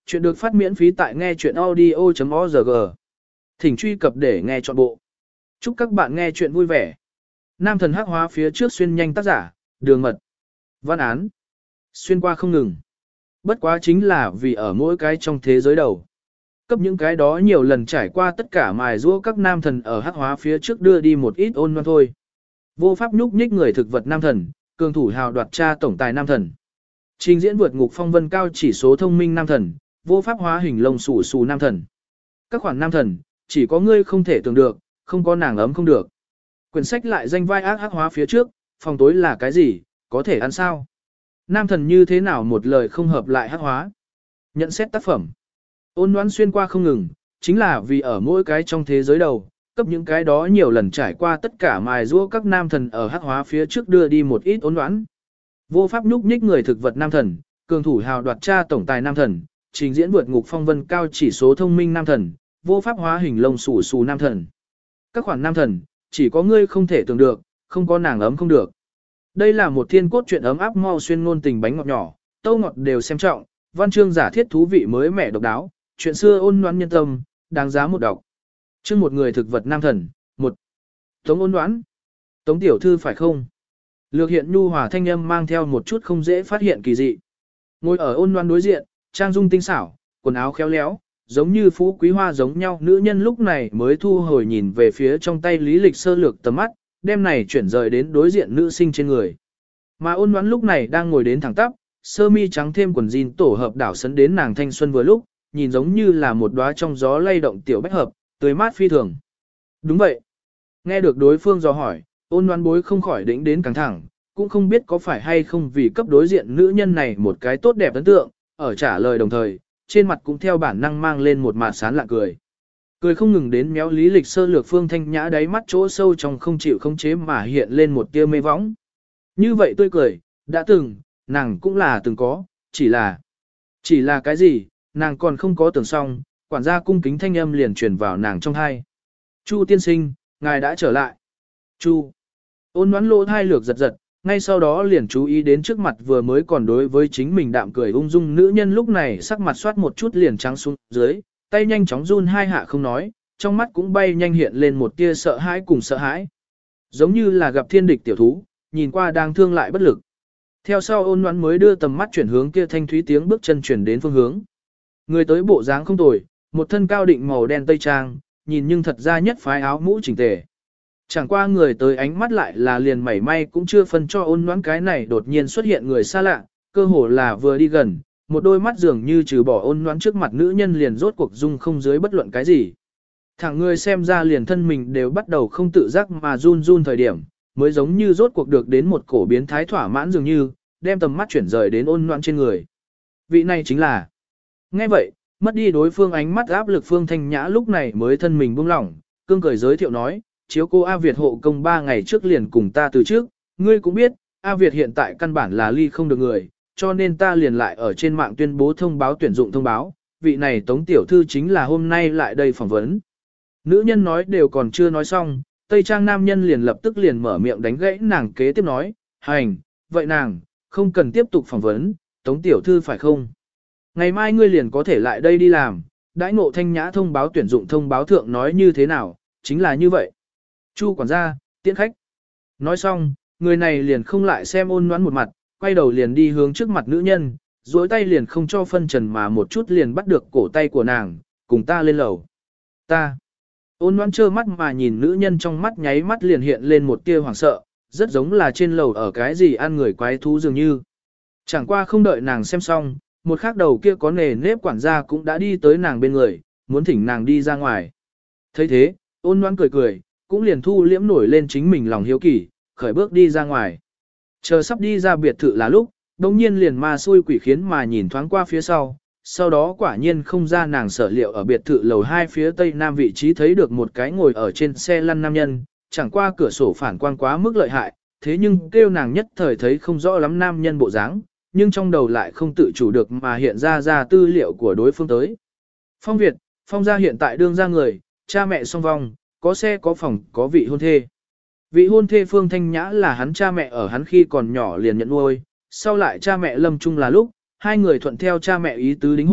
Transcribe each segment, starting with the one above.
Chuyện được phát miễn phí tại nghe chuyện audio.org. Thỉnh truy cập để nghe trọn bộ. Chúc các bạn nghe chuyện vui vẻ. Nam thần hắc hóa phía trước xuyên nhanh tác giả, đường mật. Văn án. Xuyên qua không ngừng. Bất quá chính là vì ở mỗi cái trong thế giới đầu. Cấp những cái đó nhiều lần trải qua tất cả mài giũa các nam thần ở hắc hóa phía trước đưa đi một ít ôn nhoan thôi. Vô pháp nhúc nhích người thực vật nam thần, cường thủ hào đoạt tra tổng tài nam thần. Trình diễn vượt ngục phong vân cao chỉ số thông minh nam thần, vô pháp hóa hình lông xù xù nam thần. Các khoản nam thần, chỉ có ngươi không thể tưởng được, không có nàng ấm không được. Quyển sách lại danh vai ác hắc hóa phía trước, phòng tối là cái gì, có thể ăn sao? Nam thần như thế nào một lời không hợp lại hắc hóa? Nhận xét tác phẩm. Ôn đoán xuyên qua không ngừng, chính là vì ở mỗi cái trong thế giới đầu, cấp những cái đó nhiều lần trải qua tất cả mài giũa các nam thần ở hắc hóa phía trước đưa đi một ít ôn đoán. Vô pháp nhúc nhích người thực vật nam thần, cường thủ hào đoạt tra tổng tài nam thần, trình diễn vượt ngục phong vân cao chỉ số thông minh nam thần, vô pháp hóa hình lông xù xù nam thần. Các khoản nam thần, chỉ có ngươi không thể tưởng được, không có nàng ấm không được. Đây là một thiên cốt truyện ấm áp mau xuyên ngôn tình bánh ngọt nhỏ, tâu ngọt đều xem trọng, văn chương giả thiết thú vị mới mẻ độc đáo, chuyện xưa ôn nhoãn nhân tâm, đáng giá một đọc. Chương một người thực vật nam thần, một. Tống ôn đoán. Tống tiểu thư phải không? Lược hiện nhu hòa thanh âm mang theo một chút không dễ phát hiện kỳ dị. Ngồi ở ôn loan đối diện, trang dung tinh xảo, quần áo khéo léo, giống như phú quý hoa giống nhau. Nữ nhân lúc này mới thu hồi nhìn về phía trong tay lý lịch sơ lược tầm mắt, đem này chuyển rời đến đối diện nữ sinh trên người. Mà ôn loan lúc này đang ngồi đến thẳng tắp, sơ mi trắng thêm quần jean tổ hợp đảo sấn đến nàng thanh xuân vừa lúc, nhìn giống như là một đóa trong gió lay động tiểu bách hợp, tươi mát phi thường. Đúng vậy. Nghe được đối phương dò hỏi, ôn loan bối không khỏi đỉnh đến căng thẳng, cũng không biết có phải hay không vì cấp đối diện nữ nhân này một cái tốt đẹp ấn tượng, ở trả lời đồng thời, trên mặt cũng theo bản năng mang lên một mạt sán lạ cười. Cười không ngừng đến méo lý lịch sơ lược Phương Thanh Nhã đáy mắt chỗ sâu trong không chịu không chế mà hiện lên một tia mê võng. Như vậy tươi cười, đã từng, nàng cũng là từng có, chỉ là cái gì, nàng còn không có tưởng xong, quản gia cung kính thanh âm liền truyền vào nàng trong thai. Chu tiên sinh, ngài đã trở lại. Chu. Ôn đoán lỗ thai lược giật giật, ngay sau đó liền chú ý đến trước mặt vừa mới còn đối với chính mình đạm cười ung dung nữ nhân lúc này sắc mặt soát một chút liền trắng xuống dưới, tay nhanh chóng run hai hạ không nói, trong mắt cũng bay nhanh hiện lên một tia sợ hãi cùng sợ hãi. Giống như là gặp thiên địch tiểu thú, nhìn qua đang thương lại bất lực. Theo sau ôn đoán mới đưa tầm mắt chuyển hướng kia thanh thúy tiếng bước chân chuyển đến phương hướng. Người tới bộ dáng không tồi, một thân cao định màu đen tây trang, nhìn nhưng thật ra nhất phái áo mũ chỉnh tề. Chẳng qua người tới ánh mắt lại là liền mảy may cũng chưa phân cho ôn noãn cái này đột nhiên xuất hiện người xa lạ, cơ hồ là vừa đi gần, một đôi mắt dường như trừ bỏ ôn noãn trước mặt nữ nhân liền rốt cuộc dung không dưới bất luận cái gì. Thẳng người xem ra liền thân mình đều bắt đầu không tự giác mà run run thời điểm, mới giống như rốt cuộc được đến một cổ biến thái thỏa mãn dường như, đem tầm mắt chuyển rời đến ôn noãn trên người. Vị này chính là. Nghe vậy, mất đi đối phương ánh mắt áp lực Phương Thanh Nhã lúc này mới thân mình buông lỏng, cương cười giới thiệu nói, chiếu cô A Việt hộ công 3 ngày trước liền cùng ta từ trước, ngươi cũng biết, A Việt hiện tại căn bản là ly không được người, cho nên ta liền lại ở trên mạng tuyên bố thông báo tuyển dụng thông báo, vị này Tống tiểu thư chính là hôm nay lại đây phỏng vấn. Nữ nhân nói đều còn chưa nói xong, Tây Trang nam nhân liền lập tức liền mở miệng đánh gãy nàng kế tiếp nói, hành, vậy nàng, không cần tiếp tục phỏng vấn, Tống tiểu thư phải không? Ngày mai ngươi liền có thể lại đây đi làm, đãi ngộ Thanh Nhã thông báo tuyển dụng thông báo thượng nói như thế nào, chính là như vậy. Chu quản gia, tiễn khách. Nói xong, người này liền không lại xem ôn noãn một mặt, quay đầu liền đi hướng trước mặt nữ nhân, duỗi tay liền không cho phân trần mà một chút liền bắt được cổ tay của nàng, cùng ta lên lầu. Ta. Ôn noãn trơ mắt mà nhìn nữ nhân trong mắt nháy mắt liền hiện lên một tia hoảng sợ, rất giống là trên lầu ở cái gì ăn người quái thú dường như. Chẳng qua không đợi nàng xem xong, một khắc đầu kia có nề nếp quản gia cũng đã đi tới nàng bên người, muốn thỉnh nàng đi ra ngoài. Thấy thế, ôn noãn cười cười, cũng liền thu liễm nổi lên chính mình lòng hiếu kỳ, khởi bước đi ra ngoài. Chờ sắp đi ra biệt thự là lúc, đồng nhiên liền ma xui quỷ khiến mà nhìn thoáng qua phía sau đó quả nhiên không ra nàng sở liệu ở biệt thự lầu 2 phía tây nam vị trí thấy được một cái ngồi ở trên xe lăn nam nhân, chẳng qua cửa sổ phản quang quá mức lợi hại, thế nhưng kêu nàng nhất thời thấy không rõ lắm nam nhân bộ dáng, nhưng trong đầu lại không tự chủ được mà hiện ra tư liệu của đối phương tới. Phong Việt, Phong gia hiện tại đương ra người, cha mẹ song vong, có xe có phòng có vị hôn thê. Vị hôn thê Phương Thanh Nhã là hắn cha mẹ ở hắn khi còn nhỏ liền nhận nuôi, sau lại cha mẹ lâm chung là lúc, hai người thuận theo cha mẹ ý tứ đính hôn,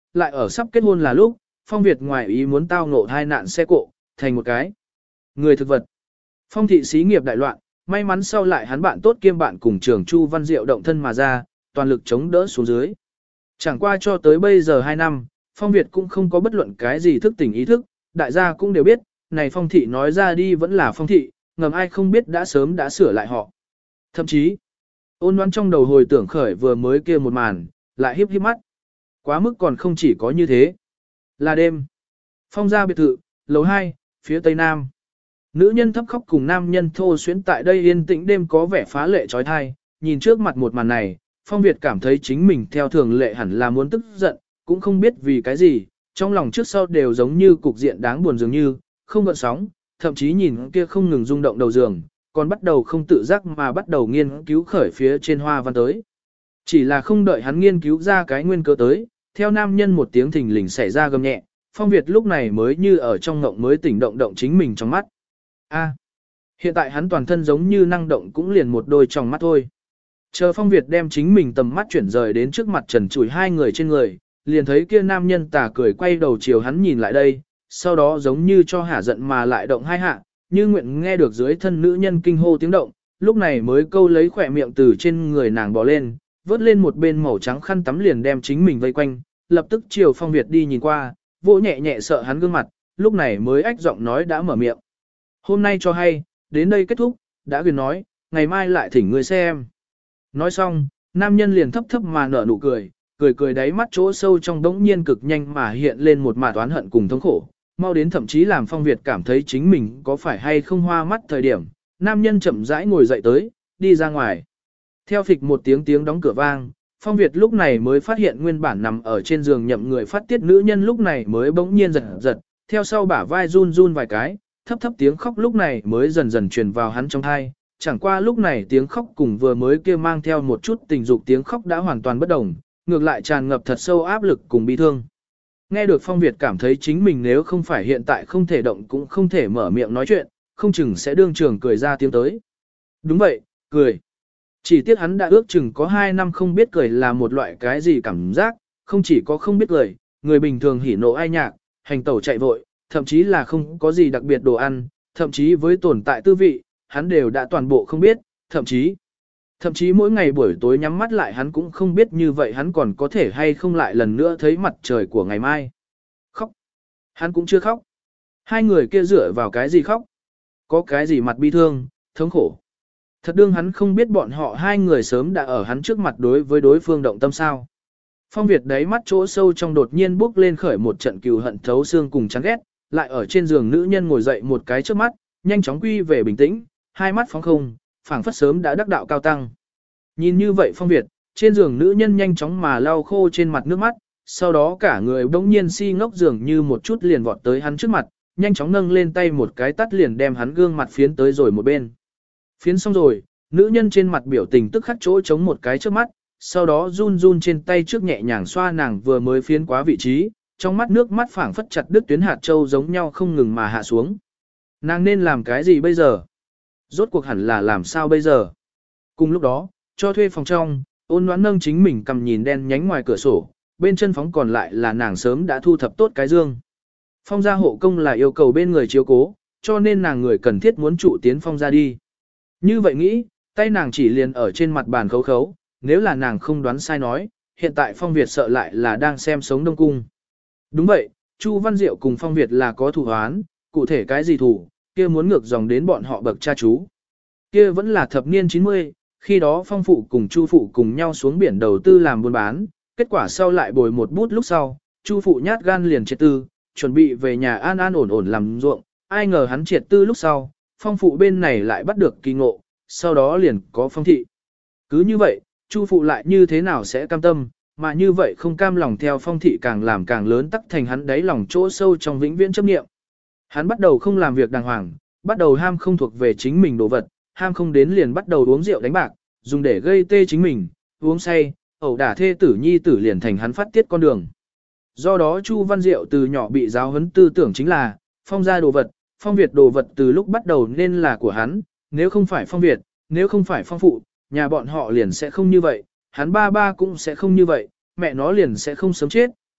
lại ở sắp kết hôn là lúc, Phong Việt ngoài ý muốn tao ngộ hai nạn xe cộ, thành một cái người thực vật. Phong thị xí nghiệp đại loạn, may mắn sau lại hắn bạn tốt kiêm bạn cùng trường Chu Văn Diệu động thân mà ra, toàn lực chống đỡ xuống dưới. Chẳng qua cho tới bây giờ 2 năm, Phong Việt cũng không có bất luận cái gì thức tỉnh ý thức, đại gia cũng đều biết, này Phong thị nói ra đi vẫn là Phong thị, ngầm ai không biết đã sớm đã sửa lại họ. Thậm chí, ôn đoán trong đầu hồi tưởng khởi vừa mới kia một màn, lại hiếp hiếp mắt. Quá mức còn không chỉ có như thế. Là đêm. Phong gia biệt thự, lầu 2, phía tây nam. Nữ nhân thấp khóc cùng nam nhân thô xuyến tại đây yên tĩnh đêm có vẻ phá lệ trói thai, nhìn trước mặt một màn này, Phong Việt cảm thấy chính mình theo thường lệ hẳn là muốn tức giận, cũng không biết vì cái gì, trong lòng trước sau đều giống như cục diện đáng buồn dường như, không gợn sóng, thậm chí nhìn kia không ngừng rung động đầu giường, còn bắt đầu không tự giác mà bắt đầu nghiên cứu khởi phía trên hoa văn tới. Chỉ là không đợi hắn nghiên cứu ra cái nguyên cớ tới, theo nam nhân một tiếng thình lình xảy ra gầm nhẹ, Phong Việt lúc này mới như ở trong ngộng mới tỉnh động động chính mình trong mắt. Hiện tại hắn toàn thân giống như năng động cũng liền một đôi trong mắt thôi. Chờ Phong Việt đem chính mình tầm mắt chuyển rời đến trước mặt trần trụi hai người trên người, liền thấy kia nam nhân tà cười quay đầu chiều hắn nhìn lại đây, sau đó giống như cho hả giận mà lại động hai hạ, như nguyện nghe được dưới thân nữ nhân kinh hô tiếng động, lúc này mới câu lấy khỏe miệng từ trên người nàng bò lên, vớt lên một bên màu trắng khăn tắm liền đem chính mình vây quanh, lập tức chiều Phong Việt đi nhìn qua, vỗ nhẹ nhẹ sợ hắn gương mặt, lúc này mới ách giọng nói đã mở miệng. Hôm nay cho hay, đến đây kết thúc, đã quyền nói, ngày mai lại thỉnh người xem. Nói xong, nam nhân liền thấp thấp mà nở nụ cười, cười cười đáy mắt chỗ sâu trong đống nhiên cực nhanh mà hiện lên một mạt oán hận cùng thống khổ, mau đến thậm chí làm Phong Việt cảm thấy chính mình có phải hay không hoa mắt thời điểm, nam nhân chậm rãi ngồi dậy tới, đi ra ngoài. Theo phịch một tiếng tiếng đóng cửa vang, Phong Việt lúc này mới phát hiện nguyên bản nằm ở trên giường nhậm người phát tiết nữ nhân lúc này mới bỗng nhiên giật giật, theo sau bả vai run run vài cái, thấp thấp tiếng khóc lúc này mới dần dần truyền vào hắn trong tai. Chẳng qua lúc này tiếng khóc cùng vừa mới kia mang theo một chút tình dục tiếng khóc đã hoàn toàn bất đồng, ngược lại tràn ngập thật sâu áp lực cùng bi thương. Nghe được Phong Việt cảm thấy chính mình nếu không phải hiện tại không thể động cũng không thể mở miệng nói chuyện, không chừng sẽ đương trường cười ra tiếng tới. Đúng vậy, cười. Chỉ tiếc hắn đã ước chừng có 2 năm không biết cười là một loại cái gì cảm giác, không chỉ có không biết cười, người bình thường hỉ nộ ai nhạc, hành tẩu chạy vội, thậm chí là không có gì đặc biệt đồ ăn, thậm chí với tồn tại tư vị, hắn đều đã toàn bộ không biết, thậm chí mỗi ngày buổi tối nhắm mắt lại hắn cũng không biết như vậy hắn còn có thể hay không lại lần nữa thấy mặt trời của ngày mai. Khóc. Hắn cũng chưa khóc. Hai người kia dựa vào cái gì khóc? Có cái gì mặt bi thương, thống khổ? Thật đương hắn không biết bọn họ hai người sớm đã ở hắn trước mặt đối với đối phương động tâm sao. Phong Việt đáy mắt chỗ sâu trong đột nhiên bước lên khởi một trận cừu hận thấu xương cùng chán ghét, lại ở trên giường nữ nhân ngồi dậy một cái trước mắt, nhanh chóng quy về bình tĩnh, hai mắt phóng không, phảng phất sớm đã đắc đạo cao tăng. Nhìn như vậy Phong Việt, trên giường nữ nhân nhanh chóng mà lau khô trên mặt nước mắt, sau đó cả người bỗng nhiên si ngốc dường như một chút liền vọt tới hắn trước mặt, nhanh chóng nâng lên tay một cái tắt liền đem hắn gương mặt phiến tới rồi một bên. Phiến xong rồi, nữ nhân trên mặt biểu tình tức khắc chỗ chống một cái trước mắt, sau đó run run trên tay trước nhẹ nhàng xoa nàng vừa mới phiến quá vị trí, trong mắt nước mắt phảng phất chặt đứt tuyến hạt châu giống nhau không ngừng mà hạ xuống. Nàng nên làm cái gì bây giờ? Rốt cuộc hẳn là làm sao bây giờ? Cùng lúc đó, cho thuê phòng trong, Ôn Ngoãn nâng chính mình cầm nhìn đen nhánh ngoài cửa sổ, bên chân phóng còn lại là nàng sớm đã thu thập tốt cái dương. Phong gia hộ công là yêu cầu bên người chiếu cố, cho nên nàng người cần thiết muốn trụ tiến Phong gia đi. Như vậy nghĩ, tay nàng chỉ liền ở trên mặt bàn khấu khấu, nếu là nàng không đoán sai nói, hiện tại Phong Việt sợ lại là đang xem sống Đông Cung. Đúng vậy, Chu Văn Diệu cùng Phong Việt là có thù oán, cụ thể cái gì thù, kia muốn ngược dòng đến bọn họ bậc cha chú. Kia vẫn là thập niên 90, khi đó Phong phụ cùng Chu phụ cùng nhau xuống biển đầu tư làm buôn bán, kết quả sau lại bồi một bút lúc sau, Chu phụ nhát gan liền triệt tư, chuẩn bị về nhà an an ổn ổn làm ruộng, ai ngờ hắn triệt tư lúc sau, Phong phụ bên này lại bắt được kỳ ngộ, sau đó liền có Phong thị. Cứ như vậy, Chu phụ lại như thế nào sẽ cam tâm, mà như vậy không cam lòng theo Phong thị càng làm càng lớn tắc thành hắn đáy lòng chỗ sâu trong vĩnh viễn chấp niệm. Hắn bắt đầu không làm việc đàng hoàng, bắt đầu ham không thuộc về chính mình đồ vật, ham không đến liền bắt đầu uống rượu đánh bạc, dùng để gây tê chính mình, uống say, ẩu đả thê tử nhi tử liền thành hắn phát tiết con đường. Do đó Chu Văn Diệu từ nhỏ bị giáo huấn tư tưởng chính là, Phong gia đồ vật, Phong Việt đồ vật từ lúc bắt đầu nên là của hắn, nếu không phải Phong Việt, nếu không phải Phong phụ, nhà bọn họ liền sẽ không như vậy, hắn ba ba cũng sẽ không như vậy, mẹ nó liền sẽ không sớm chết,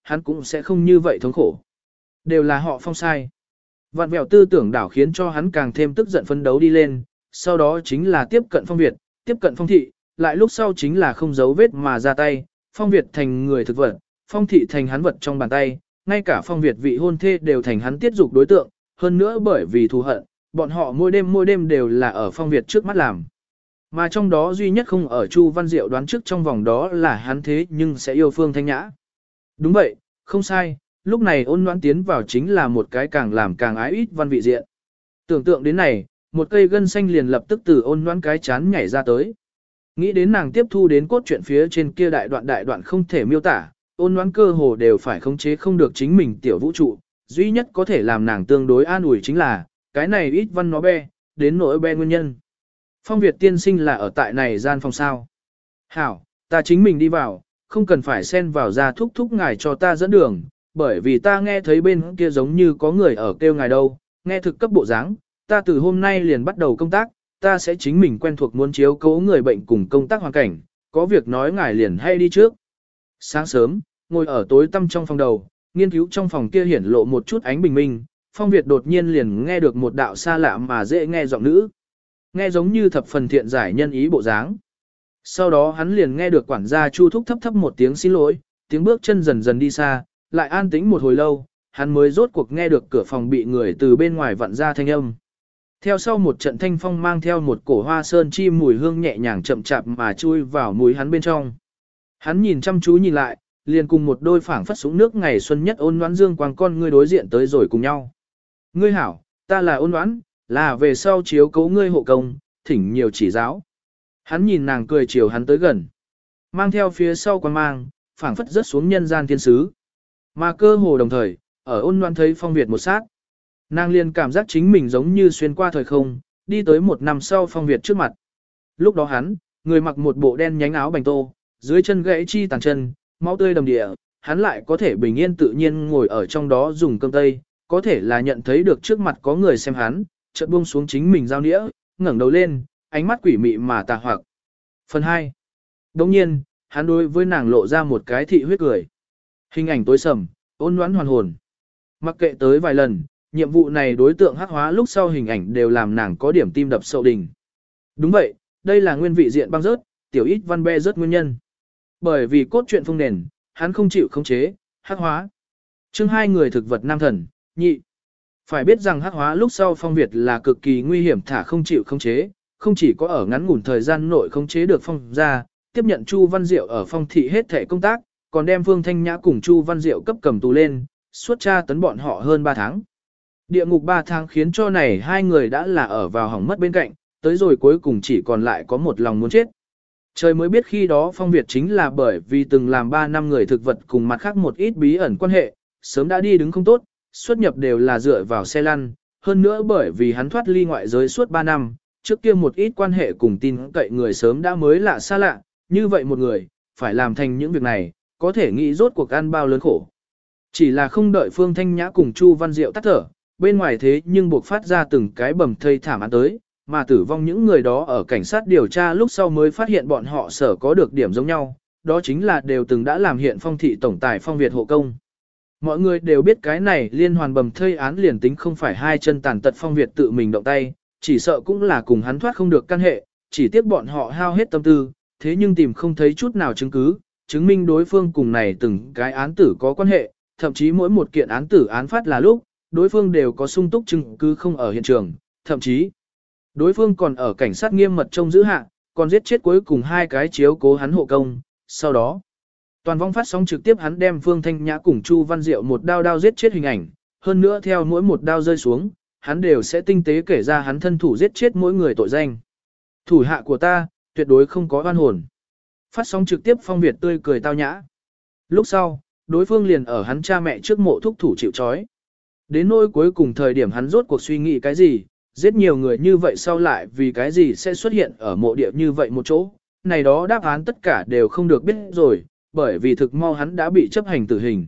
hắn cũng sẽ không như vậy thống khổ. Đều là họ Phong sai. Vạn vẹo tư tưởng đảo khiến cho hắn càng thêm tức giận phấn đấu đi lên, sau đó chính là tiếp cận Phong Việt, tiếp cận Phong Thị, lại lúc sau chính là không giấu vết mà ra tay, Phong Việt thành người thực vật, Phong Thị thành hắn vật trong bàn tay, ngay cả Phong Việt vị hôn thê đều thành hắn tiết dục đối tượng, hơn nữa bởi vì thù hận, bọn họ mỗi đêm đều là ở Phong Việt trước mắt làm. Mà trong đó duy nhất không ở Chu Văn Diệu đoán trước trong vòng đó là hắn thế nhưng sẽ yêu Phương Thanh Nhã. Đúng vậy, không sai, lúc này Ôn Noãn tiến vào chính là một cái càng làm càng ái ít văn vị diện. Tưởng tượng đến này, một cây gân xanh liền lập tức từ Ôn Noãn cái chán nhảy ra tới. Nghĩ đến nàng tiếp thu đến cốt truyện phía trên kia đại đoạn không thể miêu tả, Ôn Noãn cơ hồ đều phải khống chế không được chính mình tiểu vũ trụ, duy nhất có thể làm nàng tương đối an ủi chính là, cái này ít văn nó be, đến nỗi be nguyên nhân. Phong Việt tiên sinh là ở tại này gian phòng sao. Hảo, ta chính mình đi vào, không cần phải xen vào ra thúc ngài cho ta dẫn đường, bởi vì ta nghe thấy bên kia giống như có người ở kêu ngài đâu, nghe thực cấp bộ dáng, ta từ hôm nay liền bắt đầu công tác, ta sẽ chính mình quen thuộc muốn chiếu cố người bệnh cùng công tác hoàn cảnh, có việc nói ngài liền hay đi trước. Sáng sớm, ngồi ở tối tăm trong phòng đầu, nghiên cứu trong phòng kia hiển lộ một chút ánh bình minh, Phong Việt đột nhiên liền nghe được một đạo xa lạ mà dễ nghe giọng nữ. Nghe giống như thập phần thiện giải nhân ý bộ dáng. Sau đó hắn liền nghe được quản gia Chu thúc thấp một tiếng xin lỗi, tiếng bước chân dần dần đi xa, lại an tĩnh một hồi lâu, hắn mới rốt cuộc nghe được cửa phòng bị người từ bên ngoài vặn ra thanh âm. Theo sau một trận thanh phong mang theo một cổ hoa sơn chi mùi hương nhẹ nhàng chậm chạp mà chui vào mũi hắn bên trong. Hắn nhìn chăm chú nhìn lại, liền cùng một đôi phảng phất súng nước ngày xuân nhất ôn noãn dương quang con ngươi đối diện tới rồi cùng nhau. Ngươi hảo, ta là ôn noãn, là về sau chiếu cố ngươi hộ công, thỉnh nhiều chỉ giáo. Hắn nhìn nàng cười chiều hắn tới gần. Mang theo phía sau quan mang, phảng phất rớt xuống nhân gian thiên sứ. Mà cơ hồ đồng thời, ở ôn noãn thấy Phong Việt một sát. Nàng liền cảm giác chính mình giống như xuyên qua thời không, đi tới một năm sau Phong Việt trước mặt. Lúc đó hắn, người mặc một bộ đen nhánh áo bành tô, dưới chân gãy chi tàn chân, máu tươi đầm địa, hắn lại có thể bình yên tự nhiên ngồi ở trong đó dùng cơm tây, có thể là nhận thấy được trước mặt có người xem hắn, chợt buông xuống chính mình dao nĩa, ngẩng đầu lên, ánh mắt quỷ mị mà tà hoặc. Phần 2. Đồng nhiên, hắn đối với nàng lộ ra một cái thị huyết cười. Hình ảnh tối sầm, ôn noãn hoàn hồn. Mặc kệ tới vài lần, nhiệm vụ này đối tượng hắc hóa lúc sau hình ảnh đều làm nàng có điểm tim đập sậu đình. Đúng vậy, đây là nguyên vị diện băng rớt, tiểu ít văn be rớt nguyên nhân. Bởi vì cốt truyện phong nền, hắn không chịu khống chế, hắc hóa. Chương 2 người thực vật nam thần, nhị. Phải biết rằng hắc hóa lúc sau Phong Việt là cực kỳ nguy hiểm thả không chịu khống chế, không chỉ có ở ngắn ngủn thời gian nội khống chế được Phong ra, tiếp nhận Chu Văn Diệu ở Phong thị hết thể công tác, còn đem Phương Thanh Nhã cùng Chu Văn Diệu cấp cầm tù lên, suốt tra tấn bọn họ hơn 3 tháng. Địa ngục 3 tháng khiến cho này hai người đã là ở vào hỏng mất bên cạnh, tới rồi cuối cùng chỉ còn lại có một lòng muốn chết. Trời mới biết khi đó Phong Việt chính là bởi vì từng làm 3 năm người thực vật cùng mặt khác một ít bí ẩn quan hệ, sớm đã đi đứng không tốt, xuất nhập đều là dựa vào xe lăn, hơn nữa bởi vì hắn thoát ly ngoại giới suốt 3 năm, trước kia một ít quan hệ cùng tin cậy người sớm đã mới lạ xa lạ, như vậy một người, phải làm thành những việc này, có thể nghĩ rốt cuộc ăn bao lớn khổ. Chỉ là không đợi Phương Thanh Nhã cùng Chu Văn Diệu tắt thở, bên ngoài thế nhưng buộc phát ra từng cái bầm thây thảm án tới, mà tử vong những người đó ở cảnh sát điều tra lúc sau mới phát hiện bọn họ sở có được điểm giống nhau, đó chính là đều từng đã làm hiện Phong thị tổng tài Phong Việt hộ công. Mọi người đều biết cái này liên hoàn bầm thây án liền tính không phải hai chân tàn tật Phong Việt tự mình động tay, chỉ sợ cũng là cùng hắn thoát không được căn hệ, chỉ tiếc bọn họ hao hết tâm tư, thế nhưng tìm không thấy chút nào chứng cứ, chứng minh đối phương cùng này từng cái án tử có quan hệ, thậm chí mỗi một kiện án tử án phát là lúc, đối phương đều có sung túc chứng cứ không ở hiện trường, thậm chí đối phương còn ở cảnh sát nghiêm mật trông giữ hạ, còn giết chết cuối cùng hai cái chiếu cố hắn hộ công, sau đó toàn vong phát sóng trực tiếp hắn đem Phương Thanh Nhã cùng Chu Văn Diệu một đao giết chết hình ảnh, hơn nữa theo mỗi một đao rơi xuống, hắn đều sẽ tinh tế kể ra hắn thân thủ giết chết mỗi người tội danh. Thủ hạ của ta, tuyệt đối không có oan hồn. Phát sóng trực tiếp Phong Việt tươi cười tao nhã. Lúc sau, đối phương liền ở hắn cha mẹ trước mộ thúc thủ chịu trói. Đến nỗi cuối cùng thời điểm hắn rốt cuộc suy nghĩ cái gì, giết nhiều người như vậy sau lại vì cái gì sẽ xuất hiện ở mộ địa như vậy một chỗ, này đó đáp án tất cả đều không được biết rồi, bởi vì thực mau hắn đã bị chấp hành tử hình.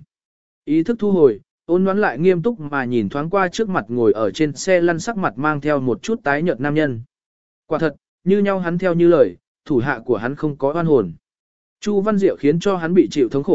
Ý thức thu hồi, Ôn Noãn lại nghiêm túc mà nhìn thoáng qua trước mặt ngồi ở trên xe lăn sắc mặt mang theo một chút tái nhợt nam nhân. Quả thật, như nhau hắn theo như lời, thủ hạ của hắn không có oan hồn. Chu Văn Diệu khiến cho hắn bị chịu thống khổ,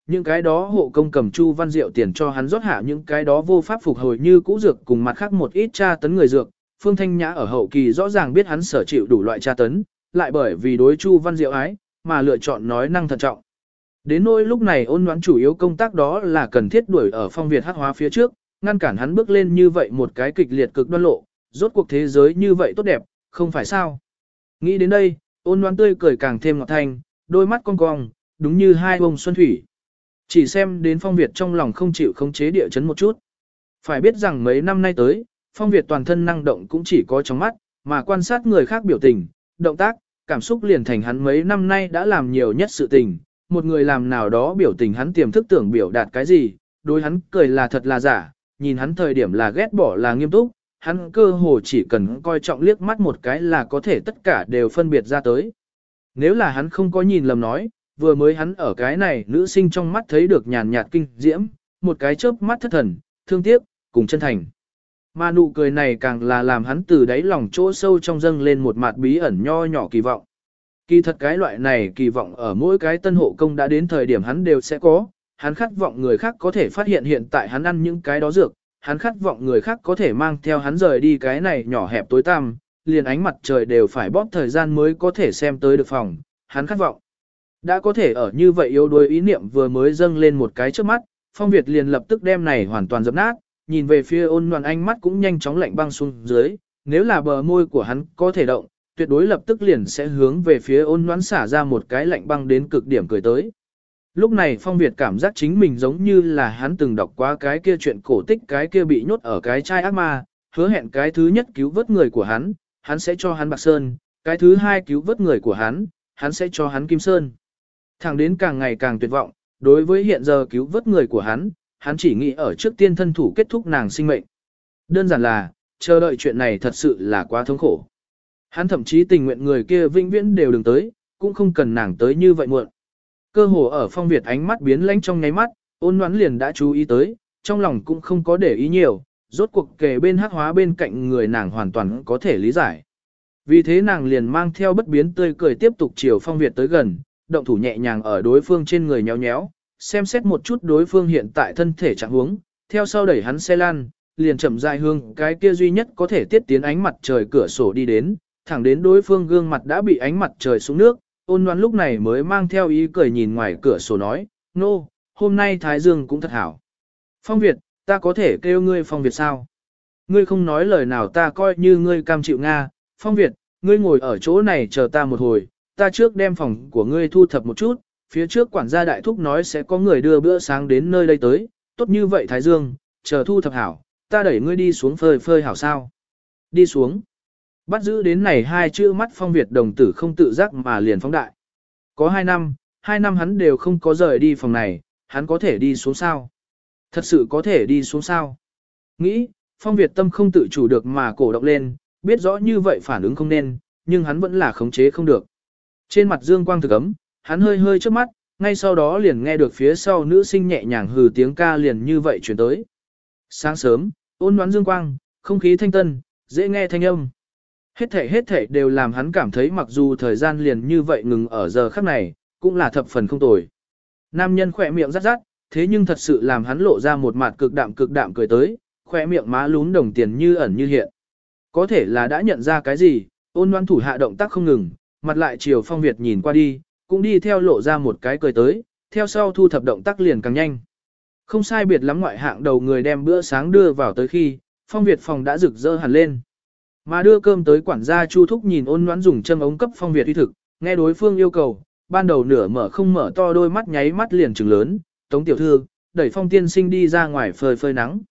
những cái đó hộ công cầm Chu Văn Diệu tiền cho hắn rót hạ những cái đó vô pháp phục hồi như cũ dược cùng mặt khác một ít tra tấn người dược. Phương Thanh Nhã ở hậu kỳ rõ ràng biết hắn sở chịu đủ loại tra tấn, lại bởi vì đối Chu Văn Diệu ái, mà lựa chọn nói năng thận trọng. Đến nỗi lúc này Ôn Ngoãn chủ yếu công tác đó là cần thiết đuổi ở Phong Việt hắc hóa phía trước, ngăn cản hắn bước lên như vậy một cái kịch liệt cực đoan lộ, rốt cuộc thế giới như vậy tốt đẹp, không phải sao. Nghĩ đến đây, Ôn Ngoãn tươi cười càng thêm ngọt thanh, đôi mắt cong cong, đúng như hai bông xuân thủy. Chỉ xem đến Phong Việt trong lòng không chịu khống chế địa chấn một chút. Phải biết rằng mấy năm nay tới, Phong Việt toàn thân năng động cũng chỉ có trong mắt, mà quan sát người khác biểu tình, động tác, cảm xúc liền thành hắn mấy năm nay đã làm nhiều nhất sự tình. Một người làm nào đó biểu tình hắn tiềm thức tưởng biểu đạt cái gì, đối hắn cười là thật là giả, nhìn hắn thời điểm là ghét bỏ là nghiêm túc, hắn cơ hồ chỉ cần coi trọng liếc mắt một cái là có thể tất cả đều phân biệt ra tới. Nếu là hắn không có nhìn lầm nói, vừa mới hắn ở cái này nữ sinh trong mắt thấy được nhàn nhạt kinh diễm, một cái chớp mắt thất thần, thương tiếc, cùng chân thành. Mà nụ cười này càng là làm hắn từ đáy lòng chỗ sâu trong dâng lên một mặt bí ẩn nho nhỏ kỳ vọng. Kỳ thật cái loại này kỳ vọng ở mỗi cái tân hộ công đã đến thời điểm hắn đều sẽ có, hắn khát vọng người khác có thể phát hiện hiện tại hắn ăn những cái đó dược, hắn khát vọng người khác có thể mang theo hắn rời đi cái này nhỏ hẹp tối tăm, liền ánh mặt trời đều phải bóp thời gian mới có thể xem tới được phòng, hắn khát vọng. Đã có thể ở như vậy yếu đuối ý niệm vừa mới dâng lên một cái trước mắt, Phong Việt liền lập tức đem này hoàn toàn dập nát, nhìn về phía Ôn Loan ánh mắt cũng nhanh chóng lạnh băng xuống dưới, nếu là bờ môi của hắn có thể động, tuyệt đối lập tức liền sẽ hướng về phía Ôn Loan xả ra một cái lạnh băng đến cực điểm cười tới. Lúc này Phong Việt cảm giác chính mình giống như là hắn từng đọc qua cái kia chuyện cổ tích cái kia bị nhốt ở cái chai ác ma, hứa hẹn cái thứ nhất cứu vớt người của hắn sẽ cho hắn bạc sơn, cái thứ hai cứu vớt người của hắn sẽ cho hắn kim sơn. Thẳng đến càng ngày càng tuyệt vọng, đối với hiện giờ cứu vớt người của hắn chỉ nghĩ ở trước tiên thân thủ kết thúc nàng sinh mệnh. Đơn giản là, chờ đợi chuyện này thật sự là quá thống khổ. Hắn thậm chí tình nguyện người kia vĩnh viễn đều đừng tới, cũng không cần nàng tới như vậy muộn. Cơ hồ ở Phong Việt ánh mắt biến lãnh trong nháy mắt, Ôn Ngoãn liền đã chú ý tới, trong lòng cũng không có để ý nhiều, rốt cuộc kề bên hắc hóa bên cạnh người nàng hoàn toàn có thể lý giải. Vì thế nàng liền mang theo bất biến tươi cười tiếp tục chiều Phong Việt tới gần, động thủ nhẹ nhàng ở đối phương trên người nhéo nhéo, xem xét một chút đối phương hiện tại thân thể trạng huống, theo sau đẩy hắn xe lăn, liền chậm rãi hướng cái kia duy nhất có thể tiết tiến ánh mặt trời cửa sổ đi đến, thẳng đến đối phương gương mặt đã bị ánh mặt trời xuống nước, Ôn Loan lúc này mới mang theo ý cười nhìn ngoài cửa sổ nói, nô, hôm nay Thái Dương cũng thật hảo. Phong Việt, ta có thể kêu ngươi Phong Việt sao? Ngươi không nói lời nào ta coi như ngươi cam chịu Nga, Phong Việt, ngươi ngồi ở chỗ này chờ ta một hồi, ta trước đem phòng của ngươi thu thập một chút, phía trước quản gia đại thúc nói sẽ có người đưa bữa sáng đến nơi đây tới, tốt như vậy Thái Dương, chờ thu thập hảo, ta đẩy ngươi đi xuống phơi phơi hảo sao? Đi xuống. Bắt giữ đến này hai chữ mắt Phong Việt đồng tử không tự giác mà liền phóng đại. Có 2 năm hắn đều không có rời đi phòng này, hắn có thể đi xuống sao? Thật sự có thể đi xuống sao? Nghĩ, Phong Việt tâm không tự chủ được mà cổ động lên, biết rõ như vậy phản ứng không nên, nhưng hắn vẫn là khống chế không được. Trên mặt dương quang thực ấm, hắn hơi hơi trước mắt, ngay sau đó liền nghe được phía sau nữ sinh nhẹ nhàng hừ tiếng ca liền như vậy chuyển tới. Sáng sớm, ôn đoán dương quang, không khí thanh tân, dễ nghe thanh âm. Hết thảy đều làm hắn cảm thấy mặc dù thời gian liền như vậy ngừng ở giờ khắc này, cũng là thập phần không tồi. Nam nhân khỏe miệng rát rát, thế nhưng thật sự làm hắn lộ ra một mặt cực đạm cười tới, khỏe miệng má lún đồng tiền như ẩn như hiện. Có thể là đã nhận ra cái gì, ôn đoán thủ hạ động tác không ngừng, mặt lại chiều Phong Việt nhìn qua đi, cũng đi theo lộ ra một cái cười tới, theo sau thu thập động tác liền càng nhanh. Không sai biệt lắm ngoại hạng đầu người đem bữa sáng đưa vào tới khi, Phong Việt phòng đã rực rỡ hẳn lên. Mà đưa cơm tới quản gia Chu Thúc nhìn ôn đoán dùng châm ống cấp Phong Việt uy thực, nghe đối phương yêu cầu, ban đầu nửa mở không mở to đôi mắt nháy mắt liền trừng lớn, Tống tiểu thư, đẩy Phong tiên sinh đi ra ngoài phơi phơi nắng.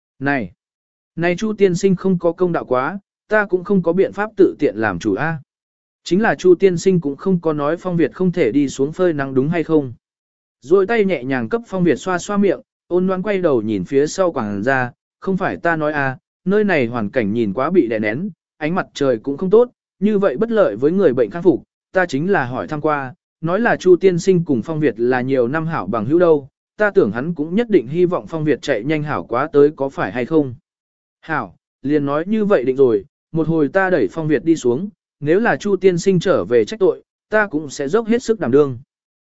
Này Chu tiên sinh không có công đạo quá, ta cũng không có biện pháp tự tiện làm chủ a. Chính là Chu tiên sinh cũng không có nói Phong Việt không thể đi xuống phơi nắng đúng hay không. Rồi tay nhẹ nhàng cấp Phong Việt xoa xoa miệng, ôn đoán quay đầu nhìn phía sau quảng ra, không phải ta nói a, nơi này hoàn cảnh nhìn quá bị đè nén, ánh mặt trời cũng không tốt, như vậy bất lợi với người bệnh khắc phục, ta chính là hỏi thăm qua, nói là Chu tiên sinh cùng Phong Việt là nhiều năm hảo bằng hữu đâu, ta tưởng hắn cũng nhất định hy vọng Phong Việt chạy nhanh hảo quá tới có phải hay không. Hảo, liền nói như vậy định rồi, một hồi ta đẩy Phong Việt đi xuống, nếu là Chu tiên sinh trở về trách tội, ta cũng sẽ dốc hết sức đảm đương.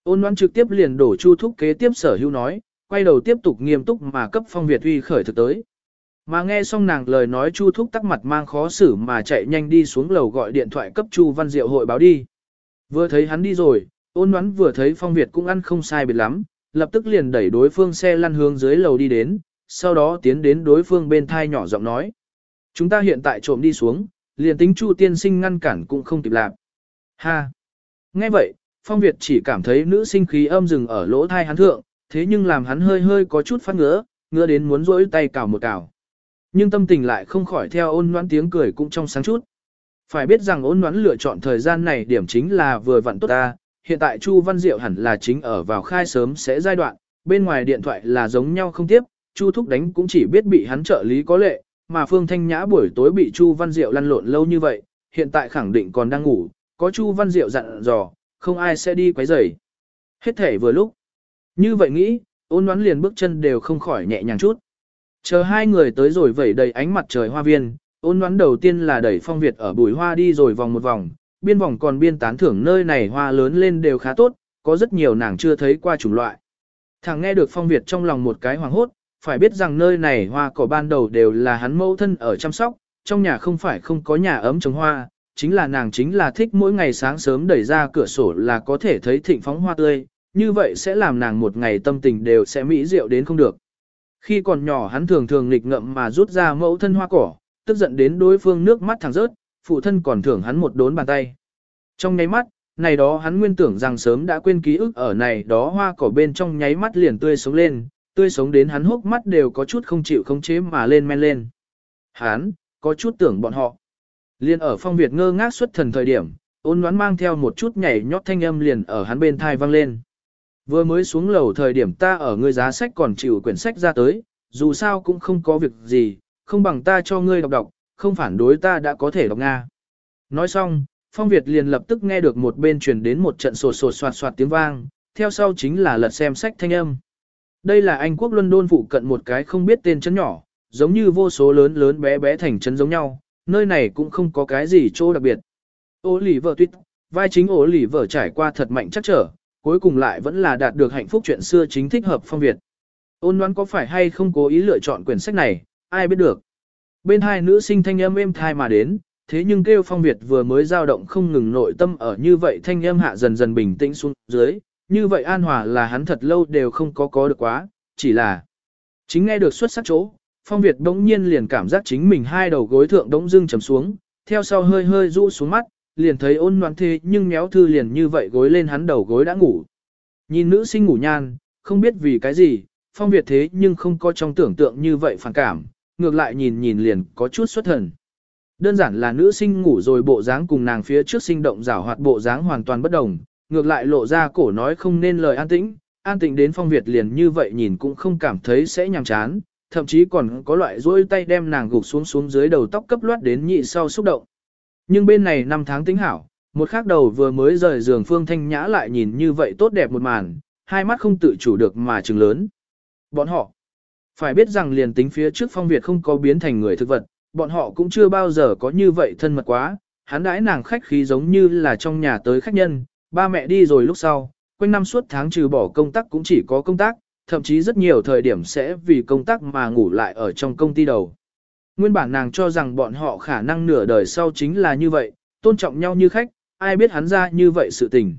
Ôn Loan trực tiếp liền đổ Chu Thúc kế tiếp sở hữu nói, quay đầu tiếp tục nghiêm túc mà cấp Phong Việt uy khởi thực tới. Mà nghe xong nàng lời nói Chu Thúc tắc mặt mang khó xử mà chạy nhanh đi xuống lầu gọi điện thoại cấp Chu Văn Diệu hội báo đi. Vừa thấy hắn đi rồi, Ôn Loan vừa thấy Phong Việt cũng ăn không sai biệt lắm, lập tức liền đẩy đối phương xe lăn hướng dưới lầu đi đến, sau đó tiến đến đối phương bên thai nhỏ giọng nói. Chúng ta hiện tại trộm đi xuống, liền tính Chu tiên sinh ngăn cản cũng không kịp làm. Ha! Nghe vậy, Phong Việt chỉ cảm thấy nữ sinh khí âm dừng ở lỗ thai hắn thượng, thế nhưng làm hắn hơi hơi có chút phát ngứa, ngứa đến muốn rỗi tay cào một cào. Nhưng tâm tình lại không khỏi theo Ôn Loan tiếng cười cũng trong sáng chút. Phải biết rằng Ôn Loan lựa chọn thời gian này điểm chính là vừa vặn tốt ta, hiện tại Chu Văn Diệu hẳn là chính ở vào khai sớm sẽ giai đoạn, bên ngoài điện thoại là giống nhau không tiếp, Chu Thúc đánh cũng chỉ biết bị hắn trợ lý có lệ, mà Phương Thanh Nhã buổi tối bị Chu Văn Diệu lăn lộn lâu như vậy, hiện tại khẳng định còn đang ngủ, có Chu Văn Diệu dặn dò, không ai sẽ đi quấy rầy. Hết thể vừa lúc. Như vậy nghĩ, Ôn Loan liền bước chân đều không khỏi nhẹ nhàng chút. Chờ hai người tới rồi vẩy đầy ánh mặt trời hoa viên, Ôn Loan đầu tiên là đẩy Phong Việt ở bùi hoa đi rồi vòng một vòng, biên vòng còn biên tán thưởng nơi này hoa lớn lên đều khá tốt, có rất nhiều nàng chưa thấy qua chủng loại. Thằng nghe được Phong Việt trong lòng một cái hoàng hốt, phải biết rằng nơi này hoa cỏ ban đầu đều là hắn mẫu thân ở chăm sóc, trong nhà không phải không có nhà ấm trồng hoa, chính là nàng chính là thích mỗi ngày sáng sớm đẩy ra cửa sổ là có thể thấy thịnh phóng hoa tươi, như vậy sẽ làm nàng một ngày tâm tình đều sẽ mỹ diệu đến không được. Khi còn nhỏ hắn thường thường nghịch ngợm mà rút ra mẫu thân hoa cỏ, tức giận đến đối phương nước mắt thẳng rớt, phụ thân còn thưởng hắn một đốn bàn tay. Trong nháy mắt, này đó hắn nguyên tưởng rằng sớm đã quên ký ức ở này đó hoa cỏ bên trong nháy mắt liền tươi sống lên, tươi sống đến hắn hốc mắt đều có chút không chịu khống chế mà lên men lên. Hắn, có chút tưởng bọn họ. Liên ở Phong Việt ngơ ngác xuất thần thời điểm, Ôn Loan mang theo một chút nhảy nhót thanh âm liền ở hắn bên thai vang lên. Vừa mới xuống lầu thời điểm ta ở ngươi giá sách còn chịu quyển sách ra tới, dù sao cũng không có việc gì, không bằng ta cho ngươi đọc, không phản đối ta đã có thể đọc Nga. Nói xong, Phong Việt liền lập tức nghe được một bên truyền đến một trận sột sột soạt soạt tiếng vang, theo sau chính là lật xem sách thanh âm. Đây là Anh quốc London phụ cận một cái không biết tên trấn nhỏ, giống như vô số lớn lớn bé bé thành trấn giống nhau, nơi này cũng không có cái gì chỗ đặc biệt. Ô lì vợ tuyết, vai chính ổ lì vợ trải qua thật mạnh chắc trở, cuối cùng lại vẫn là đạt được hạnh phúc chuyện xưa chính thích hợp Phong Việt. Ôn Loan có phải hay không cố ý lựa chọn quyển sách này, ai biết được. Bên hai nữ sinh thanh âm êm thai mà đến, thế nhưng kêu Phong Việt vừa mới dao động không ngừng nội tâm ở như vậy thanh âm hạ dần dần bình tĩnh xuống dưới, như vậy an hòa là hắn thật lâu đều không có được quá, chỉ là chính nghe được xuất sắc chỗ, Phong Việt đống nhiên liền cảm giác chính mình hai đầu gối thượng đống dưng trầm xuống, theo sau hơi hơi rũ xuống mắt, liền thấy Ôn Loan thế nhưng méo thư liền như vậy gối lên hắn đầu gối đã ngủ. Nhìn nữ sinh ngủ nhan, không biết vì cái gì, Phong Việt thế nhưng không có trong tưởng tượng như vậy phản cảm, ngược lại nhìn nhìn liền có chút xuất thần. Đơn giản là nữ sinh ngủ rồi bộ dáng cùng nàng phía trước sinh động rảo hoạt bộ dáng hoàn toàn bất đồng, ngược lại lộ ra cổ nói không nên lời an tĩnh đến Phong Việt liền như vậy nhìn cũng không cảm thấy sẽ nhàm chán, thậm chí còn có loại duỗi tay đem nàng gục xuống dưới đầu tóc cấp loát đến nhị sau xúc động. Nhưng bên này năm tháng tính hảo, một khắc đầu vừa mới rời giường Phương Thanh Nhã lại nhìn như vậy tốt đẹp một màn, hai mắt không tự chủ được mà trừng lớn. Bọn họ, phải biết rằng liền tính phía trước Phong Việt không có biến thành người thực vật, bọn họ cũng chưa bao giờ có như vậy thân mật quá, hắn đãi nàng khách khí giống như là trong nhà tới khách nhân, ba mẹ đi rồi lúc sau, quanh năm suốt tháng trừ bỏ công tác cũng chỉ có công tác, thậm chí rất nhiều thời điểm sẽ vì công tác mà ngủ lại ở trong công ty đầu. Nguyên bản nàng cho rằng bọn họ khả năng nửa đời sau chính là như vậy, tôn trọng nhau như khách, ai biết hắn ra như vậy sự tình.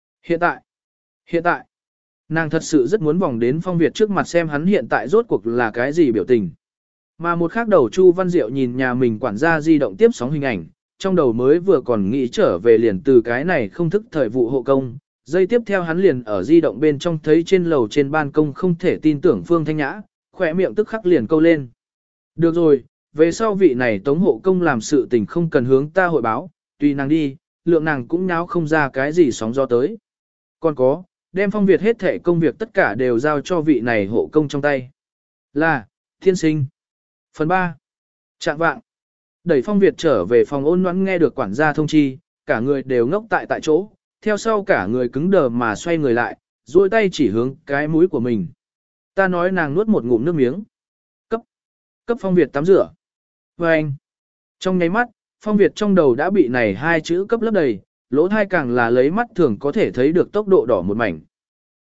Hiện tại, nàng thật sự rất muốn vòng đến Phong Việt trước mặt xem hắn hiện tại rốt cuộc là cái gì biểu tình. Mà một khác đầu Chu Văn Diệu nhìn nhà mình quản gia di động tiếp sóng hình ảnh, trong đầu mới vừa còn nghĩ trở về liền từ cái này không thức thời vụ hộ công. Giây tiếp theo hắn liền ở di động bên trong thấy trên lầu trên ban công không thể tin tưởng Phương Thanh Nhã, khỏe miệng tức khắc liền câu lên. Được rồi, về sau vị này tống hộ công làm sự tình không cần hướng ta hội báo, tùy nàng đi, lượng nàng cũng nháo không ra cái gì sóng gió tới. Còn có, đem Phong Việt hết thể công việc tất cả đều giao cho vị này hộ công trong tay. Là, thiên sinh. Phần 3. Trạng vạng. Đẩy Phong Việt trở về phòng Ôn Loan nghe được quản gia thông chi, cả người đều ngốc tại chỗ, theo sau cả người cứng đờ mà xoay người lại, duỗi tay chỉ hướng cái mũi của mình. Ta nói nàng nuốt một ngụm nước miếng. Cấp Phong Việt tắm rửa. Và anh. Trong nháy mắt, Phong Việt trong đầu đã bị này hai chữ cấp lấp đầy, lỗ thai càng là lấy mắt thường có thể thấy được tốc độ đỏ một mảnh.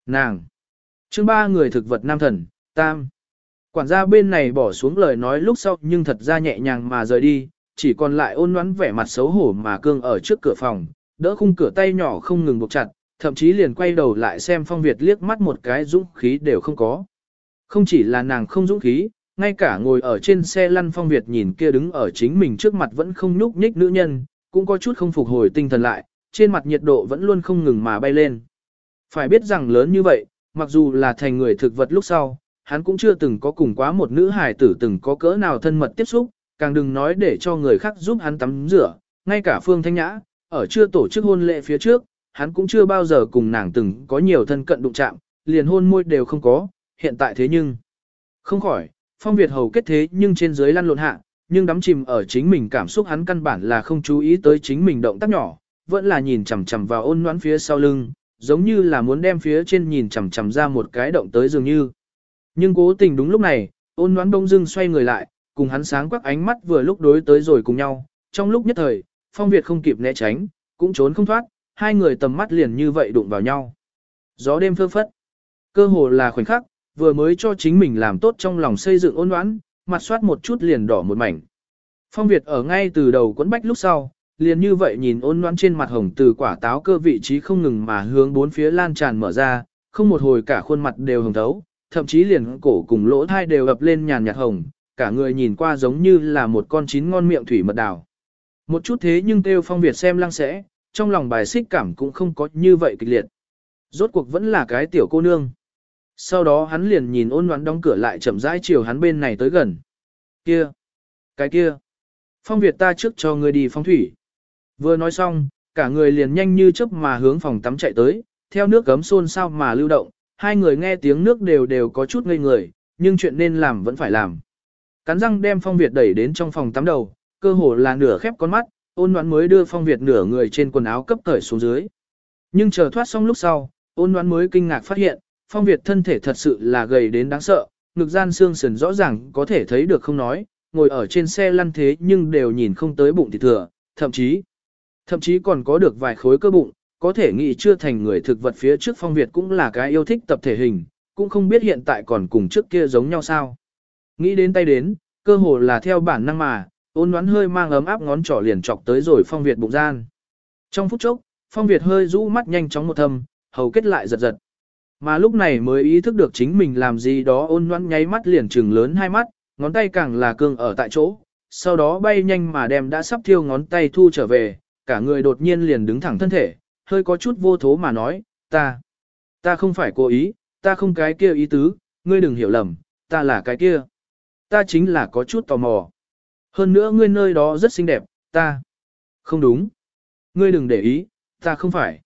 Nàng. Chương 3 người thực vật nam thần, tam. Quản gia bên này bỏ xuống lời nói lúc sau nhưng thật ra nhẹ nhàng mà rời đi, chỉ còn lại ôn nhoắn vẻ mặt xấu hổ mà cương ở trước cửa phòng, đỡ khung cửa tay nhỏ không ngừng buộc chặt, thậm chí liền quay đầu lại xem Phong Việt liếc mắt một cái dũng khí đều không có. Không chỉ là nàng không dũng khí, ngay cả ngồi ở trên xe lăn Phong Việt nhìn kia đứng ở chính mình trước mặt vẫn không nhúc nhích nữ nhân, cũng có chút không phục hồi tinh thần lại, trên mặt nhiệt độ vẫn luôn không ngừng mà bay lên. Phải biết rằng lớn như vậy, mặc dù là thành người thực vật lúc sau, hắn cũng chưa từng có cùng quá một nữ hài tử từng có cỡ nào thân mật tiếp xúc, càng đừng nói để cho người khác giúp hắn tắm rửa, ngay cả Phương Thanh Nhã, ở chưa tổ chức hôn lễ phía trước, hắn cũng chưa bao giờ cùng nàng từng có nhiều thân cận đụng chạm, liền hôn môi đều không có, hiện tại thế nhưng không khỏi, Phong Việt hầu kết thế nhưng trên dưới lăn lộn hạ, nhưng đắm chìm ở chính mình cảm xúc hắn căn bản là không chú ý tới chính mình động tác nhỏ, vẫn là nhìn chằm chằm vào ôn nhoãn phía sau lưng, giống như là muốn đem phía trên nhìn chằm chằm ra một cái động tới dường như. Nhưng cố tình đúng lúc này, ôn nhoãn đông dưng xoay người lại, cùng hắn sáng quắc ánh mắt vừa lúc đối tới rồi cùng nhau, trong lúc nhất thời, Phong Việt không kịp né tránh, cũng trốn không thoát, hai người tầm mắt liền như vậy đụng vào nhau. Gió đêm phơ phất, cơ hồ là khoảnh khắc, vừa mới cho chính mình làm tốt trong lòng xây dựng ôn nhoãn, mặt soát một chút liền đỏ một mảnh. Phong Việt ở ngay từ đầu quấn bách lúc sau, liền như vậy nhìn ôn nhoãn trên mặt hồng từ quả táo cơ vị trí không ngừng mà hướng bốn phía lan tràn mở ra, không một hồi cả khuôn mặt đều hồng thấu, thậm chí liền cổ cùng lỗ thai đều ập lên nhàn nhạt hồng, cả người nhìn qua giống như là một con chín ngon miệng thủy mật đào. Một chút thế nhưng kêu Phong Việt xem lăng sẽ, trong lòng bài xích cảm cũng không có như vậy kịch liệt. Rốt cuộc vẫn là cái tiểu cô nương. Sau đó hắn liền nhìn ôn nhoãn đóng cửa lại chậm rãi chiều hắn bên này tới gần. Kia! Cái kia! Phong Việt ta trước cho ngươi đi phong thủy. Vừa nói xong, cả người liền nhanh như chớp mà hướng phòng tắm chạy tới, theo nước gấm xôn xao mà lưu động, hai người nghe tiếng nước đều có chút ngây người, nhưng chuyện nên làm vẫn phải làm. Cắn răng đem Phong Việt đẩy đến trong phòng tắm đầu, cơ hồ là nửa khép con mắt, ôn nhoãn mới đưa Phong Việt nửa người trên quần áo cấp cởi xuống dưới. Nhưng chờ thoát xong lúc sau, ôn nhoãn mới kinh ngạc phát hiện, Phong Việt thân thể thật sự là gầy đến đáng sợ, ngực gian xương sườn rõ ràng có thể thấy được không nói, ngồi ở trên xe lăn thế nhưng đều nhìn không tới bụng thịt thừa, thậm chí còn có được vài khối cơ bụng, có thể nghĩ chưa thành người thực vật phía trước Phong Việt cũng là cái yêu thích tập thể hình, cũng không biết hiện tại còn cùng trước kia giống nhau sao. Nghĩ đến tay đến, cơ hồ là theo bản năng mà, ôn nhoãn hơi mang ấm áp ngón trỏ liền chọc tới rồi Phong Việt bụng gian. Trong phút chốc, Phong Việt hơi rũ mắt nhanh chóng một thâm, hầu kết lại giật giật. Mà lúc này mới ý thức được chính mình làm gì đó ôn nhoãn nháy mắt liền trừng lớn hai mắt, ngón tay càng là cương ở tại chỗ, sau đó bay nhanh mà đem đã sắp thiêu ngón tay thu trở về, cả người đột nhiên liền đứng thẳng thân thể, hơi có chút vô thố mà nói, ta không phải cố ý, ta không cái kia ý tứ, ngươi đừng hiểu lầm, ta là cái kia. Ta chính là có chút tò mò. Hơn nữa ngươi nơi đó rất xinh đẹp, không đúng. Ngươi đừng để ý, ta không phải.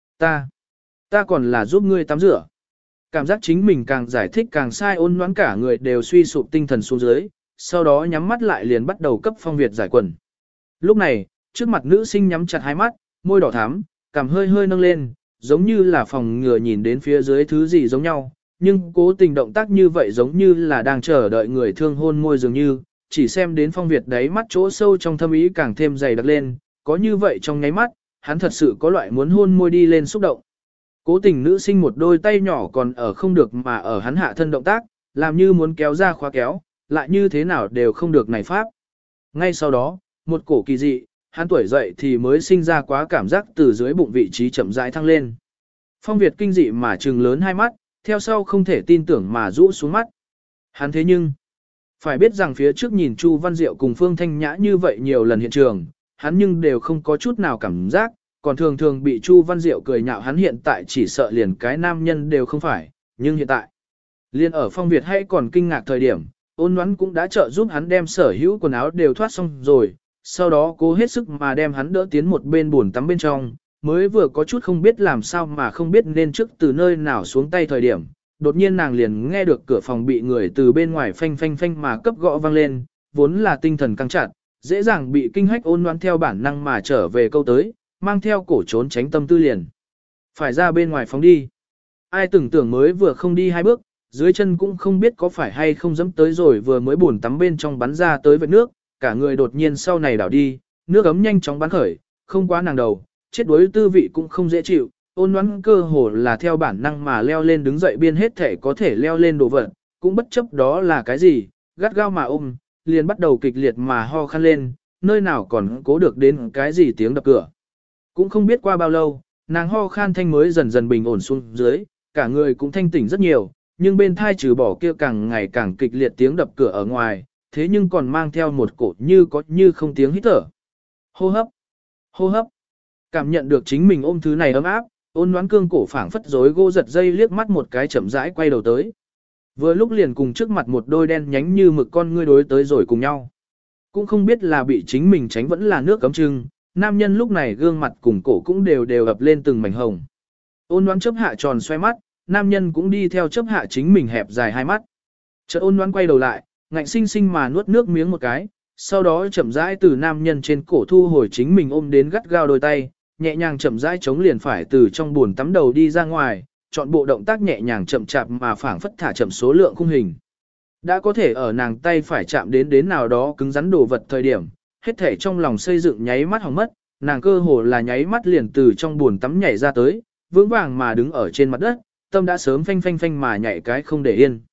Ta còn là giúp ngươi tắm rửa. Cảm giác chính mình càng giải thích càng sai ôn nhoãn cả người đều suy sụp tinh thần xuống dưới, sau đó nhắm mắt lại liền bắt đầu cấp Phong Việt giải quần. Lúc này, trước mặt nữ sinh nhắm chặt hai mắt, môi đỏ thắm, cằm hơi hơi nâng lên, giống như là phòng ngừa nhìn đến phía dưới thứ gì giống nhau, nhưng cố tình động tác như vậy giống như là đang chờ đợi người thương hôn môi dường như, chỉ xem đến Phong Việt đáy mắt chỗ sâu trong thâm ý càng thêm dày đặc lên, có như vậy trong nháy mắt, hắn thật sự có loại muốn hôn môi đi lên xúc động. Cố tình nữ sinh một đôi tay nhỏ còn ở không được mà ở hắn hạ thân động tác, làm như muốn kéo ra khóa kéo, lại như thế nào đều không được này pháp. Ngay sau đó, một cổ kỳ dị, hắn tuổi dậy thì mới sinh ra quá cảm giác từ dưới bụng vị trí chậm rãi thăng lên. Phong Việt kinh dị mà trừng lớn hai mắt, theo sau không thể tin tưởng mà rũ xuống mắt. Hắn thế nhưng, phải biết rằng phía trước nhìn Chu Văn Diệu cùng Phương Thanh Nhã như vậy nhiều lần hiện trường, hắn nhưng đều không có chút nào cảm giác, còn thường thường bị Chu Văn Diệu cười nhạo hắn hiện tại chỉ sợ liền cái nam nhân đều không phải, nhưng hiện tại, liền ở Phong Việt hay còn kinh ngạc thời điểm, ôn nhoãn cũng đã trợ giúp hắn đem sở hữu quần áo đều thoát xong rồi, sau đó cố hết sức mà đem hắn đỡ tiến một bên buồn tắm bên trong, mới vừa có chút không biết làm sao mà không biết nên trước từ nơi nào xuống tay thời điểm, đột nhiên nàng liền nghe được cửa phòng bị người từ bên ngoài phanh phanh phanh mà cấp gõ vang lên, vốn là tinh thần căng chặt, dễ dàng bị kinh hách ôn nhoãn theo bản năng mà trở về câu tới, mang theo cổ trốn tránh tâm tư liền. Phải ra bên ngoài phóng đi. Ai tưởng tưởng mới vừa không đi hai bước, dưới chân cũng không biết có phải hay không dẫm tới rồi vừa mới buồn tắm bên trong bắn ra tới vệt nước, cả người đột nhiên sau này đảo đi, nước ấm nhanh chóng bắn khởi, không quá nàng đầu, chết đuối tư vị cũng không dễ chịu, ôn đoán cơ hồ là theo bản năng mà leo lên đứng dậy biên hết thể có thể leo lên đồ vật, cũng bất chấp đó là cái gì, gắt gao mà ôm, liền bắt đầu kịch liệt mà ho khăn lên, nơi nào còn cố được đến cái gì tiếng đập cửa. Cũng không biết qua bao lâu, nàng ho khan thanh mới dần dần bình ổn xuống dưới, cả người cũng thanh tỉnh rất nhiều, nhưng bên thai trừ bỏ kia càng ngày càng kịch liệt tiếng đập cửa ở ngoài, thế nhưng còn mang theo một cổ như có như không tiếng hít thở. Hô hấp, hô hấp. Cảm nhận được chính mình ôm thứ này ấm áp, ôn đoán cương cổ phảng phất rối gỗ giật dây liếc mắt một cái chậm rãi quay đầu tới. Vừa lúc liền cùng trước mặt một đôi đen nhánh như mực con ngươi đối tới rồi cùng nhau. Cũng không biết là bị chính mình tránh vẫn là nước cấm trưng, nam nhân lúc này gương mặt cùng cổ cũng đều ập lên từng mảnh hồng. Ôn đoán chớp hạ tròn xoay mắt, nam nhân cũng đi theo chớp hạ chính mình hẹp dài hai mắt. Chợt ôn đoán quay đầu lại, ngạnh sinh sinh mà nuốt nước miếng một cái, sau đó chậm rãi từ nam nhân trên cổ thu hồi chính mình ôm đến gắt gao đôi tay, nhẹ nhàng chậm rãi chống liền phải từ trong buồn tắm đầu đi ra ngoài, chọn bộ động tác nhẹ nhàng chậm chạp mà phảng phất thả chậm số lượng khung hình. Đã có thể ở nàng tay phải chạm đến nào đó cứng rắn đồ vật thời điểm, hết thể trong lòng xây dựng nháy mắt hỏng mất, nàng cơ hồ là nháy mắt liền từ trong buồn tắm nhảy ra tới, vững vàng mà đứng ở trên mặt đất, tâm đã sớm phanh phanh phanh mà nhảy cái không để yên.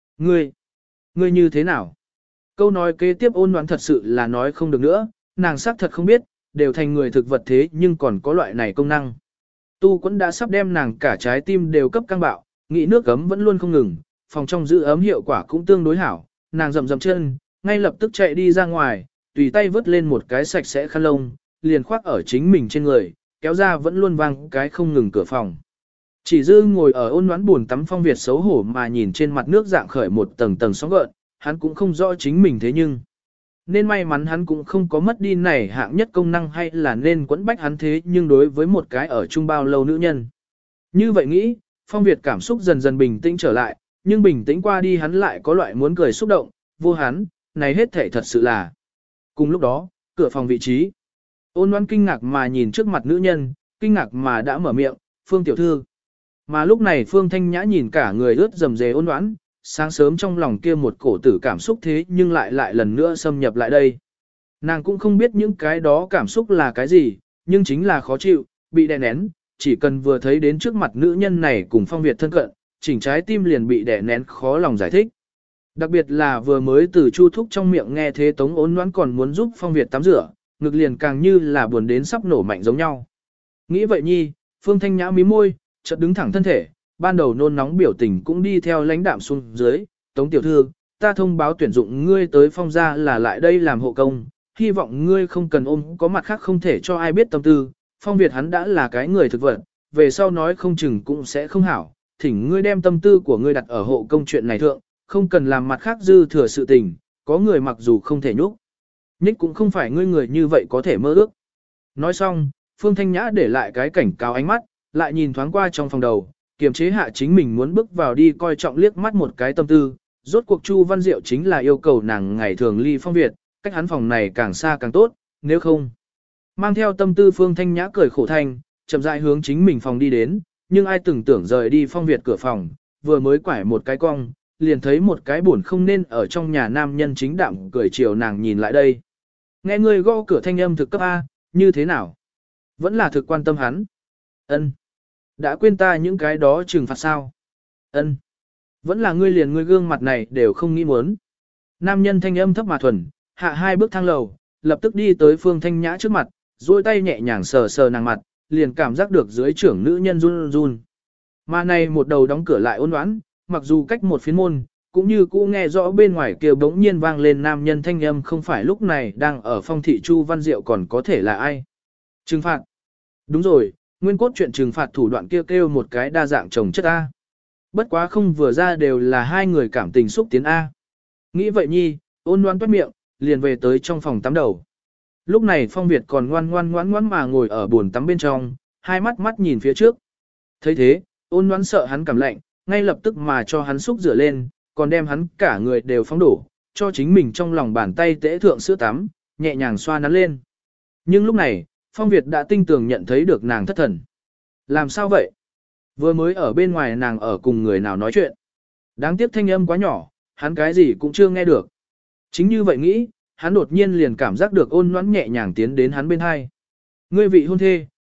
Ngươi như thế nào? Câu nói kế tiếp ôn đoán thật sự là nói không được nữa, nàng xác thật không biết, đều thành người thực vật thế nhưng còn có loại này công năng. Tu Quẫn đã sắp đem nàng cả trái tim đều cấp căng bạo, nghĩ nước ấm vẫn luôn không ngừng, phòng trong giữ ấm hiệu quả cũng tương đối hảo, nàng rầm rầm chân, ngay lập tức chạy đi ra ngoài, tùy tay vứt lên một cái sạch sẽ khăn lông, liền khoác ở chính mình trên người, kéo ra vẫn luôn vang cái không ngừng cửa phòng. Chỉ dư ngồi ở ôn đoán buồn tắm Phong Việt xấu hổ mà nhìn trên mặt nước dạng khởi một tầng tầng sóng gợn, hắn cũng không rõ chính mình thế nhưng. Nên may mắn hắn cũng không có mất đi này hạng nhất công năng hay là nên quẫn bách hắn thế nhưng đối với một cái ở chung bao lâu nữ nhân. Như vậy nghĩ, Phong Việt cảm xúc dần dần bình tĩnh trở lại, nhưng bình tĩnh qua đi hắn lại có loại muốn cười xúc động, vô hắn, này hết thể thật sự là. Cùng lúc đó, cửa phòng vị trí. Ôn đoán kinh ngạc mà nhìn trước mặt nữ nhân, kinh ngạc mà đã mở miệng, Phương tiểu thư. Mà lúc này Phương Thanh Nhã nhìn cả người ướt rầm rề ôn đoán, sáng sớm trong lòng kia một cổ tử cảm xúc thế nhưng lại lần nữa xâm nhập lại đây. Nàng cũng không biết những cái đó cảm xúc là cái gì, nhưng chính là khó chịu, bị đè nén, chỉ cần vừa thấy đến trước mặt nữ nhân này cùng Phong Việt thân cận, chỉnh trái tim liền bị đè nén khó lòng giải thích. Đặc biệt là vừa mới từ Chu Thúc trong miệng nghe thế Tống Ôn Ngoãn còn muốn giúp Phong Việt tắm rửa, ngực liền càng như là buồn đến sắp nổ mạnh giống nhau. Nghĩ vậy nhi, Phương Thanh Nhã mí môi, chợt đứng thẳng thân thể, ban đầu nôn nóng biểu tình cũng đi theo lãnh đạm xuống dưới, Tống tiểu thư, ta thông báo tuyển dụng ngươi tới Phong gia là lại đây làm hộ công, hy vọng ngươi không cần ôm có mặt khác không thể cho ai biết tâm tư, Phong Việt hắn đã là cái người thực vật, về sau nói không chừng cũng sẽ không hảo, thỉnh ngươi đem tâm tư của ngươi đặt ở hộ công chuyện này thượng, không cần làm mặt khác dư thừa sự tình, có người mặc dù không thể nhúc nhích cũng không phải ngươi người như vậy có thể mơ ước. Nói xong, Phương Thanh Nhã để lại cái cảnh cáo ánh mắt, lại nhìn thoáng qua trong phòng đầu, kiềm chế hạ chính mình muốn bước vào đi coi trọng liếc mắt một cái tâm tư, rốt cuộc Chu Văn Diệu chính là yêu cầu nàng ngày thường ly Phong Việt, cách hắn phòng này càng xa càng tốt, nếu không. Mang theo tâm tư Phương Thanh Nhã cười khổ thanh, chậm rãi hướng chính mình phòng đi đến, nhưng ai từng tưởng rời đi Phong Việt cửa phòng, vừa mới quải một cái cong, liền thấy một cái buồn không nên ở trong nhà nam nhân chính đạm cười chiều nàng nhìn lại đây. Nghe người gõ cửa thanh âm thực cấp A, như thế nào? Vẫn là thực quan tâm hắn. Ân, đã quên ta những cái đó trừng phạt sao? Ân, vẫn là ngươi liền ngươi gương mặt này đều không nghĩ muốn. Nam nhân thanh âm thấp mà thuần, hạ hai bước thang lầu, lập tức đi tới Phương Thanh Nhã trước mặt, duỗi tay nhẹ nhàng sờ sờ nàng mặt, liền cảm giác được dưới trưởng nữ nhân run run. Mà này một đầu đóng cửa lại ôn oán, mặc dù cách một phiến môn, cũng như cũ nghe rõ bên ngoài kia bỗng nhiên vang lên nam nhân thanh âm không phải lúc này đang ở Phong thị Chu Văn Diệu còn có thể là ai. Trừng phạt. Đúng rồi, nguyên cốt chuyện trừng phạt thủ đoạn kia kêu một cái đa dạng chồng chất A. Bất quá không vừa ra đều là hai người cảm tình xúc tiến A. Nghĩ vậy nhi, ôn ngoan toát miệng, liền về tới trong phòng tắm đầu. Lúc này Phong Việt còn ngoan ngoan mà ngồi ở bồn tắm bên trong, hai mắt nhìn phía trước. thấy thế, ôn ngoan sợ hắn cảm lạnh, ngay lập tức mà cho hắn xúc rửa lên, còn đem hắn cả người đều phóng đổ, cho chính mình trong lòng bàn tay tễ thượng sữa tắm, nhẹ nhàng xoa nắn lên. Nhưng lúc này, Phong Việt đã tinh tường nhận thấy được nàng thất thần. Làm sao vậy? Vừa mới ở bên ngoài nàng ở cùng người nào nói chuyện. Đáng tiếc thanh âm quá nhỏ, hắn cái gì cũng chưa nghe được. Chính như vậy nghĩ, hắn đột nhiên liền cảm giác được ôn nhoãn nhẹ nhàng tiến đến hắn bên hai. Ngươi vị hôn thê,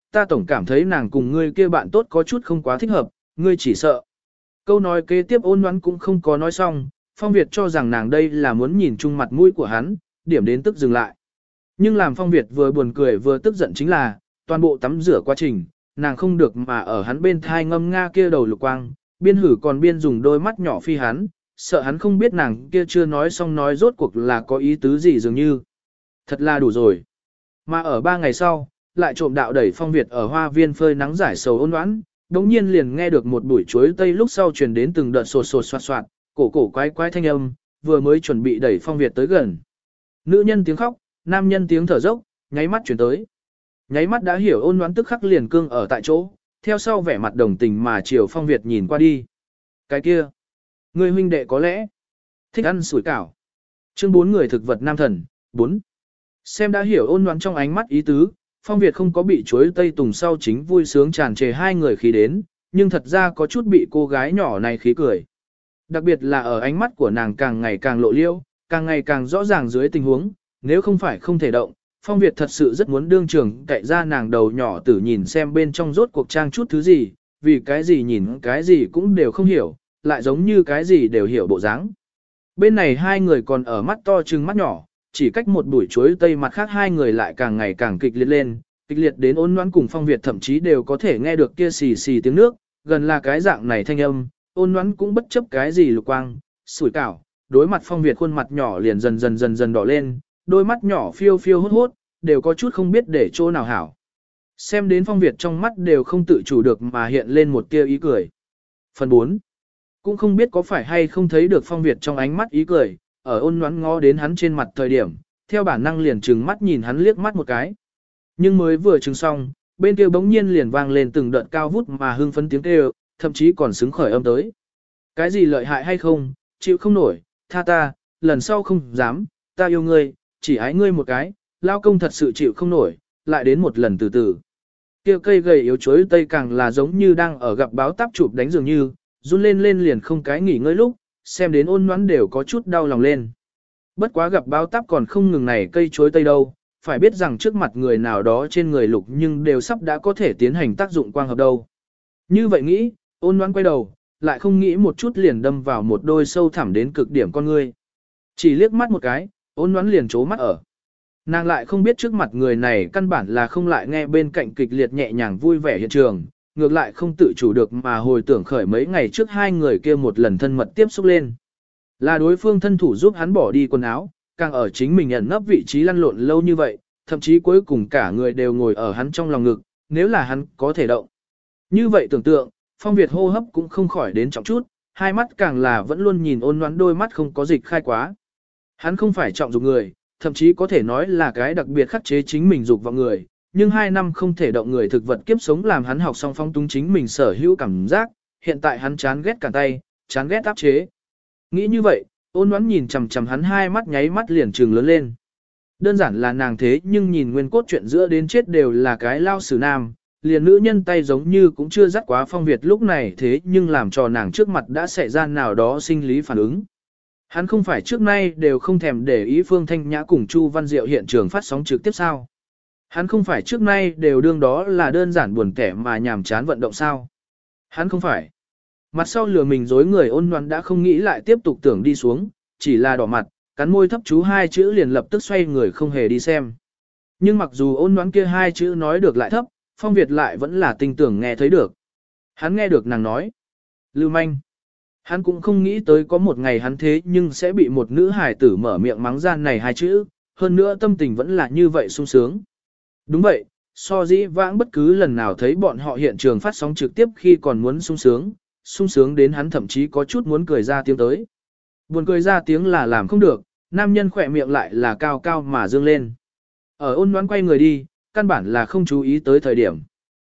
ta tổng cảm thấy nàng cùng ngươi kia bạn tốt có chút không quá thích hợp, ngươi chỉ sợ. Câu nói kế tiếp Ôn Ngoãn cũng không có nói xong, Phong Việt cho rằng nàng đây là muốn nhìn chung mặt mũi của hắn, điểm đến tức dừng lại. Nhưng làm Phong Việt vừa buồn cười vừa tức giận chính là, toàn bộ tắm rửa quá trình, nàng không được mà ở hắn bên thai ngâm nga kia đầu lục quang, biên hử còn biên dùng đôi mắt nhỏ phi hắn, sợ hắn không biết nàng kia chưa nói xong nói rốt cuộc là có ý tứ gì dường như. Thật là đủ rồi. Mà ở 3 ngày sau, lại trộm đạo đẩy Phong Việt ở hoa viên phơi nắng giải sầu Ôn Ngoãn, đống nhiên liền nghe được một bụi chuối tây lúc sau truyền đến từng đợt sột sột soạt soạt, cổ cổ quái quái thanh âm, vừa mới chuẩn bị đẩy Phong Việt tới gần. Nữ nhân tiếng khóc, nam nhân tiếng thở dốc, nháy mắt chuyển tới. Nháy mắt đã hiểu Ôn Ngoãn tức khắc liền cương ở tại chỗ, theo sau vẻ mặt đồng tình mà chiều Phong Việt nhìn qua đi. Cái kia, người huynh đệ có lẽ thích ăn sủi cảo. Chương 4 người thực vật nam thần, 4. Xem đã hiểu Ôn Ngoãn trong ánh mắt ý tứ, Phong Việt không có bị chuối tây tùng sau chính vui sướng tràn trề hai người khí đến, nhưng thật ra có chút bị cô gái nhỏ này khí cười. Đặc biệt là ở ánh mắt của nàng càng ngày càng lộ liễu, càng ngày càng rõ ràng dưới tình huống, nếu không phải không thể động, Phong Việt thật sự rất muốn đương trường cậy ra nàng đầu nhỏ tử nhìn xem bên trong rốt cuộc trang chút thứ gì, vì cái gì nhìn cái gì cũng đều không hiểu, lại giống như cái gì đều hiểu bộ dáng. Bên này hai người còn ở mắt to trừng mắt nhỏ, chỉ cách một bụi chuối tây mặt khác hai người lại càng ngày càng kịch liệt lên, kịch liệt đến Ôn Ngoãn cùng Phong Việt thậm chí đều có thể nghe được kia xì xì tiếng nước, gần là cái dạng này thanh âm, Ôn Ngoãn cũng bất chấp cái gì lục quang, sủi cảo, đối mặt Phong Việt khuôn mặt nhỏ liền dần đỏ lên, đôi mắt nhỏ phiêu phiêu hốt hốt, đều có chút không biết để chỗ nào hảo. Xem đến Phong Việt trong mắt đều không tự chủ được mà hiện lên một tia ý cười. Phần 4. Cũng không biết có phải hay không thấy được Phong Việt trong ánh mắt ý cười, ở Ôn Ngoãn ngó đến hắn trên mặt thời điểm, theo bản năng liền trừng mắt nhìn hắn liếc mắt một cái. Nhưng mới vừa trừng xong, bên kia bỗng nhiên liền vang lên từng đợt cao vút mà hưng phấn tiếng kêu, thậm chí còn xứng khởi âm tới. Cái gì lợi hại hay không, chịu không nổi, tha ta, lần sau không dám, ta yêu ngươi, chỉ ái ngươi một cái, lao công thật sự chịu không nổi, lại đến một lần từ từ. Kia cây gầy yếu chuối tây càng là giống như đang ở gặp báo táp chụp đánh dường như, run lên lên liền không cái nghỉ ngơi lúc, xem đến Ôn Ngoãn đều có chút đau lòng lên. Bất quá gặp báo táp còn không ngừng này cây chuối tây đâu, phải biết rằng trước mặt người nào đó trên người lục nhưng đều sắp đã có thể tiến hành tác dụng quang hợp đâu. Như vậy nghĩ, Ôn Ngoãn quay đầu, lại không nghĩ một chút liền đâm vào một đôi sâu thẳm đến cực điểm con ngươi. Chỉ liếc mắt một cái, Ôn Ngoãn liền trố mắt ở. Nàng lại không biết trước mặt người này căn bản là không lại nghe bên cạnh kịch liệt nhẹ nhàng vui vẻ hiện trường, ngược lại không tự chủ được mà hồi tưởng khởi mấy ngày trước hai người kia một lần thân mật tiếp xúc lên. Là đối phương thân thủ giúp hắn bỏ đi quần áo, càng ở chính mình ẩn nấp vị trí lăn lộn lâu như vậy, thậm chí cuối cùng cả người đều ngồi ở hắn trong lòng ngực, nếu là hắn có thể động. Như vậy tưởng tượng, Phong Việt hô hấp cũng không khỏi đến trọng chút, hai mắt càng là vẫn luôn nhìn Ôn Ngoãn đôi mắt không có dịch khai quá. Hắn không phải trọng dục người, thậm chí có thể nói là cái đặc biệt khắc chế chính mình dục vào người, nhưng 2 năm không thể động người thực vật kiếp sống làm hắn học xong phong túng chính mình sở hữu cảm giác, hiện tại hắn chán ghét cả tay, chán ghét áp chế. Nghĩ như vậy, Ôn Ngoãn nhìn chằm chằm hắn hai mắt nháy mắt liền trừng lớn lên. Đơn giản là nàng thế nhưng nhìn nguyên cốt chuyện giữa đến chết đều là cái lao sử nam, liền nữ nhân tay giống như cũng chưa dắt quá Phong Việt lúc này thế nhưng làm cho nàng trước mặt đã xảy ra nào đó sinh lý phản ứng. Hắn không phải trước nay đều không thèm để ý Phương Thanh Nhã cùng Chu Văn Diệu hiện trường phát sóng trực tiếp sao. Hắn không phải trước nay đều đương đó là đơn giản buồn kẻ mà nhàm chán vận động sao. Hắn không phải. Mặt sau lừa mình dối người Ôn Ngoãn đã không nghĩ lại tiếp tục tưởng đi xuống, chỉ là đỏ mặt, cắn môi thấp chú 2 chữ liền lập tức xoay người không hề đi xem. Nhưng mặc dù Ôn Ngoãn kia 2 chữ nói được lại thấp, Phong Việt lại vẫn là tinh tưởng nghe thấy được. Hắn nghe được nàng nói. Lưu manh. Hắn cũng không nghĩ tới có một ngày hắn thế nhưng sẽ bị một nữ hài tử mở miệng mắng gian này 2 chữ, hơn nữa tâm tình vẫn là như vậy sung sướng. Đúng vậy, so dĩ vãng bất cứ lần nào thấy bọn họ hiện trường phát sóng trực tiếp khi còn muốn sung sướng đến hắn thậm chí có chút muốn cười ra tiếng tới. Buồn cười ra tiếng là làm không được, nam nhân khỏe miệng lại là cao cao mà dương lên. Ở Ôn Ngoãn quay người đi, căn bản là không chú ý tới thời điểm.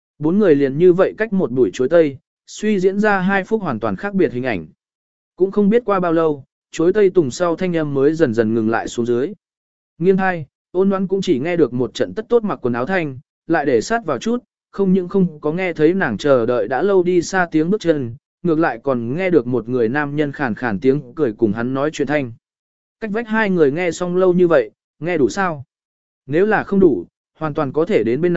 4 người liền như vậy cách một bụi chuối tây, suy diễn ra 2 phút hoàn toàn khác biệt hình ảnh. Cũng không biết qua bao lâu, chuối tây tùng sau thanh âm mới dần dần ngừng lại xuống dưới. Nghiêng hai, Ôn Ngoãn cũng chỉ nghe được một trận tất tốt mặc quần áo thanh, lại để sát vào chút, không những không có nghe thấy nàng chờ đợi đã lâu đi xa tiếng bước chân, ngược lại còn nghe được một người nam nhân khàn khàn tiếng cười cùng hắn nói chuyện thanh. Cách vách 2 người nghe xong lâu như vậy, nghe đủ sao? Nếu là không đủ, hoàn toàn có thể đến bên này,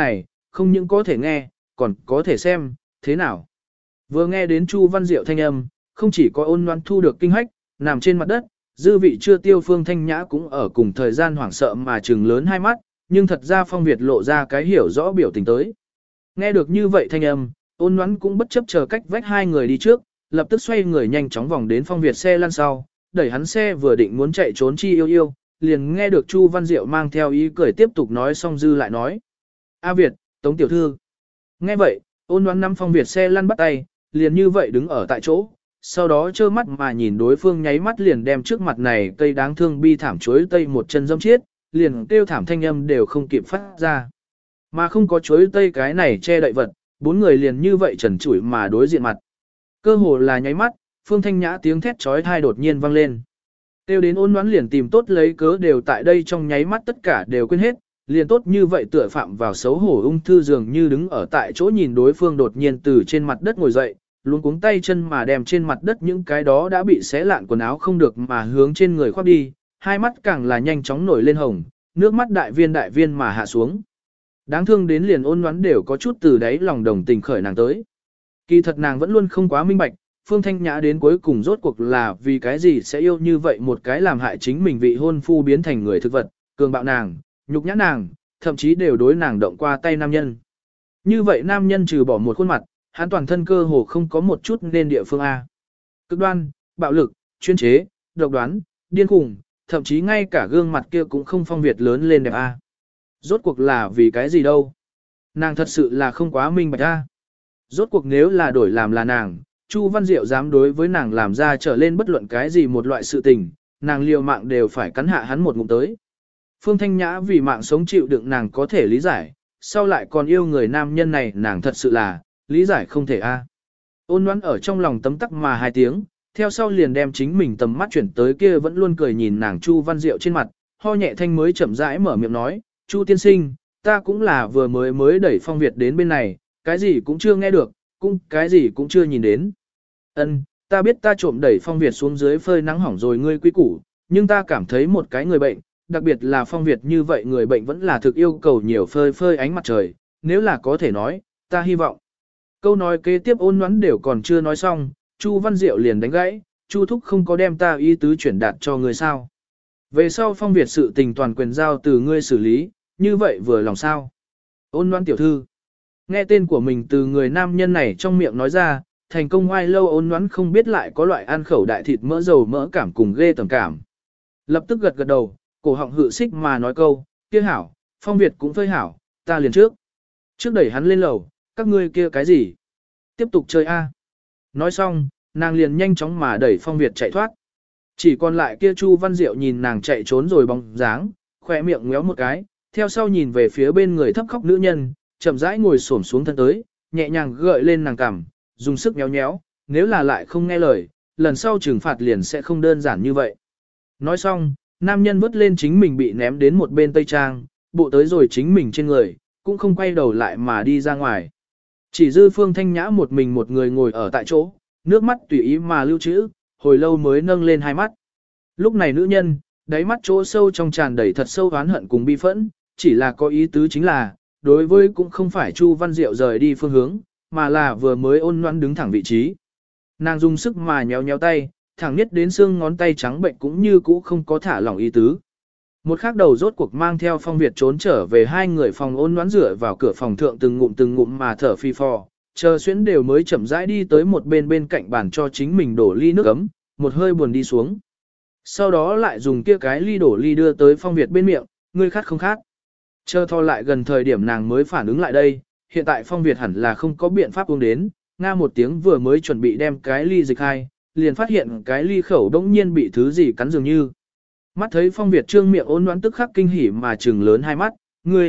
không những có thể nghe, còn có thể xem, thế nào. Vừa nghe đến Chu Văn Diệu thanh âm, không chỉ có Ôn Loan thu được kinh hách, nằm trên mặt đất, dư vị chưa tiêu Phương Thanh Nhã cũng ở cùng thời gian hoảng sợ mà trừng lớn hai mắt, nhưng thật ra Phong Việt lộ ra cái hiểu rõ biểu tình tới. Nghe được như vậy thanh âm, Ôn Loan cũng bất chấp chờ cách vách hai người đi trước, lập tức xoay người nhanh chóng vòng đến Phong Việt xe lăn sau, đẩy hắn xe vừa định muốn chạy trốn chi yêu yêu, liền nghe được Chu Văn Diệu mang theo ý cười tiếp tục nói xong dư lại nói. A Việt, Tống tiểu thư. Nghe vậy, Ôn Loan nắm Phong Việt xe lăn bắt tay, liền như vậy đứng ở tại chỗ, sau đó trơ mắt mà nhìn đối phương nháy mắt liền đem trước mặt này cây đáng thương bi thảm chuối tây một chân dâm chiết, liền kêu thảm thanh âm đều không kịp phát ra. Mà không có chuối tây cái này che đậy vật, bốn người liền như vậy trần trụi mà đối diện mặt. Cơ hồ là nháy mắt, Phương Thanh Nhã tiếng thét chói tai đột nhiên vang lên. Tiêu đến Ôn Loan liền tìm tốt lấy cớ đều tại đây trong nháy mắt tất cả đều quên hết, liền tốt như vậy tựa phạm vào xấu hổ ung thư dường như đứng ở tại chỗ nhìn đối phương đột nhiên từ trên mặt đất ngồi dậy, luống cuống tay chân mà đem trên mặt đất những cái đó đã bị xé lạn quần áo không được mà hướng trên người khoác đi, hai mắt càng là nhanh chóng nổi lên hồng, nước mắt đại viên mà hạ xuống. Đáng thương đến liền Ôn Loan đều có chút từ đáy lòng đồng tình khởi nàng tới. Kỳ thật nàng vẫn luôn không quá minh bạch, Phương Thanh Nhã đến cuối cùng rốt cuộc là vì cái gì sẽ yêu như vậy một cái làm hại chính mình vị hôn phu biến thành người thực vật, cường bạo nàng, nhục nhã nàng, thậm chí đều đối nàng động qua tay nam nhân. Như vậy nam nhân trừ bỏ một khuôn mặt, hắn toàn thân cơ hồ không có một chút nên địa phương A. Cực đoan, bạo lực, chuyên chế, độc đoán, điên khùng, thậm chí ngay cả gương mặt kia cũng không phong việt lớn lên đẹp A. Rốt cuộc là vì cái gì đâu? Nàng thật sự là không quá minh bạch A. Rốt cuộc nếu là đổi làm là nàng, Chu Văn Diệu dám đối với nàng làm ra trở lên bất luận cái gì một loại sự tình, nàng liều mạng đều phải cắn hạ hắn một ngụm tới. Phương Thanh Nhã vì mạng sống chịu đựng nàng có thể lý giải, sau lại còn yêu người nam nhân này nàng thật sự là, lý giải không thể a. Ôn Loan ở trong lòng tấm tắc mà hai tiếng, theo sau liền đem chính mình tầm mắt chuyển tới kia vẫn luôn cười nhìn nàng Chu Văn Diệu trên mặt, ho nhẹ thanh mới chậm rãi mở miệng nói, Chu tiên sinh, ta cũng là vừa mới đẩy Phong Việt đến bên này, cái gì cũng chưa nghe được, cũng cái gì cũng chưa nhìn đến. Ân, ta biết ta trộm đẩy Phong Việt xuống dưới phơi nắng hỏng rồi ngươi quy củ, nhưng ta cảm thấy một cái người bệnh, đặc biệt là Phong Việt như vậy người bệnh vẫn là thực yêu cầu nhiều phơi ánh mặt trời, nếu là có thể nói, ta hy vọng. Câu nói kế tiếp Ôn Loan đều còn chưa nói xong, Chu Văn Diệu liền đánh gãy, Chu thúc không có đem ta ý tứ chuyển đạt cho ngươi sao. Về sau Phong Việt sự tình toàn quyền giao từ ngươi xử lý, như vậy vừa lòng sao. Ôn Loan tiểu thư, nghe tên của mình từ người nam nhân này trong miệng nói ra, thành công ngoai lâu Ôn Loan không biết lại có loại ăn khẩu đại thịt mỡ dầu mỡ cảm cùng ghê tởm cảm. Lập tức gật đầu, cổ họng hự xích mà nói câu, kia hảo, Phong Việt cũng phơi hảo, ta liền trước. Trước đẩy hắn lên lầu, các ngươi kia cái gì? Tiếp tục chơi a. Nói xong, nàng liền nhanh chóng mà đẩy Phong Việt chạy thoát. Chỉ còn lại kia Chu Văn Diệu nhìn nàng chạy trốn rồi bóng dáng, khỏe miệng ngéo một cái, theo sau nhìn về phía bên người thấp khóc nữ nhân, chậm rãi ngồi xổm xuống thân tới, nhẹ nhàng gợi lên nàng cằm, dùng sức nhéo nhéo, nếu là lại không nghe lời, lần sau trừng phạt liền sẽ không đơn giản như vậy. Nói xong, nam nhân vứt lên chính mình bị ném đến một bên tây trang, bộ tới rồi chính mình trên người, cũng không quay đầu lại mà đi ra ngoài. Chỉ dư Phương Thanh Nhã một mình một người ngồi ở tại chỗ, nước mắt tùy ý mà lưu trữ, hồi lâu mới nâng lên hai mắt. Lúc này nữ nhân, đáy mắt chỗ sâu trong tràn đầy thật sâu oán hận cùng bi phẫn, chỉ là có ý tứ chính là, đối với cũng không phải Chu Văn Diệu rời đi phương hướng, mà là vừa mới Ôn Loan đứng thẳng vị trí. Nàng dùng sức mà nhéo nhéo tay, thẳng nhất đến xương ngón tay trắng bệnh cũng như cũ không có thả lỏng ý tứ. Một khắc đầu rốt cuộc mang theo Phong Việt trốn trở về hai người phòng Ôn Loan rửa vào cửa phòng thượng từng ngụm mà thở phi phò, chờ xuyến đều mới chậm rãi đi tới một bên cạnh bàn cho chính mình đổ ly nước ấm, một hơi buồn đi xuống. Sau đó lại dùng kia cái ly đổ ly đưa tới Phong Việt bên miệng, ngươi khát không khát. Chờ thò lại gần thời điểm nàng mới phản ứng lại đây, hiện tại Phong Việt hẳn là không có biện pháp uống đến, nga một tiếng vừa mới chuẩn bị đem cái ly dịch hai, liền phát hiện cái ly khẩu đống nhiên bị thứ gì cắn dường như. Mắt thấy Phong Việt trương miệng Ôn Loan tức khắc kinh hỉ mà trừng lớn hai mắt,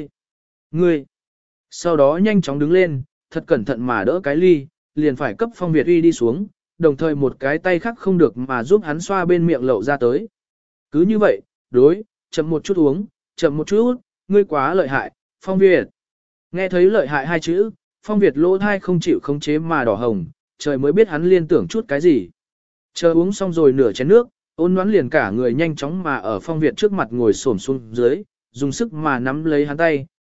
ngươi. Sau đó nhanh chóng đứng lên, thật cẩn thận mà đỡ cái ly, liền phải cấp Phong Việt uy đi xuống, đồng thời một cái tay khác không được mà giúp hắn xoa bên miệng lậu ra tới. Cứ như vậy, chậm một chút uống, chậm một chút, ngươi quá lợi hại, Phong Việt. Nghe thấy lợi hại hai chữ, Phong Việt lỗ thai không chịu khống chế mà đỏ hồng, trời mới biết hắn liên tưởng chút cái gì. Chờ uống xong rồi nửa chén nước, Ôn Loan liền cả người nhanh chóng mà ở Phong Việt trước mặt ngồi xổm xuống dưới, dùng sức mà nắm lấy hắn tay,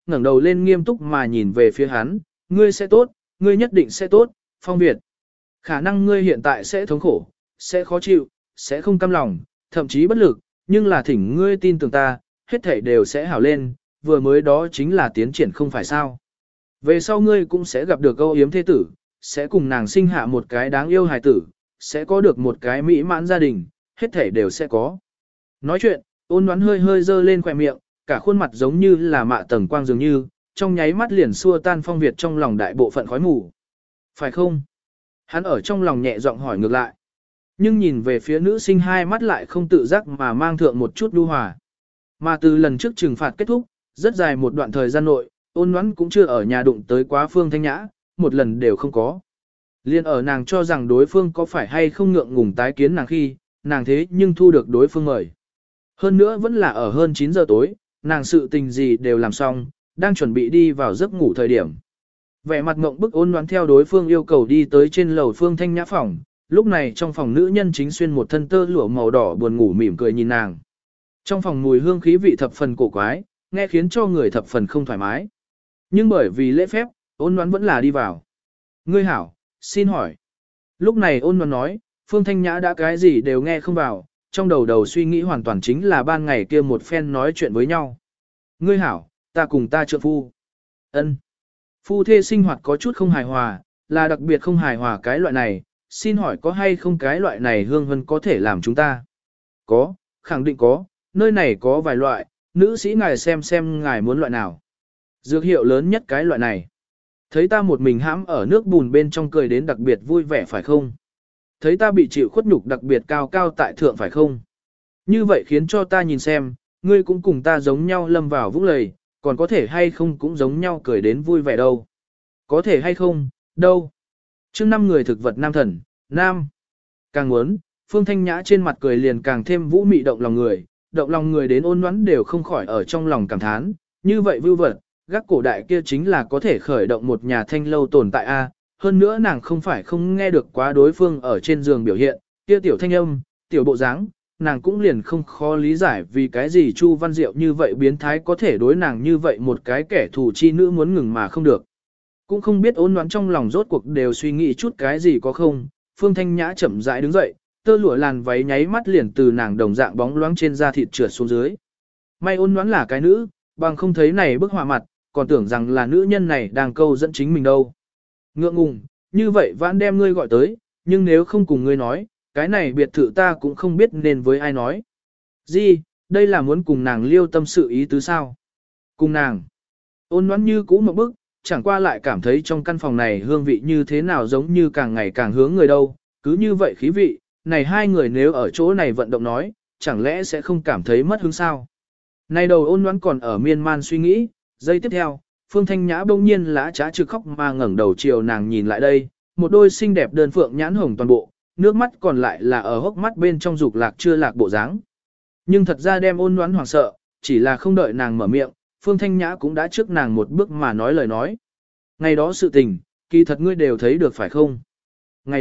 ngẩng đầu lên nghiêm túc mà nhìn về phía hắn, ngươi sẽ tốt, ngươi nhất định sẽ tốt, Phong Việt. Khả năng ngươi hiện tại sẽ thống khổ, sẽ khó chịu, sẽ không cam lòng, thậm chí bất lực, nhưng là thỉnh ngươi tin tưởng ta, hết thảy đều sẽ hảo lên, vừa mới đó chính là tiến triển không phải sao. Về sau ngươi cũng sẽ gặp được âu yếm thế tử, sẽ cùng nàng sinh hạ một cái đáng yêu hài tử, sẽ có được một cái mỹ mãn gia đình, hết thảy đều sẽ có. Nói chuyện, Ôn Ngoãn hơi hơi dơ lên khỏe miệng, cả khuôn mặt giống như là mạ tầng quang dường như, trong nháy mắt liền xua tan Phong Việt trong lòng đại bộ phận khói mù. Phải không? Hắn ở trong lòng nhẹ giọng hỏi ngược lại. Nhưng nhìn về phía nữ sinh hai mắt lại không tự giác mà mang thượng một chút nhu hòa. Mà từ lần trước trừng phạt kết thúc, rất dài một đoạn thời gian nội, Ôn Ngoãn cũng chưa ở nhà đụng tới quá Phương Thanh Nhã, một lần đều không có. Liên ở nàng cho rằng đối phương có phải hay không ngượng ngùng tái kiến nàng khi, nàng thế nhưng thu được đối phương mời. Hơn nữa vẫn là ở hơn 9 giờ tối, nàng sự tình gì đều làm xong, đang chuẩn bị đi vào giấc ngủ thời điểm. Vẻ mặt ngộng bức Ôn Ngoãn theo đối phương yêu cầu đi tới trên lầu Phương Thanh Nhã phòng, lúc này trong phòng nữ nhân chính xuyên một thân tơ lụa màu đỏ buồn ngủ mỉm cười nhìn nàng. Trong phòng mùi hương khí vị thập phần cổ quái, nghe khiến cho người thập phần không thoải mái. Nhưng bởi vì lễ phép, Ôn Ngoãn vẫn là đi vào. Ngươi hảo, xin hỏi. Lúc này Ôn Ngoãn nói, Phương Thanh Nhã đã cái gì đều nghe không vào, trong đầu suy nghĩ hoàn toàn chính là ban ngày kia một phen nói chuyện với nhau. Ngươi hảo, ta cùng ta trượng phu. Ân. Phu thê sinh hoạt có chút không hài hòa, là đặc biệt không hài hòa cái loại này, xin hỏi có hay không cái loại này hương vân có thể làm chúng ta? Có, khẳng định có, nơi này có vài loại, nữ sĩ ngài xem ngài muốn loại nào. Dược hiệu lớn nhất cái loại này. Thấy ta một mình hãm ở nước bùn bên trong cười đến đặc biệt vui vẻ phải không? Thấy ta bị chịu khuất nhục đặc biệt cao cao tại thượng phải không? Như vậy khiến cho ta nhìn xem, ngươi cũng cùng ta giống nhau lâm vào vũng lầy, còn có thể hay không cũng giống nhau cười đến vui vẻ đâu. Có thể hay không, đâu. Chương 5 người thực vật nam thần, nam. Càng muốn, Phương Thanh Nhã trên mặt cười liền càng thêm vũ mị động lòng người đến Ôn Ngoãn đều không khỏi ở trong lòng cảm thán, như vậy vưu vật, gác cổ đại kia chính là có thể khởi động một nhà thanh lâu tồn tại a. Hơn nữa nàng không phải không nghe được quá đối phương ở trên giường biểu hiện, kia tiểu thanh âm, tiểu bộ dáng, nàng cũng liền không khó lý giải vì cái gì Chu Văn Diệu như vậy biến thái có thể đối nàng như vậy một cái kẻ thù chi nữ muốn ngừng mà không được. Cũng không biết Ôn Ngoãn trong lòng rốt cuộc đều suy nghĩ chút cái gì có không, Phương Thanh Nhã chậm rãi đứng dậy, tơ lụa làn váy nháy mắt liền từ nàng đồng dạng bóng loáng trên da thịt trượt xuống dưới. May Ôn Ngoãn là cái nữ, bằng không thấy này bức họa mặt, còn tưởng rằng là nữ nhân này đang câu dẫn chính mình đâu. Ngượng ngùng, như vậy vãn đem ngươi gọi tới, nhưng nếu không cùng ngươi nói, cái này biệt thự ta cũng không biết nên với ai nói. Gì, đây là muốn cùng nàng liêu tâm sự ý tứ sao? Cùng nàng. Ôn Ngoãn như cũ một bức, chẳng qua lại cảm thấy trong căn phòng này hương vị như thế nào giống như càng ngày càng hướng người đâu, cứ như vậy khí vị, này hai người nếu ở chỗ này vận động nói, chẳng lẽ sẽ không cảm thấy mất hứng sao? Này đầu Ôn Ngoãn còn ở miên man suy nghĩ, giây tiếp theo, Phương Thanh Nhã bỗng nhiên lã trá trực khóc mà ngẩng đầu chiều nàng nhìn lại đây, một đôi xinh đẹp đơn phượng nhãn hồng toàn bộ, nước mắt còn lại là ở hốc mắt bên trong dục lạc chưa lạc bộ dáng. Nhưng thật ra đem Ôn Ngoãn hoảng sợ, chỉ là không đợi nàng mở miệng, Phương Thanh Nhã cũng đã trước nàng một bước mà nói lời nói. Ngày đó sự tình, kỳ thật ngươi đều thấy được phải không? Ngày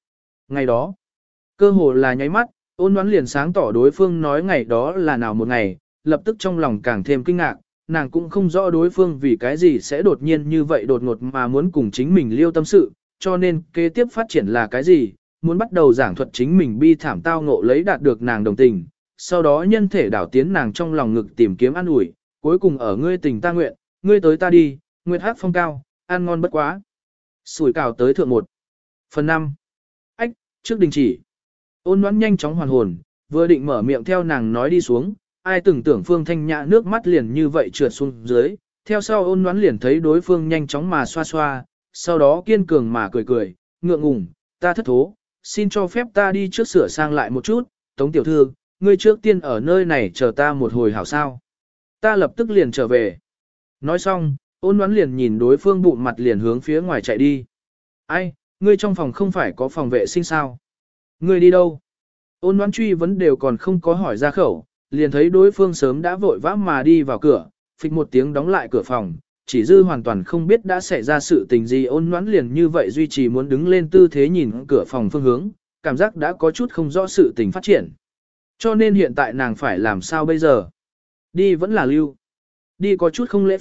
đó, cơ hồ là nháy mắt, Ôn Ngoãn liền sáng tỏ đối phương nói ngày đó là nào một ngày, lập tức trong lòng càng thêm kinh ngạc, nàng cũng không rõ đối phương vì cái gì sẽ đột nhiên như vậy đột ngột mà muốn cùng chính mình liêu tâm sự, cho nên kế tiếp phát triển là cái gì, muốn bắt đầu giảng thuật chính mình bi thảm tao ngộ lấy đạt được nàng đồng tình, sau đó nhân thể đảo tiến nàng trong lòng ngực tìm kiếm an ủi, cuối cùng ở ngươi tình ta nguyện, ngươi tới ta đi, nguyệt hát phong cao, ăn ngon bất quá. Sủi cảo tới thượng 1. Phần 5. Ách, trước đình chỉ. Ôn Ngoãn nhanh chóng hoàn hồn, vừa định mở miệng theo nàng nói đi xuống, ai từng tưởng Phương Thanh Nhã nước mắt liền như vậy trượt xuống dưới, theo sau Ôn Ngoãn liền thấy đối phương nhanh chóng mà xoa xoa, sau đó kiên cường mà cười, ngượng ngùng, ta thất thố, xin cho phép ta đi trước sửa sang lại một chút, Tống tiểu thư, ngươi trước tiên ở nơi này chờ ta một hồi hảo sao. Ta lập tức liền trở về. Nói xong, Ôn Ngoãn liền nhìn đối phương bụng mặt liền hướng phía ngoài chạy đi. Ai, ngươi trong phòng không phải có phòng vệ sinh sao? Ngươi đi đâu? Ôn Ngoãn truy vấn đều còn không có hỏi ra khẩu, liền thấy đối phương sớm đã vội vã mà đi vào cửa, phịch một tiếng đóng lại cửa phòng, chỉ dư hoàn toàn không biết đã xảy ra sự tình gì. Ôn Ngoãn liền như vậy duy trì muốn đứng lên tư thế nhìn cửa phòng phương hướng, cảm giác đã có chút không rõ sự tình phát triển. Cho nên hiện tại nàng phải làm sao bây giờ? Đi vẫn là lưu. Đi có chút không lễ phép,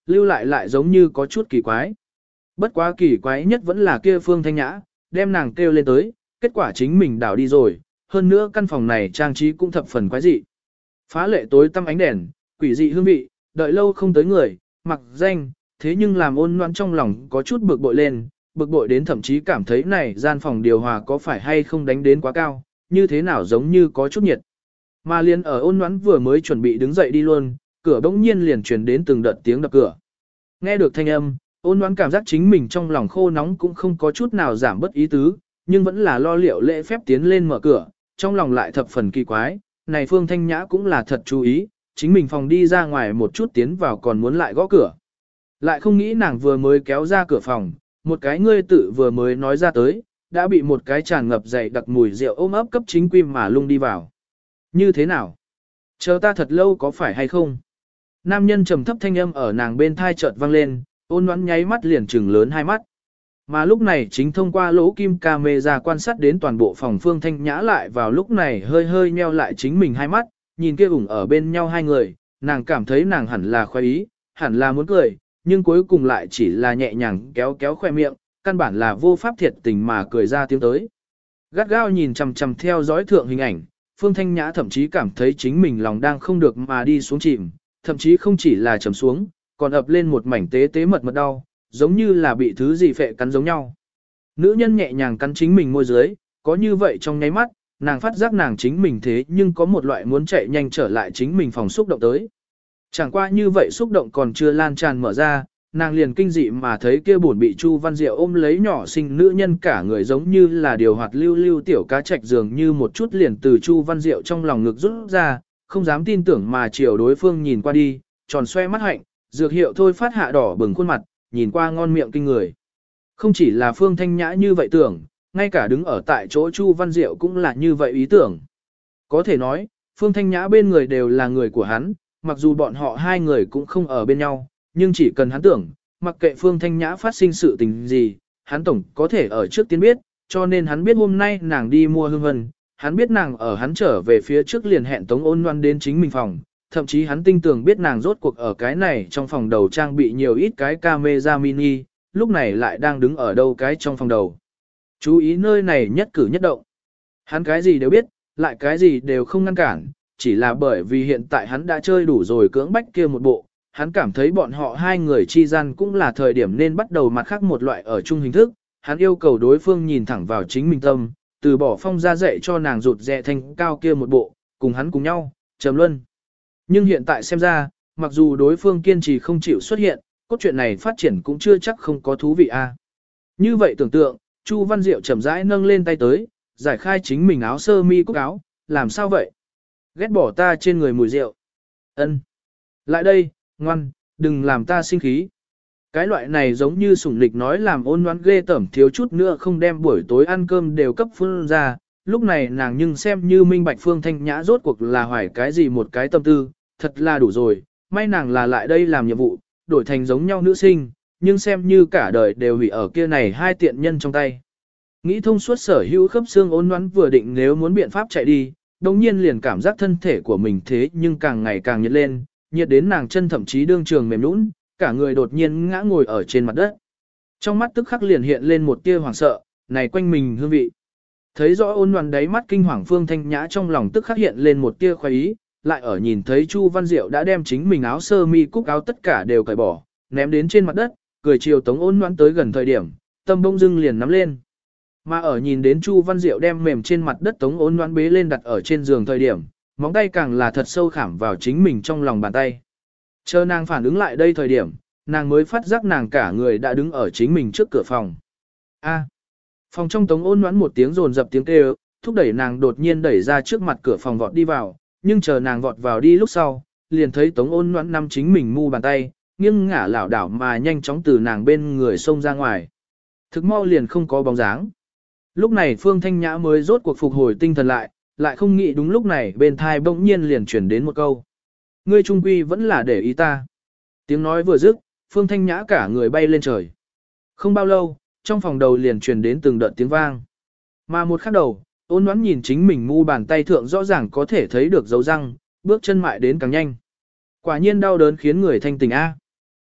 lưu lại giống như có chút kỳ quái. Bất quá kỳ quái nhất vẫn là kia Phương Thanh Nhã, đem nàng kêu lên tới, kết quả chính mình đảo đi rồi, hơn nữa căn phòng này trang trí cũng thập phần quái dị. Phá lệ tối tăm ánh đèn, quỷ dị hương vị, đợi lâu không tới người, mặc danh, thế nhưng làm Ôn Loan trong lòng có chút bực bội lên, bực bội đến thậm chí cảm thấy này gian phòng điều hòa có phải hay không đánh đến quá cao, như thế nào giống như có chút nhiệt. Mà liền ở Ôn Loan vừa mới chuẩn bị đứng dậy đi luôn, cửa bỗng nhiên liền truyền đến từng đợt tiếng đập cửa. Nghe được thanh âm, Ôn Loan cảm giác chính mình trong lòng khô nóng cũng không có chút nào giảm bất ý tứ, nhưng vẫn là lo liệu lễ phép tiến lên mở cửa, trong lòng lại thập phần kỳ quái, này Phương Thanh Nhã cũng là thật chú ý, chính mình phòng đi ra ngoài một chút tiến vào còn muốn lại gõ cửa. Lại không nghĩ nàng vừa mới kéo ra cửa phòng, một cái ngươi tự vừa mới nói ra tới, đã bị một cái tràn ngập dày đặc mùi rượu ôm ấp cấp chính quy mà lung đi vào. Như thế nào? Chờ ta thật lâu có phải hay không? Nam nhân trầm thấp thanh âm ở nàng bên thai chợt vang lên, Ôn Loan nháy mắt liền trừng lớn hai mắt. Mà lúc này chính thông qua lỗ kim camera quan sát đến toàn bộ phòng Phương Thanh Nhã lại vào lúc này hơi hơi nheo lại chính mình hai mắt, nhìn kia ủng ở bên nhau hai người, nàng cảm thấy nàng hẳn là khoái ý, hẳn là muốn cười, nhưng cuối cùng lại chỉ là nhẹ nhàng kéo kéo khoe miệng, căn bản là vô pháp thiệt tình mà cười ra tiếng tới. Gắt gao nhìn chằm chằm theo dõi thượng hình ảnh, Phương Thanh Nhã thậm chí cảm thấy chính mình lòng đang không được mà đi xuống chìm, thậm chí không chỉ là chầm xuống, còn ập lên một mảnh tế tế mật đau, giống như là bị thứ gì phệ cắn giống nhau. Nữ nhân nhẹ nhàng cắn chính mình môi dưới, có như vậy trong nháy mắt, nàng phát giác nàng chính mình thế nhưng có một loại muốn chạy nhanh trở lại chính mình phòng xúc động tới. Chẳng qua như vậy xúc động còn chưa lan tràn mở ra, nàng liền kinh dị mà thấy kia buồn bị Chu Văn Diệu ôm lấy nhỏ xinh nữ nhân cả người giống như là điều hoạt lưu lưu tiểu cá trạch dường như một chút liền từ Chu Văn Diệu trong lòng ngực rút ra, không dám tin tưởng mà chiều đối phương nhìn qua đi, tròn xoe mắt hạnh, dược hiệu thôi phát hạ đỏ bừng khuôn mặt, nhìn qua ngon miệng kinh người. Không chỉ là Phương Thanh Nhã như vậy tưởng, ngay cả đứng ở tại chỗ Chu Văn Diệu cũng là như vậy ý tưởng. Có thể nói, Phương Thanh Nhã bên người đều là người của hắn, mặc dù bọn họ hai người cũng không ở bên nhau, nhưng chỉ cần hắn tưởng, mặc kệ Phương Thanh Nhã phát sinh sự tình gì, hắn tổng có thể ở trước tiên biết, cho nên hắn biết hôm nay nàng đi mua hương vân, hắn biết nàng ở hắn trở về phía trước liền hẹn Tống Ôn Loan đến chính mình phòng, thậm chí hắn tinh tường biết nàng rốt cuộc ở cái này trong phòng đầu trang bị nhiều ít cái camera mini, lúc này lại đang đứng ở đâu cái trong phòng đầu. Chú ý nơi này nhất cử nhất động. Hắn cái gì đều biết, lại cái gì đều không ngăn cản, chỉ là bởi vì hiện tại hắn đã chơi đủ rồi cưỡng bách kia một bộ, hắn cảm thấy bọn họ hai người chi gian cũng là thời điểm nên bắt đầu mặt khác một loại ở chung hình thức, hắn yêu cầu đối phương nhìn thẳng vào chính mình tâm, từ bỏ phong ra dạy cho nàng rụt rè thanh cao kia một bộ, cùng hắn cùng nhau, trầm luân. Nhưng hiện tại xem ra, mặc dù đối phương kiên trì không chịu xuất hiện, cốt truyện này phát triển cũng chưa chắc không có thú vị a. Như vậy tưởng tượng, Chu Văn Diệu chậm rãi nâng lên tay tới, giải khai chính mình áo sơ mi cúc áo, làm sao vậy? Ghét bỏ ta trên người mùi rượu. Ân, lại đây, ngoan, đừng làm ta sinh khí. Cái loại này giống như sủng lịch nói làm Ôn Loan ghê tởm thiếu chút nữa không đem buổi tối ăn cơm đều cấp phun ra, lúc này nàng nhưng xem như minh bạch Phương Thanh Nhã rốt cuộc là hoài cái gì một cái tâm tư, thật là đủ rồi, may nàng là lại đây làm nhiệm vụ, đổi thành giống nhau nữ sinh, nhưng xem như cả đời đều hủy ở kia này hai tiện nhân trong tay. Nghĩ thông suốt sở hữu khớp xương Ôn Loan vừa định nếu muốn biện pháp chạy đi, đồng nhiên liền cảm giác thân thể của mình thế nhưng càng ngày càng nhiệt lên, nhiệt đến nàng chân thậm chí đương trường mềm nũng, cả người đột nhiên ngã ngồi ở trên mặt đất. Trong mắt tức khắc liền hiện lên một tia hoảng sợ, này quanh mình hương vị. Thấy rõ Ôn Loan đáy mắt kinh hoàng Phương Thanh Nhã trong lòng tức khắc hiện lên một tia khoái ý, lại ở nhìn thấy Chu Văn Diệu đã đem chính mình áo sơ mi cúc áo tất cả đều cởi bỏ, ném đến trên mặt đất, cười chiều Tống Ôn Loan tới gần thời điểm, tâm bông dưng liền nắm lên. Mà ở nhìn đến Chu Văn Diệu đem mềm trên mặt đất Tống Ôn Loan bế lên đặt ở trên giường thời điểm, móng tay càng là thật sâu khảm vào chính mình trong lòng bàn tay. Chờ nàng phản ứng lại đây thời điểm, nàng mới phát giác nàng cả người đã đứng ở chính mình trước cửa phòng. A. Phòng trong Tống Ôn Loan một tiếng rồn dập tiếng kêu, thúc đẩy nàng đột nhiên đẩy ra trước mặt cửa phòng vọt đi vào, nhưng chờ nàng vọt vào đi lúc sau, liền thấy Tống Ôn Loan nắm chính mình mu bàn tay, nghiêng ngả lảo đảo mà nhanh chóng từ nàng bên người xông ra ngoài. Thực mau liền không có bóng dáng. Lúc này Phương Thanh Nhã mới rốt cuộc phục hồi tinh thần lại không nghĩ đúng lúc này bên thai bỗng nhiên liền chuyển đến một câu. Ngươi trung quy vẫn là để ý ta. Tiếng nói vừa dứt, Phương Thanh Nhã cả người bay lên trời. Không bao lâu, trong phòng đầu liền truyền đến từng đợt tiếng vang. Mà một khắc đầu, Ôn Loan nhìn chính mình mu bàn tay thượng rõ ràng có thể thấy được dấu răng, bước chân mại đến càng nhanh. Quả nhiên đau đớn khiến người thanh tỉnh a.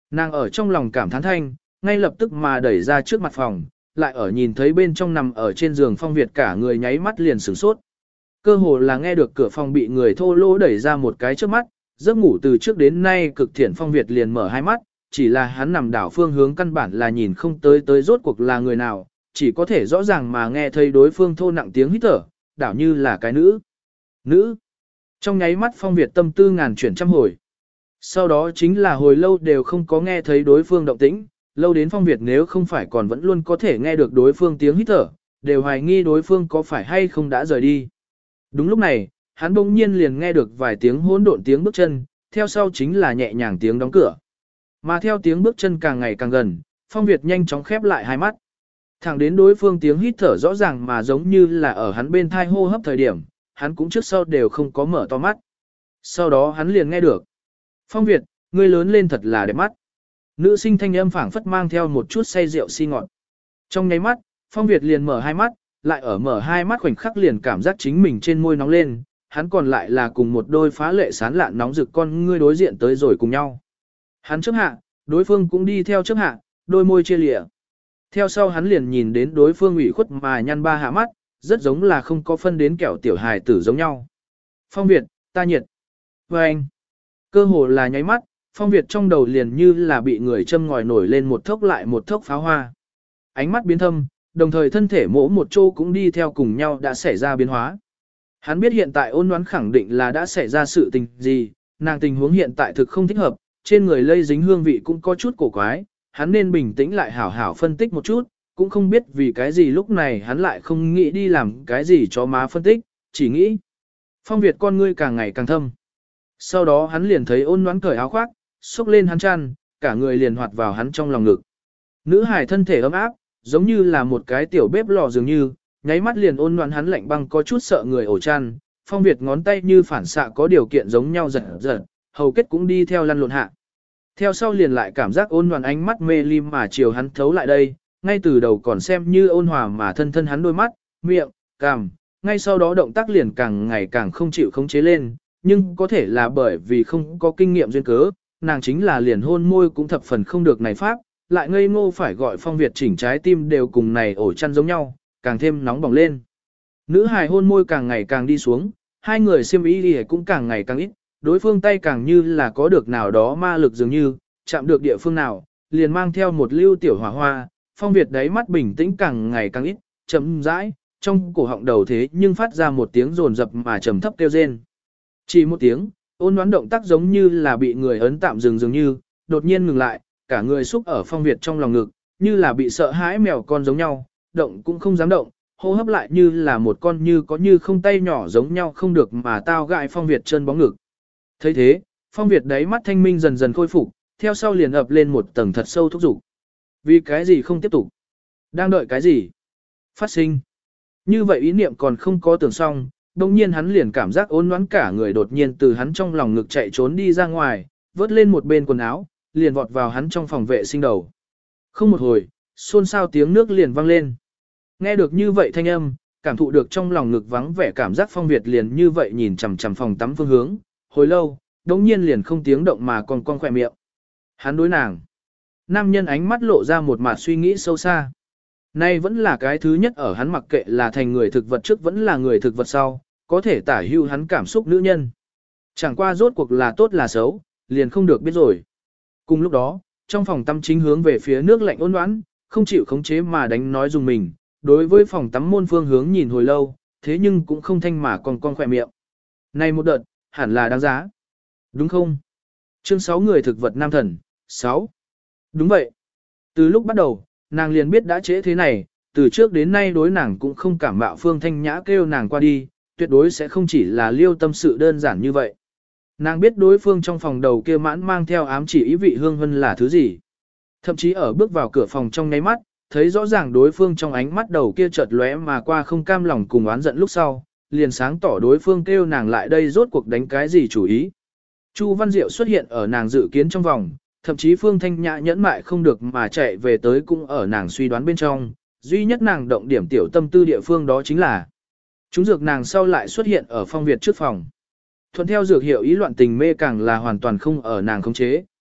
Nàng ở trong lòng cảm thán thanh, ngay lập tức mà đẩy ra trước mặt phòng, lại ở nhìn thấy bên trong nằm ở trên giường Phong Việt cả người nháy mắt liền sửng sốt. Cơ hồ là nghe được cửa phòng bị người thô lỗ đẩy ra một cái trước mắt, giấc ngủ từ trước đến nay cực thiện Phong Việt liền mở hai mắt, chỉ là hắn nằm đảo phương hướng căn bản là nhìn không tới rốt cuộc là người nào, chỉ có thể rõ ràng mà nghe thấy đối phương thô nặng tiếng hít thở, đảo như là cái nữ. Nữ. Trong nháy mắt Phong Việt tâm tư ngàn chuyển trăm hồi. Sau đó chính là hồi lâu đều không có nghe thấy đối phương động tĩnh, lâu đến Phong Việt nếu không phải còn vẫn luôn có thể nghe được đối phương tiếng hít thở, đều hoài nghi đối phương có phải hay không đã rời đi. Đúng lúc này, hắn bỗng nhiên liền nghe được vài tiếng hỗn độn tiếng bước chân, theo sau chính là nhẹ nhàng tiếng đóng cửa. Mà theo tiếng bước chân càng ngày càng gần, Phong Việt nhanh chóng khép lại hai mắt. Thẳng đến đối phương tiếng hít thở rõ ràng mà giống như là ở hắn bên thai hô hấp thời điểm, hắn cũng trước sau đều không có mở to mắt. Sau đó hắn liền nghe được. Phong Việt, ngươi lớn lên thật là đẹp mắt. Nữ sinh thanh âm phảng phất mang theo một chút say rượu si ngọt. Trong nháy mắt, Phong Việt liền mở hai mắt, lại ở mở hai mắt khoảnh khắc liền cảm giác chính mình trên môi nóng lên, hắn còn lại là cùng một đôi phá lệ sán lạn nóng rực con ngươi đối diện tới rồi cùng nhau. Hắn chớp hạ, đối phương cũng đi theo chớp hạ, đôi môi chia lịa. Theo sau hắn liền nhìn đến đối phương ủy khuất mà nhăn ba hạ mắt, rất giống là không có phân đến kẹo tiểu hài tử giống nhau. Phong Việt, ta nhiệt. Và anh, cơ hồ là nháy mắt, Phong Việt trong đầu liền như là bị người châm ngòi nổi lên một thốc lại một thốc pháo hoa. Ánh mắt biến thâm, đồng thời thân thể mỗi một chỗ cũng đi theo cùng nhau đã xảy ra biến hóa. Hắn biết hiện tại Ôn Ngoãn khẳng định là đã xảy ra sự tình gì, nàng tình huống hiện tại thực không thích hợp, trên người lây dính hương vị cũng có chút cổ quái, hắn nên bình tĩnh lại hảo hảo phân tích một chút, cũng không biết vì cái gì lúc này hắn lại không nghĩ đi làm cái gì cho má phân tích, chỉ nghĩ. Phong Việt con ngươi càng ngày càng thâm. Sau đó hắn liền thấy Ôn Ngoãn cởi áo khoác, xúc lên hắn chăn, cả người liền hoạt vào hắn trong lòng ngực. Nữ hài thân thể ấm áp, giống như là một cái tiểu bếp lò dường như, nháy mắt liền Ôn Ngoãn hắn lạnh băng có chút sợ người ổ chăn, Phong Việt ngón tay như phản xạ có điều kiện giống nhau giật giật, hầu kết cũng đi theo lăn lộn hạ. Theo sau liền lại cảm giác Ôn Ngoãn ánh mắt mê lim mà chiều hắn thấu lại đây, ngay từ đầu còn xem như ôn hòa mà thân thân hắn đôi mắt, miệng, cằm, ngay sau đó động tác liền càng ngày càng không chịu khống chế lên, nhưng có thể là bởi vì không có kinh nghiệm duyên cớ, nàng chính là liền hôn môi cũng thập phần không được này pháp, lại ngây ngô phải gọi Phong Việt chỉnh trái tim đều cùng này ổ chăn giống nhau, càng thêm nóng bỏng lên. Nữ hài hôn môi càng ngày càng đi xuống, hai người xiêm y đi cũng càng ngày càng ít, đối phương tay càng như là có được nào đó ma lực dường như, chạm được địa phương nào, liền mang theo một lưu tiểu hỏa hoa, Phong Việt đáy mắt bình tĩnh càng ngày càng ít, chậm rãi, trong cổ họng đầu thế nhưng phát ra một tiếng rồn rập mà trầm thấp kêu rên. Chỉ một tiếng, Ôn Ngoãn động tác giống như là bị người ấn tạm dừng dường như, đột nhiên ngừng lại, cả người xúc ở Phong Việt trong lòng ngực, như là bị sợ hãi mèo con giống nhau, động cũng không dám động, hô hấp lại như là một con như có như không tay nhỏ giống nhau không được mà tao gại Phong Việt chân bóng ngực. Thấy thế, Phong Việt đáy mắt thanh minh dần dần khôi phục, theo sau liền ập lên một tầng thật sâu thúc dục. Vì cái gì không tiếp tục? Đang đợi cái gì? Phát sinh. Như vậy ý niệm còn không có tưởng xong, đồng nhiên hắn liền cảm giác Ôn Ngoãn cả người đột nhiên từ hắn trong lòng ngực chạy trốn đi ra ngoài, vớt lên một bên quần áo, liền vọt vào hắn trong phòng vệ sinh đầu. Không một hồi, xôn xao tiếng nước liền vang lên. Nghe được như vậy thanh âm, cảm thụ được trong lòng ngực vắng vẻ cảm giác Phong Việt liền như vậy nhìn chằm chằm phòng tắm phương hướng, hồi lâu, đống nhiên liền không tiếng động mà còn con khỏe miệng. Hắn đối nàng. Nam nhân ánh mắt lộ ra một mặt suy nghĩ sâu xa. Nay vẫn là cái thứ nhất ở hắn mặc kệ là thành người thực vật trước vẫn là người thực vật sau, có thể tả hưu hắn cảm xúc nữ nhân. Chẳng qua rốt cuộc là tốt là xấu, liền không được biết rồi. Cùng lúc đó, trong phòng tắm chính hướng về phía nước lạnh Ôn Ngoãn, không chịu khống chế mà đánh nói dùng mình, đối với phòng tắm môn phương hướng nhìn hồi lâu, thế nhưng cũng không thanh mà còn con khỏe miệng. Này một đợt, hẳn là đáng giá. Đúng không? Chương 6 người thực vật nam thần, 6. Đúng vậy. Từ lúc bắt đầu, nàng liền biết đã trễ thế này, từ trước đến nay đối nàng cũng không cảm mạo Phương Thanh Nhã kêu nàng qua đi, tuyệt đối sẽ không chỉ là liêu tâm sự đơn giản như vậy. Nàng biết đối phương trong phòng đầu kia mãn mang theo ám chỉ ý vị hương vân là thứ gì. Thậm chí ở bước vào cửa phòng trong nháy mắt, thấy rõ ràng đối phương trong ánh mắt đầu kia chợt lóe mà qua không cam lòng cùng oán giận lúc sau, liền sáng tỏ đối phương kêu nàng lại đây rốt cuộc đánh cái gì chủ ý. Chu Văn Diệu xuất hiện ở nàng dự kiến trong vòng, thậm chí Phương Thanh Nhã nhẫn mại không được mà chạy về tới cũng ở nàng suy đoán bên trong, duy nhất nàng động điểm tiểu tâm tư địa phương đó chính là chúng dược nàng sau lại xuất hiện ở Phong Việt trước phòng. Thuận theo dược hiệu ý loạn tình mê càng là hoàn toàn không ở nàng khống chế.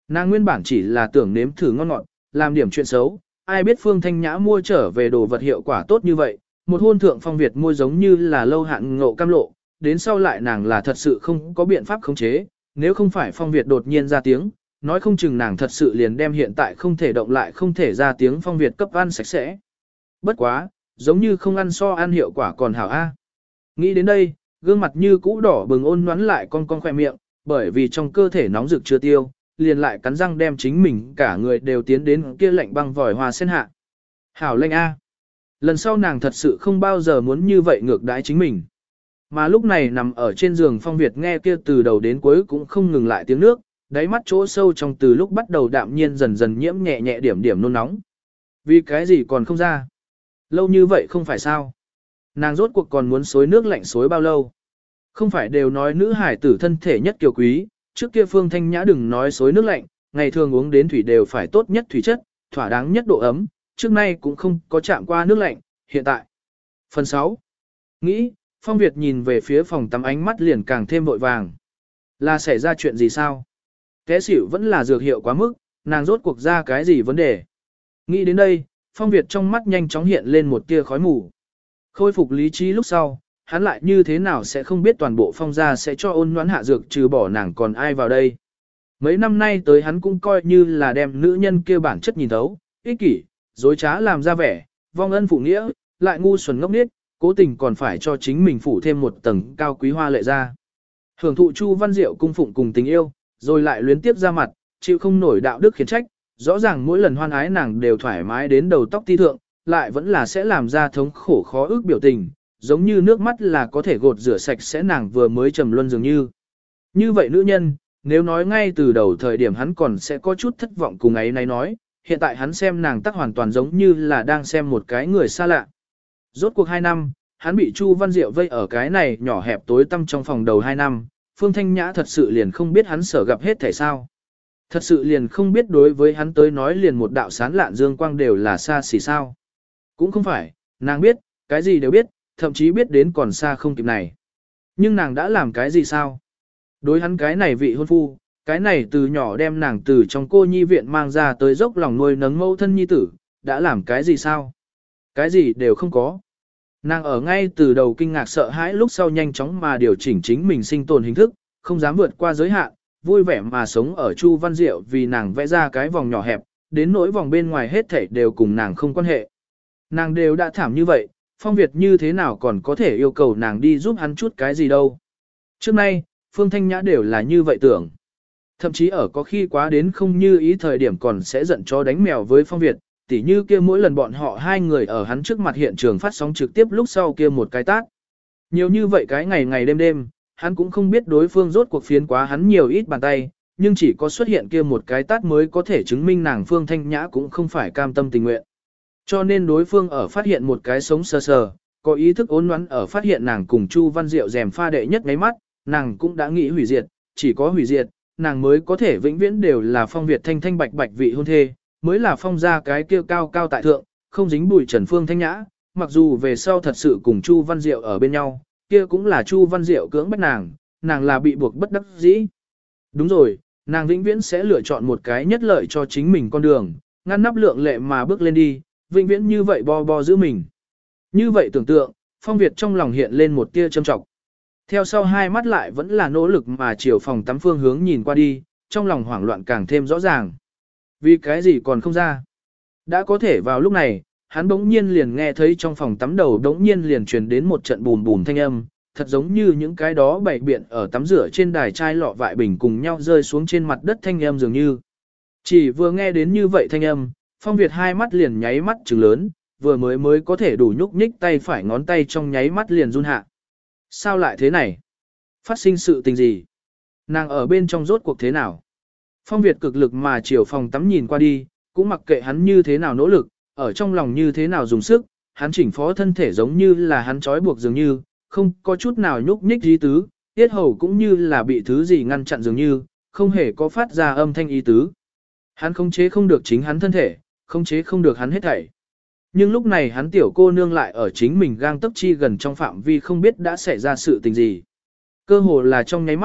Nàng nguyên bản chỉ là tưởng nếm thử ngon ngọt, làm điểm chuyện xấu, ai biết Phương Thanh Nhã mua trở về đồ vật hiệu quả tốt như vậy, một hôn thượng Phong Việt môi giống như là lâu hạn ngộ cam lộ, đến sau lại nàng là thật sự không có biện pháp khống chế, nếu không phải Phong Việt đột nhiên ra tiếng, nói không chừng nàng thật sự liền đem hiện tại không thể động lại không thể ra tiếng Phong Việt cấp ăn sạch sẽ. Bất quá, giống như không ăn so ăn hiệu quả còn hảo a. Nghĩ đến đây, gương mặt như cũ đỏ bừng ôn nhoắn lại con khỏe miệng, bởi vì trong cơ thể nóng rực chưa tiêu, liền lại cắn răng đem chính mình cả người đều tiến đến kia lạnh băng vòi hoa sen hạ. Hảo lệnh a. Lần sau nàng thật sự không bao giờ muốn như vậy ngược đãi chính mình. Mà lúc này nằm ở trên giường Phong Việt nghe kia từ đầu đến cuối cũng không ngừng lại tiếng nước, đáy mắt chỗ sâu trong từ lúc bắt đầu đạm nhiên dần dần nhiễm nhẹ nhẹ điểm điểm nôn nóng. Vì cái gì còn không ra? Lâu như vậy không phải sao? Nàng rốt cuộc còn muốn xối nước lạnh xối bao lâu? Không phải đều nói nữ hải tử thân thể nhất kiều quý, trước kia Phương Thanh Nhã đừng nói xối nước lạnh, ngày thường uống đến thủy đều phải tốt nhất thủy chất, thỏa đáng nhất độ ấm, trước nay cũng không có chạm qua nước lạnh, hiện tại. Phần 6. Nghĩ, Phong Việt nhìn về phía phòng tắm ánh mắt liền càng thêm vội vàng. Là xảy ra chuyện gì sao? Té xỉu vẫn là dược hiệu quá mức, nàng rốt cuộc ra cái gì vấn đề? Nghĩ đến đây, Phong Việt trong mắt nhanh chóng hiện lên một tia khói mù. Khôi phục lý trí lúc sau, hắn lại như thế nào sẽ không biết toàn bộ Phong gia sẽ cho ôn nhoãn hạ dược trừ bỏ nàng còn ai vào đây. Mấy năm nay tới hắn cũng coi như là đem nữ nhân kia bản chất nhìn thấu, ích kỷ, dối trá làm ra vẻ, vong ân phụ nghĩa, lại ngu xuẩn ngốc nghếch, cố tình còn phải cho chính mình phủ thêm một tầng cao quý hoa lệ ra. Hưởng thụ Chu Văn Diệu cung phụng cùng tình yêu, rồi lại luyến tiếp ra mặt, chịu không nổi đạo đức khiển trách, rõ ràng mỗi lần hoan ái nàng đều thoải mái đến đầu tóc ti thượng, lại vẫn là sẽ làm ra thống khổ khó ức biểu tình, giống như nước mắt là có thể gột rửa sạch sẽ nàng vừa mới trầm luân dường như. Như vậy nữ nhân, nếu nói ngay từ đầu thời điểm hắn còn sẽ có chút thất vọng cùng ấy này nói, hiện tại hắn xem nàng tắc hoàn toàn giống như là đang xem một cái người xa lạ. Rốt cuộc 2 năm, hắn bị Chu Văn Diệu vây ở cái này nhỏ hẹp tối tăm trong phòng đầu 2 năm, Phương Thanh Nhã thật sự liền không biết hắn sở gặp hết thể sao. Thật sự liền không biết đối với hắn tới nói liền một đạo sán lạn dương quang đều là xa xỉ sao. Cũng không phải, nàng biết, cái gì đều biết, thậm chí biết đến còn xa không kịp này. Nhưng nàng đã làm cái gì sao? Đối hắn cái này vị hôn phu, cái này từ nhỏ đem nàng từ trong cô nhi viện mang ra tới dốc lòng nuôi nấng mẫu thân nhi tử, đã làm cái gì sao? Cái gì đều không có. Nàng ở ngay từ đầu kinh ngạc sợ hãi lúc sau nhanh chóng mà điều chỉnh chính mình sinh tồn hình thức, không dám vượt qua giới hạn, vui vẻ mà sống ở Chu Văn Diệu vì nàng vẽ ra cái vòng nhỏ hẹp, đến nỗi vòng bên ngoài hết thảy đều cùng nàng không quan hệ. Nàng đều đã thảm như vậy, Phong Việt như thế nào còn có thể yêu cầu nàng đi giúp hắn chút cái gì đâu. Trước nay, Phương Thanh Nhã đều là như vậy tưởng. Thậm chí ở có khi quá đến không như ý thời điểm còn sẽ giận chó đánh mèo với Phong Việt, tỉ như kia mỗi lần bọn họ hai người ở hắn trước mặt hiện trường phát sóng trực tiếp lúc sau kia một cái tát. Nhiều như vậy cái ngày ngày đêm đêm, hắn cũng không biết đối phương rốt cuộc phiến quá hắn nhiều ít bàn tay, nhưng chỉ có xuất hiện kia một cái tát mới có thể chứng minh nàng Phương Thanh Nhã cũng không phải cam tâm tình nguyện. Cho nên đối phương ở phát hiện một cái sống sờ sờ, có ý thức ốn nắn ở phát hiện nàng cùng Chu Văn Diệu rèm pha đệ nhất ngáy mắt, nàng cũng đã nghĩ hủy diệt, chỉ có hủy diệt, nàng mới có thể vĩnh viễn đều là Phong Việt thanh thanh bạch bạch vị hôn thê, mới là Phong gia cái kia cao cao tại thượng, không dính bụi trần Phương Thanh Nhã, mặc dù về sau thật sự cùng Chu Văn Diệu ở bên nhau, kia cũng là Chu Văn Diệu cưỡng bách nàng là bị buộc bất đắc dĩ. Đúng rồi, nàng vĩnh viễn sẽ lựa chọn một cái nhất lợi cho chính mình con đường, ngăn nắp lượng lệ mà bước lên đi, vĩnh viễn như vậy bo bo giữ mình. Như vậy tưởng tượng, Phong Việt trong lòng hiện lên một tia châm trọng. Theo sau hai mắt lại vẫn là nỗ lực mà chiều phòng tắm phương hướng nhìn qua đi, trong lòng hoảng loạn càng thêm rõ ràng. Vì cái gì còn không ra? Đã có thể vào lúc này, hắn bỗng nhiên liền nghe thấy trong phòng tắm đầu bỗng nhiên liền truyền đến một trận bùm bùm thanh âm, thật giống như những cái đó bày biện ở tắm rửa trên đài chai lọ vại bình cùng nhau rơi xuống trên mặt đất thanh âm dường như. Chỉ vừa nghe đến như vậy thanh âm, Phong Việt hai mắt liền nháy mắt trừng lớn, vừa mới có thể đủ nhúc nhích tay phải ngón tay trong nháy mắt liền run hạ. Sao lại thế này? Phát sinh sự tình gì? Nàng ở bên trong rốt cuộc thế nào? Phong Việt cực lực mà chiều phòng tắm nhìn qua đi, cũng mặc kệ hắn như thế nào nỗ lực, ở trong lòng như thế nào dùng sức, hắn chỉnh phó thân thể giống như là hắn trói buộc dường như, không có chút nào nhúc nhích ý tứ, tiết hầu cũng như là bị thứ gì ngăn chặn dường như, không hề có phát ra âm thanh ý tứ. Hắn khống chế không được chính hắn thân thể, khống chế không được hắn hết thảy. Nhưng lúc này hắn tiểu cô nương lại ở chính mình gang tấc chi gần trong phạm vi không biết đã xảy ra sự tình gì. Cơ hồ là trong nháy mắt,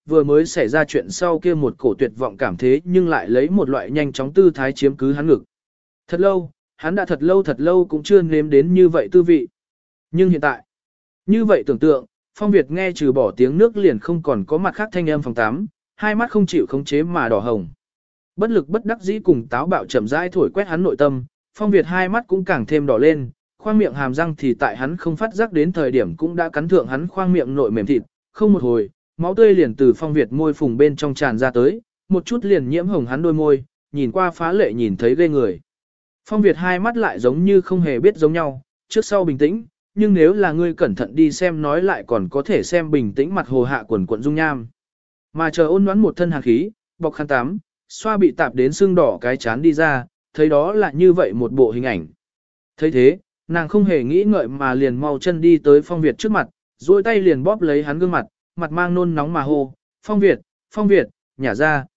vừa mới xảy ra chuyện sau kia một cổ tuyệt vọng cảm thế nhưng lại lấy một loại nhanh chóng tư thái chiếm cứ hắn ngực. Thật lâu, hắn đã thật lâu cũng chưa nếm đến như vậy tư vị. Nhưng hiện tại, như vậy tưởng tượng, Phong Việt nghe trừ bỏ tiếng nước liền không còn có mặt khác thanh âm phòng tắm, hai mắt không chịu khống chế mà đỏ hồng. Bất lực bất đắc dĩ cùng táo bạo chậm rãi thổi quét hắn nội tâm, Phong Việt hai mắt cũng càng thêm đỏ lên, khoang miệng hàm răng thì tại hắn không phát giác đến thời điểm cũng đã cắn thượng hắn khoang miệng nội mềm thịt, không một hồi, máu tươi liền từ Phong Việt môi phùng bên trong tràn ra tới, một chút liền nhiễm hồng hắn đôi môi, nhìn qua phá lệ nhìn thấy ghê người. Phong Việt hai mắt lại giống như không hề biết giống nhau, trước sau bình tĩnh, nhưng nếu là ngươi cẩn thận đi xem nói lại còn có thể xem bình tĩnh mặt hồ hạ quần quận dung nham. Mà chờ ôn đoán một thân hàn khí, bọc khăn tắm, xoa bị tạp đến sưng đỏ cái chán đi ra, thấy đó là như vậy một bộ hình ảnh. Thấy thế, nàng không hề nghĩ ngợi mà liền mau chân đi tới Phong Việt trước mặt, duỗi tay liền bóp lấy hắn gương mặt, mặt mang nôn nóng mà hô, Phong Việt, nhả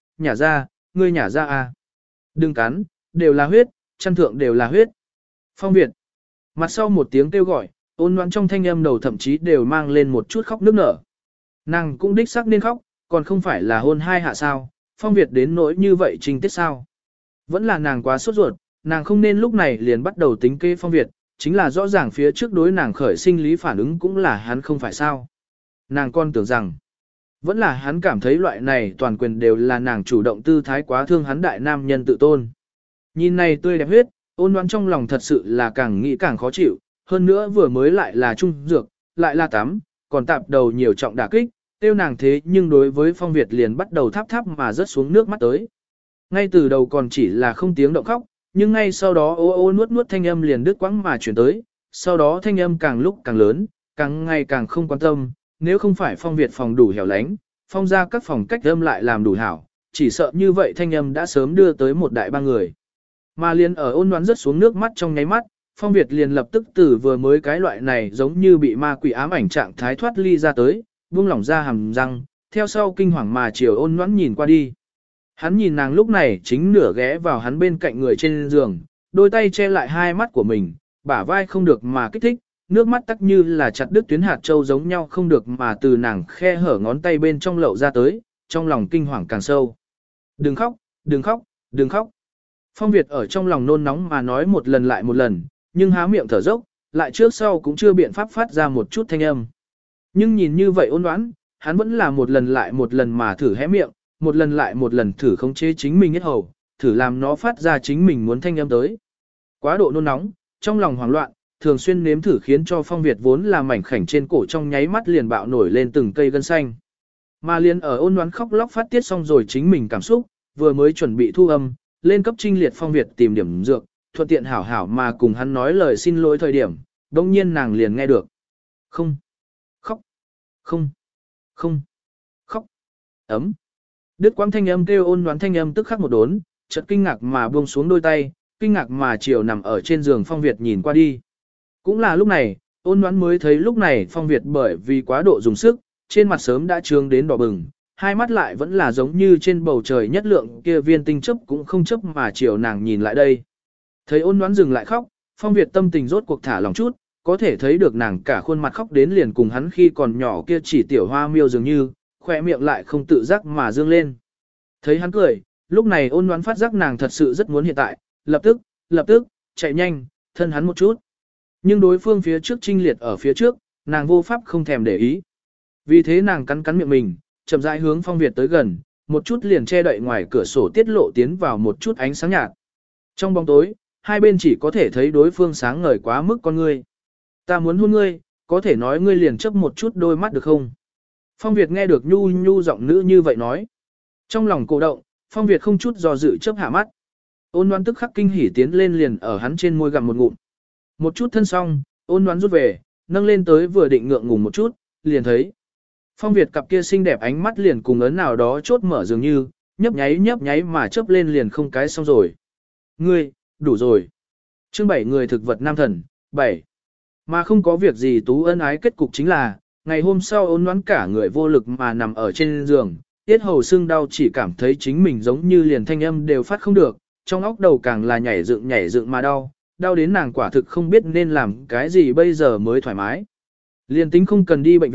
ra, ngươi nhả ra à. Đừng cắn, đều là huyết, chân thượng đều là huyết. Phong Việt, mặt sau một tiếng kêu gọi, ôn loạn trong thanh âm đầu thậm chí đều mang lên một chút khóc nức nở. Nàng cũng đích xác nên khóc, còn không phải là hôn hai hạ sao, Phong Việt đến nỗi như vậy trình tiết sao. Vẫn là nàng quá sốt ruột, nàng không nên lúc này liền bắt đầu tính kế Phong Việt, chính là rõ ràng phía trước đối nàng khởi sinh lý phản ứng cũng là hắn không phải sao. Nàng con tưởng rằng, vẫn là hắn cảm thấy loại này toàn quyền đều là nàng chủ động tư thái quá thương hắn đại nam nhân tự tôn. Nhìn này tươi đẹp huyết, ôn đoán trong lòng thật sự là càng nghĩ càng khó chịu, hơn nữa vừa mới lại là trung dược, lại là tắm, còn tạp đầu nhiều trọng đả kích, tiêu nàng thế nhưng đối với Phong Việt liền bắt đầu tháp tháp mà rớt xuống nước mắt tới. Ngay từ đầu còn chỉ là không tiếng động khóc, nhưng ngay sau đó ô ô nuốt nuốt thanh âm liền đứt quãng mà chuyển tới, sau đó thanh âm càng lúc càng lớn, càng ngày càng không quan tâm, nếu không phải Phong Việt phòng đủ hẻo lánh, Phong ra các phòng cách âm lại làm đủ hảo, chỉ sợ như vậy thanh âm đã sớm đưa tới một đại ba người. Mà liền ở ôn đoán rớt xuống nước mắt trong nháy mắt, Phong Việt liền lập tức từ vừa mới cái loại này giống như bị ma quỷ ám ảnh trạng thái thoát ly ra tới, buông lỏng ra hàm răng, theo sau kinh hoàng mà chiều ôn đoán nhìn qua đi. Hắn nhìn nàng lúc này chính nửa ghé vào hắn bên cạnh người trên giường, đôi tay che lại hai mắt của mình, bả vai không được mà kích thích, nước mắt tắc như là chặt đứt tuyến hạt châu giống nhau không được mà từ nàng khe hở ngón tay bên trong lậu ra tới, trong lòng kinh hoàng càng sâu. Đừng khóc, đừng khóc, đừng khóc. Phong Việt ở trong lòng nôn nóng mà nói một lần lại một lần, nhưng há miệng thở dốc, lại trước sau cũng chưa biện pháp phát ra một chút thanh âm. Nhưng nhìn như vậy ôn đoán, hắn vẫn là một lần lại một lần mà thử hé miệng, một lần lại một lần thử khống chế chính mình hết hầu, thử làm nó phát ra chính mình muốn thanh âm tới. Quá độ nôn nóng, trong lòng hoảng loạn, thường xuyên nếm thử khiến cho Phong Việt vốn là mảnh khảnh trên cổ trong nháy mắt liền bạo nổi lên từng cây gân xanh. Mà liền ở ôn đoán khóc lóc phát tiết xong rồi chính mình cảm xúc, vừa mới chuẩn bị thu âm, lên cấp trinh liệt Phong Việt tìm điểm dược, thuận tiện hảo hảo mà cùng hắn nói lời xin lỗi thời điểm, đồng nhiên nàng liền nghe được. Không. Khóc. Không. Không. Khóc. Ấm. Đứt quãng thanh âm kêu ôn đoán thanh âm tức khắc một đốn, chợt kinh ngạc mà buông xuống đôi tay, kinh ngạc mà chiều nằm ở trên giường Phong Việt nhìn qua đi. Cũng là lúc này, ôn đoán mới thấy lúc này Phong Việt bởi vì quá độ dùng sức, trên mặt sớm đã trương đến đỏ bừng, hai mắt lại vẫn là giống như trên bầu trời nhất lượng kia viên tinh chớp cũng không chớp mà chiều nàng nhìn lại đây. Thấy ôn đoán dừng lại khóc, Phong Việt tâm tình rốt cuộc thả lòng chút, có thể thấy được nàng cả khuôn mặt khóc đến liền cùng hắn khi còn nhỏ kia chỉ tiểu hoa miêu dường như, khỏe miệng lại không tự giác mà dương lên. Thấy hắn cười, lúc này ôn đoán phát giác nàng thật sự rất muốn hiện tại, lập tức, chạy nhanh, thân hắn một chút. Nhưng đối phương phía trước trinh liệt ở phía trước, nàng vô pháp không thèm để ý. Vì thế nàng cắn cắn miệng mình, chậm rãi hướng Phong Việt tới gần, một chút liền che đậy ngoài cửa sổ tiết lộ tiến vào một chút ánh sáng nhạt. Trong bóng tối, hai bên chỉ có thể thấy đối phương sáng ngời quá mức con ngươi. Ta muốn hôn ngươi, có thể nói ngươi liền chấp một chút đôi mắt được không? Phong Việt nghe được nhu nhu giọng nữ như vậy nói. Trong lòng cổ động, Phong Việt không chút do dự chớp hạ mắt. Ôn đoán tức khắc kinh hỉ tiến lên liền ở hắn trên môi gặm một ngụm. Một chút thân xong, ôn đoán rút về, nâng lên tới vừa định ngượng ngùng một chút, liền thấy. Phong Việt cặp kia xinh đẹp ánh mắt liền cùng ấn nào đó chốt mở dường như, nhấp nháy mà chớp lên liền không cái xong rồi. Ngươi, đủ rồi. Chương 7 người thực vật nam thần, 7. Mà không có việc gì Tú ân ái kết cục chính là, ngày hôm sau ôn đoán cả người vô lực mà nằm ở trên giường, tiết hầu sưng đau chỉ cảm thấy chính mình giống như liền thanh âm đều phát không được, trong óc đầu càng là nhảy dựng mà đau đến nàng quả thực không biết nên làm cái gì bây giờ mới thoải mái. Liền tính không cần đi bệnh viện,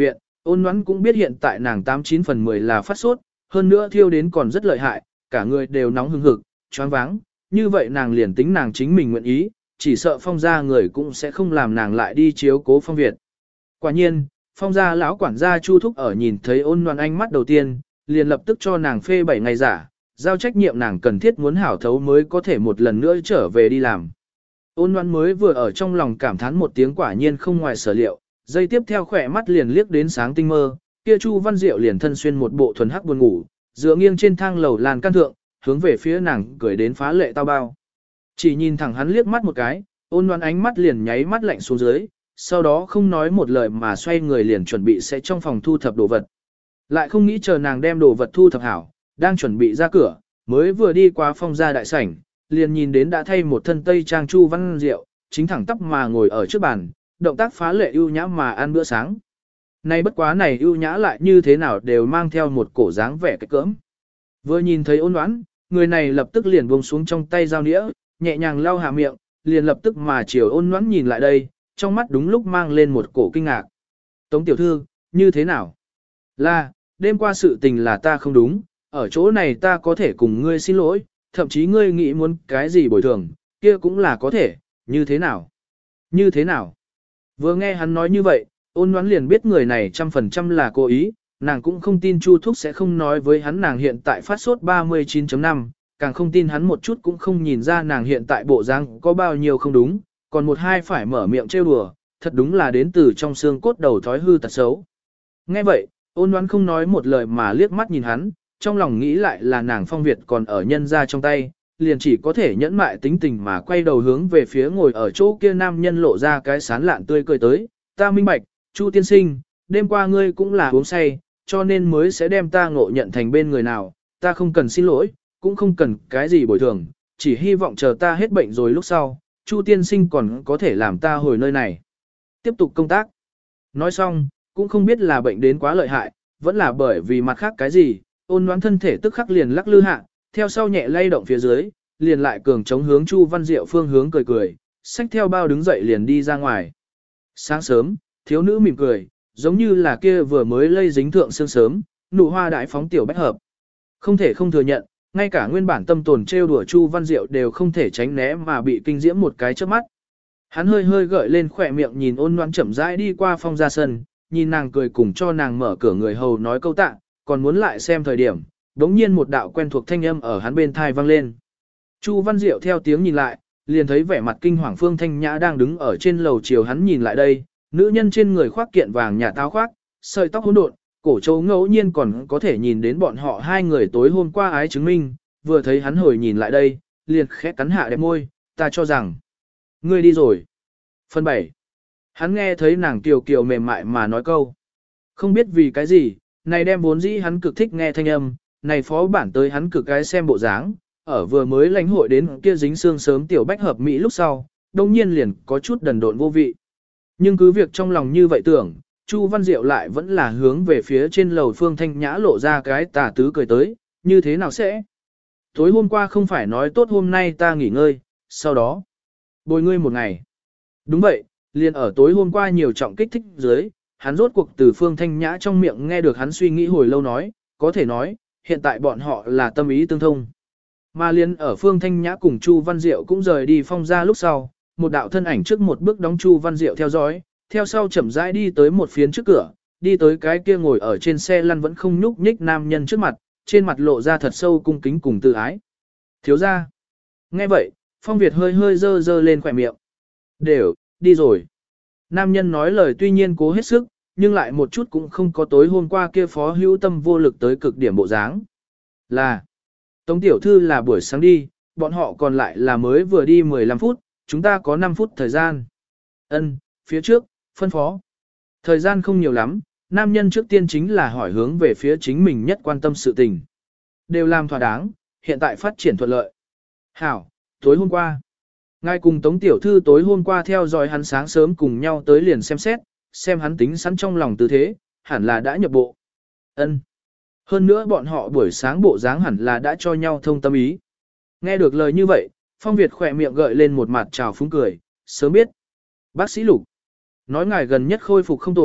Ôn Ngoãn cũng biết hiện tại nàng 89 phần 10 là phát sốt, hơn nữa thiêu đến còn rất lợi hại, cả người đều nóng hừng hực, choáng váng, như vậy nàng liền tính nàng chính mình nguyện ý, chỉ sợ Phong gia người cũng sẽ không làm nàng lại đi chiếu cố Phong Việt. Quả nhiên, Phong gia lão quản gia Chu Thúc ở nhìn thấy Ôn Ngoãn ánh mắt đầu tiên, liền lập tức cho nàng phê 7 ngày giả, giao trách nhiệm nàng cần thiết muốn hảo thấu mới có thể một lần nữa trở về đi làm. Ôn Ngoãn mới vừa ở trong lòng cảm thán một tiếng quả nhiên không ngoài sở liệu, giây tiếp theo khỏe mắt liền liếc đến sáng tinh mơ, kia Chu Văn Diệu liền thân xuyên một bộ thuần hắc buồn ngủ, dựa nghiêng trên thang lầu lan can thượng, hướng về phía nàng cười đến phá lệ tao bao. Chỉ nhìn thẳng hắn liếc mắt một cái, Ôn Ngoãn ánh mắt liền nháy mắt lạnh xuống dưới, sau đó không nói một lời mà xoay người liền chuẩn bị sẽ trong phòng thu thập đồ vật. Lại không nghĩ chờ nàng đem đồ vật thu thập hảo, đang chuẩn bị ra cửa, mới vừa đi qua Phong gia đại sảnh, liền nhìn đến đã thay một thân tây trang Chu Văn Diệu, chính thẳng tắp mà ngồi ở trước bàn, động tác phá lệ ưu nhã mà ăn bữa sáng. Nay bất quá này ưu nhã lại như thế nào đều mang theo một cổ dáng vẻ cái cỡm. Vừa nhìn thấy Ôn Ngoãn, người này lập tức liền buông xuống trong tay dao nĩa, nhẹ nhàng lau hạ miệng, liền lập tức mà chiều Ôn Ngoãn nhìn lại đây, trong mắt đúng lúc mang lên một cổ kinh ngạc. Tống tiểu thư, như thế nào? Là, đêm qua sự tình là ta không đúng, ở chỗ này ta có thể cùng ngươi xin lỗi, thậm chí ngươi nghĩ muốn cái gì bồi thường, kia cũng là có thể, như thế nào? Như thế nào? Vừa nghe hắn nói như vậy, Ôn Ngoãn liền biết người này 100% là cố ý, nàng cũng không tin Chu Thúc sẽ không nói với hắn nàng hiện tại phát sốt 39.5, càng không tin hắn một chút cũng không nhìn ra nàng hiện tại bộ dáng có bao nhiêu không đúng, còn một hai phải mở miệng trêu đùa, thật đúng là đến từ trong xương cốt đầu thói hư tật xấu. Nghe vậy, Ôn Ngoãn không nói một lời mà liếc mắt nhìn hắn, trong lòng nghĩ lại là nàng Phong Việt còn ở nhân ra trong tay, liền chỉ có thể nhẫn mại tính tình mà quay đầu hướng về phía ngồi ở chỗ kia nam nhân lộ ra cái sán lạn tươi cười tới, ta minh bạch, Chu tiên sinh, đêm qua ngươi cũng là uống say, cho nên mới sẽ đem ta ngộ nhận thành bên người nào, ta không cần xin lỗi, cũng không cần cái gì bồi thường, chỉ hy vọng chờ ta hết bệnh rồi lúc sau, Chu tiên sinh còn có thể làm ta hồi nơi này. Tiếp tục công tác. Nói xong, cũng không biết là bệnh đến quá lợi hại, vẫn là bởi vì mặt khác cái gì, Ôn Ngoãn thân thể tức khắc liền lắc lư hạ, theo sau nhẹ lay động phía dưới, liền lại cường chống hướng Chu Văn Diệu phương hướng cười cười, xách theo bao đứng dậy liền đi ra ngoài. Sáng sớm, thiếu nữ mỉm cười, giống như là kia vừa mới lây dính thượng sương sớm, nụ hoa đại phóng tiểu bách hợp. Không thể không thừa nhận, ngay cả nguyên bản tâm tồn trêu đùa Chu Văn Diệu đều không thể tránh né mà bị kinh diễm một cái chớp mắt. Hắn hơi hơi gợi lên khỏe miệng nhìn Ôn Ngoãn chậm rãi đi qua Phong ra sân, nhìn nàng cười cùng cho nàng mở cửa người hầu nói câu tạ, còn muốn lại xem thời điểm, đống nhiên một đạo quen thuộc thanh âm ở hắn bên thai vang lên. Chu Văn Diệu theo tiếng nhìn lại, liền thấy vẻ mặt kinh hoàng Phương Thanh Nhã đang đứng ở trên lầu chiều hắn nhìn lại đây, nữ nhân trên người khoác kiện vàng nhà táo khoác, sợi tóc hỗn độn, cổ châu ngẫu nhiên còn có thể nhìn đến bọn họ hai người tối hôm qua ái chứng minh, vừa thấy hắn hồi nhìn lại đây, liền khẽ cắn hạ đẹp môi, ta cho rằng, ngươi đi rồi. Phần 7. Hắn nghe thấy nàng kiều kiều mềm mại mà nói câu. Không biết vì cái gì, này đem vốn dĩ hắn cực thích nghe thanh âm, này phó bản tới hắn cực cái xem bộ dáng, ở vừa mới lãnh hội đến kia dính xương sớm tiểu bách hợp mỹ lúc sau, đồng nhiên liền có chút đần độn vô vị. Nhưng cứ việc trong lòng như vậy tưởng, Chu Văn Diệu lại vẫn là hướng về phía trên lầu Phương Thanh Nhã lộ ra cái tà tứ cười tới, như thế nào sẽ? Tối hôm qua không phải nói tốt hôm nay ta nghỉ ngơi, sau đó, bồi ngươi một ngày. Đúng vậy, liền ở tối hôm qua nhiều trọng kích thích dưới, hắn rốt cuộc từ Phương Thanh Nhã trong miệng nghe được hắn suy nghĩ hồi lâu nói, có thể nói, hiện tại bọn họ là tâm ý tương thông. Mà liền ở Phương Thanh Nhã cùng Chu Văn Diệu cũng rời đi Phong ra lúc sau, một đạo thân ảnh trước một bước đóng Chu Văn Diệu theo dõi, theo sau chậm rãi đi tới một phiến trước cửa, đi tới cái kia ngồi ở trên xe lăn vẫn không nhúc nhích nam nhân trước mặt, trên mặt lộ ra thật sâu cung kính cùng tự ái. Thiếu ra. Nghe vậy, Phong Việt hơi hơi dơ dơ lên khỏe miệng. Đều, đi rồi. Nam nhân nói lời tuy nhiên cố hết sức, nhưng lại một chút cũng không có tối hôm qua kia phó hữu tâm vô lực tới cực điểm bộ dáng. Là, Tống tiểu thư là buổi sáng đi, bọn họ còn lại là mới vừa đi 15 phút, chúng ta có 5 phút thời gian. Ân, phía trước, phân phó. Thời gian không nhiều lắm, nam nhân trước tiên chính là hỏi hướng về phía chính mình nhất quan tâm sự tình. Đều làm thỏa đáng, hiện tại phát triển thuận lợi. Hảo, tối hôm qua. Ngài cùng Tống tiểu thư tối hôm qua theo dõi hắn sáng sớm cùng nhau tới liền xem xét, xem hắn tính sẵn trong lòng tư thế, hẳn là đã nhập bộ. Ân. Hơn nữa bọn họ buổi sáng bộ dáng hẳn là đã cho nhau thông tâm ý. Nghe được lời như vậy, Phong Việt khỏe miệng gợi lên một mặt trào phúng cười, sớm biết. Bác sĩ Lục, nói ngài gần nhất khôi phục không tồi,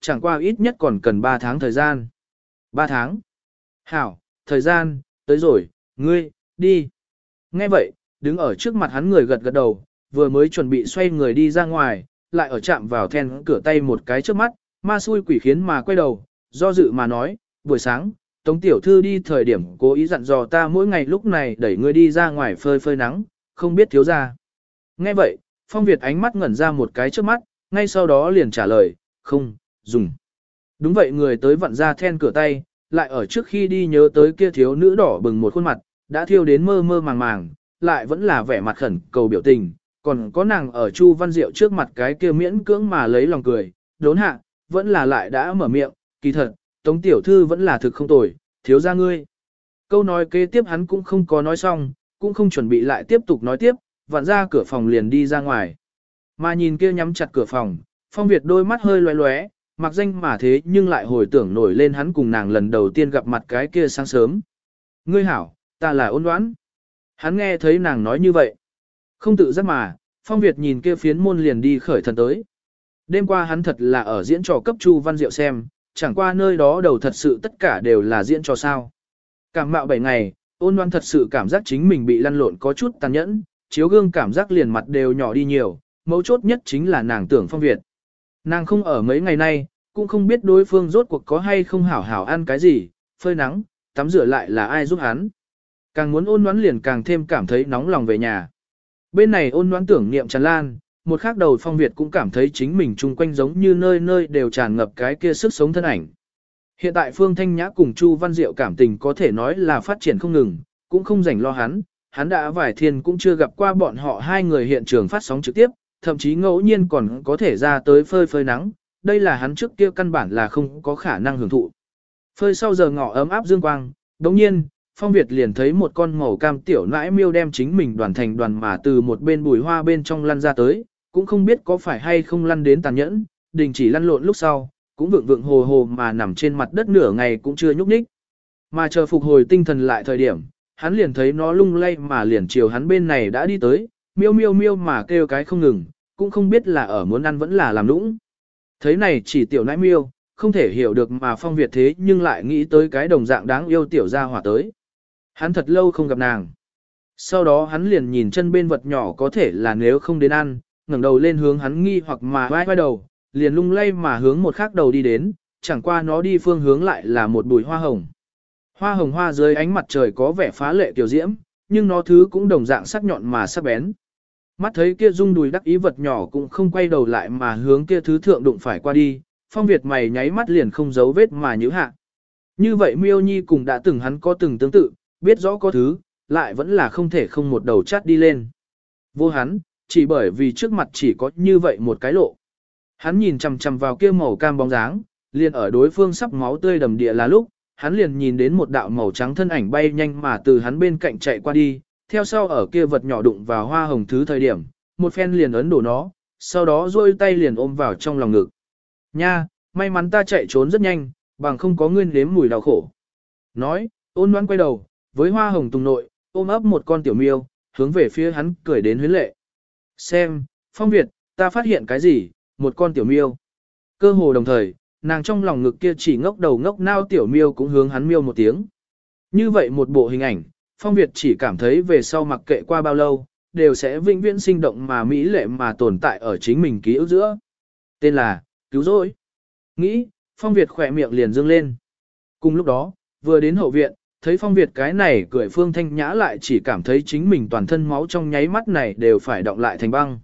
chẳng qua ít nhất còn cần 3 tháng thời gian. 3 tháng. Hảo, thời gian, tới rồi, ngươi, đi. Nghe vậy, đứng ở trước mặt hắn người gật gật đầu, vừa mới chuẩn bị xoay người đi ra ngoài, lại ở chạm vào then cửa tay một cái trước mắt, ma xui quỷ khiến mà quay đầu, do dự mà nói, buổi sáng, Tống tiểu thư đi thời điểm cố ý dặn dò ta mỗi ngày lúc này đẩy ngươi đi ra ngoài phơi phơi nắng, không biết thiếu ra. Nghe vậy, Phong Việt ánh mắt ngẩn ra một cái trước mắt, ngay sau đó liền trả lời, không, dùng. Đúng vậy, người tới vặn ra then cửa tay, lại ở trước khi đi nhớ tới kia thiếu nữ đỏ bừng một khuôn mặt, đã thiêu đến mơ mơ màng màng, lại vẫn là vẻ mặt khẩn cầu biểu tình, còn có nàng ở Chu Văn Diệu trước mặt cái kia miễn cưỡng mà lấy lòng cười, đốn hạ, vẫn là lại đã mở miệng, kỳ thật, Tống tiểu thư vẫn là thực không tồi, thiếu ra ngươi. Câu nói kế tiếp hắn cũng không có nói xong, cũng không chuẩn bị lại tiếp tục nói tiếp, vặn ra cửa phòng liền đi ra ngoài. Mà nhìn kia nhắm chặt cửa phòng, Phong Việt đôi mắt hơi lóe lóe, mặc danh mà thế nhưng lại hồi tưởng nổi lên hắn cùng nàng lần đầu tiên gặp mặt cái kia sáng sớm. Ngươi hảo, ta là Ôn Đoán. Hắn nghe thấy nàng nói như vậy. Không tự giác mà, Phong Việt nhìn kia phiến môn liền đi khởi thần tới. Đêm qua hắn thật là ở diễn trò cấp Chu Văn Diệu xem, chẳng qua nơi đó đầu thật sự tất cả đều là diễn trò sao. Cảm mạo 7 ngày, Ôn Đoán thật sự cảm giác chính mình bị lăn lộn có chút tàn nhẫn, chiếu gương cảm giác liền mặt đều nhỏ đi nhiều, mấu chốt nhất chính là nàng tưởng Phong Việt. Nàng không ở mấy ngày nay, cũng không biết đối phương rốt cuộc có hay không hảo hảo ăn cái gì, phơi nắng, tắm rửa lại là ai giúp hắn. Càng muốn Ôn Đoán liền càng thêm cảm thấy nóng lòng về nhà. Bên này Ôn Đoán tưởng niệm tràn lan, một khác đầu Phong Việt cũng cảm thấy chính mình chung quanh giống như nơi nơi đều tràn ngập cái kia sức sống thân ảnh. Hiện tại Phương Thanh Nhã cùng Chu Văn Diệu cảm tình có thể nói là phát triển không ngừng, cũng không rảnh lo hắn đã vài thiên cũng chưa gặp qua bọn họ hai người hiện trường phát sóng trực tiếp, thậm chí ngẫu nhiên còn có thể ra tới phơi phơi nắng, đây là hắn trước kia căn bản là không có khả năng hưởng thụ. Phơi sau giờ ngọ ấm áp dương quang, đồng nhiên, Phong Việt liền thấy một con màu cam tiểu nãi miêu đem chính mình đoàn thành đoàn mà từ một bên bùi hoa bên trong lăn ra tới, cũng không biết có phải hay không lăn đến tàn nhẫn, đình chỉ lăn lộn lúc sau, cũng vượng vượng hồ hồ mà nằm trên mặt đất nửa ngày cũng chưa nhúc nhích. Mà chờ phục hồi tinh thần lại thời điểm, hắn liền thấy nó lung lay mà liền chiều hắn bên này đã đi tới, miêu miêu miêu mà kêu cái không ngừng, cũng không biết là ở muốn ăn vẫn là làm nũng. Thấy này chỉ tiểu nãi miêu, không thể hiểu được mà Phong Việt thế nhưng lại nghĩ tới cái đồng dạng đáng yêu tiểu gia hỏa tới. Hắn thật lâu không gặp nàng. Sau đó hắn liền nhìn chân bên vật nhỏ có thể là nếu không đến ăn, ngẩng đầu lên hướng hắn nghi hoặc mà vai vai đầu, liền lung lay mà hướng một khác đầu đi đến, chẳng qua nó đi phương hướng lại là một bụi hoa hồng. Hoa hồng hoa dưới ánh mặt trời có vẻ phá lệ tiểu diễm, nhưng nó thứ cũng đồng dạng sắc nhọn mà sắc bén. Mắt thấy kia rung đùi đắc ý vật nhỏ cũng không quay đầu lại mà hướng kia thứ thượng đụng phải qua đi, Phong Việt mày nháy mắt liền không giấu vết mà nhíu hạ. Như vậy Miêu Nhi cùng đã từng hắn có từng tương tự, biết rõ có thứ, lại vẫn là không thể không một đầu chát đi lên. Vô hắn, chỉ bởi vì trước mặt chỉ có như vậy một cái lộ. Hắn nhìn chằm chằm vào kia màu cam bóng dáng, liền ở đối phương sắp máu tươi đầm địa là lúc, hắn liền nhìn đến một đạo màu trắng thân ảnh bay nhanh mà từ hắn bên cạnh chạy qua đi, theo sau ở kia vật nhỏ đụng vào hoa hồng thứ thời điểm, một phen liền ấn đổ nó, sau đó duỗi tay liền ôm vào trong lòng ngực. Nha, may mắn ta chạy trốn rất nhanh, bằng không có nguyên nếm mùi đau khổ. Nói, Ôn Đoán quay đầu, với hoa hồng tùng nội, ôm ấp một con tiểu miêu, hướng về phía hắn cười đến huyến lệ. Xem, Phong Việt, ta phát hiện cái gì, một con tiểu miêu. Cơ hồ đồng thời, nàng trong lòng ngực kia chỉ ngốc đầu ngốc nao tiểu miêu cũng hướng hắn miêu một tiếng. Như vậy một bộ hình ảnh, Phong Việt chỉ cảm thấy về sau mặc kệ qua bao lâu, đều sẽ vĩnh viễn sinh động mà mỹ lệ mà tồn tại ở chính mình ký ức giữa. Tên là, cứu rỗi. Nghĩ, Phong Việt khỏe miệng liền dương lên. Cùng lúc đó, vừa đến hậu viện, thấy Phong Việt cái này cười Phương Thanh Nhã lại chỉ cảm thấy chính mình toàn thân máu trong nháy mắt này đều phải động lại thành băng.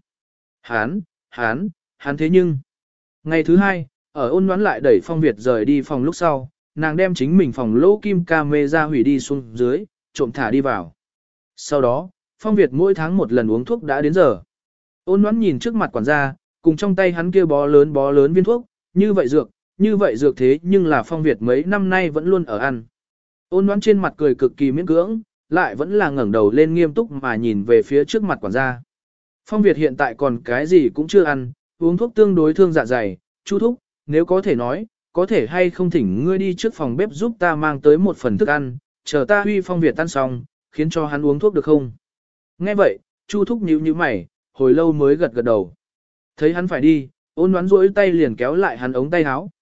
Hán thế nhưng. Ngày thứ hai, ở Ôn Đoán lại đẩy Phong Việt rời đi phòng lúc sau, nàng đem chính mình phòng lỗ kim camera hủy đi xuống dưới, trộm thả đi vào. Sau đó, Phong Việt mỗi tháng một lần uống thuốc đã đến giờ. Ôn Đoán nhìn trước mặt quản gia, cùng trong tay hắn kia bó lớn viên thuốc, như vậy dược thế nhưng là Phong Việt mấy năm nay vẫn luôn ở ăn. Ôn Đoán trên mặt cười cực kỳ miễn cưỡng, lại vẫn là ngẩng đầu lên nghiêm túc mà nhìn về phía trước mặt quản gia. Phong Việt hiện tại còn cái gì cũng chưa ăn, uống thuốc tương đối thương dạ dày, Chu thúc, nếu có thể nói, có thể hay không thỉnh ngươi đi trước phòng bếp giúp ta mang tới một phần thức ăn, chờ ta huy Phong Việt ăn xong, khiến cho hắn uống thuốc được không? Nghe vậy, Chu thúc nhíu nhíu mày, hồi lâu mới gật gật đầu. Thấy hắn phải đi, Ôn Đoán duỗi tay liền kéo lại hắn ống tay áo,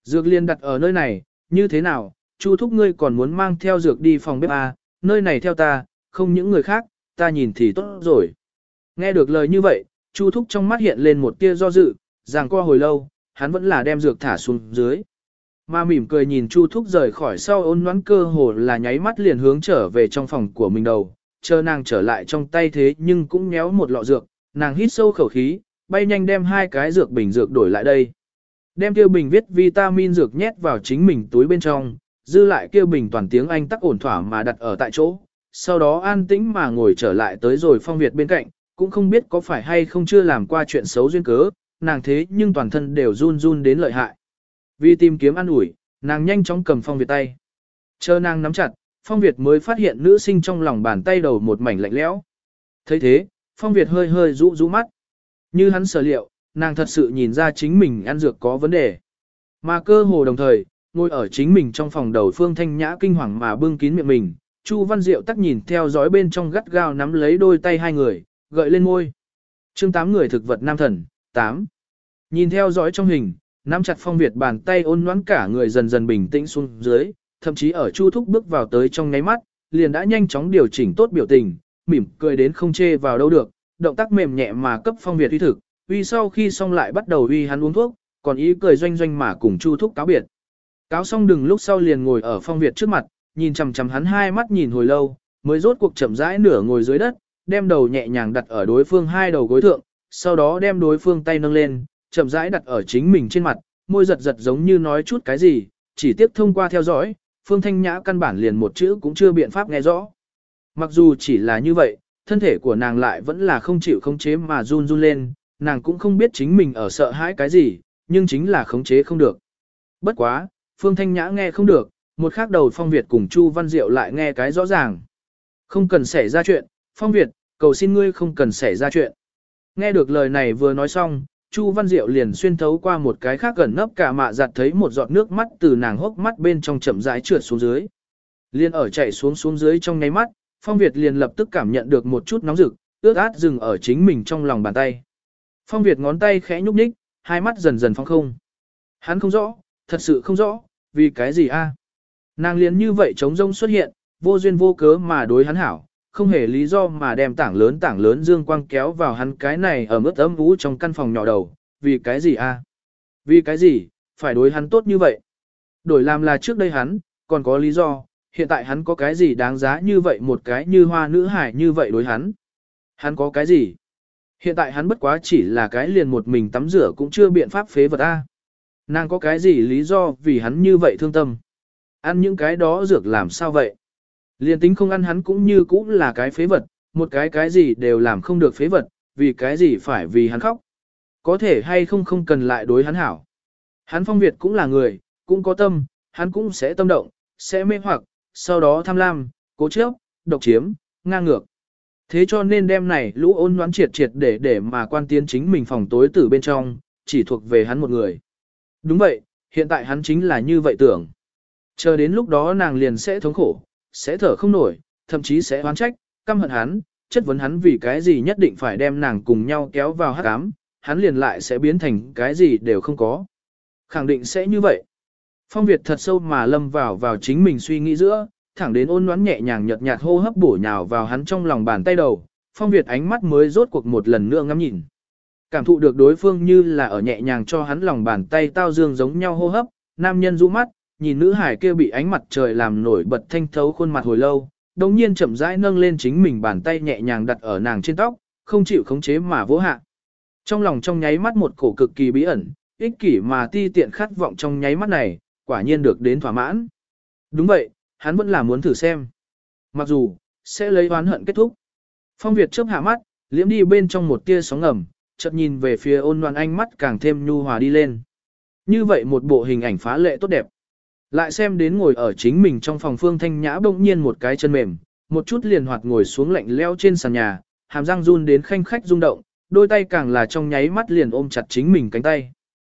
Dược liền đặt ở nơi này, như thế nào, Chu thúc ngươi còn muốn mang theo dược đi phòng bếp à, nơi này theo ta, không những người khác, ta nhìn thì tốt rồi. Nghe được lời như vậy, Chu thúc trong mắt hiện lên một tia do dự, rằng qua hồi lâu, hắn vẫn là đem dược thả xuống dưới. Mà mỉm cười nhìn Chu thúc rời khỏi sau ôn nhoãn cơ hồ là nháy mắt liền hướng trở về trong phòng của mình đầu, chờ nàng trở lại trong tay thế nhưng cũng méo một lọ dược, nàng hít sâu khẩu khí, bay nhanh đem hai cái dược bình dược đổi lại đây. Đem kia bình viết vitamin dược nhét vào chính mình túi bên trong, dư lại kia bình toàn tiếng Anh tắc ổn thỏa mà đặt ở tại chỗ, sau đó an tĩnh mà ngồi trở lại tới rồi Phong Việt bên cạnh, cũng không biết có phải hay không chưa làm qua chuyện xấu duyên cớ, nàng thế nhưng toàn thân đều run run đến lợi hại. Vì tìm kiếm an ủi, nàng nhanh chóng cầm Phong Việt tay. Chờ nàng nắm chặt, Phong Việt mới phát hiện nữ sinh trong lòng bàn tay đầu một mảnh lạnh lẽo. Thấy thế, Phong Việt hơi hơi rũ rũ mắt. Như hắn sở liệu, nàng thật sự nhìn ra chính mình ăn dược có vấn đề. Mà cơ hồ đồng thời, ngồi ở chính mình trong phòng đầu Phương Thanh Nhã kinh hoàng mà bưng kín miệng mình, Chu Văn Diệu tắc nhìn theo dõi bên trong gắt gao nắm lấy đôi tay hai người, gợi lên môi. Chương 8 người thực vật nam thần, 8. Nhìn theo dõi trong hình, nắm chặt Phong Việt bàn tay ôn nhoãn cả người dần dần bình tĩnh xuống dưới, thậm chí ở Chu Thúc bước vào tới trong nháy mắt, liền đã nhanh chóng điều chỉnh tốt biểu tình, mỉm cười đến không chê vào đâu được, động tác mềm nhẹ mà cấp Phong Việt uy thực, uy sau khi xong lại bắt đầu uy hắn uống thuốc, còn ý cười doanh doanh mà cùng Chu Thúc cáo biệt. Cáo xong đừng lúc sau liền ngồi ở Phong Việt trước mặt, nhìn chằm chằm hắn hai mắt nhìn hồi lâu, mới rốt cuộc chậm rãi nửa ngồi dưới đất, đem đầu nhẹ nhàng đặt ở đối phương hai đầu gối thượng, sau đó đem đối phương tay nâng lên, chậm rãi đặt ở chính mình trên mặt, môi giật giật giống như nói chút cái gì, chỉ tiếp thông qua theo dõi, Phương Thanh Nhã căn bản liền một chữ cũng chưa biện pháp nghe rõ. Mặc dù chỉ là như vậy, thân thể của nàng lại vẫn là không chịu khống chế mà run run lên, nàng cũng không biết chính mình ở sợ hãi cái gì, nhưng chính là khống chế không được. Bất quá, Phương Thanh Nhã nghe không được, một khác đầu Phong Việt cùng Chu Văn Diệu lại nghe cái rõ ràng. Không cần xảy ra chuyện, Phong Việt, cầu xin ngươi không cần xảy ra chuyện. Nghe được lời này vừa nói xong, Chu Văn Diệu liền xuyên thấu qua một cái khác gần nấp cả mạ giặt thấy một giọt nước mắt từ nàng hốc mắt bên trong chậm rãi trượt xuống dưới. Liên ở chạy xuống dưới trong nháy mắt, Phong Việt liền lập tức cảm nhận được một chút nóng rực, ướt át dừng ở chính mình trong lòng bàn tay. Phong Việt ngón tay khẽ nhúc nhích, hai mắt dần dần phóng không. Hắn không rõ, thật sự không rõ, vì cái gì a? Nàng liền như vậy trống rông xuất hiện, vô duyên vô cớ mà đối hắn hảo, không hề lý do mà đem tảng lớn dương quang kéo vào hắn cái này ở mức ấm ú trong căn phòng nhỏ đầu, vì cái gì a? Vì cái gì, phải đối hắn tốt như vậy? Đổi làm là trước đây hắn, còn có lý do, hiện tại hắn có cái gì đáng giá như vậy một cái như hoa nữ hải như vậy đối hắn? Hắn có cái gì? Hiện tại hắn bất quá chỉ là cái liền một mình tắm rửa cũng chưa biện pháp phế vật a. Nàng có cái gì lý do vì hắn như vậy thương tâm? Ăn những cái đó dược làm sao vậy? Liền tính không ăn hắn cũng như cũng là cái phế vật, một cái gì đều làm không được phế vật, vì cái gì phải vì hắn khóc. Có thể hay không cần lại đối hắn hảo. Hắn Phong Việt cũng là người, cũng có tâm, hắn cũng sẽ tâm động, sẽ mê hoặc, sau đó tham lam, cố chấp, độc chiếm, ngang ngược. Thế cho nên đêm này lũ ôn nhoán triệt để mà quan tiến chính mình phòng tối tử bên trong, chỉ thuộc về hắn một người. Đúng vậy, hiện tại hắn chính là như vậy tưởng. Chờ đến lúc đó nàng liền sẽ thống khổ, sẽ thở không nổi, thậm chí sẽ oán trách, căm hận hắn, chất vấn hắn vì cái gì nhất định phải đem nàng cùng nhau kéo vào hắc ám, hắn liền lại sẽ biến thành cái gì đều không có. Khẳng định sẽ như vậy. Phong Việt thật sâu mà lâm vào chính mình suy nghĩ giữa, thẳng đến ôn nhoán nhẹ nhàng nhợt nhạt hô hấp bổ nhào vào hắn trong lòng bàn tay đầu, Phong Việt ánh mắt mới rốt cuộc một lần nữa ngắm nhìn. Cảm thụ được đối phương như là ở nhẹ nhàng cho hắn lòng bàn tay tao dương giống nhau hô hấp, nam nhân rũ mắt, nhìn nữ hải kia bị ánh mặt trời làm nổi bật thanh thấu khuôn mặt hồi lâu, đồng nhiên chậm rãi nâng lên chính mình bàn tay nhẹ nhàng đặt ở nàng trên tóc, không chịu khống chế mà vỗ hạ. Trong lòng trong nháy mắt một cổ cực kỳ bí ẩn, ích kỷ mà ti tiện khát vọng trong nháy mắt này, quả nhiên được đến thỏa mãn. Đúng vậy, hắn vẫn là muốn thử xem. Mặc dù, sẽ lấy oán hận kết thúc. Phong Việt chớp hạ mắt, liễm đi bên trong một tia sóng ngầm, chợt nhìn về phía ôn loan ánh mắt càng thêm nhu hòa đi lên. Như vậy một bộ hình ảnh phá lệ tốt đẹp. Lại xem đến ngồi ở chính mình trong phòng Phương Thanh Nhã bỗng nhiên một cái chân mềm, một chút liền hoạt ngồi xuống lạnh leo trên sàn nhà, hàm răng run đến khanh khách rung động, đôi tay càng là trong nháy mắt liền ôm chặt chính mình cánh tay.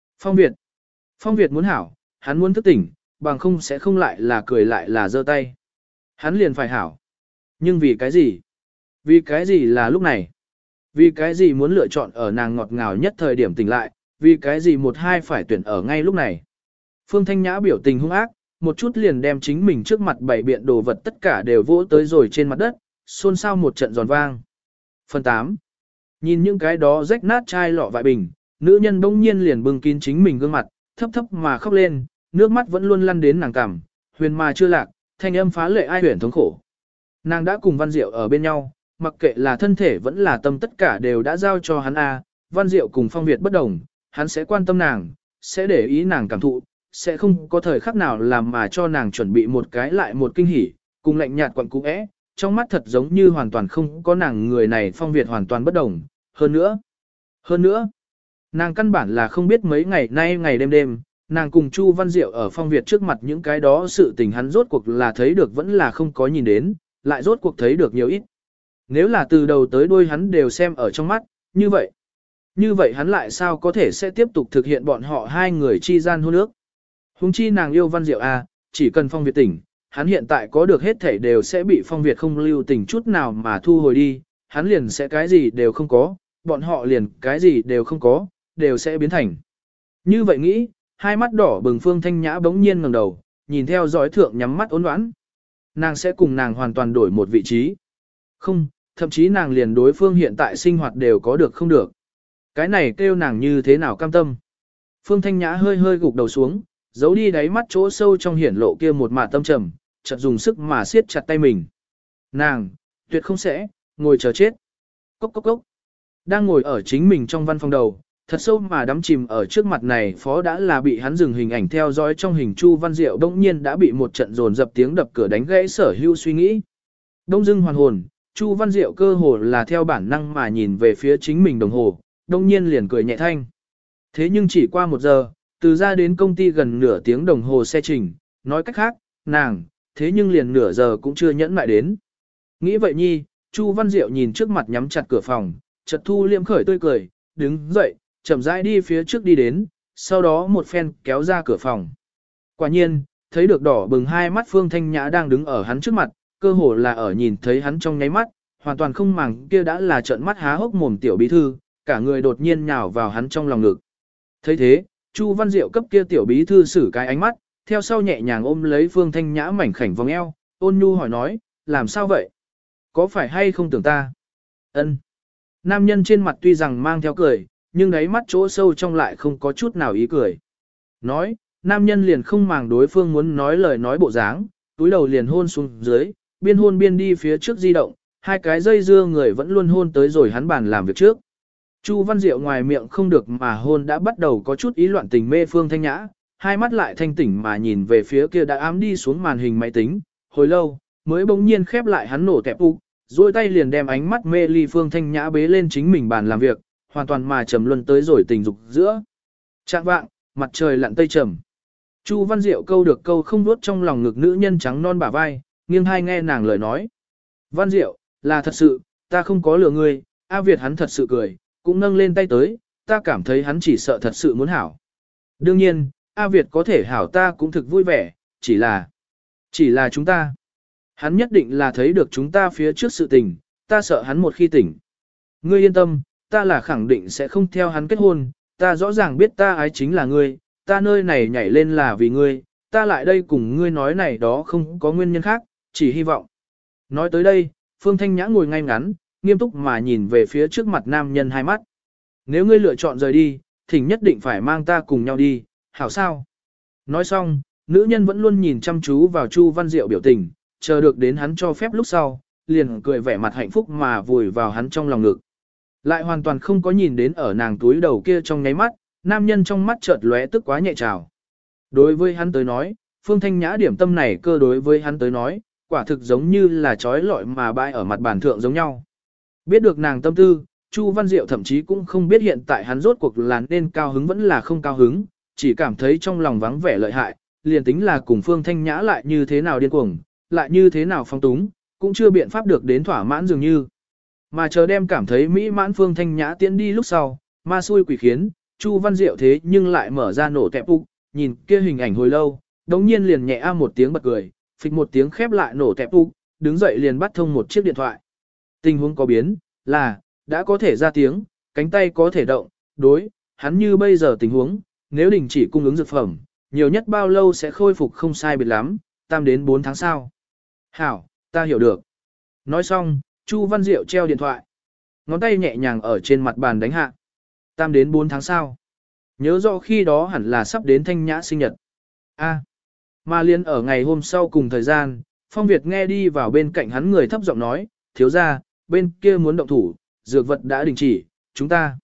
Phong Việt muốn hảo, hắn muốn thức tỉnh, bằng không sẽ không lại là cười lại là giơ tay. Hắn liền phải hảo. Nhưng vì cái gì? Vì cái gì là lúc này? Vì cái gì muốn lựa chọn ở nàng ngọt ngào nhất thời điểm tỉnh lại? Vì cái gì một hai phải tuyển ở ngay lúc này? Phương Thanh Nhã biểu tình hung ác, một chút liền đem chính mình trước mặt bảy biện đồ vật tất cả đều vỗ tới rồi trên mặt đất, xôn xao một trận giòn vang. Phần 8. Nhìn những cái đó rách nát chai lọ vại bình, nữ nhân bỗng nhiên liền bưng kín chính mình gương mặt, thấp thấp mà khóc lên, nước mắt vẫn luôn lăn đến nàng cằm, huyền mà chưa lạc, thanh âm phá lệ ai huyền thống khổ. Nàng đã cùng Văn Diệu ở bên nhau, mặc kệ là thân thể vẫn là tâm tất cả đều đã giao cho hắn a. Văn Diệu cùng Phong Việt bất đồng, hắn sẽ quan tâm nàng, sẽ để ý nàng cảm thụ, sẽ không có thời khắc nào làm mà cho nàng chuẩn bị một cái lại một kinh hỉ, cùng lạnh nhạt quặn cũ é, trong mắt thật giống như hoàn toàn không có nàng người này. Phong Việt hoàn toàn bất đồng, hơn nữa, nàng căn bản là không biết mấy ngày nay ngày đêm đêm, nàng cùng Chu Văn Diệu ở Phong Việt trước mặt những cái đó sự tình hắn rốt cuộc là thấy được vẫn là không có nhìn đến, lại rốt cuộc thấy được nhiều ít. Nếu là từ đầu tới đuôi hắn đều xem ở trong mắt, như vậy hắn lại sao có thể sẽ tiếp tục thực hiện bọn họ hai người chi gian hôn ước. Hùng chi nàng yêu Văn Diệu a, chỉ cần Phong Việt tỉnh, hắn hiện tại có được hết thảy đều sẽ bị Phong Việt không lưu tình chút nào mà thu hồi đi, hắn liền sẽ cái gì đều không có, bọn họ liền cái gì đều không có, đều sẽ biến thành. Như vậy nghĩ, hai mắt đỏ bừng Phương Thanh Nhã bỗng nhiên ngẩng đầu, nhìn theo dõi thượng nhắm mắt ốn đoán. Nàng sẽ cùng nàng hoàn toàn đổi một vị trí. Không, thậm chí nàng liền đối phương hiện tại sinh hoạt đều có được không được. Cái này kêu nàng như thế nào cam tâm. Phương Thanh Nhã hơi hơi gục đầu xuống, giấu đi đáy mắt chỗ sâu trong hiển lộ kia một mạt tâm trầm, chợt dùng sức mà siết chặt tay mình. Nàng, tuyệt không sẽ, ngồi chờ chết. Cốc cốc cốc. Đang ngồi ở chính mình trong văn phòng đầu, thật sâu mà đắm chìm ở trước mặt này phó đã là bị hắn dừng hình ảnh theo dõi trong hình Chu Văn Diệu đông nhiên đã bị một trận dồn dập tiếng đập cửa đánh gãy sở hữu suy nghĩ. Đông dưng hoàn hồn, Chu Văn Diệu cơ hồ là theo bản năng mà nhìn về phía chính mình đồng hồ, đông nhiên liền cười nhẹ thanh. Thế nhưng chỉ qua 1 giờ, từ ra đến công ty gần nửa tiếng đồng hồ xe trình, nói cách khác, nàng, thế nhưng liền nửa giờ cũng chưa nhẫn lại đến. Nghĩ vậy nhi, Chu Văn Diệu nhìn trước mặt nhắm chặt cửa phòng, chợt thu liêm khởi tươi cười, đứng dậy, chậm rãi đi phía trước đi đến, sau đó một phen kéo ra cửa phòng. Quả nhiên, thấy được đỏ bừng hai mắt Phương Thanh Nhã đang đứng ở hắn trước mặt, cơ hồ là ở nhìn thấy hắn trong nháy mắt, hoàn toàn không màng kia đã là trợn mắt há hốc mồm tiểu bí thư, cả người đột nhiên nhào vào hắn trong lòng ngực. Thấy thế, Chu Văn Diệu cấp kia tiểu bí thư xử cái ánh mắt, theo sau nhẹ nhàng ôm lấy Phương Thanh Nhã mảnh khảnh vòng eo, ôn nhu hỏi nói, làm sao vậy? Có phải hay không tưởng ta? Ân. Nam nhân trên mặt tuy rằng mang theo cười, nhưng đáy mắt chỗ sâu trong lại không có chút nào ý cười. Nói, nam nhân liền không màng đối phương muốn nói lời nói bộ dáng, túi đầu liền hôn xuống dưới, biên hôn biên đi phía trước di động, hai cái dây dưa người vẫn luôn hôn tới rồi hắn bàn làm việc trước. Chu Văn Diệu ngoài miệng không được mà hôn đã bắt đầu có chút ý loạn tình mê Phương Thanh Nhã, hai mắt lại thanh tỉnh mà nhìn về phía kia đã ám đi xuống màn hình máy tính, hồi lâu, mới bỗng nhiên khép lại hắn nổ tẹp ục, duỗi tay liền đem ánh mắt mê ly Phương Thanh Nhã bế lên chính mình bàn làm việc, hoàn toàn mà trầm luân tới rồi tình dục giữa. Trạng vạng, mặt trời lặn tây trầm. Chu Văn Diệu câu được câu không nuốt trong lòng ngực nữ nhân trắng non bả vai, nghiêng hai nghe nàng lời nói. Văn Diệu, là thật sự, ta không có lừa ngươi, A Việt hắn thật sự cười, cũng nâng lên tay tới, ta cảm thấy hắn chỉ sợ thật sự muốn hảo. Đương nhiên, A Việt có thể hảo ta cũng thực vui vẻ, chỉ là chúng ta. Hắn nhất định là thấy được chúng ta phía trước sự tình, ta sợ hắn một khi tỉnh. Ngươi yên tâm, ta là khẳng định sẽ không theo hắn kết hôn, ta rõ ràng biết ta ái chính là ngươi, ta nơi này nhảy lên là vì ngươi, ta lại đây cùng ngươi nói này đó không có nguyên nhân khác, chỉ hy vọng. Nói tới đây, Phương Thanh Nhã ngồi ngay ngắn, nghiêm túc mà nhìn về phía trước mặt nam nhân hai mắt. Nếu ngươi lựa chọn rời đi, thỉnh nhất định phải mang ta cùng nhau đi, hảo sao? Nói xong, nữ nhân vẫn luôn nhìn chăm chú vào Chu Văn Diệu biểu tình, chờ được đến hắn cho phép lúc sau, liền cười vẻ mặt hạnh phúc mà vùi vào hắn trong lòng ngực. Lại hoàn toàn không có nhìn đến ở nàng túi đầu kia trong nháy mắt, nam nhân trong mắt chợt lóe tức quá nhẹ trào. Đối với hắn tới nói, Phương Thanh Nhã điểm tâm này cơ đối với hắn tới nói, quả thực giống như là trói lọi mà bãi ở mặt bàn thượng giống nhau. Biết được nàng tâm tư, Chu Văn Diệu thậm chí cũng không biết hiện tại hắn rốt cuộc là nên cao hứng vẫn là không cao hứng, chỉ cảm thấy trong lòng vắng vẻ lợi hại, liền tính là cùng Phương Thanh Nhã lại như thế nào điên cuồng, lại như thế nào phong túng, cũng chưa biện pháp được đến thỏa mãn dường như. Mà chờ đem cảm thấy mỹ mãn Phương Thanh Nhã tiến đi lúc sau, ma xui quỷ khiến, Chu Văn Diệu thế nhưng lại mở ra nổ tẹp ục, nhìn kia hình ảnh hồi lâu, đống nhiên liền nhẹ một tiếng bật cười, phịch một tiếng khép lại nổ tẹp ục, đứng dậy liền bắt thông một chiếc điện thoại. Tình huống có biến, là, đã có thể ra tiếng, cánh tay có thể động, đối, hắn như bây giờ tình huống, nếu đình chỉ cung ứng dược phẩm, Nhiều nhất bao lâu sẽ khôi phục không sai biệt lắm, 3 đến 4 tháng sau. Hảo, ta hiểu được. Nói xong, Chu Văn Diệu treo điện thoại. Ngón tay nhẹ nhàng ở trên mặt bàn đánh hạ. 3 đến 4 tháng sau. Nhớ rõ khi đó hẳn là sắp đến Thanh Nhã sinh nhật. Mà liên ở ngày hôm sau cùng thời gian, Phong Việt nghe đi vào bên cạnh hắn người thấp giọng nói, thiếu ra, bên kia muốn động thủ, dược vật đã đình chỉ, chúng ta.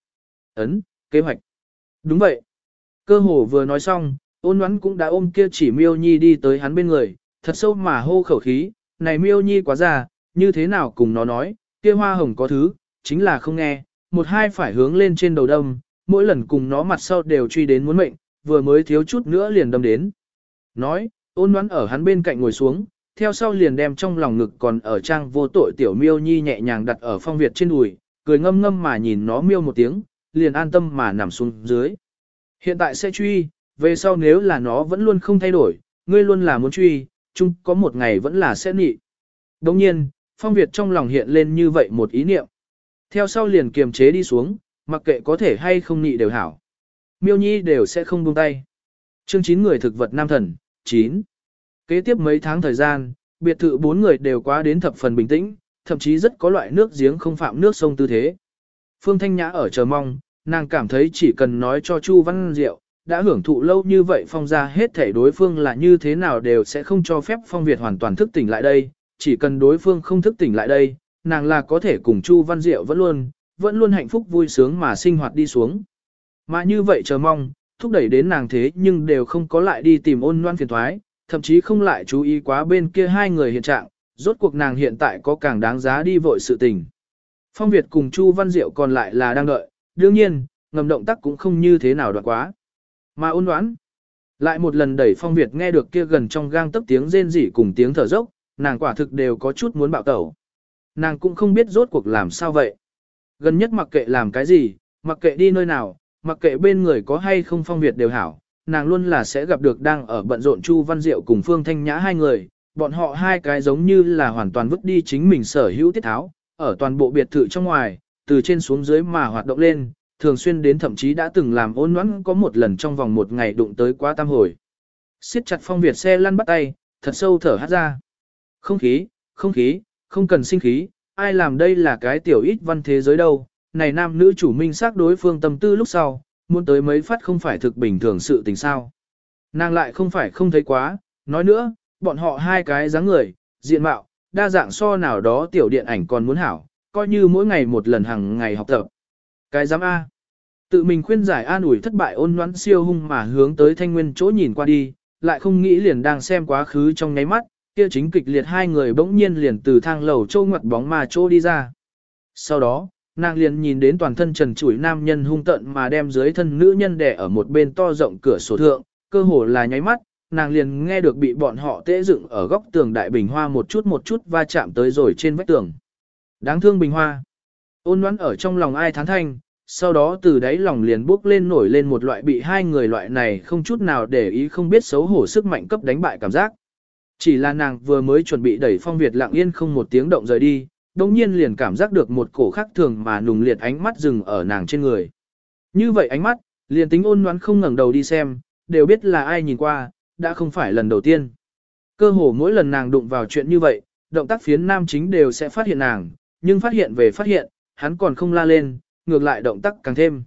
Kế hoạch. Đúng vậy. Cơ hồ vừa nói xong, Ôn Ngoãn cũng đã ôm kia chỉ Miêu Nhi đi tới hắn bên người, thật sâu mà hô khẩu khí, này Miêu Nhi quá già, như thế nào cùng nó nói, kia hoa hồng có thứ, chính là không nghe, một hai phải hướng lên trên đầu đâm, mỗi lần cùng nó mặt sau đều truy đến muốn mệnh, vừa mới thiếu chút nữa liền đâm đến. Nói, Ôn Ngoãn ở hắn bên cạnh ngồi xuống, theo sau liền đem trong lòng ngực còn ở trang vô tội tiểu Miêu Nhi nhẹ nhàng đặt ở Phong Việt trên đùi, cười ngâm ngâm mà nhìn nó miêu một tiếng, liền an tâm mà nằm xuống dưới. Hiện tại sẽ truy, về sau nếu là nó vẫn luôn không thay đổi, ngươi luôn là muốn truy, chung có một ngày vẫn là sẽ nị. Đồng nhiên, Phong Việt trong lòng hiện lên như vậy một ý niệm. Theo sau liền kiềm chế đi xuống, mặc kệ có thể hay không nị đều hảo. Miêu Nhi đều sẽ không buông tay. Chương 9 người thực vật nam thần, 9. Kế tiếp mấy tháng thời gian, biệt thự 4 người đều quá đến thập phần bình tĩnh, thậm chí rất có loại nước giếng không phạm nước sông tư thế. Phương Thanh Nhã ở chờ mong, nàng cảm thấy chỉ cần nói cho Chu Văn Diệu, đã hưởng thụ lâu như vậy Phong ra hết thể đối phương là như thế nào đều sẽ không cho phép Phong Việt hoàn toàn thức tỉnh lại đây, chỉ cần đối phương không thức tỉnh lại đây, nàng là có thể cùng Chu Văn Diệu vẫn luôn hạnh phúc vui sướng mà sinh hoạt đi xuống. Mà như vậy chờ mong, thúc đẩy đến nàng thế nhưng đều không có lại đi tìm Ôn Loan phiền thoái, thậm chí không lại chú ý quá bên kia hai người hiện trạng, rốt cuộc nàng hiện tại có càng đáng giá đi vội sự tình. Phong Việt cùng Chu Văn Diệu còn lại là đang đợi, đương nhiên, ngầm động tác cũng không như thế nào đoạn quá. Mà Ôn Đoán lại một lần đẩy Phong Việt nghe được kia gần trong gang tấc tiếng rên rỉ cùng tiếng thở dốc, nàng quả thực đều có chút muốn bạo tẩu. Nàng cũng không biết rốt cuộc làm sao vậy. Gần nhất mặc kệ làm cái gì, mặc kệ đi nơi nào, mặc kệ bên người có hay không Phong Việt đều hảo, nàng luôn là sẽ gặp được đang ở bận rộn Chu Văn Diệu cùng Phương Thanh Nhã hai người, bọn họ hai cái giống như là hoàn toàn vứt đi chính mình sở hữu tiết tháo, ở toàn bộ biệt thự trong ngoài, từ trên xuống dưới mà hoạt động lên, thường xuyên đến thậm chí đã từng làm Ôn Ngoãn có một lần trong vòng một ngày đụng tới quá tam hồi. Siết chặt Phong Việt xe lăn bắt tay, thật sâu thở hát ra. Không khí, không cần sinh khí, ai làm đây là cái tiểu ít văn thế giới đâu, này nam nữ chủ minh xác đối phương tâm tư lúc sau, muốn tới mấy phát không phải thực bình thường sự tình sao. Nàng lại không phải không thấy quá, nói nữa, bọn họ hai cái dáng người, diện mạo, đa dạng so nào đó tiểu điện ảnh còn muốn hảo, coi như mỗi ngày một lần hàng ngày học tập. Cái giám A. Tự mình khuyên giải an ủi thất bại Ôn Ngoãn siêu hung mà hướng tới Thanh Nguyên chỗ nhìn qua đi, lại không nghĩ liền đang xem quá khứ trong nháy mắt, kia chính kịch liệt hai người bỗng nhiên liền từ thang lầu châu ngoặt bóng mà chỗ đi ra. Sau đó, nàng liền nhìn đến toàn thân trần trụi nam nhân hung tợn mà đem dưới thân nữ nhân đè ở một bên to rộng cửa sổ thượng, cơ hồ là nháy mắt, nàng liền nghe được bị bọn họ tễ dựng ở góc tường đại bình hoa một chút va chạm tới rồi trên vách tường. Đáng thương bình hoa. Ôn Ngoãn ở trong lòng ai thán thanh, sau đó từ đáy lòng liền bước lên nổi lên một loại bị hai người loại này không chút nào để ý không biết xấu hổ sức mạnh cấp đánh bại cảm giác. Chỉ là nàng vừa mới chuẩn bị đẩy Phong Việt lặng yên không một tiếng động rời đi, đồng nhiên liền cảm giác được một cổ khác thường mà nùng liệt ánh mắt dừng ở nàng trên người. Như vậy ánh mắt, liền tính Ôn Ngoãn không ngẩng đầu đi xem, đều biết là ai nhìn qua, đã không phải lần đầu tiên. Cơ hồ mỗi lần nàng đụng vào chuyện như vậy, động tác phiến nam chính đều sẽ phát hiện nàng, nhưng phát hiện về phát hiện, hắn còn không la lên, ngược lại động tác càng thêm.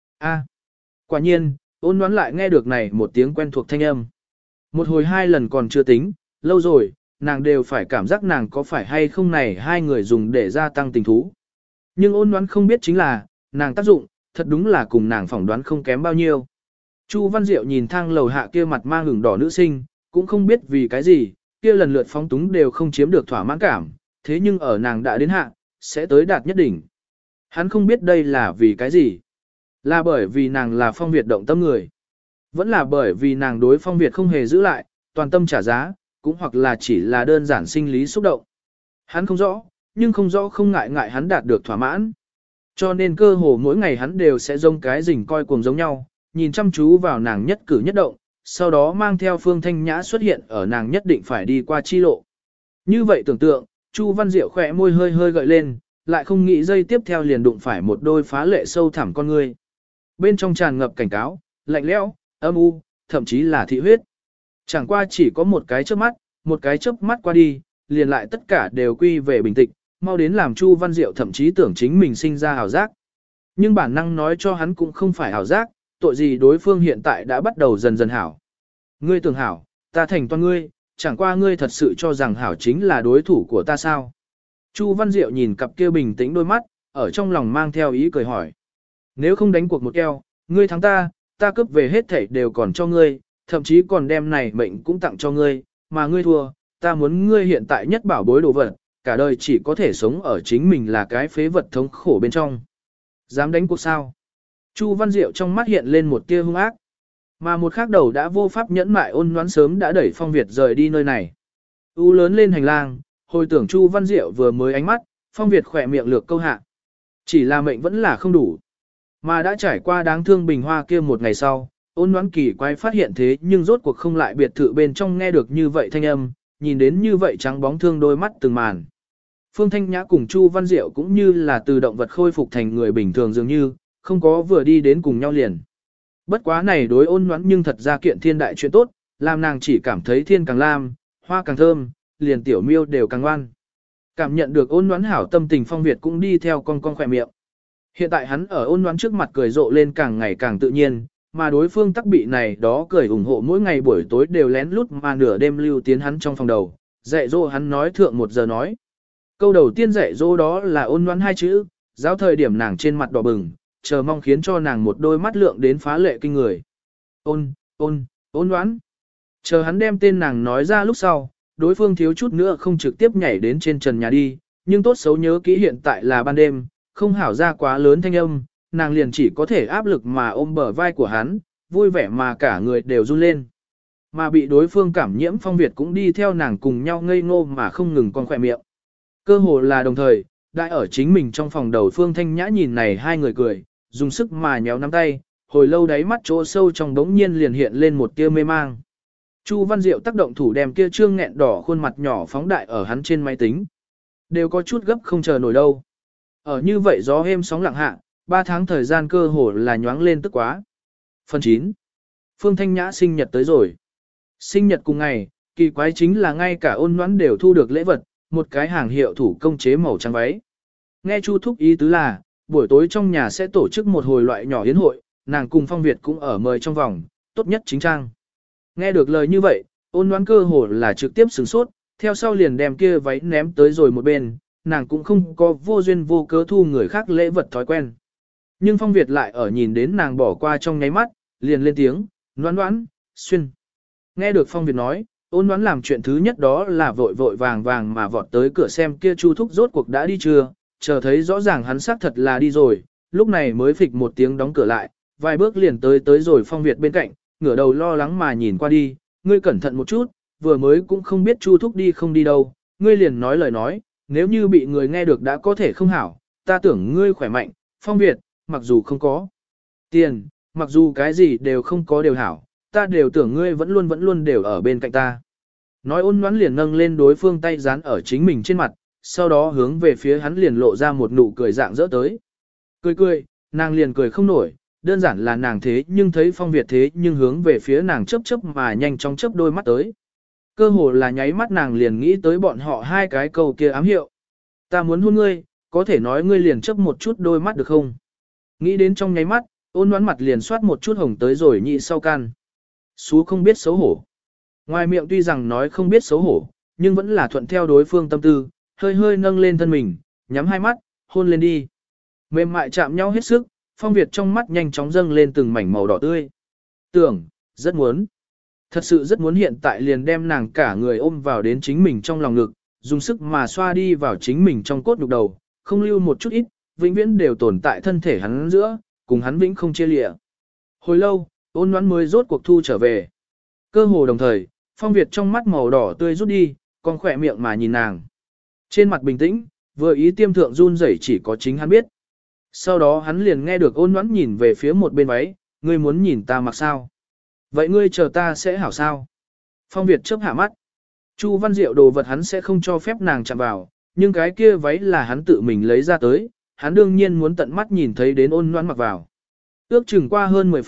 Quả nhiên, Ôn Ngoãn lại nghe được này một tiếng quen thuộc thanh âm. Một hồi hai lần còn chưa tính, lâu rồi, nàng đều phải cảm giác nàng có phải hay không này hai người dùng để gia tăng tình thú. Nhưng Ôn Ngoãn không biết chính là, nàng tác dụng, thật đúng là cùng nàng phỏng đoán không kém bao nhiêu. Chu Văn Diệu nhìn thang lầu hạ kia mặt mang hửng đỏ nữ sinh, cũng không biết vì cái gì, kia lần lượt phóng túng đều không chiếm được thỏa mãn cảm, thế nhưng ở nàng đã đến hạ, sẽ tới đạt nhất đỉnh. Hắn không biết đây là vì cái gì. Là bởi vì nàng là Phong Việt động tâm người. Vẫn là bởi vì nàng đối Phong Việt không hề giữ lại, toàn tâm trả giá, cũng hoặc là chỉ là đơn giản sinh lý xúc động. Hắn không rõ, nhưng không rõ không ngại ngại hắn đạt được thỏa mãn. Cho nên cơ hồ mỗi ngày hắn đều sẽ giống cái rình coi cuồng giống nhau, nhìn chăm chú vào nàng nhất cử nhất động, sau đó mang theo Phương Thanh Nhã xuất hiện ở nàng nhất định phải đi qua chi lộ. Như vậy tưởng tượng, Chu Văn Diệu khỏe môi hơi hơi gợi lên, lại không nghĩ dây tiếp theo liền đụng phải một đôi phá lệ sâu thẳm con ngươi. Bên trong tràn ngập cảnh cáo, lạnh lẽo, âm u, thậm chí là thị huyết. Chẳng qua chỉ có một cái chớp mắt qua đi, liền lại tất cả đều quy về bình tịch, mau đến làm Chu Văn Diệu thậm chí tưởng chính mình sinh ra ảo giác. Nhưng bản năng nói cho hắn cũng không phải ảo giác, tội gì đối phương hiện tại đã bắt đầu dần dần hảo. Ngươi tưởng hảo, ta thành toàn ngươi, chẳng qua ngươi thật sự cho rằng hảo chính là đối thủ của ta sao? Chu Văn Diệu nhìn cặp kia bình tĩnh đôi mắt, ở trong lòng mang theo ý cười hỏi. Nếu không đánh cuộc một keo, ngươi thắng ta cướp về hết thảy đều còn cho ngươi, thậm chí còn đem này mệnh cũng tặng cho ngươi, mà ngươi thua, ta muốn ngươi hiện tại nhất bảo bối đồ vật, cả đời chỉ có thể sống ở chính mình là cái phế vật thống khổ bên trong. Dám đánh cuộc sao? Chu Văn Diệu trong mắt hiện lên một tia hung ác, mà một khác đầu đã vô pháp nhẫn mại ôn nhoãn sớm đã đẩy Phong Việt rời đi nơi này. U lớn lên hành lang, hồi tưởng Chu Văn Diệu vừa mới ánh mắt, Phong Việt khỏe miệng lược câu hạ. Chỉ là mệnh vẫn là không đủ. Mà đã trải qua đáng thương bình hoa kia một ngày sau, ôn nhoãn kỳ quái phát hiện thế nhưng rốt cuộc không lại biệt thự bên trong nghe được như vậy thanh âm, nhìn đến như vậy trắng bóng thương đôi mắt từng màn. Phương Thanh Nhã cùng Chu Văn Diệu cũng như là từ động vật khôi phục thành người bình thường dường như, không có vừa đi đến cùng nhau liền. Bất quá này đối ôn nhoãn nhưng thật ra kiện thiên đại chuyện tốt, làm nàng chỉ cảm thấy thiên càng lam, hoa càng thơm, liền tiểu miêu đều càng ngoan. Cảm nhận được ôn nhoãn hảo tâm tình Phong Việt cũng đi theo con khỏe miệng. Hiện tại hắn ở ôn nhoãn trước mặt cười rộ lên càng ngày càng tự nhiên, mà đối phương tắc bị này đó cười ủng hộ mỗi ngày buổi tối đều lén lút mà nửa đêm lưu tiến hắn trong phòng đầu, dạy dỗ hắn nói thượng 1 giờ nói. Câu đầu tiên dạy dỗ đó là ôn nhoãn 2 chữ, giáo thời điểm nàng trên mặt đỏ bừng, chờ mong khiến cho nàng một đôi mắt lượng đến phá lệ kinh người. Ôn nhoãn. Chờ hắn đem tên nàng nói ra lúc sau, đối phương thiếu chút nữa không trực tiếp nhảy đến trên trần nhà đi, nhưng tốt xấu nhớ kỹ hiện tại là ban đêm, không hảo ra quá lớn thanh âm, nàng liền chỉ có thể áp lực mà ôm bờ vai của hắn, vui vẻ mà cả người đều run lên. Mà bị đối phương cảm nhiễm Phong Việt cũng đi theo nàng cùng nhau ngây ngô mà không ngừng con khỏe miệng. Cơ hồ là đồng thời, đại ở chính mình trong phòng đầu Phương Thanh Nhã nhìn này hai người cười, dùng sức mà nhéo nắm tay, hồi lâu đáy mắt chỗ sâu trong đống nhiên liền hiện lên một tia mê mang. Chu Văn Diệu tác động thủ đem kia trương nghẹn đỏ khuôn mặt nhỏ phóng đại ở hắn trên máy tính. Đều có chút gấp không chờ nổi đâu. Ở như vậy gió êm sóng lặng hạ, 3 tháng thời gian cơ hồ là nhoáng lên tức quá. Phần 9. Phương Thanh Nhã sinh nhật tới rồi. Sinh nhật cùng ngày, kỳ quái chính là ngay cả ôn nhoãn đều thu được lễ vật, một cái hàng hiệu thủ công chế màu trắng váy. Nghe Chu Thúc ý tứ là, buổi tối trong nhà sẽ tổ chức một hồi loại nhỏ yến hội, nàng cùng Phong Việt cũng ở mời trong vòng, tốt nhất chính trang. Nghe được lời như vậy, ôn nhoãn cơ hồ là trực tiếp sửng sốt, theo sau liền đem kia váy ném tới rồi một bên, nàng cũng không có vô duyên vô cớ thu người khác lễ vật thói quen. Nhưng Phong Việt lại ở nhìn đến nàng bỏ qua trong nháy mắt, liền lên tiếng, nhoãn nhoãn, xuyên. Nghe được Phong Việt nói, ôn nhoãn làm chuyện thứ nhất đó là vội vội vàng vàng mà vọt tới cửa xem kia Chu Thúc rốt cuộc đã đi chưa, chờ thấy rõ ràng hắn xác thật là đi rồi, lúc này mới phịch một tiếng đóng cửa lại, vài bước liền tới rồi Phong Việt bên cạnh, ngửa đầu lo lắng mà nhìn qua đi, ngươi cẩn thận một chút, vừa mới cũng không biết Chu Thúc đi không đi đâu, ngươi liền nói lời nói, nếu như bị người nghe được đã có thể không hảo, ta tưởng ngươi khỏe mạnh, Phong Việt, mặc dù không có tiền, mặc dù cái gì đều không có đều hảo, ta đều tưởng ngươi vẫn luôn đều ở bên cạnh ta. Nói ôn nhoãn liền nâng lên đối phương tay dán ở chính mình trên mặt, sau đó hướng về phía hắn liền lộ ra một nụ cười dạng dỡ tới. Cười, nàng liền cười không nổi, đơn giản là nàng thế nhưng thấy Phong Việt thế nhưng hướng về phía nàng chớp mà nhanh chóng chớp đôi mắt tới. Cơ hồ là nháy mắt nàng liền nghĩ tới bọn họ hai cái câu kia ám hiệu. Ta muốn hôn ngươi, có thể nói ngươi liền chớp một chút đôi mắt được không? Nghĩ đến trong nháy mắt, ôn nhoãn mặt liền soát một chút hồng tới rồi nhị sau can. Xú không biết xấu hổ. Ngoài miệng tuy rằng nói không biết xấu hổ, nhưng vẫn là thuận theo đối phương tâm tư, hơi nâng lên thân mình, nhắm hai mắt, hôn lên đi. Mềm mại chạm nhau hết sức, Phong Việt trong mắt nhanh chóng dâng lên từng mảnh màu đỏ tươi. Tưởng, rất muốn. Thật sự rất muốn hiện tại liền đem nàng cả người ôm vào đến chính mình trong lòng ngực, dùng sức mà xoa đi vào chính mình trong cốt nhục đầu, không lưu một chút ít, vĩnh viễn đều tồn tại thân thể hắn giữa, cùng hắn vĩnh không chia lịa. Hồi lâu, ôn nhoãn mới rốt cuộc thu trở về. Cơ hồ đồng thời, Phong Việt trong mắt màu đỏ tươi rút đi, còn khỏe miệng mà nhìn nàng. Trên mặt bình tĩnh, vừa ý tiêm thượng run rẩy chỉ có chính hắn biết. Sau đó hắn liền nghe được ôn nhoãn nhìn về phía một bên váy, ngươi muốn nhìn ta mặc sao? Vậy ngươi chờ ta sẽ hảo sao? Phong Việt chớp hạ mắt. Chu Văn Diệu đồ vật hắn sẽ không cho phép nàng chạm vào, nhưng cái kia váy là hắn tự mình lấy ra tới, hắn đương nhiên muốn tận mắt nhìn thấy đến ôn nhoãn mặc vào. Ước chừng qua hơn 10 phút,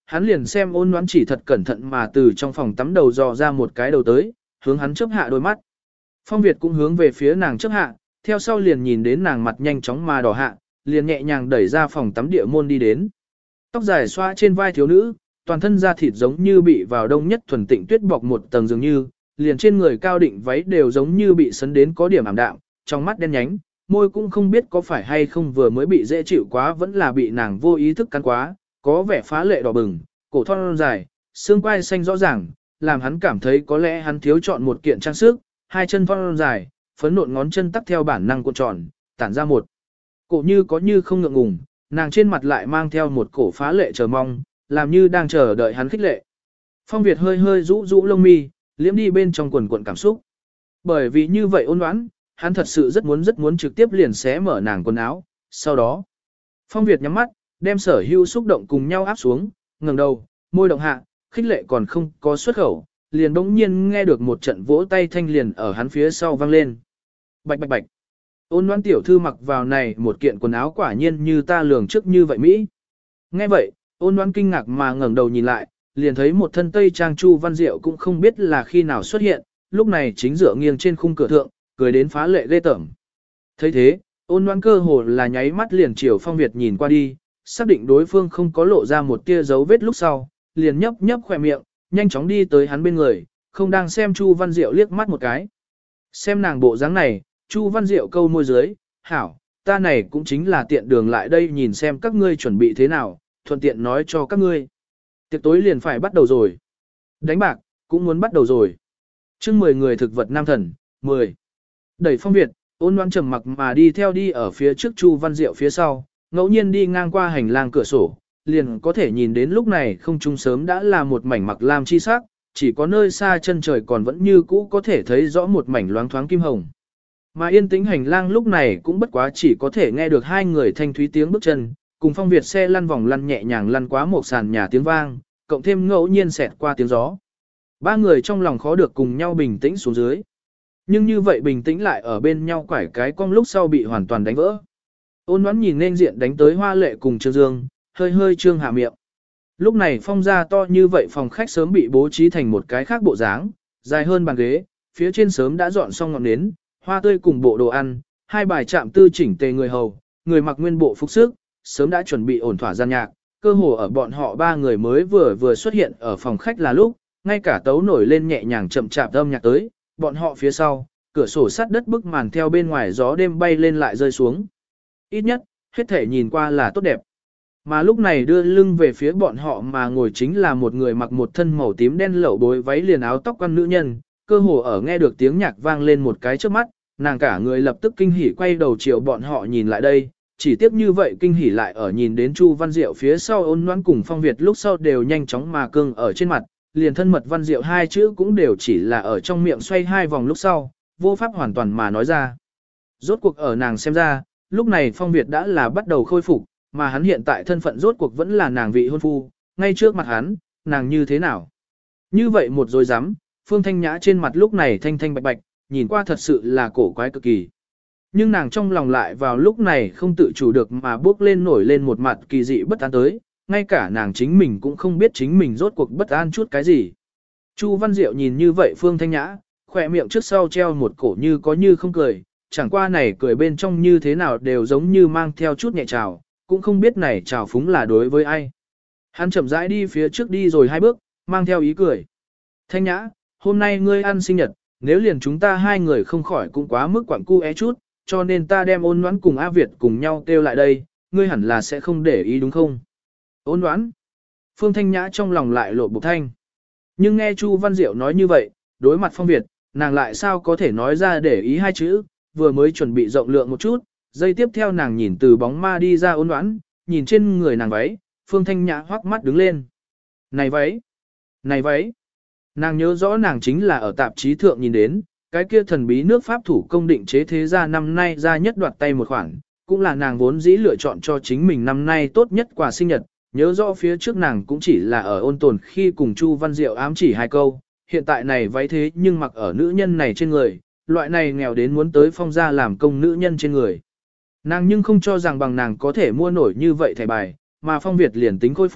hắn liền xem Ôn Ngoãn chỉ thật cẩn thận mà từ trong phòng tắm đầu dò ra một cái đầu tới, hướng hắn chớp hạ đôi mắt. Phong Việt cũng hướng về phía nàng chớp hạ, theo sau liền nhìn đến nàng mặt nhanh chóng mà đỏ hạ, liền nhẹ nhàng đẩy ra phòng tắm địa môn đi đến. Tóc dài xoa trên vai thiếu nữ, toàn thân da thịt giống như bị vào đông nhất thuần tịnh tuyết bọc một tầng dường như, liền trên người cao định váy đều giống như bị sấn đến có điểm ảm đạm, trong mắt đen nhánh, môi cũng không biết có phải hay không vừa mới bị dễ chịu quá vẫn là bị nàng vô ý thức cắn quá, có vẻ phá lệ đỏ bừng, cổ thon dài, xương quai xanh rõ ràng, làm hắn cảm thấy có lẽ hắn thiếu chọn một kiện trang sức, hai chân thon dài, phấn nộn ngón chân tắt theo bản năng cuộn tròn, tản ra một cổ như có như không ngượng ngùng, nàng trên mặt lại mang theo một cổ phá lệ chờ mong, làm như đang chờ đợi hắn khích lệ. Phong Việt hơi hơi rũ rũ lông mi, liễm đi bên trong quần cuộn cảm xúc. Bởi vì như vậy Ôn Ngoãn, hắn thật sự rất muốn trực tiếp liền xé mở nàng quần áo, sau đó. Phong Việt nhắm mắt, đem sở hữu xúc động cùng nhau áp xuống, ngẩng đầu, môi động hạ, khích lệ còn không có xuất khẩu, liền bỗng nhiên nghe được một trận vỗ tay thanh liền ở hắn phía sau vang lên. Bạch bạch bạch. Ôn Ngoãn tiểu thư mặc vào này một kiện quần áo quả nhiên như ta lường trước như vậy Mỹ. Nghe vậy, Ôn Ngoãn kinh ngạc mà ngẩng đầu nhìn lại, liền thấy một thân tây trang Chu Văn Diệu cũng không biết là khi nào xuất hiện, lúc này chính dựa nghiêng trên khung cửa thượng, cười đến phá lệ ghê tởm. Thấy thế, Ôn Ngoãn cơ hồ là nháy mắt liền chiều Phong Việt nhìn qua đi, xác định đối phương không có lộ ra một tia dấu vết lúc sau, liền nhấp nhấp khỏe miệng, nhanh chóng đi tới hắn bên người, không đang xem Chu Văn Diệu liếc mắt một cái. Xem nàng bộ dáng này, Chu Văn Diệu câu môi dưới, hảo, ta này cũng chính là tiện đường lại đây nhìn xem các ngươi chuẩn bị thế nào, thuận tiện nói cho các ngươi. Tiệc tối liền phải bắt đầu rồi. Đánh bạc, cũng muốn bắt đầu rồi. Chương 10 người thực vật nam thần, 10. Đẩy Phong Việt, Ôn Ngoãn trầm mặc mà đi theo đi ở phía trước Chu Văn Diệu phía sau, ngẫu nhiên đi ngang qua hành lang cửa sổ, liền có thể nhìn đến lúc này không trung sớm đã là một mảnh mặc lam chi sắc, chỉ có nơi xa chân trời còn vẫn như cũ có thể thấy rõ một mảnh loáng thoáng kim hồng. Mà yên tĩnh hành lang lúc này cũng bất quá chỉ có thể nghe được hai người thanh thúy tiếng bước chân, cùng Phong Việt xe lăn vòng lăn nhẹ nhàng lăn qua một sàn nhà tiếng vang, cộng thêm ngẫu nhiên xẹt qua tiếng gió. Ba người trong lòng khó được cùng nhau bình tĩnh xuống dưới. Nhưng như vậy bình tĩnh lại ở bên nhau quải cái cong lúc sau bị hoàn toàn đánh vỡ. Ôn Ngoãn nhìn nên diện đánh tới Hoa Lệ cùng Trương Dương, hơi hơi trương hạ miệng. Lúc này Phong ra to như vậy phòng khách sớm bị bố trí thành một cái khác bộ dáng, dài hơn bàn ghế, phía trên sớm đã dọn xong ngọn nến, hoa tươi cùng bộ đồ ăn, hai bài chạm tư chỉnh tề người hầu, người mặc nguyên bộ phục sức, sớm đã chuẩn bị ổn thỏa gian nhạc, cơ hồ ở bọn họ ba người mới vừa xuất hiện ở phòng khách là lúc, ngay cả tấu nổi lên nhẹ nhàng chậm chạp âm nhạc tới, bọn họ phía sau, cửa sổ sắt đất bức màn theo bên ngoài gió đêm bay lên lại rơi xuống. Ít nhất, hết thể nhìn qua là tốt đẹp. Mà lúc này đưa lưng về phía bọn họ mà ngồi chính là một người mặc một thân màu tím đen lẩu bối váy liền áo tóc quan nữ nhân, cơ hồ ở nghe được tiếng nhạc vang lên một cái trước mắt, nàng cả người lập tức kinh hỉ quay đầu chiều bọn họ nhìn lại đây, chỉ tiếc như vậy kinh hỉ lại ở nhìn đến Chu Văn Diệu phía sau Ôn Ngoãn cùng Phong Việt lúc sau đều nhanh chóng mà cương ở trên mặt, liền thân mật Văn Diệu hai chữ cũng đều chỉ là ở trong miệng xoay hai vòng lúc sau, vô pháp hoàn toàn mà nói ra. Rốt cuộc ở nàng xem ra, lúc này Phong Việt đã là bắt đầu khôi phục, mà hắn hiện tại thân phận rốt cuộc vẫn là nàng vị hôn phu, ngay trước mặt hắn, nàng như thế nào? Như vậy một rồi dám, Phương Thanh Nhã trên mặt lúc này thanh thanh bạch bạch, nhìn qua thật sự là cổ quái cực kỳ. Nhưng nàng trong lòng lại vào lúc này không tự chủ được mà bước lên nổi lên một mặt kỳ dị bất an tới, ngay cả nàng chính mình cũng không biết chính mình rốt cuộc bất an chút cái gì. Chu Văn Diệu nhìn như vậy Phương Thanh Nhã, khỏe miệng trước sau treo một cổ như có như không cười, chẳng qua này cười bên trong như thế nào đều giống như mang theo chút nhẹ trào, cũng không biết này trào phúng là đối với ai. Hắn chậm rãi đi phía trước đi rồi hai bước, mang theo ý cười. Thanh Nhã, hôm nay ngươi ăn sinh nhật, nếu liền chúng ta hai người không khỏi cũng quá mức quặng cu é chút, cho nên ta đem Ôn Ngoãn cùng A Việt cùng nhau kêu lại đây, ngươi hẳn là sẽ không để ý đúng không? Ôn Ngoãn. Phương Thanh Nhã trong lòng lại lộ bộc thanh. Nhưng nghe Chu Văn Diệu nói như vậy, đối mặt Phong Việt, nàng lại sao có thể nói ra để ý hai chữ, vừa mới chuẩn bị rộng lượng một chút, giây tiếp theo nàng nhìn từ bóng ma đi ra Ôn Ngoãn, nhìn trên người nàng váy, Phương Thanh Nhã hoắc mắt đứng lên. Này váy! Này váy! Nàng nhớ rõ nàng chính là ở tạp chí thượng nhìn đến, cái kia thần bí nước Pháp thủ công định chế thế gia năm nay ra nhất đoạt tay một khoản, cũng là nàng vốn dĩ lựa chọn cho chính mình năm nay tốt nhất quà sinh nhật, nhớ rõ phía trước nàng cũng chỉ là ở ôn tồn khi cùng Chu Văn Diệu ám chỉ hai câu, hiện tại này váy thế nhưng mặc ở nữ nhân này trên người, loại này nghèo đến muốn tới Phong gia làm công nữ nhân trên người. Nàng nhưng không cho rằng bằng nàng có thể mua nổi như vậy thẻ bài, mà Phong Việt liền tính khôi phục,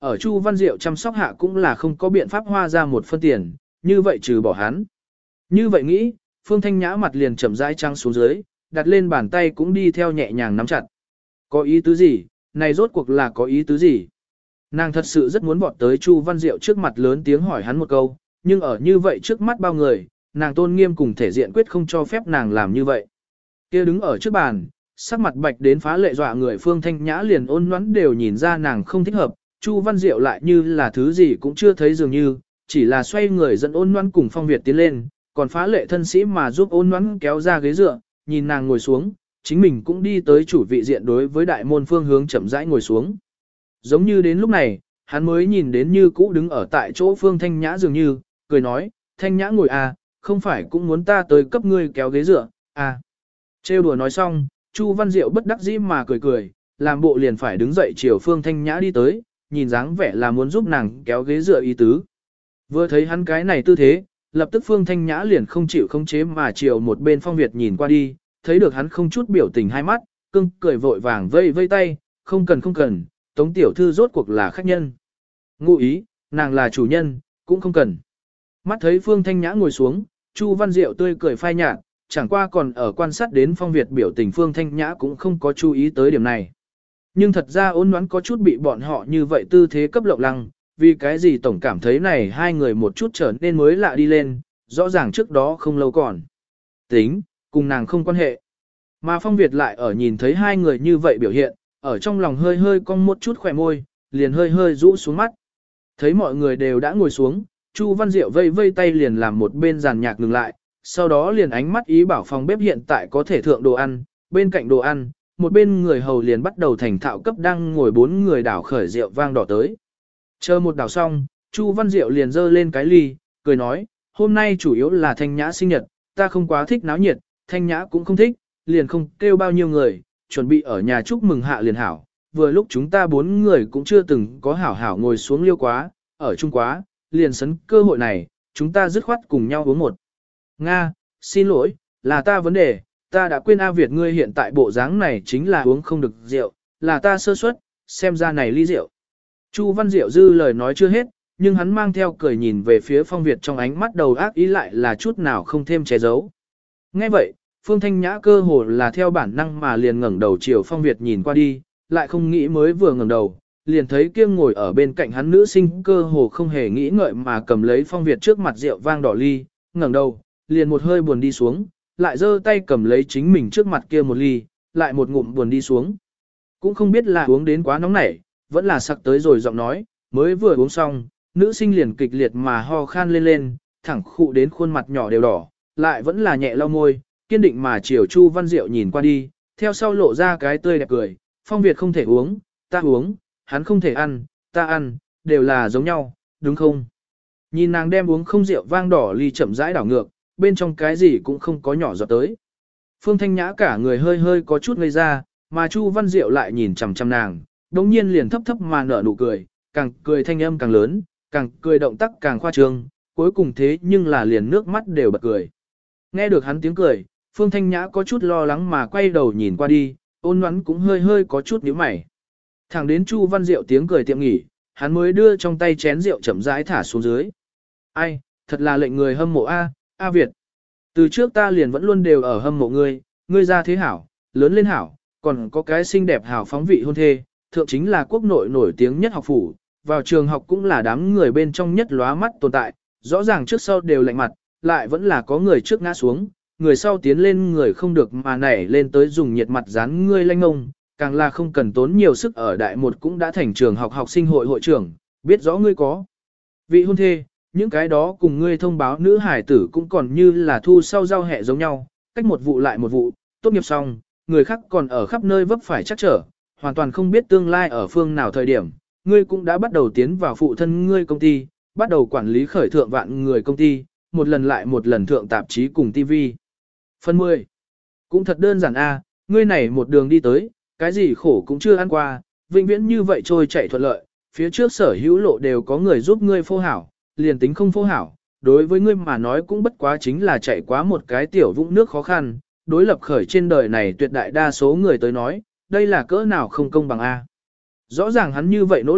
ở Chu Văn Diệu chăm sóc hạ cũng là không có biện pháp hoa ra một phân tiền, như vậy trừ bỏ hắn. Như vậy nghĩ, Phương Thanh Nhã mặt liền chậm rãi trăng xuống dưới, đặt lên bàn tay cũng đi theo nhẹ nhàng nắm chặt. Có ý tứ gì, này rốt cuộc là có ý tứ gì? Nàng thật sự rất muốn vọt tới Chu Văn Diệu trước mặt lớn tiếng hỏi hắn một câu, nhưng ở như vậy trước mắt bao người, nàng tôn nghiêm cùng thể diện quyết không cho phép nàng làm như vậy. Kia đứng ở trước bàn, sắc mặt bạch đến phá lệ dọa người Phương Thanh Nhã liền ôn nhoắn đều nhìn ra nàng không thích hợp, Chu Văn Diệu lại như là thứ gì cũng chưa thấy dường như, chỉ là xoay người dẫn ôn nhoắn cùng Phong Việt tiến lên, còn phá lệ thân sĩ mà giúp ôn nhoắn kéo ra ghế dựa, nhìn nàng ngồi xuống, chính mình cũng đi tới chủ vị diện đối với đại môn phương hướng chậm rãi ngồi xuống. Giống như đến lúc này, hắn mới nhìn đến như cũ đứng ở tại chỗ Phương Thanh Nhã dường như, cười nói, Thanh Nhã ngồi à, không phải cũng muốn ta tới cấp ngươi kéo ghế dựa, à. Trêu đùa nói xong, Chu Văn Diệu bất đắc dĩ mà cười cười, làm bộ liền phải đứng dậy chiều Phương Thanh Nhã đi tới, nhìn dáng vẻ là muốn giúp nàng kéo ghế dựa ý tứ. Vừa thấy hắn cái này tư thế, lập tức Phương Thanh Nhã liền không chịu khống chế mà chiều một bên Phong Việt nhìn qua đi, thấy được hắn không chút biểu tình hai mắt, cưng cười vội vàng vây vây tay, không cần, Tống tiểu thư rốt cuộc là khách nhân. Ngụ ý, nàng là chủ nhân, cũng không cần. Mắt thấy Phương Thanh Nhã ngồi xuống, Chu Văn Diệu tươi cười phai nhạt, chẳng qua còn ở quan sát đến Phong Việt biểu tình Phương Thanh Nhã cũng không có chú ý tới điểm này. Nhưng thật ra ôn đoán có chút bị bọn họ như vậy tư thế cấp lộng lăng, vì cái gì tổng cảm thấy này hai người một chút trở nên mới lạ đi lên, rõ ràng trước đó không lâu còn. Tính, cùng nàng không quan hệ. Mà Phong Việt lại ở nhìn thấy hai người như vậy biểu hiện, ở trong lòng hơi hơi cong một chút khỏe môi, liền hơi hơi rũ xuống mắt. Thấy mọi người đều đã ngồi xuống, Chu Văn Diệu vây vây tay liền làm một bên giàn nhạc ngừng lại, sau đó liền ánh mắt ý bảo phòng bếp hiện tại có thể thượng đồ ăn, bên cạnh đồ ăn, một bên người hầu liền bắt đầu thành thạo cấp đang ngồi bốn người đảo khởi rượu vang đỏ tới. Chờ một đảo xong, Chu Văn Diệu liền dơ lên cái ly, cười nói, hôm nay chủ yếu là Thanh Nhã sinh nhật, ta không quá thích náo nhiệt, Thanh Nhã cũng không thích, liền không kêu bao nhiêu người, chuẩn bị ở nhà chúc mừng hạ liền hảo. Vừa lúc chúng ta bốn người cũng chưa từng có hảo hảo ngồi xuống liêu quá, ở chung quá, liền sấn cơ hội này, chúng ta dứt khoát cùng nhau uống một. Nga, xin lỗi, là ta vấn đề, ta đã quên A Việt ngươi hiện tại bộ dáng này chính là uống không được rượu, là ta sơ suất, xem ra này ly rượu. Chu Văn Diệu dư lời nói chưa hết, nhưng hắn mang theo cười nhìn về phía Phong Việt trong ánh mắt đầu ác ý lại là chút nào không thêm che giấu. Nghe vậy, Phương Thanh Nhã cơ hồ là theo bản năng mà liền ngẩng đầu chiều Phong Việt nhìn qua đi, lại không nghĩ mới vừa ngẩng đầu, liền thấy kiêng ngồi ở bên cạnh hắn nữ sinh cơ hồ không hề nghĩ ngợi mà cầm lấy Phong Việt trước mặt rượu vang đỏ ly, ngẩng đầu, liền một hơi buồn đi xuống, lại giơ tay cầm lấy chính mình trước mặt kia một ly, lại một ngụm buồn đi xuống. Cũng không biết là uống đến quá nóng nảy, vẫn là sặc tới rồi giọng nói, mới vừa uống xong, nữ sinh liền kịch liệt mà ho khan lên, thẳng khụ đến khuôn mặt nhỏ đều đỏ, lại vẫn là nhẹ lau môi, kiên định mà chiều Chu Văn Diệu nhìn qua đi, theo sau lộ ra cái tươi đẹp cười, Phong Việt không thể uống, ta uống, hắn không thể ăn, ta ăn, đều là giống nhau, đúng không? Nhìn nàng đem uống không rượu vang đỏ ly chậm rãi đảo ngược, bên trong cái gì cũng không có nhỏ giọt tới. Phương Thanh Nhã cả người hơi hơi có chút ngây ra, mà Chu Văn Diệu lại nhìn chằm chằm nàng, đống nhiên liền thấp thấp mà nở nụ cười, càng cười thanh âm càng lớn, càng cười động tác càng khoa trương, cuối cùng thế nhưng là liền nước mắt đều bật cười. Nghe được hắn tiếng cười, Phương Thanh Nhã có chút lo lắng mà quay đầu nhìn qua đi, ôn nhoắn cũng hơi hơi có chút nhíu mày. Thẳng đến Chu Văn Diệu tiếng cười tiệm nghỉ, hắn mới đưa trong tay chén rượu chậm rãi thả xuống dưới. Ai, thật là lệnh người hâm mộ A Việt. Từ trước ta liền vẫn luôn đều ở hâm mộ ngươi, ngươi ra thế hảo, lớn lên hảo, còn có cái xinh đẹp hảo phóng vị hôn thê, thượng chính là quốc nội nổi tiếng nhất học phủ, vào trường học cũng là đám người bên trong nhất lóa mắt tồn tại, rõ ràng trước sau đều lạnh mặt, lại vẫn là có người trước ngã xuống, người sau tiến lên người không được mà nảy lên tới dùng nhiệt mặt dán ngươi lanh ngông, càng là không cần tốn nhiều sức ở đại một cũng đã thành trường học học sinh hội hội trưởng, biết rõ ngươi có vị hôn thê, những cái đó cùng ngươi thông báo nữ hải tử cũng còn như là thu sau giao hẹ giống nhau, cách một vụ lại một vụ, tốt nghiệp xong, người khác còn ở khắp nơi vấp phải chắc trở, hoàn toàn không biết tương lai ở phương nào thời điểm, ngươi cũng đã bắt đầu tiến vào phụ thân ngươi công ty, bắt đầu quản lý khởi thượng vạn người công ty, một lần lại một lần thượng tạp chí cùng TV. Phần 10. Cũng thật đơn giản ngươi này một đường đi tới, cái gì khổ cũng chưa ăn qua, vĩnh viễn như vậy trôi chạy thuận lợi, phía trước sở hữu lộ đều có người giúp ngươi phô hảo, liền tính không phô hảo, đối với ngươi mà nói cũng bất quá chính là chạy quá một cái tiểu vũng nước khó khăn, đối lập khởi trên đời này tuyệt đại đa số người tới nói, đây là cỡ nào không công bằng Rõ ràng hắn như vậy nỗ lực,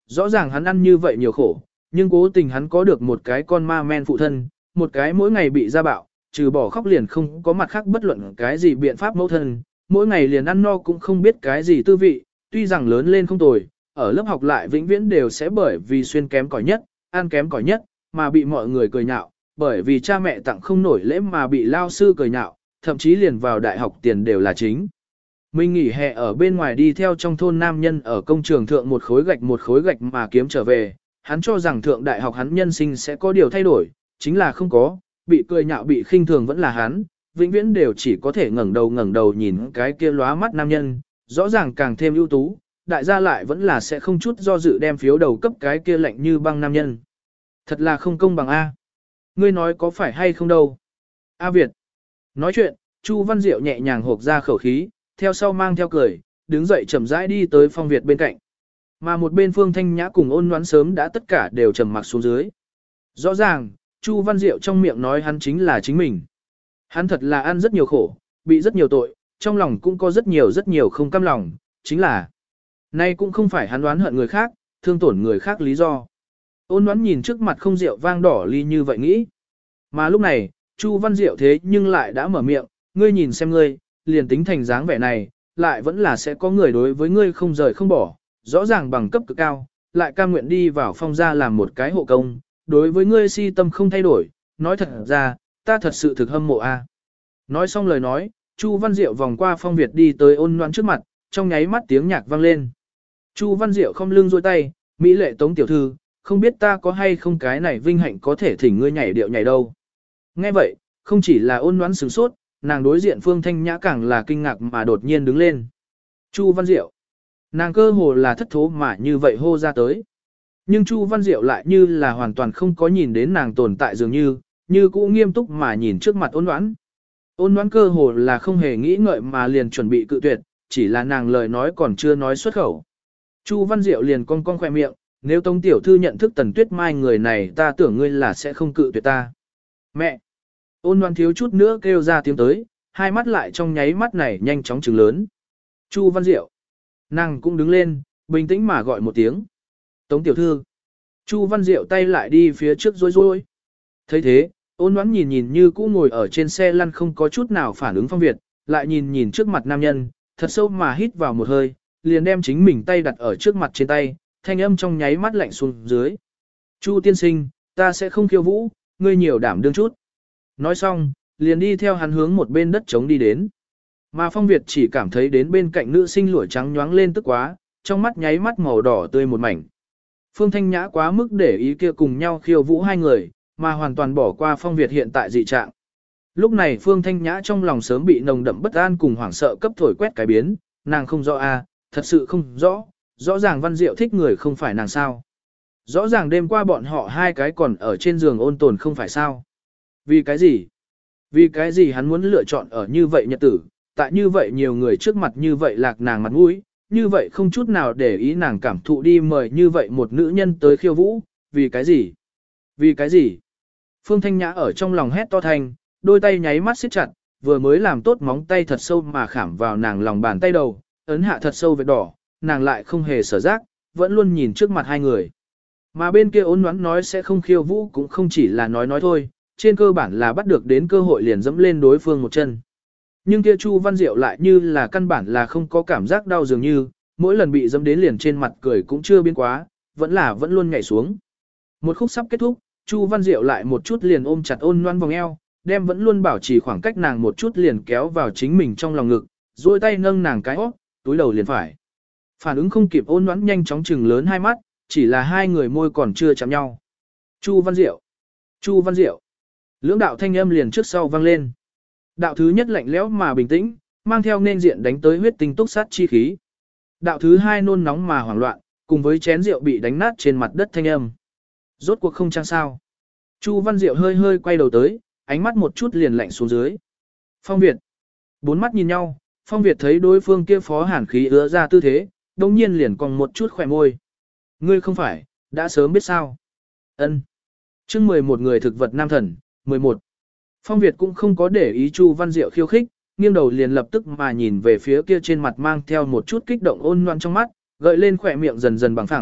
rõ ràng hắn ăn như vậy nhiều khổ, nhưng cố tình hắn có được một cái con ma men phụ thân, một cái mỗi ngày bị gia bạo, trừ bỏ khóc liền không có mặt khác bất luận cái gì biện pháp mẫu thân, mỗi ngày liền ăn no cũng không biết cái gì tư vị, tuy rằng lớn lên không tồi, ở lớp học lại vĩnh viễn đều sẽ bởi vì xuyên kém cỏi nhất, ăn kém cỏi nhất, mà bị mọi người cười nhạo, bởi vì cha mẹ tặng không nổi lễ mà bị lao sư cười nhạo, thậm chí liền vào đại học tiền đều là chính. Mình nghỉ hè ở bên ngoài đi theo trong thôn nam nhân ở công trường thượng một khối gạch mà kiếm trở về, hắn cho rằng thượng đại học hắn nhân sinh sẽ có điều thay đổi, chính là không có, bị cười nhạo bị khinh thường vẫn là hắn, vĩnh viễn đều chỉ có thể ngẩng đầu nhìn cái kia lóa mắt nam nhân, rõ ràng càng thêm ưu tú, đại gia lại vẫn là sẽ không chút do dự đem phiếu đầu cấp cái kia lạnh như băng nam nhân. Thật là không công bằng A. Ngươi nói có phải hay không đâu. A Việt. Nói chuyện, Chu Văn Diệu nhẹ nhàng hộp ra khẩu khí, theo sau mang theo cười, đứng dậy chậm rãi đi tới Phong Việt bên cạnh. Mà một bên Phương Thanh Nhã cùng Ôn Ngoãn sớm đã tất cả đều trầm mặc xuống dưới. Rõ ràng, Chu Văn Diệu trong miệng nói hắn chính là chính mình. Hắn thật là ăn rất nhiều khổ, bị rất nhiều tội, trong lòng cũng có rất nhiều không cam lòng, chính là nay cũng không phải hắn đoán hận người khác, thương tổn người khác lý do. Ôn Ngoãn nhìn trước mặt không rượu vang đỏ ly như vậy nghĩ. Mà lúc này, Chu Văn Diệu thế nhưng lại đã mở miệng, ngươi nhìn xem ngươi, liền tính thành dáng vẻ này, lại vẫn là sẽ có người đối với ngươi không rời không bỏ, rõ ràng bằng cấp cực cao, lại cam nguyện đi vào Phong gia làm một cái hộ công, đối với ngươi si tâm không thay đổi, nói thật ra, ta thật sự thực hâm mộ a. Nói xong lời nói, Chu Văn Diệu vòng qua Phong Việt đi tới Ôn Ngoãn trước mặt, trong nháy mắt tiếng nhạc vang lên. Chu Văn Diệu không lưng duỗi tay, mỹ lệ Tống tiểu thư, không biết ta có hay không cái này vinh hạnh có thể thỉnh ngươi nhảy điệu nhảy đâu. Nghe vậy, không chỉ là Ôn Ngoãn sửng sốt, nàng đối diện Phương Thanh Nhã càng là kinh ngạc mà đột nhiên đứng lên. Chu Văn Diệu. Nàng cơ hồ là thất thố mà như vậy hô ra tới. Nhưng Chu Văn Diệu lại như là hoàn toàn không có nhìn đến nàng tồn tại dường như cũ nghiêm túc mà nhìn trước mặt Ôn Ngoãn. Ôn Ngoãn cơ hồ là không hề nghĩ ngợi mà liền chuẩn bị cự tuyệt, chỉ là nàng lời nói còn chưa nói xuất khẩu. Chu Văn Diệu liền cong cong khỏe miệng, nếu Tống tiểu thư nhận thức Tần Tuyết Mai người này ta tưởng ngươi là sẽ không cự tuyệt ta. Mẹ! Ôn Ngoãn thiếu chút nữa kêu ra tiếng tới, hai mắt lại trong nháy mắt này nhanh chóng trừng lớn. Chu Văn Diệu! Nàng cũng đứng lên, bình tĩnh mà gọi một tiếng. Tống tiểu thư! Chu Văn Diệu tay lại đi phía trước rối rối. Thấy thế, Ôn Ngoãn nhìn nhìn như cũ ngồi ở trên xe lăn không có chút nào phản ứng Phong Việt, lại nhìn nhìn trước mặt nam nhân, thật sâu mà hít vào một hơi, liền đem chính mình tay đặt ở trước mặt trên tay, thanh âm trong nháy mắt lạnh xuống dưới. Chu tiên sinh, ta sẽ không khiêu vũ, ngươi nhiều đảm đương chút. Nói xong, liền đi theo hắn hướng một bên đất trống đi đến. Mà Phong Việt chỉ cảm thấy đến bên cạnh nữ sinh lụa trắng nhoáng lên tức quá, trong mắt nháy mắt màu đỏ tươi một mảnh. Phương Thanh Nhã quá mức để ý kia cùng nhau khiêu vũ hai người, mà hoàn toàn bỏ qua Phong Việt hiện tại dị trạng. Lúc này Phương Thanh Nhã trong lòng sớm bị nồng đậm bất an cùng hoảng sợ cấp thổi quét cái biến, nàng không rõ thật sự không rõ, rõ ràng Văn Diệu thích người không phải nàng sao. Rõ ràng đêm qua bọn họ hai cái còn ở trên giường ôn tồn không phải sao. Vì cái gì? Vì cái gì hắn muốn lựa chọn ở như vậy nhật tử, tại như vậy nhiều người trước mặt như vậy lạc nàng mặt mũi, như vậy không chút nào để ý nàng cảm thụ đi mời như vậy một nữ nhân tới khiêu vũ, vì cái gì? Vì cái gì? Phương Thanh Nhã ở trong lòng hét to thanh, đôi tay nháy mắt siết chặt, vừa mới làm tốt móng tay thật sâu mà khảm vào nàng lòng bàn tay đầu, ấn hạ thật sâu vết đỏ, nàng lại không hề sở giác, vẫn luôn nhìn trước mặt hai người. Mà bên kia Ôn Ngoãn nói sẽ không khiêu vũ cũng không chỉ là nói thôi, trên cơ bản là bắt được đến cơ hội liền dẫm lên đối phương một chân. Nhưng kia Chu Văn Diệu lại như là căn bản là không có cảm giác đau dường như, mỗi lần bị dẫm đến liền trên mặt cười cũng chưa biến quá, vẫn luôn nhảy xuống. Một khúc sắp kết thúc, Chu Văn Diệu lại một chút liền ôm chặt Ôn Ngoãn vòng eo, đem vẫn luôn bảo trì khoảng cách nàng một chút liền kéo vào chính mình trong lòng ngực, duỗi tay nâng nàng cái óc, túi đầu liền phải. Phản ứng không kịp Ôn Ngoãn nhanh chóng trừng lớn hai mắt, chỉ là hai người môi còn chưa chạm nhau. Chu Văn Diệu, Chu Văn Diệu. Lưỡng đạo thanh âm liền trước sau vang lên. Đạo thứ nhất lạnh lẽo mà bình tĩnh, mang theo nên diện đánh tới huyết tinh túc sát chi khí. Đạo thứ hai nôn nóng mà hoảng loạn, cùng với chén rượu bị đánh nát trên mặt đất thanh âm. Rốt cuộc không trang sao. Chu Văn Diệu hơi hơi quay đầu tới, ánh mắt một chút liền lạnh xuống dưới. Phong Việt. Bốn mắt nhìn nhau, Phong Việt thấy đối phương kia phó hàn khí ứa ra tư thế, đồng nhiên liền còn một chút khỏe môi. Ngươi không phải, đã sớm biết sao. Ân. Chương 11 người thực vật nam thần, 11. Phong Việt cũng không có để ý Chu Văn Diệu khiêu khích, nghiêng đầu liền lập tức mà nhìn về phía kia trên mặt mang theo một chút kích động ôn loan trong mắt, gợi lên khỏe miệng dần dần bằng phẳng,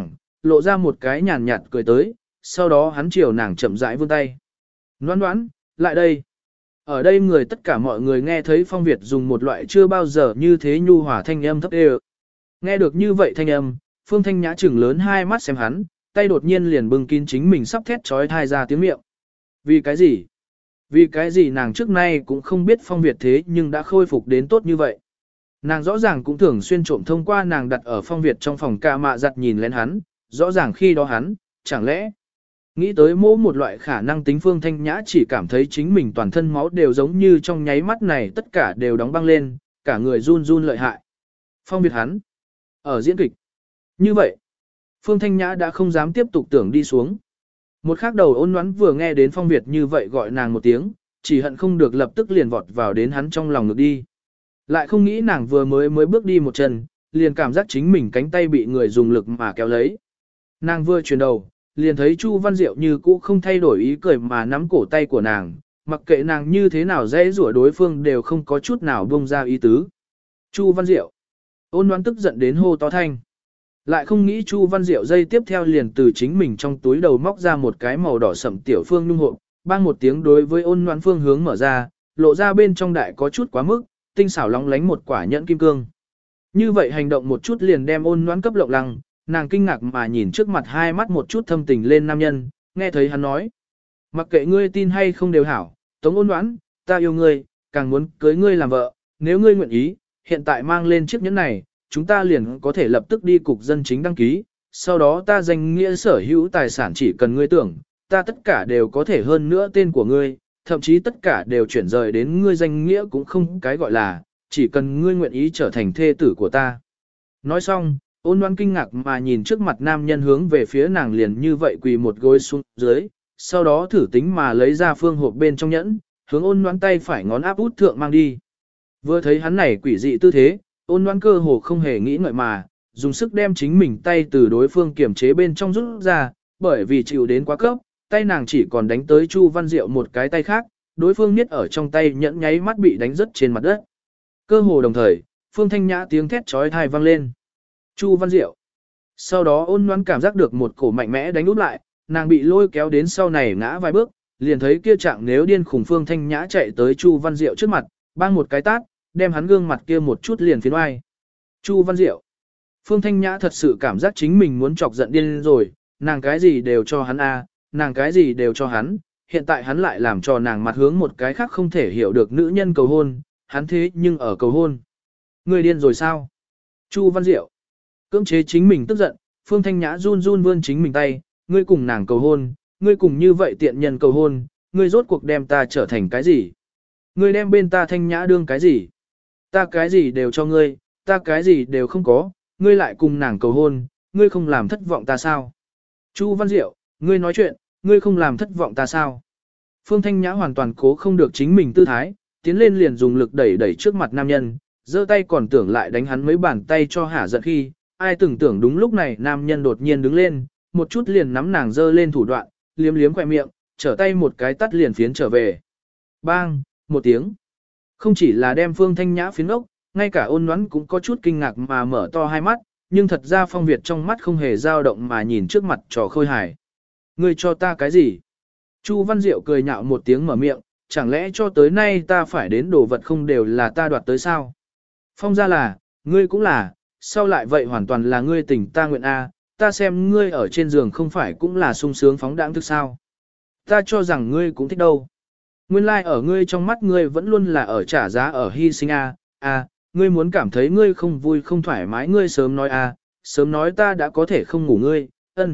lộ ra một cái nhàn nhạt cười tới, sau đó hắn chiều nàng chậm rãi vươn tay. Noãn noãn, lại đây. Ở đây người tất cả mọi người nghe thấy Phong Việt dùng một loại chưa bao giờ như thế nhu hòa thanh âm thấp đều. Nghe được như vậy thanh âm, Phương Thanh Nhã trừng lớn hai mắt xem hắn, tay đột nhiên liền bưng kín chính mình sắp thét trói thai ra tiếng miệng. Vì cái gì? Vì cái gì nàng trước nay cũng không biết Phong Việt thế nhưng đã khôi phục đến tốt như vậy. Nàng rõ ràng cũng thường xuyên trộm thông qua nàng đặt ở Phong Việt trong phòng ca mạ giặt nhìn lên hắn, rõ ràng khi đó hắn, chẳng lẽ nghĩ tới mỗi một loại khả năng tính Phương Thanh Nhã chỉ cảm thấy chính mình toàn thân máu đều giống như trong nháy mắt này tất cả đều đóng băng lên, cả người run run lợi hại. Phong Việt hắn, ở diễn kịch. Như vậy, Phương Thanh Nhã đã không dám tiếp tục tưởng đi xuống. Một khắc đầu ôn nhoắn vừa nghe đến Phong Việt như vậy gọi nàng một tiếng, chỉ hận không được lập tức liền vọt vào đến hắn trong lòng ngực đi. Lại không nghĩ nàng vừa mới bước đi một chân, liền cảm giác chính mình cánh tay bị người dùng lực mà kéo lấy. Nàng vừa chuyển đầu, liền thấy Chu Văn Diệu như cũ không thay đổi ý cười mà nắm cổ tay của nàng, mặc kệ nàng như thế nào dễ rủa đối phương đều không có chút nào buông ra ý tứ. Chu Văn Diệu, ôn nhoắn tức giận đến hô to thanh. Lại không nghĩ Chu Văn Diệu dây tiếp theo liền từ chính mình trong túi đầu móc ra một cái màu đỏ sẫm tiểu phương nhung hộp, bang một tiếng đối với ôn nhoắn phương hướng mở ra, lộ ra bên trong đại có chút quá mức, tinh xảo lóng lánh một quả nhẫn kim cương. Như vậy hành động một chút liền đem ôn nhoắn cấp lộng lăng, nàng kinh ngạc mà nhìn trước mặt hai mắt một chút thâm tình lên nam nhân, nghe thấy hắn nói. Mặc kệ ngươi tin hay không đều hảo, Tống ôn nhoắn, ta yêu ngươi, càng muốn cưới ngươi làm vợ, nếu ngươi nguyện ý, hiện tại mang lên chiếc nhẫn này, chúng ta liền có thể lập tức đi cục dân chính đăng ký, sau đó ta danh nghĩa sở hữu tài sản chỉ cần ngươi tưởng, ta tất cả đều có thể hơn nữa tên của ngươi, thậm chí tất cả đều chuyển rời đến ngươi danh nghĩa cũng không cái gọi là, chỉ cần ngươi nguyện ý trở thành thê tử của ta. Nói xong, ôn đoán kinh ngạc mà nhìn trước mặt nam nhân hướng về phía nàng liền như vậy quỳ một gối xuống dưới, sau đó thử tính mà lấy ra phương hộp bên trong nhẫn, hướng ôn đoán tay phải ngón áp út thượng mang đi. Vừa thấy hắn này quỷ dị tư thế, ôn đoán cơ hồ không hề nghĩ ngợi mà, dùng sức đem chính mình tay từ đối phương kiểm chế bên trong rút ra, bởi vì chịu đến quá cấp, tay nàng chỉ còn đánh tới Chu Văn Diệu một cái tay khác, đối phương niết ở trong tay nhẫn nháy mắt bị đánh rớt trên mặt đất. Cơ hồ đồng thời, Phương Thanh Nhã tiếng thét chói tai vang lên. Chu Văn Diệu. Sau đó ôn nhoắn cảm giác được một cổ mạnh mẽ đánh úp lại, nàng bị lôi kéo đến sau này ngã vài bước, liền thấy kia trạng nếu điên khủng Phương Thanh Nhã chạy tới Chu Văn Diệu trước mặt, bang một cái tát, đem hắn gương mặt kia một chút liền phiến oai. Chu Văn Diệu. Phương Thanh Nhã thật sự cảm giác chính mình muốn chọc giận điên rồi, nàng cái gì đều cho hắn nàng cái gì đều cho hắn, hiện tại hắn lại làm cho nàng mặt hướng một cái khác không thể hiểu được nữ nhân cầu hôn, hắn thế nhưng ở cầu hôn. Người điên rồi sao? Chu Văn Diệu. Cưỡng chế chính mình tức giận, Phương Thanh Nhã run run vươn chính mình tay, ngươi cùng nàng cầu hôn, ngươi cùng như vậy tiện nhân cầu hôn, ngươi rốt cuộc đem ta trở thành cái gì? Ngươi đem bên ta Thanh Nhã đương cái gì? Ta cái gì đều cho ngươi, ta cái gì đều không có, ngươi lại cùng nàng cầu hôn, ngươi không làm thất vọng ta sao? Chu Văn Diệu, ngươi nói chuyện, ngươi không làm thất vọng ta sao? Phương Thanh Nhã hoàn toàn cố không được chính mình tư thái, tiến lên liền dùng lực đẩy đẩy trước mặt nam nhân, giơ tay còn tưởng lại đánh hắn mấy bàn tay cho hả giận khi, ai từng tưởng đúng lúc này nam nhân đột nhiên đứng lên, một chút liền nắm nàng giơ lên thủ đoạn, liếm liếm khỏe miệng, trở tay một cái tắt liền phiến trở về. Bang, một tiếng. Không chỉ là đem Phương Thanh Nhã phiến ốc, ngay cả ôn nhoắn cũng có chút kinh ngạc mà mở to hai mắt, nhưng thật ra Phong Việt trong mắt không hề dao động mà nhìn trước mặt trò khôi hài. Ngươi cho ta cái gì? Chu Văn Diệu cười nhạo một tiếng mở miệng, chẳng lẽ cho tới nay ta phải đến đồ vật không đều là ta đoạt tới sao? Phong ra là, ngươi cũng là, sao lại vậy hoàn toàn là ngươi tình ta nguyện a, ta xem ngươi ở trên giường không phải cũng là sung sướng phóng đãng thức sao? Ta cho rằng ngươi cũng thích đâu. Nguyên lai like ở ngươi trong mắt ngươi vẫn luôn là ở trả giá ở hy sinh a, ngươi muốn cảm thấy ngươi không vui không thoải mái ngươi sớm nói sớm nói ta đã có thể không ngủ ngươi,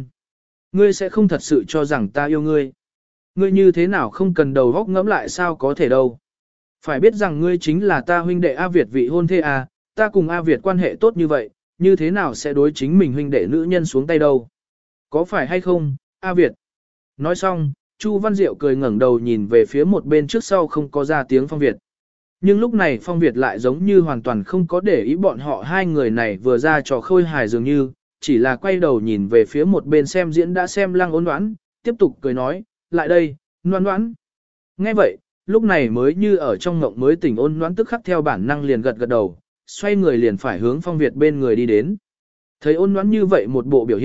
Ngươi sẽ không thật sự cho rằng ta yêu ngươi. Ngươi như thế nào không cần đầu góc ngẫm lại sao có thể đâu. Phải biết rằng ngươi chính là ta huynh đệ A Việt vị hôn thê ta cùng A Việt quan hệ tốt như vậy, như thế nào sẽ đối chính mình huynh đệ nữ nhân xuống tay đâu. Có phải hay không, A Việt? Nói xong, Chu Văn Diệu cười ngẩng đầu nhìn về phía một bên trước sau không có ra tiếng Phong Việt. Nhưng lúc này Phong Việt lại giống như hoàn toàn không có để ý bọn họ hai người này vừa ra trò khôi hài dường như, chỉ là quay đầu nhìn về phía một bên xem diễn đã xem Lăng Ôn Đoán, tiếp tục cười nói, lại đây, Đoán Đoán. Nghe vậy, lúc này mới như ở trong ngộng mới tỉnh Ôn Đoán tức khắc theo bản năng liền gật gật đầu, xoay người liền phải hướng Phong Việt bên người đi đến. Thấy Ôn Đoán như vậy một bộ biểu hiện,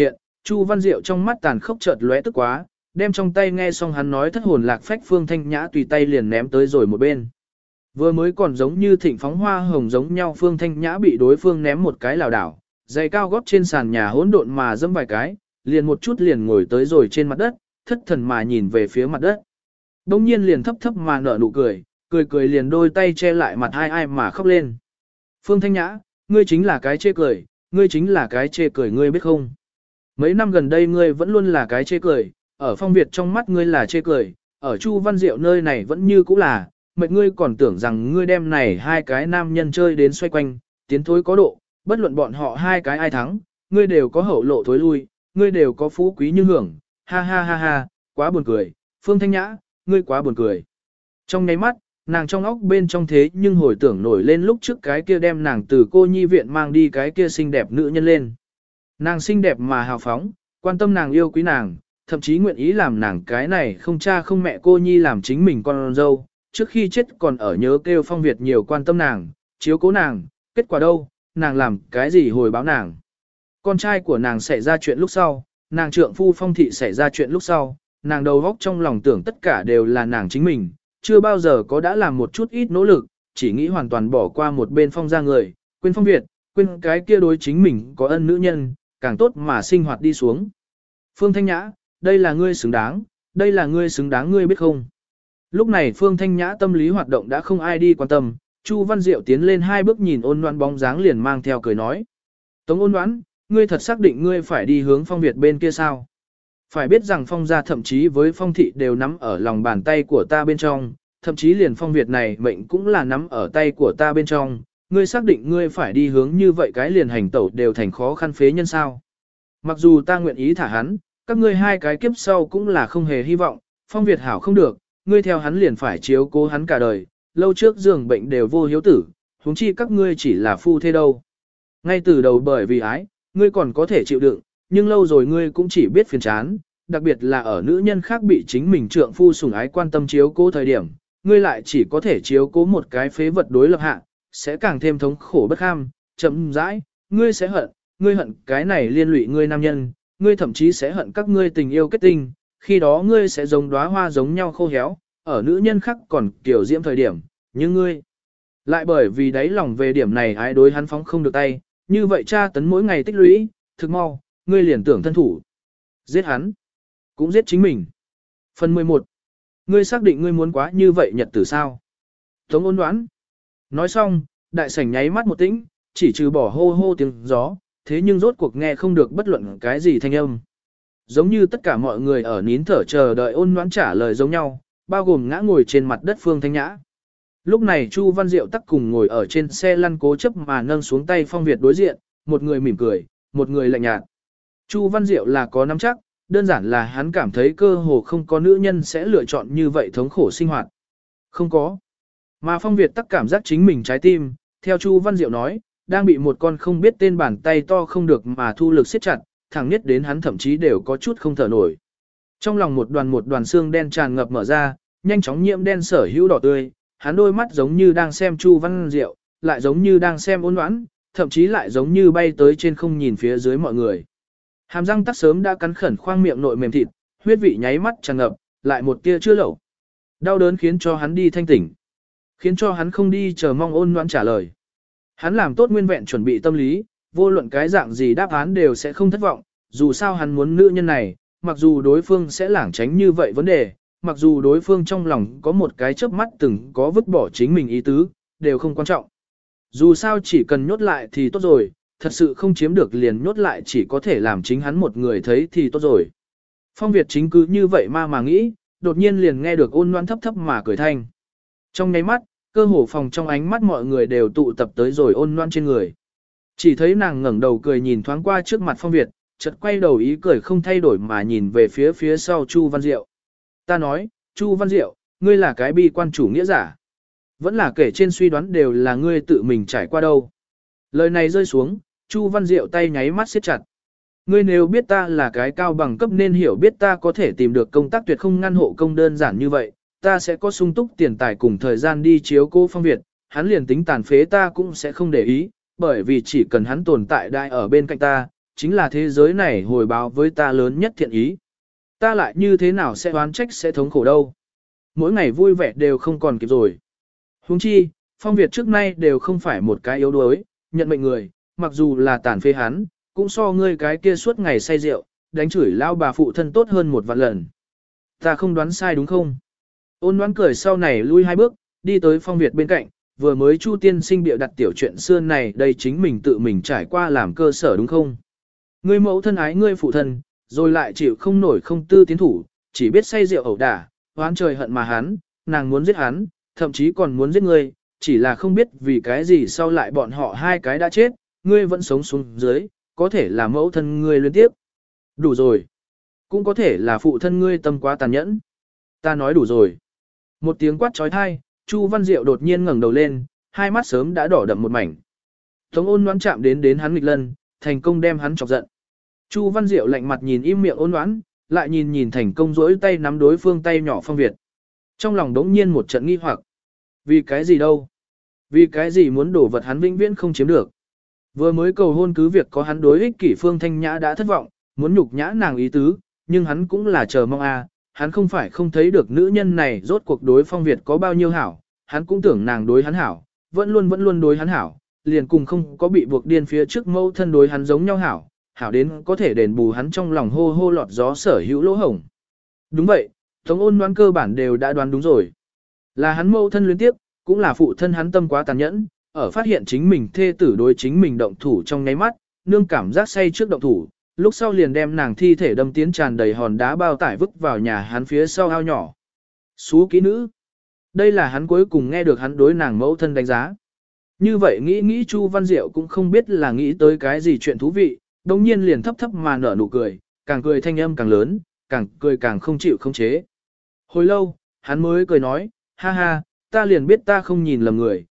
Chu Văn Diệu trong mắt tàn khốc chợt lóe tức quá, đem trong tay nghe xong hắn nói thất hồn lạc phách Phương Thanh Nhã tùy tay liền ném tới rồi một bên. Vừa mới còn giống như thịnh phóng hoa hồng giống nhau Phương Thanh Nhã bị đối phương ném một cái lảo đảo, giày cao gót trên sàn nhà hỗn độn mà dẫm vài cái, liền một chút liền ngồi tới rồi trên mặt đất, thất thần mà nhìn về phía mặt đất. Đông nhiên liền thấp thấp mà nở nụ cười, cười cười liền đôi tay che lại mặt ai mà khóc lên. Phương Thanh Nhã, ngươi chính là cái chê cười, ngươi chính là cái chê cười ngươi biết không? Mấy năm gần đây ngươi vẫn luôn là cái chê cười, ở Phong Việt trong mắt ngươi là chê cười, ở Chu Văn Diệu nơi này vẫn như cũ là, mệt ngươi còn tưởng rằng ngươi đem này hai cái nam nhân chơi đến xoay quanh, tiến thối có độ, bất luận bọn họ hai cái ai thắng, ngươi đều có hậu lộ thối lui, ngươi đều có phú quý như hưởng, ha ha ha ha, quá buồn cười, Phương Thanh Nhã, ngươi quá buồn cười. Trong nháy mắt, nàng trong óc bên trong thế nhưng hồi tưởng nổi lên lúc trước cái kia đem nàng từ cô nhi viện mang đi cái kia xinh đẹp nữ nhân lên. Nàng xinh đẹp mà hào phóng, quan tâm nàng yêu quý nàng, thậm chí nguyện ý làm nàng cái này không cha không mẹ cô nhi làm chính mình con dâu, trước khi chết còn ở nhớ kêu Phong Việt nhiều quan tâm nàng, chiếu cố nàng, kết quả đâu, nàng làm cái gì hồi báo nàng. Con trai của nàng xảy ra chuyện lúc sau, nàng trượng phu Phong Thị xảy ra chuyện lúc sau, nàng đầu óc trong lòng tưởng tất cả đều là nàng chính mình, chưa bao giờ có đã làm một chút ít nỗ lực, chỉ nghĩ hoàn toàn bỏ qua một bên Phong ra người, quên Phong Việt, quên cái kia đối chính mình có ân nữ nhân, càng tốt mà sinh hoạt đi xuống. Phương Thanh Nhã, đây là ngươi xứng đáng, đây là ngươi xứng đáng ngươi biết không? Lúc này Phương Thanh Nhã tâm lý hoạt động đã không ai đi quan tâm, Chu Văn Diệu tiến lên hai bước nhìn Ôn Loan bóng dáng liền mang theo cười nói. Tống Ôn Loan, ngươi thật xác định ngươi phải đi hướng Phong Việt bên kia sao? Phải biết rằng Phong gia thậm chí với Phong thị đều nắm ở lòng bàn tay của ta bên trong, thậm chí liền Phong Việt này mệnh cũng là nắm ở tay của ta bên trong, ngươi xác định ngươi phải đi hướng như vậy cái liền hành tẩu đều thành khó khăn phế nhân sao? Mặc dù ta nguyện ý thả hắn, các ngươi hai cái kiếp sau cũng là không hề hy vọng, Phong Việt hảo không được, ngươi theo hắn liền phải chiếu cố hắn cả đời, lâu trước giường bệnh đều vô hiếu tử, huống chi các ngươi chỉ là phu thế đâu. Ngay từ đầu bởi vì ái, ngươi còn có thể chịu đựng, nhưng lâu rồi ngươi cũng chỉ biết phiền chán, đặc biệt là ở nữ nhân khác bị chính mình trượng phu sủng ái quan tâm chiếu cố thời điểm, ngươi lại chỉ có thể chiếu cố một cái phế vật đối lập hạ, sẽ càng thêm thống khổ bất kham, chậm rãi, ngươi sẽ hận, ngươi hận cái này liên lụy ngươi nam nhân, ngươi thậm chí sẽ hận các ngươi tình yêu kết tinh, khi đó ngươi sẽ giống đóa hoa giống nhau khô héo, ở nữ nhân khác còn kiểu diễm thời điểm, nhưng ngươi lại bởi vì đáy lòng về điểm này ái đối hắn phóng không được tay, như vậy tra tấn mỗi ngày tích lũy, thực mau, ngươi liền tưởng thân thủ. Giết hắn, cũng giết chính mình. Phần 11. Ngươi xác định ngươi muốn quá như vậy nhật tử sao? Tống Ôn Đoán. Nói xong, đại sảnh nháy mắt một tĩnh, chỉ trừ bỏ hô hô tiếng gió, thế nhưng rốt cuộc nghe không được bất luận cái gì thanh âm. Giống như tất cả mọi người ở nín thở chờ đợi Ôn Đoán trả lời giống nhau, bao gồm ngã ngồi trên mặt đất Phương Thanh Nhã. Lúc này Chu Văn Diệu tắc cùng ngồi ở trên xe lăn cố chấp mà nâng xuống tay Phong Việt đối diện, một người mỉm cười, một người lạnh nhạt. Chu Văn Diệu là có nắm chắc, đơn giản là hắn cảm thấy cơ hồ không có nữ nhân sẽ lựa chọn như vậy thống khổ sinh hoạt. Không có. Mà Phong Việt tắc cảm giác chính mình trái tim, theo Chu Văn Diệu nói, đang bị một con không biết tên bàn tay to không được mà thu lực siết chặt, thẳng nhất đến hắn thậm chí đều có chút không thở nổi. Trong lòng một đoàn xương đen tràn ngập mở ra, nhanh chóng nhiễm đen sở hữu đỏ tươi, hắn đôi mắt giống như đang xem Chu Văn Diệu, lại giống như đang xem Ôn Đoán, thậm chí lại giống như bay tới trên không nhìn phía dưới mọi người. Hàm răng tắc sớm đã cắn khẩn khoang miệng nội mềm thịt, huyết vị nháy mắt tràn ngập, lại một tia chưa lẩu. Đau đớn khiến cho hắn đi thanh tỉnh, khiến cho hắn không đi chờ mong Ôn Đoán trả lời. Hắn làm tốt nguyên vẹn chuẩn bị tâm lý, vô luận cái dạng gì đáp án đều sẽ không thất vọng, dù sao hắn muốn nữ nhân này, mặc dù đối phương sẽ lảng tránh như vậy vấn đề, mặc dù đối phương trong lòng có một cái chớp mắt từng có vứt bỏ chính mình ý tứ, đều không quan trọng. Dù sao chỉ cần nhốt lại thì tốt rồi, thật sự không chiếm được liền nhốt lại chỉ có thể làm chính hắn một người thấy thì tốt rồi. Phong Việt chính cứ như vậy mà nghĩ, đột nhiên liền nghe được Ôn Loan thấp thấp mà cười thanh. Trong nháy mắt, cơ hồ phòng trong ánh mắt mọi người đều tụ tập tới rồi Ôn Loan trên người. Chỉ thấy nàng ngẩng đầu cười nhìn thoáng qua trước mặt Phong Việt, chợt quay đầu ý cười không thay đổi mà nhìn về phía sau Chu Văn Diệu. Ta nói, Chu Văn Diệu, ngươi là cái bi quan chủ nghĩa giả. Vẫn là kể trên suy đoán đều là ngươi tự mình trải qua đâu. Lời này rơi xuống, Chu Văn Diệu tay nháy mắt siết chặt. Ngươi nếu biết ta là cái cao bằng cấp nên hiểu biết ta có thể tìm được công tác tuyệt không ngăn hộ công đơn giản như vậy, ta sẽ có sung túc tiền tài cùng thời gian đi chiếu cố Phong Việt, hắn liền tính tàn phế ta cũng sẽ không để ý, bởi vì chỉ cần hắn tồn tại đại ở bên cạnh ta, chính là thế giới này hồi báo với ta lớn nhất thiện ý. Ta lại như thế nào sẽ oán trách sẽ thống khổ đâu. Mỗi ngày vui vẻ đều không còn kịp rồi. Huống chi, Phong Việt trước nay đều không phải một cái yếu đuối, nhận mệnh người, mặc dù là tàn phế hắn, cũng so ngươi cái kia suốt ngày say rượu, đánh chửi lao bà phụ thân tốt hơn một vạn lần. Ta không đoán sai đúng không? Ôn đoán cười sau này lui 2 bước, đi tới Phong Việt bên cạnh, vừa mới Chu tiên sinh bịa đặt tiểu chuyện xưa này đây chính mình tự mình trải qua làm cơ sở đúng không? Ngươi mẫu thân ái ngươi phụ thân, rồi lại chịu không nổi không tư tiến thủ, chỉ biết say rượu ẩu đả, oán trời hận mà hắn, nàng muốn giết hắn, thậm chí còn muốn giết ngươi, chỉ là không biết vì cái gì sau lại bọn họ hai cái đã chết, ngươi vẫn sống xuống dưới, có thể là mẫu thân ngươi liên tiếp. Đủ rồi. Cũng có thể là phụ thân ngươi tâm quá tàn nhẫn. Ta nói đủ rồi. Một tiếng quát trói thai, Chu Văn Diệu đột nhiên ngẩng đầu lên, hai mắt sớm đã đỏ đậm một mảnh. Tống Ôn Ngoãn chạm đến hắn nghịch lân, thành công đem hắn chọc giận. Chu Văn Diệu lạnh mặt nhìn im miệng Ôn Ngoãn, lại nhìn thành công duỗi tay nắm đối phương tay nhỏ Phong Việt. Trong lòng đống nhiên một trận nghi hoặc. Vì cái gì đâu? Vì cái gì muốn đổ vật hắn vĩnh viễn không chiếm được? Vừa mới cầu hôn cứ việc có hắn đối ích kỷ Phương Thanh Nhã đã thất vọng, muốn nhục nhã nàng ý tứ, nhưng hắn cũng là chờ mong hắn không phải không thấy được nữ nhân này rốt cuộc đối Phong Việt có bao nhiêu hảo, hắn cũng tưởng nàng đối hắn hảo, vẫn luôn đối hắn hảo, liền cùng không có bị buộc điên phía trước mâu thân đối hắn giống nhau hảo, hảo đến có thể đền bù hắn trong lòng hô hô lọt gió sở hữu lỗ hổng. Đúng vậy, Tống Ôn đoán cơ bản đều đã đoán đúng rồi. Là hắn mâu thân luyến tiếp, cũng là phụ thân hắn tâm quá tàn nhẫn, ở phát hiện chính mình thê tử đối chính mình động thủ trong nháy mắt, nương cảm giác say trước động thủ, lúc sau liền đem nàng thi thể đâm tiến tràn đầy hòn đá bao tải vứt vào nhà hắn phía sau ao nhỏ. Xú kỹ nữ. Đây là hắn cuối cùng nghe được hắn đối nàng mẫu thân đánh giá. Như vậy nghĩ Chu Văn Diệu cũng không biết là nghĩ tới cái gì chuyện thú vị, đồng nhiên liền thấp mà nở nụ cười, càng cười thanh âm càng lớn, càng cười càng không chịu không chế. Hồi lâu, hắn mới cười nói, ha ha, ta liền biết ta không nhìn lầm người,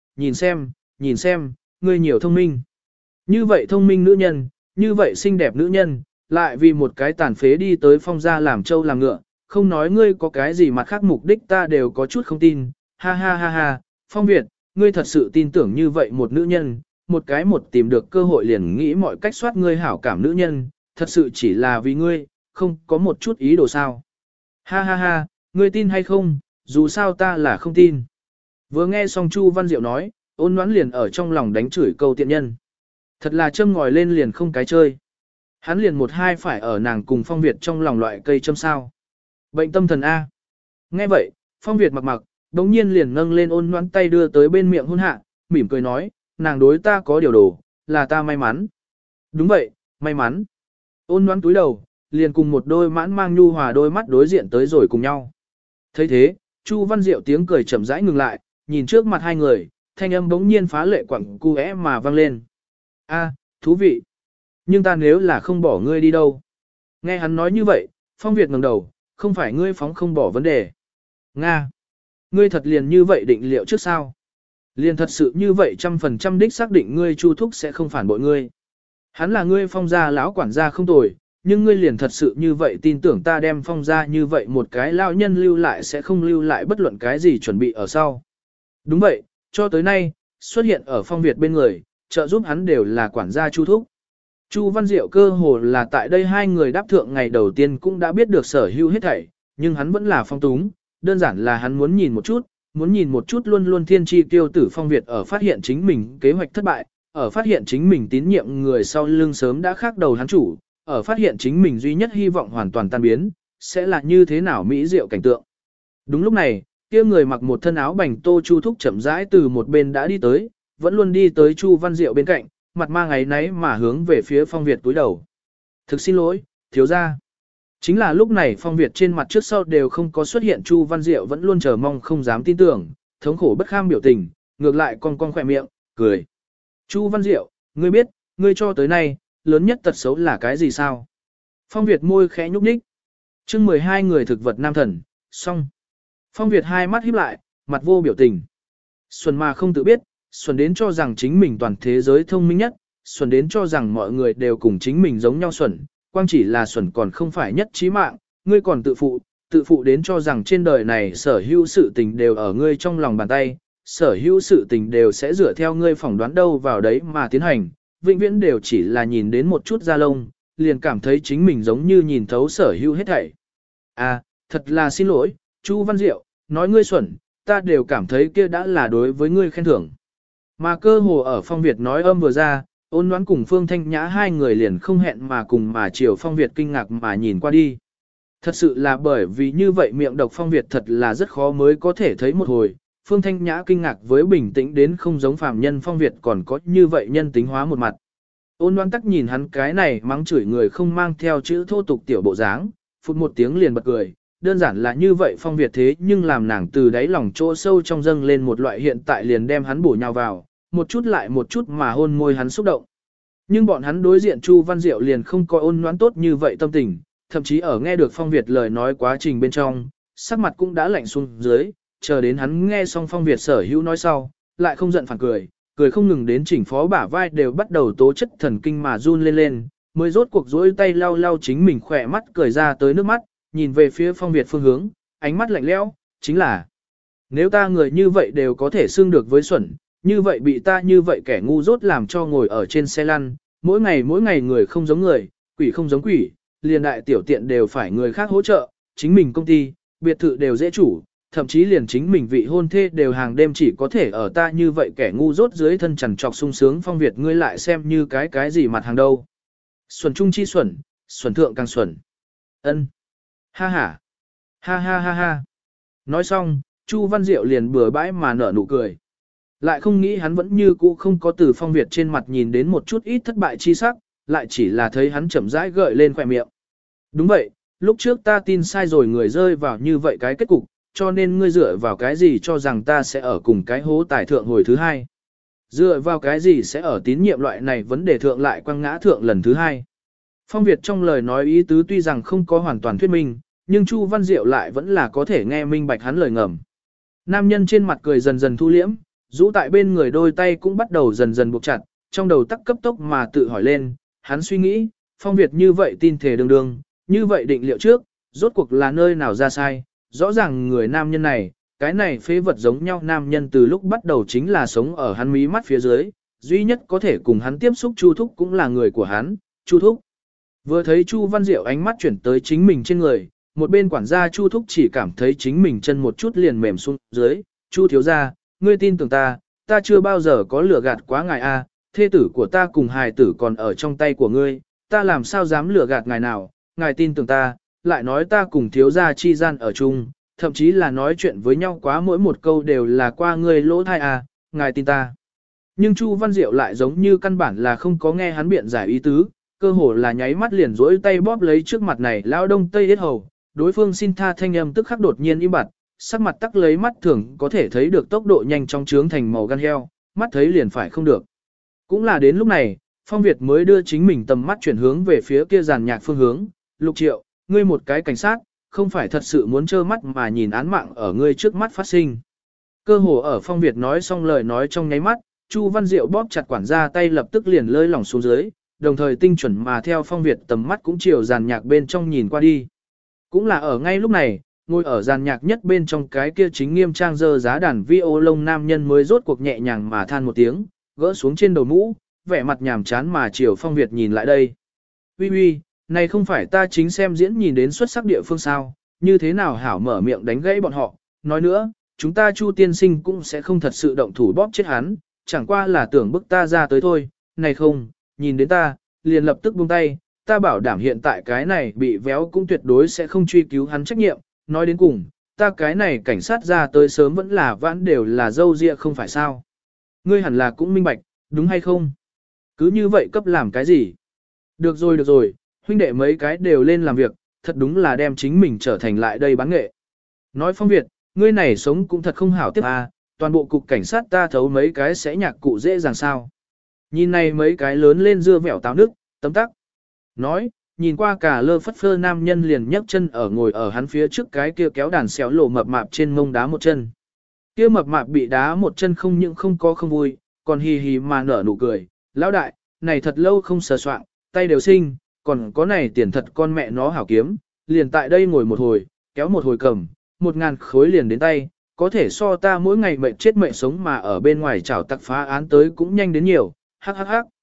nhìn xem, ngươi nhiều thông minh. Như vậy thông minh nữ nhân, như vậy xinh đẹp nữ nhân, lại vì một cái tàn phế đi tới Phong gia làm trâu làm ngựa, không nói ngươi có cái gì mặt khác mục đích ta đều có chút không tin, ha ha ha ha, Phong Việt, ngươi thật sự tin tưởng như vậy một nữ nhân, một tìm được cơ hội liền nghĩ mọi cách soát ngươi hảo cảm nữ nhân, thật sự chỉ là vì ngươi, không có một chút ý đồ sao. Ha ha ha, ngươi tin hay không, dù sao ta là không tin. Vừa nghe xong Chu Văn Diệu nói, Ôn Ngoãn liền ở trong lòng đánh chửi câu tiện nhân. Thật là châm ngòi lên liền không cái chơi. Hắn liền một hai phải ở nàng cùng Phong Việt trong lòng loại cây châm sao. Bệnh tâm thần A. Nghe vậy, Phong Việt mặc, đống nhiên liền nâng lên Ôn Ngoãn tay đưa tới bên miệng hôn hạ, mỉm cười nói, nàng đối ta có điều đồ, là ta may mắn. Đúng vậy, may mắn. Ôn Ngoãn túi đầu, liền cùng một đôi mãn mang nhu hòa đôi mắt đối diện tới rồi cùng nhau. thấy thế, Chu Văn Diệu tiếng cười chậm rãi ngừng lại, nhìn trước mặt hai người, thanh âm bỗng nhiên phá lệ quẳng cu é mà vang lên. A, thú vị. Nhưng ta nếu là không bỏ ngươi đi đâu? Nghe hắn nói như vậy, Phong Việt ngẩng đầu, không phải ngươi phóng không bỏ vấn đề. Nga. Ngươi thật liền như vậy định liệu trước sao? Liền thật sự như vậy 100% đích xác định ngươi Chu Thúc sẽ không phản bội ngươi. Hắn là ngươi Phong gia lão quản gia không tồi, nhưng ngươi liền thật sự như vậy tin tưởng ta đem Phong gia như vậy một cái lão nhân lưu lại sẽ không lưu lại bất luận cái gì chuẩn bị ở sau. Đúng vậy, cho tới nay, xuất hiện ở Phong Việt bên người, trợ giúp hắn đều là quản gia Chu Thúc. Chu Văn Diệu cơ hồ là tại đây hai người đáp thượng ngày đầu tiên cũng đã biết được sở hữu hết thảy, nhưng hắn vẫn là phong túng, đơn giản là hắn muốn nhìn một chút luôn luôn thiên tri tiêu tử Phong Việt ở phát hiện chính mình kế hoạch thất bại, ở phát hiện chính mình tín nhiệm người sau lưng sớm đã khác đầu hắn chủ, ở phát hiện chính mình duy nhất hy vọng hoàn toàn tan biến, sẽ là như thế nào mỹ diệu cảnh tượng. Đúng lúc này, kia người mặc một thân áo bành tô Chu Thúc chậm rãi từ một bên đã đi tới, vẫn luôn đi tới Chu Văn Diệu bên cạnh, mặt mang áy náy mà hướng về phía Phong Việt túi đầu. Thực xin lỗi, thiếu gia. Chính là lúc này Phong Việt trên mặt trước sau đều không có xuất hiện Chu Văn Diệu vẫn luôn chờ mong không dám tin tưởng, thống khổ bất kham biểu tình, ngược lại con khỏe miệng, cười. Chu Văn Diệu, ngươi biết, ngươi cho tới nay, lớn nhất tật xấu là cái gì sao? Phong Việt môi khẽ nhúc nhích. Chương 12 người thực vật nam thần, xong. Phong Việt hai mắt híp lại, mặt vô biểu tình. Xuân mà không tự biết, Xuân đến cho rằng chính mình toàn thế giới thông minh nhất, Xuân đến cho rằng mọi người đều cùng chính mình giống nhau Xuân, quang chỉ là Xuân còn không phải nhất trí mạng, ngươi còn tự phụ đến cho rằng trên đời này sở hữu sự tình đều ở ngươi trong lòng bàn tay, sở hữu sự tình đều sẽ dựa theo ngươi phỏng đoán đâu vào đấy mà tiến hành, vĩnh viễn đều chỉ là nhìn đến một chút da lông, liền cảm thấy chính mình giống như nhìn thấu sở hữu hết thảy. À, thật là xin lỗi, Chu Văn Diệu, nói ngươi xuẩn, ta đều cảm thấy kia đã là đối với ngươi khen thưởng. Mà cơ hồ ở Phong Việt nói âm vừa ra, Ôn Loan cùng Phương Thanh Nhã hai người liền không hẹn mà cùng mà chiều Phong Việt kinh ngạc mà nhìn qua đi. Thật sự là bởi vì như vậy miệng độc Phong Việt thật là rất khó mới có thể thấy một hồi. Phương Thanh Nhã kinh ngạc với bình tĩnh đến không giống phàm nhân Phong Việt còn có như vậy nhân tính hóa một mặt. Ôn Loan tắc nhìn hắn cái này mắng chửi người không mang theo chữ thô tục tiểu bộ dáng, phút một tiếng liền bật cười. Đơn giản là như vậy Phong Việt thế nhưng làm nàng từ đáy lòng chỗ sâu trong dâng lên một loại hiện tại liền đem hắn bổ nhào vào, một chút lại một chút mà hôn môi hắn xúc động. Nhưng bọn hắn đối diện Chu Văn Diệu liền không coi ôn nhoãn tốt như vậy tâm tình, thậm chí ở nghe được Phong Việt lời nói quá trình bên trong, sắc mặt cũng đã lạnh xuống dưới, chờ đến hắn nghe xong Phong Việt sở hữu nói sau, lại không giận phản cười, cười không ngừng đến chỉnh phó bả vai đều bắt đầu tố chất thần kinh mà run lên lên, mới rốt cuộc dối tay lau lau chính mình khỏe mắt cười ra tới nước mắt, nhìn về phía Phong Việt phương hướng, ánh mắt lạnh lẽo, chính là nếu ta người như vậy đều có thể xưng được với xuẩn, như vậy bị ta như vậy kẻ ngu dốt làm cho ngồi ở trên xe lăn, mỗi ngày người không giống người, quỷ không giống quỷ, liền đại tiểu tiện đều phải người khác hỗ trợ, chính mình công ty, biệt thự đều dễ chủ, thậm chí liền chính mình vị hôn thê đều hàng đêm chỉ có thể ở ta như vậy kẻ ngu dốt dưới thân chằn trọc sung sướng. Phong Việt ngươi lại xem như cái gì mặt hàng đâu. Xuẩn trung chi xuẩn, xuẩn thượng càng xuẩn. Ân. Ha ha. Ha ha ha ha. Nói xong, Chu Văn Diệu liền bừa bãi mà nở nụ cười. Lại không nghĩ hắn vẫn như cũ không có từ Phong Việt trên mặt nhìn đến một chút ít thất bại chi sắc, lại chỉ là thấy hắn chậm rãi gợi lên khỏe miệng. Đúng vậy, lúc trước ta tin sai rồi người rơi vào như vậy cái kết cục, cho nên ngươi dựa vào cái gì cho rằng ta sẽ ở cùng cái hố tài thượng hồi thứ hai. Dựa vào cái gì sẽ ở tín nhiệm loại này vấn đề thượng lại quăng ngã thượng lần thứ hai. Phong Việt trong lời nói ý tứ tuy rằng không có hoàn toàn thuyết minh, nhưng Chu Văn Diệu lại vẫn là có thể nghe minh bạch hắn lời ngầm. Nam nhân trên mặt cười dần dần thu liễm, rũ tại bên người đôi tay cũng bắt đầu dần dần buộc chặt, trong đầu tắc cấp tốc mà tự hỏi lên, hắn suy nghĩ, Phong Việt như vậy tin thể đương đương, như vậy định liệu trước, rốt cuộc là nơi nào ra sai, rõ ràng người nam nhân này, cái này phế vật giống nhau nam nhân từ lúc bắt đầu chính là sống ở hắn mí mắt phía dưới, duy nhất có thể cùng hắn tiếp xúc Chu Thúc cũng là người của hắn, Chu Thúc. Vừa thấy Chu Văn Diệu ánh mắt chuyển tới chính mình trên người, một bên quản gia Chu Thúc chỉ cảm thấy chính mình chân một chút liền mềm xuống dưới, Chu thiếu gia, ngươi tin tưởng ta, ta chưa bao giờ có lừa gạt quá ngài a, thê tử của ta cùng hài tử còn ở trong tay của ngươi, ta làm sao dám lừa gạt ngài nào, ngài tin tưởng ta, lại nói ta cùng thiếu gia chi gian ở chung, thậm chí là nói chuyện với nhau quá mỗi một câu đều là qua ngươi lỗ thai a, ngài tin ta. Nhưng Chu Văn Diệu lại giống như căn bản là không có nghe hắn biện giải ý tứ, cơ hồ là nháy mắt liền rỗi tay bóp lấy trước mặt này lao đông tây yết hầu, đối phương xin tha thanh âm tức khắc đột nhiên im bặt, sắc mặt tắc lấy mắt thường có thể thấy được tốc độ nhanh trong trướng thành màu gan heo, mắt thấy liền phải không được. Cũng là đến lúc này, Phong Việt mới đưa chính mình tầm mắt chuyển hướng về phía kia giàn nhạc phương hướng, Lục Triệu, ngươi một cái cảnh sát, không phải thật sự muốn trơ mắt mà nhìn án mạng ở ngươi trước mắt phát sinh. Cơ hồ ở Phong Việt nói xong lời nói trong nháy mắt, Chu Văn Diệu bóp chặt quản gia tay lập tức liền lơi lỏng xuống dưới, đồng thời tinh chuẩn mà theo Phong Việt tầm mắt cũng chiều giàn nhạc bên trong nhìn qua đi. Cũng là ở ngay lúc này, ngồi ở giàn nhạc nhất bên trong cái kia chính nghiêm trang dơ giá đàn vi ô lông nam nhân mới rốt cuộc nhẹ nhàng mà than một tiếng, gỡ xuống trên đầu mũ, vẻ mặt nhàm chán mà chiều Phong Việt nhìn lại đây. Uy uy, này không phải ta chính xem diễn nhìn đến xuất sắc địa phương sao, như thế nào hảo mở miệng đánh gãy bọn họ, nói nữa, chúng ta Chu tiên sinh cũng sẽ không thật sự động thủ bóp chết hắn, chẳng qua là tưởng bức ta ra tới thôi, này không, nhìn đến ta, liền lập tức buông tay, ta bảo đảm hiện tại cái này bị véo cũng tuyệt đối sẽ không truy cứu hắn trách nhiệm, nói đến cùng, ta cái này cảnh sát ra tới sớm vẫn là vãn đều là dâu ria không phải sao. Ngươi hẳn là cũng minh bạch, đúng hay không? Cứ như vậy cấp làm cái gì? Được rồi, huynh đệ mấy cái đều lên làm việc, thật đúng là đem chính mình trở thành lại đây bán nghệ. Nói Phong Việt, ngươi này sống cũng thật không hảo tiếp à, toàn bộ cục cảnh sát ta thấu mấy cái sẽ nhạc cụ dễ dàng sao. Nhìn này mấy cái lớn lên dưa vẻo táo nước, tấm tắc. Nói, nhìn qua cả lơ phất phơ nam nhân liền nhấc chân ở ngồi ở hắn phía trước cái kia kéo đàn xéo lộ mập mạp trên mông đá một chân. Kia mập mạp bị đá một chân không những không có không vui, còn hì hì mà nở nụ cười. Lão đại, này thật lâu không sờ soạng, tay đều sinh, còn có này tiền thật con mẹ nó hảo kiếm, liền tại đây ngồi một hồi, kéo một hồi cầm, 1.000 khối liền đến tay, có thể so ta mỗi ngày mệnh chết mệnh sống mà ở bên ngoài chảo tặc phá án tới cũng nhanh đến nhiều, hắc hắc hắc.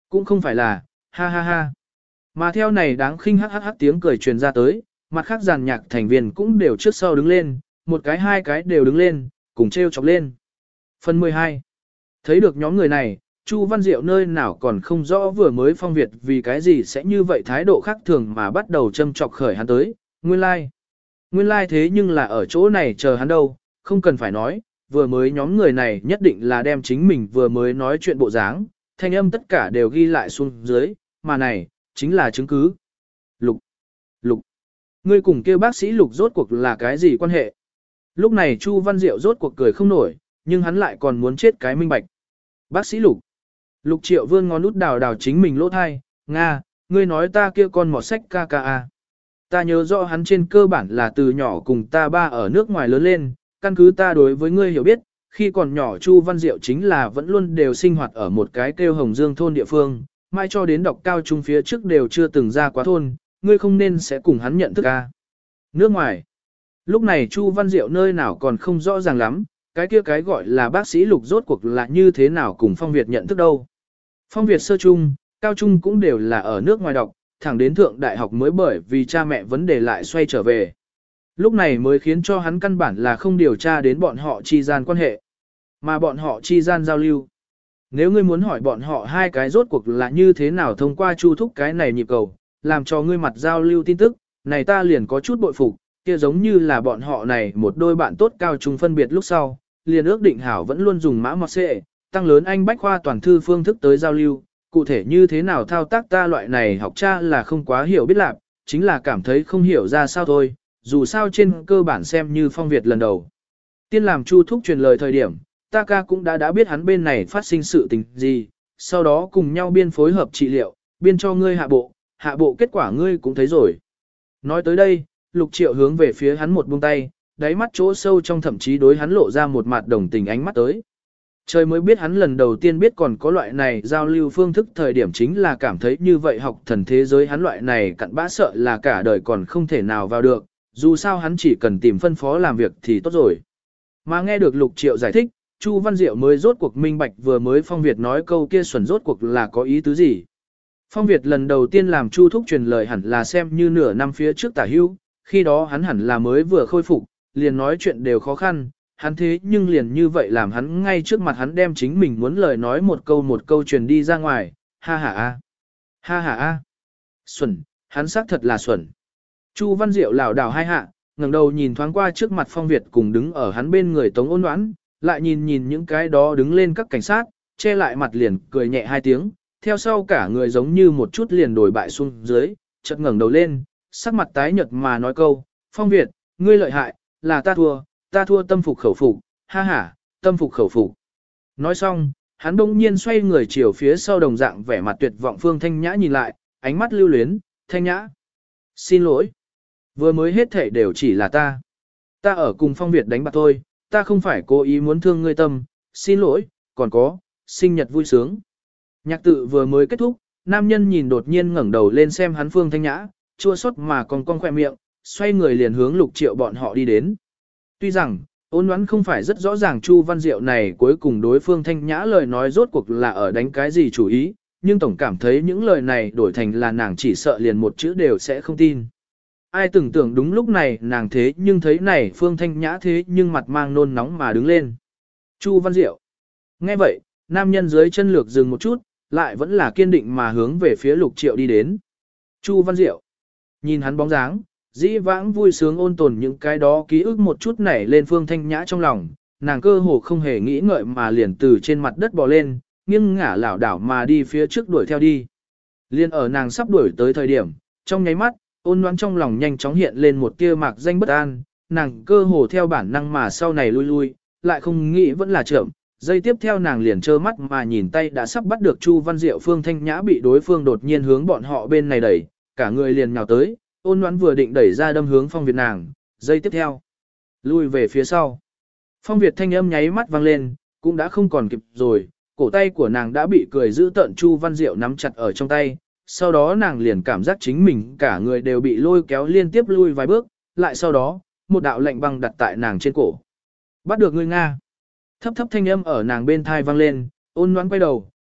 Cũng không phải là, ha ha ha. Mà theo này đáng khinh hắc hắc hắc tiếng cười truyền ra tới, mặt khác giàn nhạc thành viên cũng đều trước sau đứng lên, một cái hai cái đều đứng lên, cùng treo chọc lên. Phần 12. Thấy được nhóm người này, Chu Văn Diệu nơi nào còn không rõ vừa mới Phong Việt vì cái gì sẽ như vậy thái độ khác thường mà bắt đầu châm chọc khởi hắn tới, nguyên lai. Like. Nguyên lai like thế nhưng là ở chỗ này chờ hắn đâu, không cần phải nói, vừa mới nhóm người này nhất định là đem chính mình vừa mới nói chuyện bộ dáng, thanh âm tất cả đều ghi lại xuống dưới, mà này, chính là chứng cứ. Lục, Lục, ngươi cùng kêu bác sĩ Lục rốt cuộc là cái gì quan hệ? Lúc này Chu Văn Diệu rốt cuộc cười không nổi, nhưng hắn lại còn muốn chết cái minh bạch. Bác sĩ Lục. Lục Triệu vươn ngón út đào đào chính mình lỗ thai, Nga, ngươi nói ta kia con mọt sách ca ca a. Ta nhớ rõ hắn trên cơ bản là từ nhỏ cùng ta ba ở nước ngoài lớn lên, căn cứ ta đối với ngươi hiểu biết, khi còn nhỏ Chu Văn Diệu chính là vẫn luôn đều sinh hoạt ở một cái kêu Hồng Dương thôn địa phương, mai cho đến đọc cao trung phía trước đều chưa từng ra quá thôn, ngươi không nên sẽ cùng hắn nhận thức a. Nước ngoài. Lúc này Chu Văn Diệu nơi nào còn không rõ ràng lắm, cái kia cái gọi là bác sĩ Lục rốt cuộc là như thế nào cùng Phong Việt nhận thức đâu. Phong Việt sơ trung, cao trung cũng đều là ở nước ngoài đọc, thẳng đến thượng đại học mới bởi vì cha mẹ vấn đề lại xoay trở về. Lúc này mới khiến cho hắn căn bản là không điều tra đến bọn họ chi gian quan hệ, mà bọn họ chi gian giao lưu. Nếu ngươi muốn hỏi bọn họ hai cái rốt cuộc là như thế nào thông qua Chu Thúc cái này nhịp cầu, làm cho ngươi mặt giao lưu tin tức, này ta liền có chút bội phục, kia giống như là bọn họ này một đôi bạn tốt cao trung phân biệt lúc sau, liền ước định hảo vẫn luôn dùng mã mọt xệ, tăng lớn anh bách khoa toàn thư phương thức tới giao lưu, cụ thể như thế nào thao tác ta loại này học cha là không quá hiểu biết lạc, chính là cảm thấy không hiểu ra sao thôi, dù sao trên cơ bản xem như Phong Việt lần đầu. Tiên làm Chu Thúc truyền lời thời điểm, ta ca cũng đã biết hắn bên này phát sinh sự tình gì, sau đó cùng nhau biên phối hợp trị liệu, biên cho ngươi hạ bộ kết quả ngươi cũng thấy rồi. Nói tới đây, Lục Triệu hướng về phía hắn một buông tay, đáy mắt chỗ sâu trong thậm chí đối hắn lộ ra một mặt đồng tình ánh mắt tới. Trời mới biết hắn lần đầu tiên biết còn có loại này giao lưu phương thức thời điểm chính là cảm thấy như vậy học thần thế giới hắn loại này cặn bã sợ là cả đời còn không thể nào vào được, dù sao hắn chỉ cần tìm phân phó làm việc thì tốt rồi. Mà nghe được Lục Triệu giải thích, Chu Văn Diệu mới rốt cuộc minh bạch vừa mới Phong Việt nói câu kia xuẩn rốt cuộc là có ý tứ gì. Phong Việt lần đầu tiên làm Chu Thúc truyền lời hẳn là xem như nửa năm phía trước tả hưu, khi đó hắn hẳn là mới vừa khôi phục, liền nói chuyện đều khó khăn, hắn thế nhưng liền như vậy làm hắn ngay trước mặt hắn đem chính mình muốn lời nói một câu truyền đi ra ngoài, ha ha a, ha ha a, xuẩn, hắn xác thật là xuẩn. Chu Văn Diệu lảo đảo hai hạ, ngẩng đầu nhìn thoáng qua trước mặt Phong Việt cùng đứng ở hắn bên người Tống Ôn Đoán, lại nhìn những cái đó đứng lên các cảnh sát, che lại mặt liền cười nhẹ hai tiếng, theo sau cả người giống như một chút liền đổi bại xuống dưới, chợt ngẩng đầu lên, sắc mặt tái nhợt mà nói câu, Phong Việt, ngươi lợi hại, là ta thua tâm phục khẩu phục, ha ha, tâm phục khẩu phục. Nói xong, hắn bỗng nhiên xoay người chiều phía sau đồng dạng vẻ mặt tuyệt vọng Phương Thanh Nhã nhìn lại, ánh mắt lưu luyến, Thanh Nhã. Xin lỗi. Vừa mới hết thể đều chỉ là ta. Ta ở cùng Phong Việt đánh bạc thôi, ta không phải cố ý muốn thương ngươi tâm, xin lỗi, còn có, sinh nhật vui sướng. Nhạc tự vừa mới kết thúc, nam nhân nhìn đột nhiên ngẩng đầu lên xem hắn Phương Thanh Nhã, chua xót mà còn cong khỏe miệng, xoay người liền hướng Lục Triệu bọn họ đi đến. Tuy rằng, Ôn Đoán không phải rất rõ ràng Chu Văn Diệu này cuối cùng đối Phương Thanh Nhã lời nói rốt cuộc là ở đánh cái gì chủ ý, nhưng tổng cảm thấy những lời này đổi thành là nàng chỉ sợ liền một chữ đều sẽ không tin. Ai tưởng tượng đúng lúc này nàng thế nhưng thấy này Phương Thanh Nhã thế nhưng mặt mang nôn nóng mà đứng lên. Chu Văn Diệu. Nghe vậy, nam nhân dưới chân lược dừng một chút, lại vẫn là kiên định mà hướng về phía Lục Triệu đi đến. Chu Văn Diệu. Nhìn hắn bóng dáng, dĩ vãng vui sướng ôn tồn những cái đó ký ức một chút nảy lên Phương Thanh Nhã trong lòng, nàng cơ hồ không hề nghĩ ngợi mà liền từ trên mặt đất bò lên, nghiêng ngả lảo đảo mà đi phía trước đuổi theo đi. Liên ở nàng sắp đuổi tới thời điểm, trong nháy mắt, Ôn Đoán trong lòng nhanh chóng hiện lên một tia mạc danh bất an, nàng cơ hồ theo bản năng mà sau này lui lui, lại không nghĩ vẫn là chậm. Giây tiếp theo nàng liền trơ mắt mà nhìn tay đã sắp bắt được Chu Văn Diệu Phương Thanh Nhã bị đối phương đột nhiên hướng bọn họ bên này đẩy, cả người liền nhào tới, Ôn Đoán vừa định đẩy ra đâm hướng Phong Việt nàng, giây tiếp theo, lui về phía sau. Phong Việt thanh âm nháy mắt vang lên, cũng đã không còn kịp rồi, cổ tay của nàng đã bị cười giữ tận Chu Văn Diệu nắm chặt ở trong tay, sau đó nàng liền cảm giác chính mình cả người đều bị lôi kéo liên tiếp lui vài bước, lại sau đó, một đạo lạnh băng đặt tại nàng trên cổ. Bắt được ngươi Nga. Thấp thấp thanh âm ở nàng bên thai vang lên, Ôn Đoán quay đầu,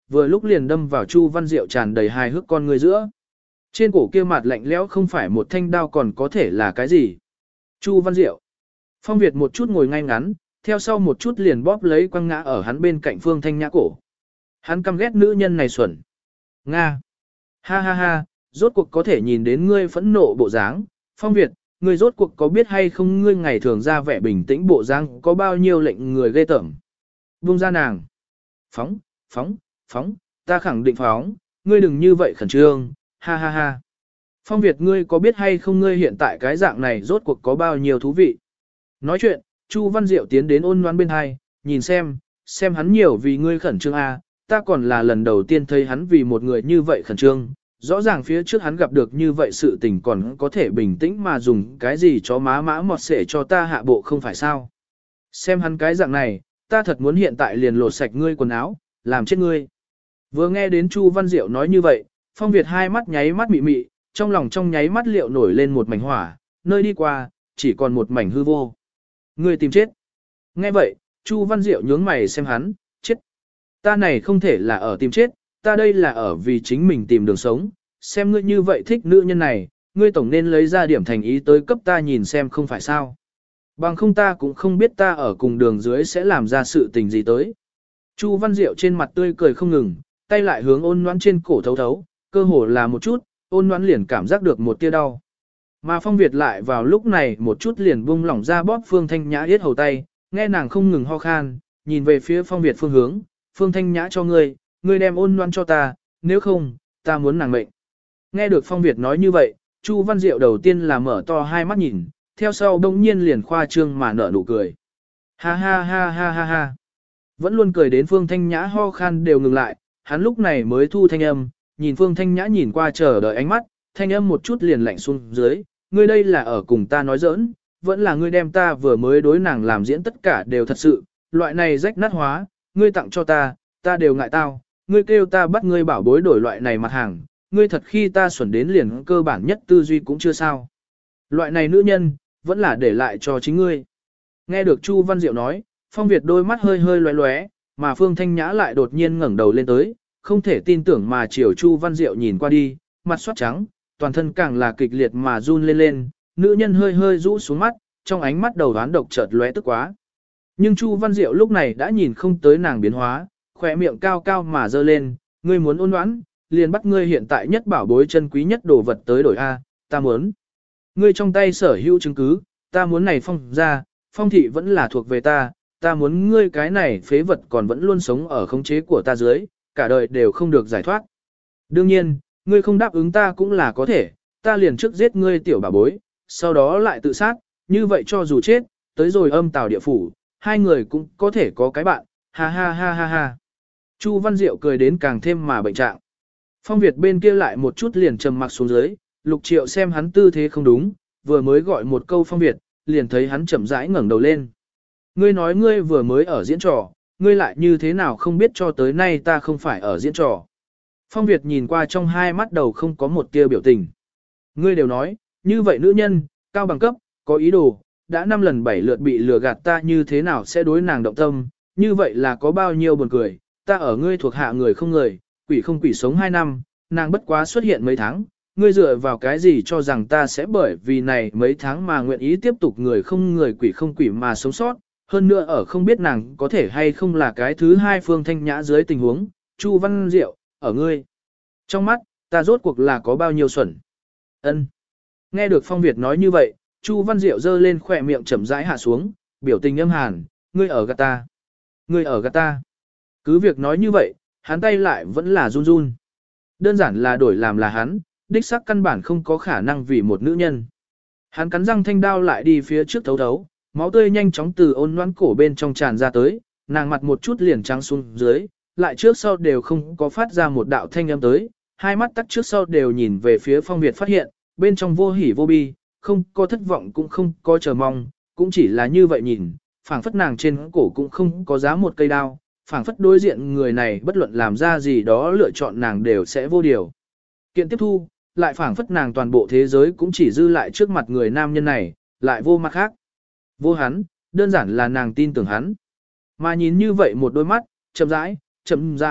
vừa lúc liền đâm vào Chu Văn Diệu tràn đầy hài hước con người giữa. Trên cổ kia mặt lạnh lẽo không phải một thanh đao còn có thể là cái gì. Chu Văn Diệu. Phong Việt một chút ngồi ngay ngắn, theo sau một chút liền bóp lấy quăng ngã ở hắn bên cạnh Phương Thanh Nhã cổ. Hắn căm ghét nữ nhân này xuẩn. Nga. Ha ha ha, rốt cuộc có thể nhìn đến ngươi phẫn nộ bộ dáng. Phong Việt, ngươi rốt cuộc có biết hay không ngươi ngày thường ra vẻ bình tĩnh bộ dáng có bao nhiêu lệnh người ghê tởm. Buông ra nàng. Phóng, phóng, phóng, ta khẳng định phóng, ngươi đừng như vậy khẩn trương, ha ha ha. Phong Việt, ngươi có biết hay không ngươi hiện tại cái dạng này rốt cuộc có bao nhiêu thú vị. Nói chuyện, Chu Văn Diệu tiến đến ôn nhoan bên hai, nhìn xem hắn nhiều vì ngươi khẩn trương à, ta còn là lần đầu tiên thấy hắn vì một người như vậy khẩn trương. Rõ ràng phía trước hắn gặp được như vậy sự tình còn có thể bình tĩnh mà dùng cái gì cho má mã mọt xệ cho ta hạ bộ không phải sao. Xem hắn cái dạng này, ta thật muốn hiện tại liền lột sạch ngươi quần áo, làm chết ngươi. Vừa nghe đến Chu Văn Diệu nói như vậy, Phong Việt hai mắt nháy mắt mị mị, trong lòng trong nháy mắt liệu nổi lên một mảnh hỏa, nơi đi qua, chỉ còn một mảnh hư vô. Ngươi tìm chết. Nghe vậy, Chu Văn Diệu nhướng mày xem hắn, chết. Ta này không thể là ở tìm chết, ta đây là ở vì chính mình tìm đường sống. Xem ngươi như vậy thích nữ nhân này, ngươi tổng nên lấy ra điểm thành ý tới cấp ta nhìn xem không phải sao. Bằng không ta cũng không biết ta ở cùng đường dưới sẽ làm ra sự tình gì tới. Chu Văn Diệu trên mặt tươi cười không ngừng, tay lại hướng ôn noãn trên cổ thấu thấu, cơ hồ là một chút, ôn noãn liền cảm giác được một tia đau. Mà Phong Việt lại vào lúc này một chút liền buông lỏng ra bóp Phương Thanh Nhã yết hầu tay, nghe nàng không ngừng ho khan, nhìn về phía Phong Việt phương hướng, Phương Thanh Nhã cho ngươi đem ôn noãn cho ta, nếu không, ta muốn nàng mệnh. Nghe được Phong Việt nói như vậy, Chu Văn Diệu đầu tiên là mở to hai mắt nhìn, theo sau đông nhiên liền khoa trương mà nở nụ cười. Ha ha ha ha ha ha. Vẫn luôn cười đến Phương Thanh Nhã ho khan đều ngừng lại, hắn lúc này mới thu thanh âm, nhìn Phương Thanh Nhã nhìn qua chờ đợi ánh mắt, thanh âm một chút liền lạnh xuống dưới, ngươi đây là ở cùng ta nói giỡn, vẫn là ngươi đem ta vừa mới đối nàng làm diễn tất cả đều thật sự, loại này rách nát hóa, ngươi tặng cho ta đều ngại tao, ngươi kêu ta bắt ngươi bảo bối đổi loại này mặt hàng, ngươi thật khi ta xuẩn đến liền cơ bản nhất tư duy cũng chưa sao. Loại này nữ nhân, vẫn là để lại cho chính ngươi. Nghe được Chu Văn Diệu nói, Phong Việt đôi mắt hơi hơi lóe lóe, mà Phương Thanh Nhã lại đột nhiên ngẩng đầu lên tới, không thể tin tưởng mà chiều Chu Văn Diệu nhìn qua đi, mặt soát trắng, toàn thân càng là kịch liệt mà run lên lên, nữ nhân hơi hơi rũ xuống mắt, trong ánh mắt đầu đoán độc chợt lóe tức quá. Nhưng Chu Văn Diệu lúc này đã nhìn không tới nàng biến hóa, khỏe miệng cao cao mà dơ lên, ngươi muốn ôn đoán, liền bắt ngươi hiện tại nhất bảo bối chân quý nhất đồ vật tới đổi A, ta muốn. Ngươi trong tay sở hữu chứng cứ, ta muốn này Phong ra, Phong thị vẫn là thuộc về ta muốn ngươi cái này phế vật còn vẫn luôn sống ở khống chế của ta dưới, cả đời đều không được giải thoát. Đương nhiên, ngươi không đáp ứng ta cũng là có thể, ta liền trước giết ngươi tiểu bà bối, sau đó lại tự sát, như vậy cho dù chết, tới rồi âm tào địa phủ, hai người cũng có thể có cái bạn, ha ha ha ha ha. Chu Văn Diệu cười đến càng thêm mà bệnh trạng. Phong Việt bên kia lại một chút liền trầm mặc xuống dưới, Lục Triệu xem hắn tư thế không đúng, vừa mới gọi một câu Phong Việt, liền thấy hắn chậm rãi ngẩng đầu lên. Ngươi nói ngươi vừa mới ở diễn trò, ngươi lại như thế nào không biết cho tới nay ta không phải ở diễn trò. Phong Việt nhìn qua trong hai mắt đầu không có một tia biểu tình. Ngươi đều nói, như vậy nữ nhân, cao bằng cấp, có ý đồ, đã 5 lần 7 lượt bị lừa gạt ta như thế nào sẽ đối nàng động tâm, như vậy là có bao nhiêu buồn cười, ta ở ngươi thuộc hạ người không người, quỷ không quỷ sống 2 năm, nàng bất quá xuất hiện mấy tháng, ngươi dựa vào cái gì cho rằng ta sẽ bởi vì này mấy tháng mà nguyện ý tiếp tục người không người quỷ không quỷ mà sống sót, hơn nữa ở không biết nàng có thể hay không là cái thứ hai Phương Thanh Nhã dưới tình huống, Chu Văn Diệu, ở ngươi. Trong mắt, ta rốt cuộc là có bao nhiêu xuẩn. Ân. Nghe được Phong Việt nói như vậy, Chu Văn Diệu giơ lên khỏe miệng chậm rãi hạ xuống, biểu tình âm hàn, ngươi ở gạt ta. Ngươi ở gạt ta. Cứ việc nói như vậy, hắn tay lại vẫn là run run. Đơn giản là đổi làm là hắn, đích xác căn bản không có khả năng vì một nữ nhân. Hắn cắn răng thanh đao lại đi phía trước thấu thấu, máu tươi nhanh chóng từ ôn loãn cổ bên trong tràn ra tới, nàng mặt một chút liền trắng xuống dưới, lại trước sau đều không có phát ra một đạo thanh âm tới, hai mắt tắt trước sau đều nhìn về phía Phong Việt phát hiện, bên trong vô hỉ vô bi, không có thất vọng cũng không có chờ mong, cũng chỉ là như vậy nhìn, phảng phất nàng trên cổ cũng không có giá một cây đao, phảng phất đối diện người này bất luận làm ra gì đó lựa chọn nàng đều sẽ vô điều. Kiện tiếp thu, lại phảng phất nàng toàn bộ thế giới cũng chỉ dư lại trước mặt người nam nhân này, lại vô mặt khác. Vô hắn, đơn giản là nàng tin tưởng hắn. Mà nhìn như vậy một đôi mắt, chậm rãi,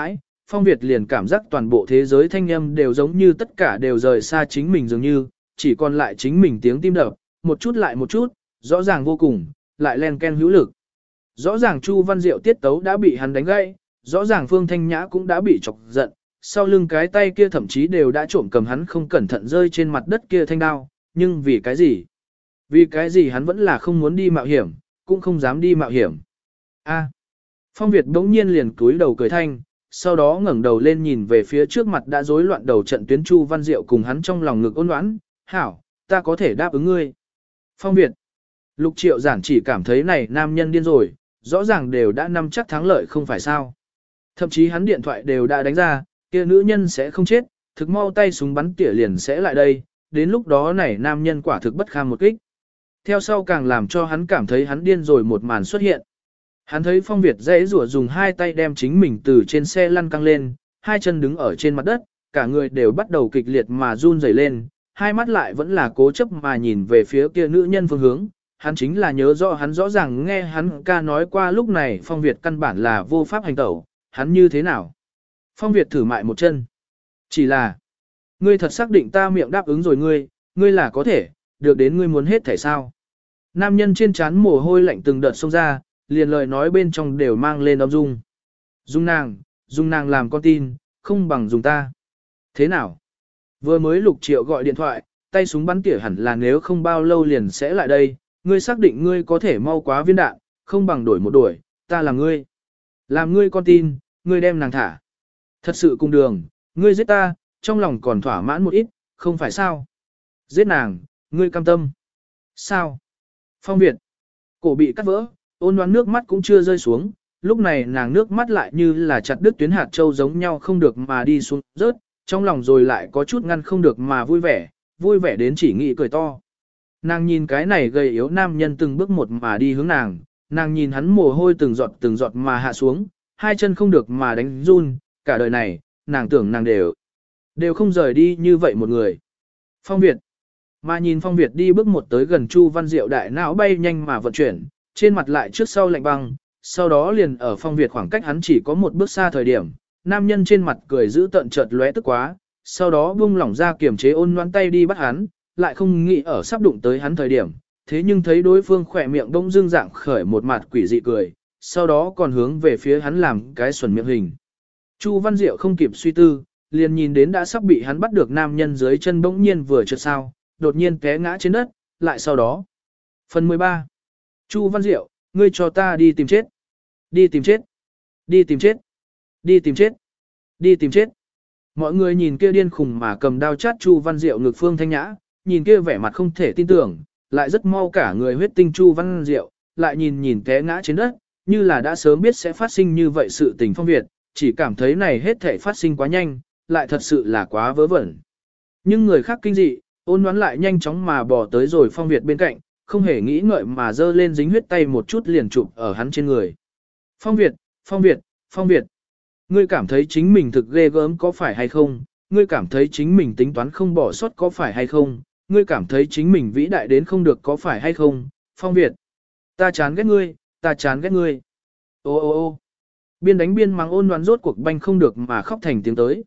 Phong Việt liền cảm giác toàn bộ thế giới thanh âm đều giống như tất cả đều rời xa chính mình dường như, chỉ còn lại chính mình tiếng tim đập, một chút lại một chút, rõ ràng vô cùng, lại len ken hữu lực. Rõ ràng Chu Văn Diệu tiết tấu đã bị hắn đánh gãy, rõ ràng Phương Thanh Nhã cũng đã bị chọc giận, sau lưng cái tay kia thậm chí đều đã trộm cầm hắn không cẩn thận rơi trên mặt đất kia thanh đao, nhưng vì cái gì? Vì cái gì hắn vẫn là không muốn đi mạo hiểm, cũng không dám đi mạo hiểm. A. Phong Việt bỗng nhiên liền cúi đầu cười thanh, sau đó ngẩng đầu lên nhìn về phía trước mặt đã rối loạn đầu trận tuyến Chu Văn Diệu cùng hắn trong lòng ngực ôn oán, hảo, ta có thể đáp ứng ngươi. Phong Việt. Lục Triệu Giản chỉ cảm thấy này nam nhân điên rồi, rõ ràng đều đã nắm chắc thắng lợi không phải sao. Thậm chí hắn điện thoại đều đã đánh ra, kia nữ nhân sẽ không chết, thực mau tay súng bắn tỉa liền sẽ lại đây, đến lúc đó này nam nhân quả thực bất kham một kích. Theo sau càng làm cho hắn cảm thấy hắn điên rồi một màn xuất hiện. Hắn thấy Phong Việt dễ rủa dùng hai tay đem chính mình từ trên xe lăn căng lên, hai chân đứng ở trên mặt đất, cả người đều bắt đầu kịch liệt mà run rẩy lên, hai mắt lại vẫn là cố chấp mà nhìn về phía kia nữ nhân phương hướng. Hắn chính là nhớ rõ hắn rõ ràng nghe hắn ca nói qua lúc này Phong Việt căn bản là vô pháp hành tẩu, hắn như thế nào? Phong Việt thử mại một chân. Chỉ là, ngươi thật xác định ta miệng đáp ứng rồi ngươi là có thể, được đến ngươi muốn hết thể sao? Nam nhân trên trán mồ hôi lạnh từng đợt xông ra, liền lời nói bên trong đều mang lên âm dung. Dùng nàng làm con tin, không bằng dùng ta. Thế nào? Vừa mới Lục Triệu gọi điện thoại, tay súng bắn tỉa hẳn là nếu không bao lâu liền sẽ lại đây, ngươi xác định ngươi có thể mau quá viên đạn, không bằng đổi một đuổi, ta là ngươi. Làm ngươi con tin, ngươi đem nàng thả. Thật sự cùng đường, ngươi giết ta, trong lòng còn thỏa mãn một ít, không phải sao? Giết nàng, ngươi cam tâm. Sao? Phong Việt. Cổ bị cắt vỡ, ôn đoán nước mắt cũng chưa rơi xuống, lúc này nàng nước mắt lại như là chặt đứt tuyến hạt châu giống nhau không được mà đi xuống rớt, trong lòng rồi lại có chút ngăn không được mà vui vẻ đến chỉ nghĩ cười to. Nàng nhìn cái này gầy yếu nam nhân từng bước một mà đi hướng nàng nhìn hắn mồ hôi từng giọt mà hạ xuống, hai chân không được mà đánh run, cả đời này, nàng tưởng nàng đều không rời đi như vậy một người. Phong Việt. Mà nhìn Phong Việt đi bước một tới gần Chu Văn Diệu đại não bay nhanh mà vận chuyển, trên mặt lại trước sau lạnh băng, sau đó liền ở Phong Việt khoảng cách hắn chỉ có một bước xa thời điểm, nam nhân trên mặt cười giữ tận chợt lóe tức quá, sau đó buông lỏng ra kiềm chế ôn loan tay đi bắt hắn, lại không nghĩ ở sắp đụng tới hắn thời điểm, thế nhưng thấy đối phương khỏe miệng đông dương dạng khởi một mặt quỷ dị cười, sau đó còn hướng về phía hắn làm cái xuẩn miệng hình. Chu Văn Diệu không kịp suy tư, liền nhìn đến đã sắp bị hắn bắt được nam nhân dưới chân bỗng nhiên vừa trượt sao, đột nhiên té ngã trên đất, lại sau đó. Phần 13. Chu Văn Diệu, ngươi cho ta đi tìm chết. Đi tìm chết. Đi tìm chết. Đi tìm chết. Đi tìm chết. Mọi người nhìn kia điên khùng mà cầm đao chát Chu Văn Diệu ngực Phương Thanh Nhã, nhìn kia vẻ mặt không thể tin tưởng, lại rất mau cả người huyết tinh Chu Văn Diệu, lại nhìn té ngã trên đất, như là đã sớm biết sẽ phát sinh như vậy sự tình Phong Việt, chỉ cảm thấy này hết thể phát sinh quá nhanh, lại thật sự là quá vớ vẩn. Nhưng người khác kinh dị, ôn đoán lại nhanh chóng mà bỏ tới rồi Phong Việt bên cạnh, không hề nghĩ ngợi mà dơ lên dính huyết tay một chút liền chụp ở hắn trên người. Phong Việt, Phong Việt, Phong Việt, ngươi cảm thấy chính mình thực ghê gớm có phải hay không? Ngươi cảm thấy chính mình tính toán không bỏ sót có phải hay không? Ngươi cảm thấy chính mình vĩ đại đến không được có phải hay không? Phong Việt, ta chán ghét ngươi, ta chán ghét ngươi. Ô ô ô biên đánh biên mắng ôn đoán rốt cuộc banh không được mà khóc thành tiếng tới.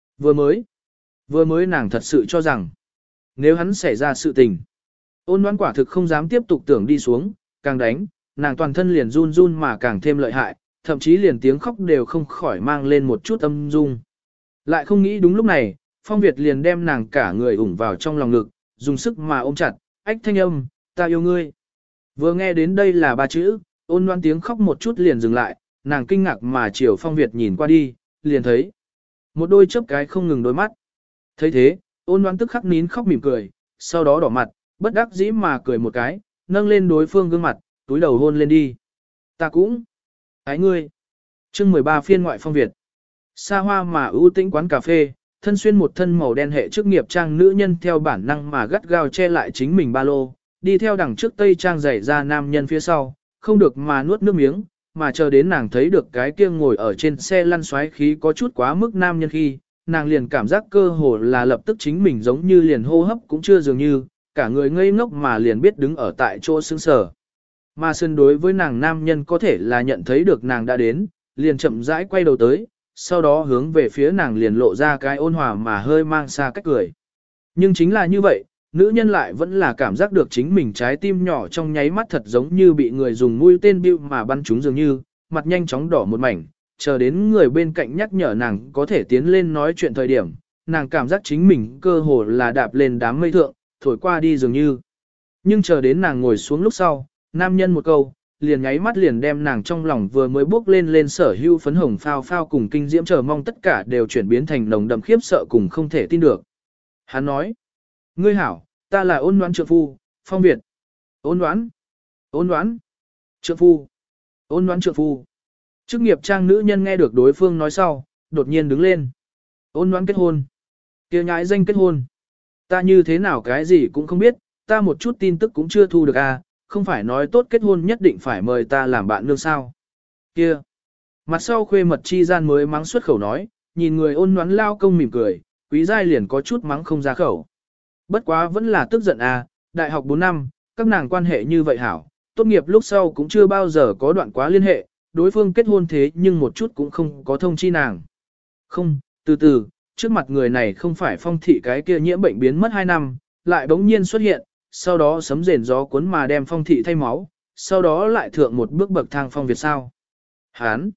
Vừa mới nàng thật sự cho rằng, nếu hắn xảy ra sự tình, ôn đoán quả thực không dám tiếp tục tưởng đi xuống, càng đánh, nàng toàn thân liền run run mà càng thêm lợi hại, thậm chí liền tiếng khóc đều không khỏi mang lên một chút âm dung. Lại không nghĩ đúng lúc này, Phong Việt liền đem nàng cả người ủng vào trong lòng ngực, dùng sức mà ôm chặt, ách thanh âm, ta yêu ngươi. Vừa nghe đến đây là ba chữ, ôn đoán tiếng khóc một chút liền dừng lại, nàng kinh ngạc mà chiều Phong Việt nhìn qua đi, liền thấy một đôi chớp cái không ngừng đôi mắt. Thấy thế, ôn đoán tức khắc nín khóc mỉm cười, sau đó đỏ mặt, bất đắc dĩ mà cười một cái, nâng lên đối phương gương mặt, túi đầu hôn lên đi. Ta cũng ái ngươi. Chương 13 phiên ngoại Phong Việt. Xa hoa mà ưu tĩnh quán cà phê, thân xuyên một thân màu đen hệ chức nghiệp trang nữ nhân theo bản năng mà gắt gao che lại chính mình ba lô, đi theo đằng trước tây trang giày ra nam nhân phía sau, không được mà nuốt nước miếng, mà chờ đến nàng thấy được cái kia ngồi ở trên xe lăn xoáy khí có chút quá mức nam nhân khi, nàng liền cảm giác cơ hồ là lập tức chính mình giống như liền hô hấp cũng chưa dường như, cả người ngây ngốc mà liền biết đứng ở tại chỗ sững sờ. Mà sân đối với nàng nam nhân có thể là nhận thấy được nàng đã đến, liền chậm rãi quay đầu tới, sau đó hướng về phía nàng liền lộ ra cái ôn hòa mà hơi mang xa cách cười. Nhưng chính là như vậy, nữ nhân lại vẫn là cảm giác được chính mình trái tim nhỏ trong nháy mắt thật giống như bị người dùng mũi tên bưu mà bắn trúng dường như, mặt nhanh chóng đỏ một mảnh, chờ đến người bên cạnh nhắc nhở nàng có thể tiến lên nói chuyện thời điểm, nàng cảm giác chính mình cơ hồ là đạp lên đám mây thượng, thổi qua đi dường như. Nhưng chờ đến nàng ngồi xuống lúc sau, nam nhân một câu, liền nháy mắt liền đem nàng trong lòng vừa mới bước lên sở hữu phấn hồng phao phao cùng kinh diễm chờ mong tất cả đều chuyển biến thành nồng đậm khiếp sợ cùng không thể tin được. Hắn nói, ngươi hảo, ta là ôn đoán trượng phu, Phong Việt. Ôn đoán, trượng phu, ôn đoán trượng phu. Chức nghiệp trang nữ nhân nghe được đối phương nói sau, đột nhiên đứng lên. Ôn đoán kết hôn. Kia nhãi danh kết hôn. Ta như thế nào cái gì cũng không biết, ta một chút tin tức cũng chưa thu được à, không phải nói tốt kết hôn nhất định phải mời ta làm bạn nương sao. Kia. Mặt sau khuê mật chi gian mới mắng xuất khẩu nói, nhìn người ôn đoán lao công mỉm cười, quý giai liền có chút mắng không ra khẩu. Bất quá vẫn là tức giận à, đại học 4 năm, các nàng quan hệ như vậy hảo, tốt nghiệp lúc sau cũng chưa bao giờ có đoạn quá liên hệ, đối phương kết hôn thế nhưng một chút cũng không có thông chi nàng. Không, từ từ, trước mặt người này không phải Phong thị cái kia nhiễm bệnh biến mất 2 năm, lại bỗng nhiên xuất hiện, sau đó sấm rền gió cuốn mà đem Phong thị thay máu, sau đó lại thượng một bước bậc thang Phong Việt sao. Hắn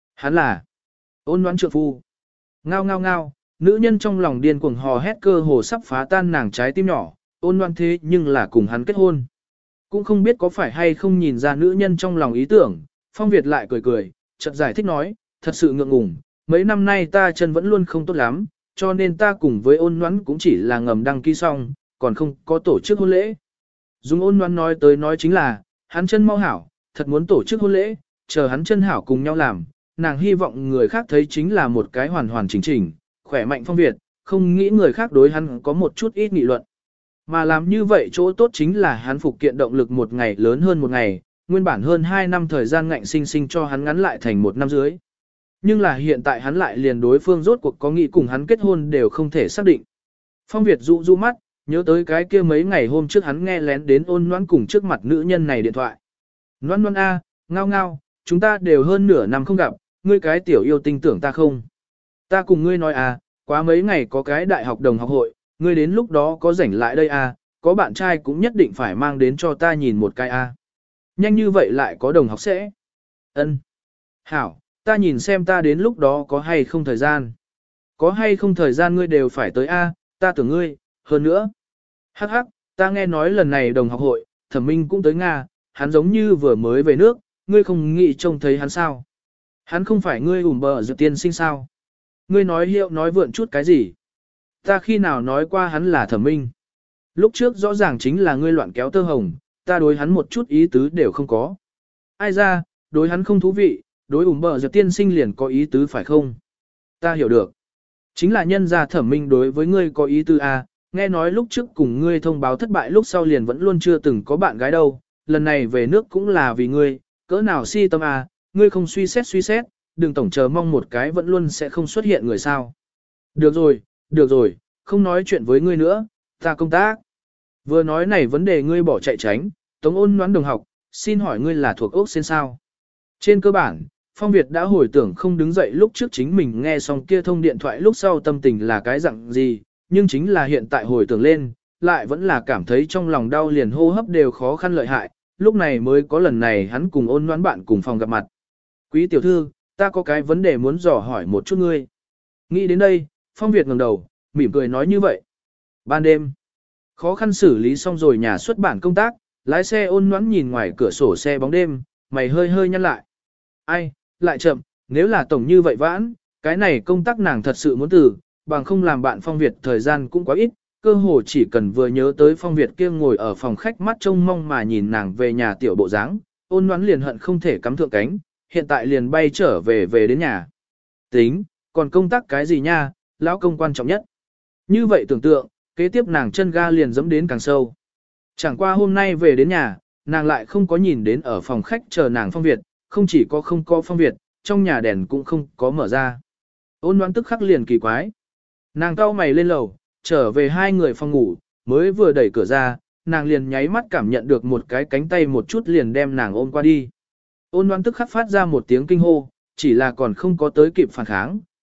là ôn đoán trượng phu. Ngao ngao ngao, nữ nhân trong lòng điên cuồng hò hét cơ hồ sắp phá tan nàng trái tim nhỏ, ôn đoán thế nhưng là cùng hắn kết hôn. Cũng không biết có phải hay không nhìn ra nữ nhân trong lòng ý tưởng, Phong Việt lại cười cười, chợt giải thích nói, thật sự ngượng ngùng, mấy năm nay ta chân vẫn luôn không tốt lắm, cho nên ta cùng với ôn đoán cũng chỉ là ngầm đăng ký xong, còn không có tổ chức hôn lễ. Dùng ôn đoán nói tới nói chính là, hắn chân mau hảo, thật muốn tổ chức hôn lễ, chờ hắn chân hảo cùng nhau làm, nàng hy vọng người khác thấy chính là một cái hoàn hoàn chỉnh chỉnh, khỏe mạnh Phong Việt, không nghĩ người khác đối hắn có một chút ít nghị luận. Mà làm như vậy chỗ tốt chính là hắn phục kiện động lực một ngày lớn hơn một ngày, nguyên bản hơn 2 năm thời gian ngạnh sinh sinh cho hắn ngắn lại thành 1 năm dưới. Nhưng là hiện tại hắn lại liền đối phương rốt cuộc có nghĩ cùng hắn kết hôn đều không thể xác định. Phong Việt dụ du mắt, nhớ tới cái kia mấy ngày hôm trước hắn nghe lén đến ôn noãn cùng trước mặt nữ nhân này điện thoại. Noãn noãn a, ngao ngao, chúng ta đều hơn nửa năm không gặp, ngươi cái tiểu yêu tinh tưởng ta không? Ta cùng ngươi nói à, quá mấy ngày có cái đại học đồng học hội, ngươi đến lúc đó có rảnh lại đây à, có bạn trai cũng nhất định phải mang đến cho ta nhìn một cái à. Nhanh như vậy lại có đồng học sẽ. Ân. Hảo, ta nhìn xem ta đến lúc đó có hay không thời gian. Có hay không thời gian ngươi đều phải tới a, ta tưởng ngươi, hơn nữa. Hắc hắc, ta nghe nói lần này đồng học hội, Thẩm Minh cũng tới Nga, hắn giống như vừa mới về nước, ngươi không nghĩ trông thấy hắn sao? Hắn không phải ngươi ủm bờ dự tiên sinh sao? Ngươi nói hiệu nói vượn chút cái gì? Ta khi nào nói qua hắn là Thẩm Minh? Lúc trước rõ ràng chính là ngươi loạn kéo tơ hồng, ta đối hắn một chút ý tứ đều không có. Ai ra, đối hắn không thú vị, đối ủm bờ dự tiên sinh liền có ý tứ phải không? Ta hiểu được. Chính là nhân gia Thẩm Minh đối với ngươi có ý tứ à, nghe nói lúc trước cùng ngươi thông báo thất bại lúc sau liền vẫn luôn chưa từng có bạn gái đâu, lần này về nước cũng là vì ngươi, cỡ nào si tâm à, ngươi không suy xét, đừng tổng chờ mong một cái vẫn luôn sẽ không xuất hiện người sao. Được rồi, không nói chuyện với ngươi nữa, ta công tác. Vừa nói này vấn đề ngươi bỏ chạy tránh, Tống Ôn Ngoãn đồng học, xin hỏi ngươi là thuộc ốc sen sao? Trên cơ bản, Phong Việt đã hồi tưởng không đứng dậy lúc trước chính mình nghe xong kia thông điện thoại lúc sau tâm tình là cái dạng gì, nhưng chính là hiện tại hồi tưởng lên, lại vẫn là cảm thấy trong lòng đau liền hô hấp đều khó khăn lợi hại, lúc này mới có lần này hắn cùng Ôn Ngoãn bạn cùng phòng gặp mặt. Quý tiểu thư, ta có cái vấn đề muốn dò hỏi một chút ngươi. Nghĩ đến đây, Phong Việt ngẩng đầu, mỉm cười nói như vậy. Ban đêm, khó khăn xử lý xong rồi nhà xuất bản công tác, lái xe Ôn Ngoãn nhìn ngoài cửa sổ xe bóng đêm, mày hơi hơi nhăn lại. Ai, lại chậm, nếu là tổng như vậy vãn, cái này công tác nàng thật sự muốn từ, bằng không làm bạn Phong Việt thời gian cũng quá ít, cơ hồ chỉ cần vừa nhớ tới Phong Việt kia ngồi ở phòng khách mắt trông mong mà nhìn nàng về nhà tiểu bộ dáng, Ôn Ngoãn liền hận không thể cắm thượng cánh, hiện tại liền bay trở về đến nhà. Tính, còn công tác cái gì nha, lão công quan trọng nhất. Như vậy tưởng tượng, kế tiếp nàng chân ga liền dẫm đến càng sâu. Chẳng qua hôm nay về đến nhà, nàng lại không có nhìn đến ở phòng khách chờ nàng Phong Việt, không chỉ có không có Phong Việt, trong nhà đèn cũng không có mở ra. Ôn Ngoãn tức khắc liền kỳ quái. Nàng cau mày lên lầu, trở về hai người phòng ngủ, mới vừa đẩy cửa ra, nàng liền nháy mắt cảm nhận được một cái cánh tay một chút liền đem nàng ôm qua đi. Ôn Ngoãn tức khắc phát ra một tiếng kinh hô, chỉ là còn không có tới kịp phản kháng,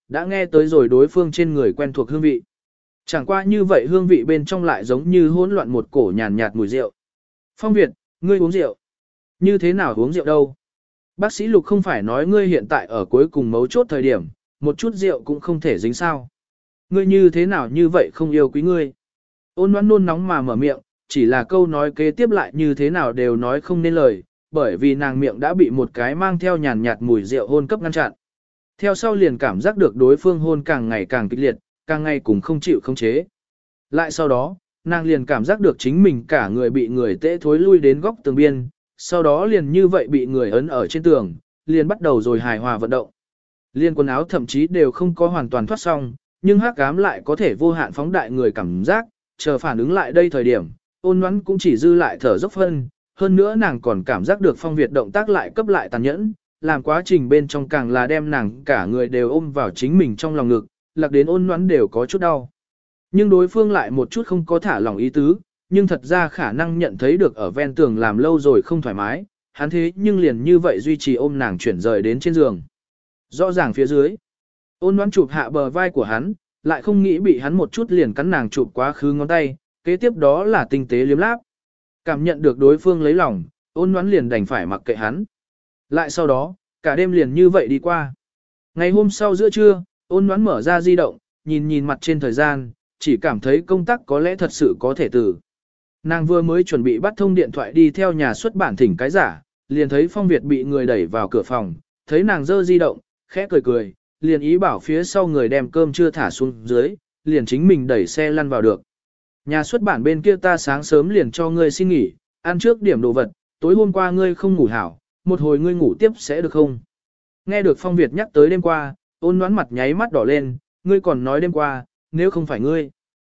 đã nghe tới rồi đối phương trên người quen thuộc hương vị. Chẳng qua như vậy hương vị bên trong lại giống như hỗn loạn một cổ nhàn nhạt mùi rượu. Phong Việt, ngươi uống rượu. Như thế nào uống rượu đâu? Bác sĩ Lục không phải nói ngươi hiện tại ở cuối cùng mấu chốt thời điểm, một chút rượu cũng không thể dính sao. Ngươi như thế nào như vậy không yêu quý ngươi. Ôn Ngoãn nôn nóng mà mở miệng, chỉ là câu nói kế tiếp lại như thế nào đều nói không nên lời, bởi vì nàng miệng đã bị một cái mang theo nhàn nhạt mùi rượu hôn cấp ngăn chặn. Theo sau liền cảm giác được đối phương hôn càng ngày càng kịch liệt, càng ngày cũng không chịu khống chế. Lại sau đó, nàng liền cảm giác được chính mình cả người bị người tễ thối lui đến góc tường biên, sau đó liền như vậy bị người ấn ở trên tường, liền bắt đầu rồi hài hòa vận động. Liên quần áo thậm chí đều không có hoàn toàn thoát xong, nhưng hắc ám lại có thể vô hạn phóng đại người cảm giác, chờ phản ứng lại đây thời điểm, Ôn Ngoãn cũng chỉ dư lại thở dốc phân, hơn nữa nàng còn cảm giác được Phong Việt động tác lại cấp lại tàn nhẫn, làm quá trình bên trong càng là đem nàng cả người đều ôm vào chính mình trong lòng ngực, lạc đến Ôn Ngoãn đều có chút đau. Nhưng đối phương lại một chút không có thả lỏng ý tứ, nhưng thật ra khả năng nhận thấy được ở ven tường làm lâu rồi không thoải mái, hắn thế nhưng liền như vậy duy trì ôm nàng chuyển rời đến trên giường. Rõ ràng phía dưới, Ôn Ngoãn chụp hạ bờ vai của hắn, lại không nghĩ bị hắn một chút liền cắn nàng chụp quá khứ ngón tay, kế tiếp đó là tinh tế liếm láp. Cảm nhận được đối phương lấy lòng, Ôn Ngoãn liền đành phải mặc kệ hắn. Lại sau đó, cả đêm liền như vậy đi qua. Ngày hôm sau giữa trưa, Ôn Ngoãn mở ra di động, nhìn nhìn mặt trên thời gian, chỉ cảm thấy công tác có lẽ thật sự có thể từ. Nàng vừa mới chuẩn bị bắt thông điện thoại đi theo nhà xuất bản thỉnh cái giả, liền thấy Phong Việt bị người đẩy vào cửa phòng, thấy nàng dơ di động, khẽ cười cười, liền ý bảo phía sau người đem cơm chưa thả xuống dưới, liền chính mình đẩy xe lăn vào được. Nhà xuất bản bên kia ta sáng sớm liền cho ngươi xin nghỉ, ăn trước điểm đồ vật, tối hôm qua ngươi không ngủ hảo, một hồi ngươi ngủ tiếp sẽ được không? Nghe được Phong Việt nhắc tới đêm qua, Ôn Ngoãn mặt nháy mắt đỏ lên, ngươi còn nói đêm qua, nếu không phải ngươi.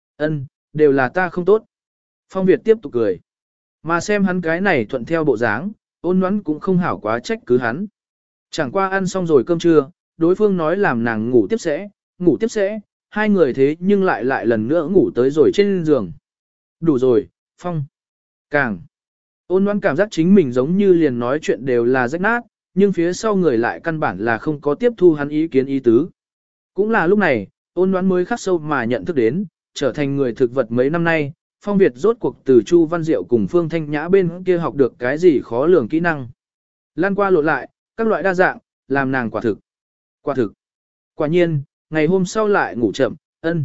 Đều là ta không tốt. Phong Việt tiếp tục cười. Mà xem hắn cái này thuận theo bộ dáng, Ôn Ngoãn cũng không hảo quá trách cứ hắn. Chẳng qua ăn xong rồi cơm trưa, đối phương nói làm nàng ngủ tiếp sẽ, hai người thế nhưng lại lần nữa ngủ tới rồi trên giường. Đủ rồi, Phong. Càng. Ôn Ngoãn cảm giác chính mình giống như liền nói chuyện đều là rách nát, nhưng phía sau người lại căn bản là không có tiếp thu hắn ý kiến ý tứ. Cũng là lúc này, Ôn Ngoãn mới khắc sâu mà nhận thức đến, trở thành người thực vật mấy năm nay, Phong Việt rốt cuộc từ Chu Văn Diệu cùng Phương Thanh Nhã bên kia học được cái gì khó lường kỹ năng. Lan qua lộ lại, các loại đa dạng, làm nàng quả thực. Quả nhiên, ngày hôm sau lại ngủ chậm,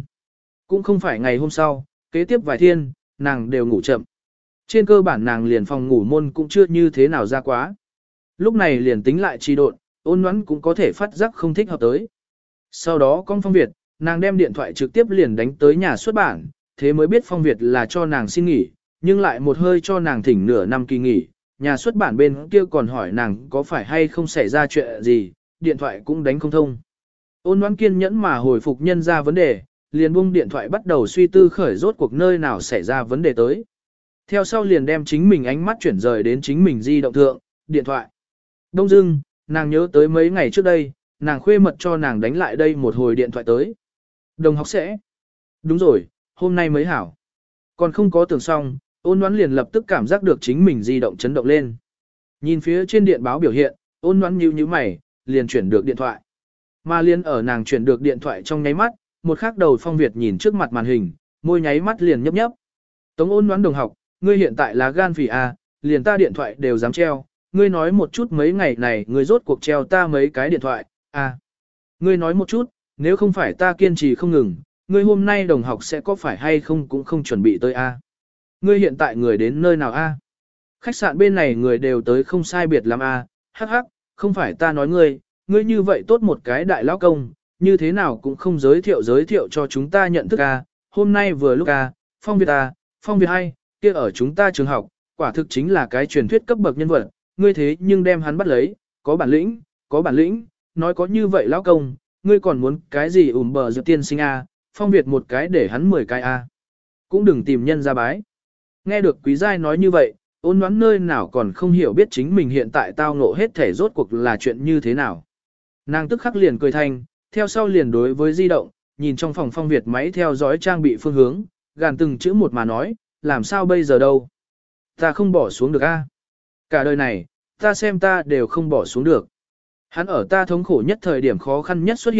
cũng không phải ngày hôm sau, kế tiếp vài thiên, nàng đều ngủ chậm. Trên cơ bản nàng liền phòng ngủ môn cũng chưa như thế nào ra quá. Lúc này liền tính lại trì độn, Ôn Ngoãn cũng có thể phát giác không thích hợp tới. Sau đó con Phong Việt, nàng đem điện thoại trực tiếp liền đánh tới nhà xuất bản, thế mới biết Phong Việt là cho nàng xin nghỉ, nhưng lại một hơi cho nàng thỉnh nửa năm kỳ nghỉ. Nhà xuất bản bên kia còn hỏi nàng có phải hay không xảy ra chuyện gì, điện thoại cũng đánh không thông. Ôn Ngoãn kiên nhẫn mà hồi phục nhân ra vấn đề, liền buông điện thoại bắt đầu suy tư khởi rốt cuộc nơi nào xảy ra vấn đề tới. Theo sau liền đem chính mình ánh mắt chuyển rời đến chính mình di động thượng, điện thoại. Đông dưng, nàng nhớ tới mấy ngày trước đây, nàng khuê mật cho nàng đánh lại đây một hồi điện thoại tới. Đồng học sẽ. Đúng rồi, hôm nay mới hảo. Còn không có tưởng xong, Ôn Ngoãn liền lập tức cảm giác được chính mình di động chấn động lên. Nhìn phía trên điện báo biểu hiện, Ôn Ngoãn nhíu mày, liền chuyển được điện thoại. Mà liên ở nàng chuyển được điện thoại trong nháy mắt, một khắc đầu Phong Việt nhìn trước mặt màn hình, môi nháy mắt liền nhấp nhấp. Tống Ôn Ngoãn đồng học, ngươi hiện tại là gan phì à, liền ta điện thoại đều dám treo, ngươi nói một chút mấy ngày này ngươi rốt cuộc treo ta mấy cái điện thoại, à. Ngươi nói một chút, nếu không phải ta kiên trì không ngừng, ngươi hôm nay đồng học sẽ có phải hay không cũng không chuẩn bị tới a. Ngươi hiện tại người đến nơi nào a? Khách sạn bên này người đều tới không sai biệt lắm a. Hắc hắc, không phải ta nói ngươi như vậy tốt một cái đại lão công, như thế nào cũng không giới thiệu cho chúng ta nhận thức a. Hôm nay vừa lúc a, Phong Việt hay, kia ở chúng ta trường học, quả thực chính là cái truyền thuyết cấp bậc nhân vật, ngươi thế nhưng đem hắn bắt lấy, có bản lĩnh, nói có như vậy lão công, ngươi còn muốn cái gì bờ dự tiên sinh a, Phong Việt một cái để hắn 10 cái a. Cũng đừng tìm nhân ra bái. Nghe được Quý Giai nói như vậy, Ôn Ngoãn nơi nào còn không hiểu biết chính mình hiện tại tao ngộ hết thể rốt cuộc là chuyện như thế nào. Nàng tức khắc liền cười thanh, theo sau liền đối với di động, nhìn trong phòng Phong Việt máy theo dõi trang bị phương hướng, gàn từng chữ một mà nói, làm sao bây giờ đâu. Ta không bỏ xuống được a. Cả đời này, ta xem ta đều không bỏ xuống được. Hắn ở ta thống khổ nhất thời điểm khó khăn nhất xuất hiện,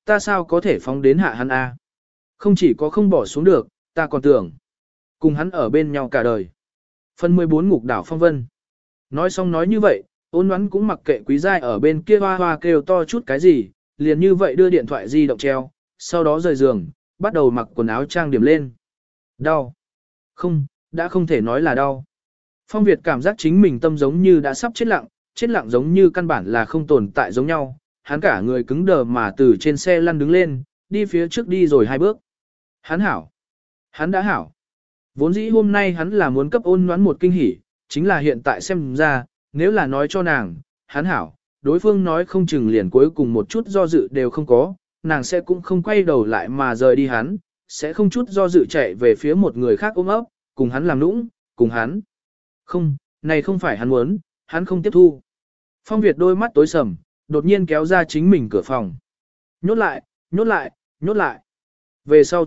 ta sao có thể phóng đến hạ hắn a? Không chỉ có không bỏ xuống được, ta còn tưởng cùng hắn ở bên nhau cả đời. Phần 14 Ngục đảo phong vân. Nói xong nói như vậy, Ôn Ngoãn cũng mặc kệ Quý Giai ở bên kia hoa hoa kêu to chút cái gì, liền như vậy đưa điện thoại di động treo, sau đó rời giường, bắt đầu mặc quần áo trang điểm lên. Đau. Không, đã không thể nói là đau. Phong Việt cảm giác chính mình tâm giống như đã sắp chết lặng giống như căn bản là không tồn tại giống nhau. Hắn cả người cứng đờ mà từ trên xe lăn đứng lên, đi phía trước đi rồi 2 bước. Hắn hảo. Hắn đã hảo. Vốn dĩ hôm nay hắn là muốn cấp Ôn Ngoãn một kinh hỉ, chính là hiện tại xem ra, nếu là nói cho nàng, hắn hảo, đối phương nói không chừng liền cuối cùng một chút do dự đều không có, nàng sẽ cũng không quay đầu lại mà rời đi hắn, sẽ không chút do dự chạy về phía một người khác ôm ấp, cùng hắn làm nũng, cùng hắn. Không, này không phải hắn muốn, hắn không tiếp thu. Phong Việt đôi mắt tối sầm, đột nhiên kéo ra chính mình cửa phòng. Nhốt lại, nhốt lại, nhốt lại. Về sau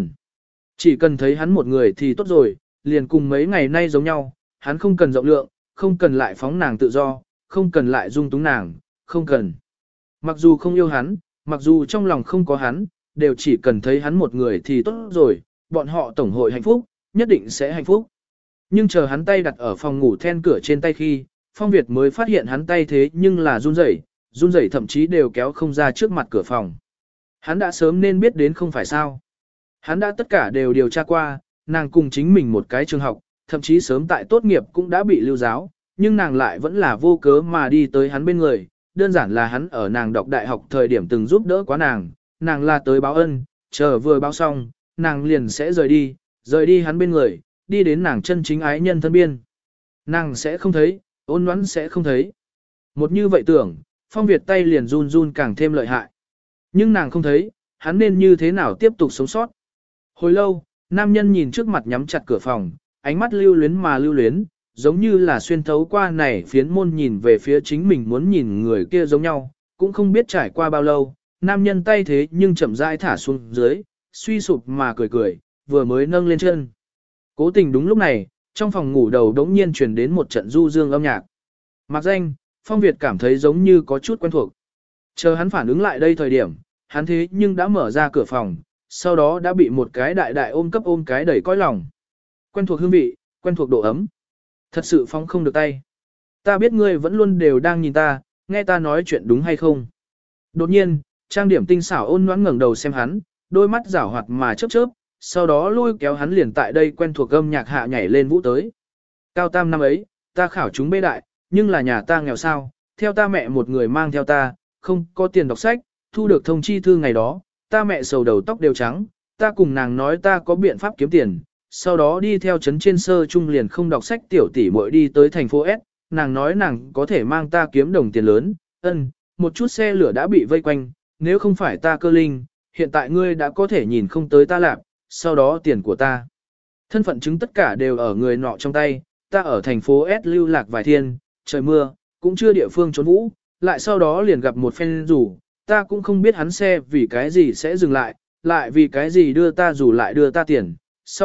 chỉ cần thấy hắn một người thì tốt rồi, liền cùng mấy ngày nay giống nhau, hắn không cần rộng lượng, không cần lại phóng nàng tự do, không cần lại dung túng nàng, không cần. Mặc dù không yêu hắn, mặc dù trong lòng không có hắn, đều chỉ cần thấy hắn một người thì tốt rồi, bọn họ tổng hội hạnh phúc, nhất định sẽ hạnh phúc. Nhưng chờ hắn tay đặt ở phòng ngủ then cửa trên tay khi, Phong Việt mới phát hiện hắn tay thế nhưng là run rẩy thậm chí đều kéo không ra trước mặt cửa phòng. Hắn đã sớm nên biết đến không phải sao. Hắn đã tất cả đều điều tra qua, nàng cùng chính mình một cái trường học, thậm chí sớm tại tốt nghiệp cũng đã bị lưu giáo, nhưng nàng lại vẫn là vô cớ mà đi tới hắn bên người, đơn giản là hắn ở nàng đọc đại học thời điểm từng giúp đỡ quá nàng là tới báo ân, chờ vừa báo xong, nàng liền sẽ rời đi hắn bên người, đi đến nàng chân chính ái nhân thân biên. Nàng sẽ không thấy, Ôn Ngoãn sẽ không thấy. Một như vậy tưởng, Phong Việt tay liền run run càng thêm lợi hại. Nhưng nàng không thấy, hắn nên như thế nào tiếp tục sống sót. Hồi lâu, nam nhân nhìn trước mặt nhắm chặt cửa phòng, ánh mắt lưu luyến, giống như là xuyên thấu qua này phiến môn nhìn về phía chính mình muốn nhìn người kia giống nhau, cũng không biết trải qua bao lâu, nam nhân tay thế nhưng chậm rãi thả xuống dưới, suy sụp mà cười, vừa mới nâng lên chân. Cố tình đúng lúc này, trong phòng ngủ đầu đống nhiên truyền đến một trận du dương âm nhạc. Mặc danh, Phong Việt cảm thấy giống như có chút quen thuộc. Chờ hắn phản ứng lại đây thời điểm, hắn thế nhưng đã mở ra cửa phòng, sau đó đã bị một cái đại ôm cái đẩy cõi lòng. Quen thuộc hương vị, quen thuộc độ ấm. Thật sự phóng không được tay. Ta biết ngươi vẫn luôn đều đang nhìn ta, nghe ta nói chuyện đúng hay không. Đột nhiên, trang điểm tinh xảo Ôn Ngoãn ngẩng đầu xem hắn, đôi mắt rảo hoạt mà chớp, sau đó lôi kéo hắn liền tại đây quen thuộc âm nhạc hạ nhảy lên vũ tới. Cao tam năm ấy, ta khảo chúng bê đại, nhưng là nhà ta nghèo sao, theo ta mẹ một người mang theo ta, không có tiền đọc sách, thu được thông chi thư ngày đó, ta mẹ sầu đầu tóc đều trắng, ta cùng nàng nói ta có biện pháp kiếm tiền, sau đó đi theo trấn trên sơ trung liền không đọc sách tiểu tỷ muội đi tới thành phố S, nàng nói nàng có thể mang ta kiếm đồng tiền lớn, một chút xe lửa đã bị vây quanh, nếu không phải ta cơ linh, hiện tại ngươi đã có thể nhìn không tới ta lạp, sau đó tiền của ta. Thân phận chứng tất cả đều ở người nọ trong tay, ta ở thành phố S lưu lạc vài thiên, trời mưa, cũng chưa địa phương trốn vũ, lại sau đó liền gặp một phen rủ, ta cũng không biết hắn xe vì cái gì sẽ dừng lại vì cái gì đưa ta rủ lại đưa ta tiền,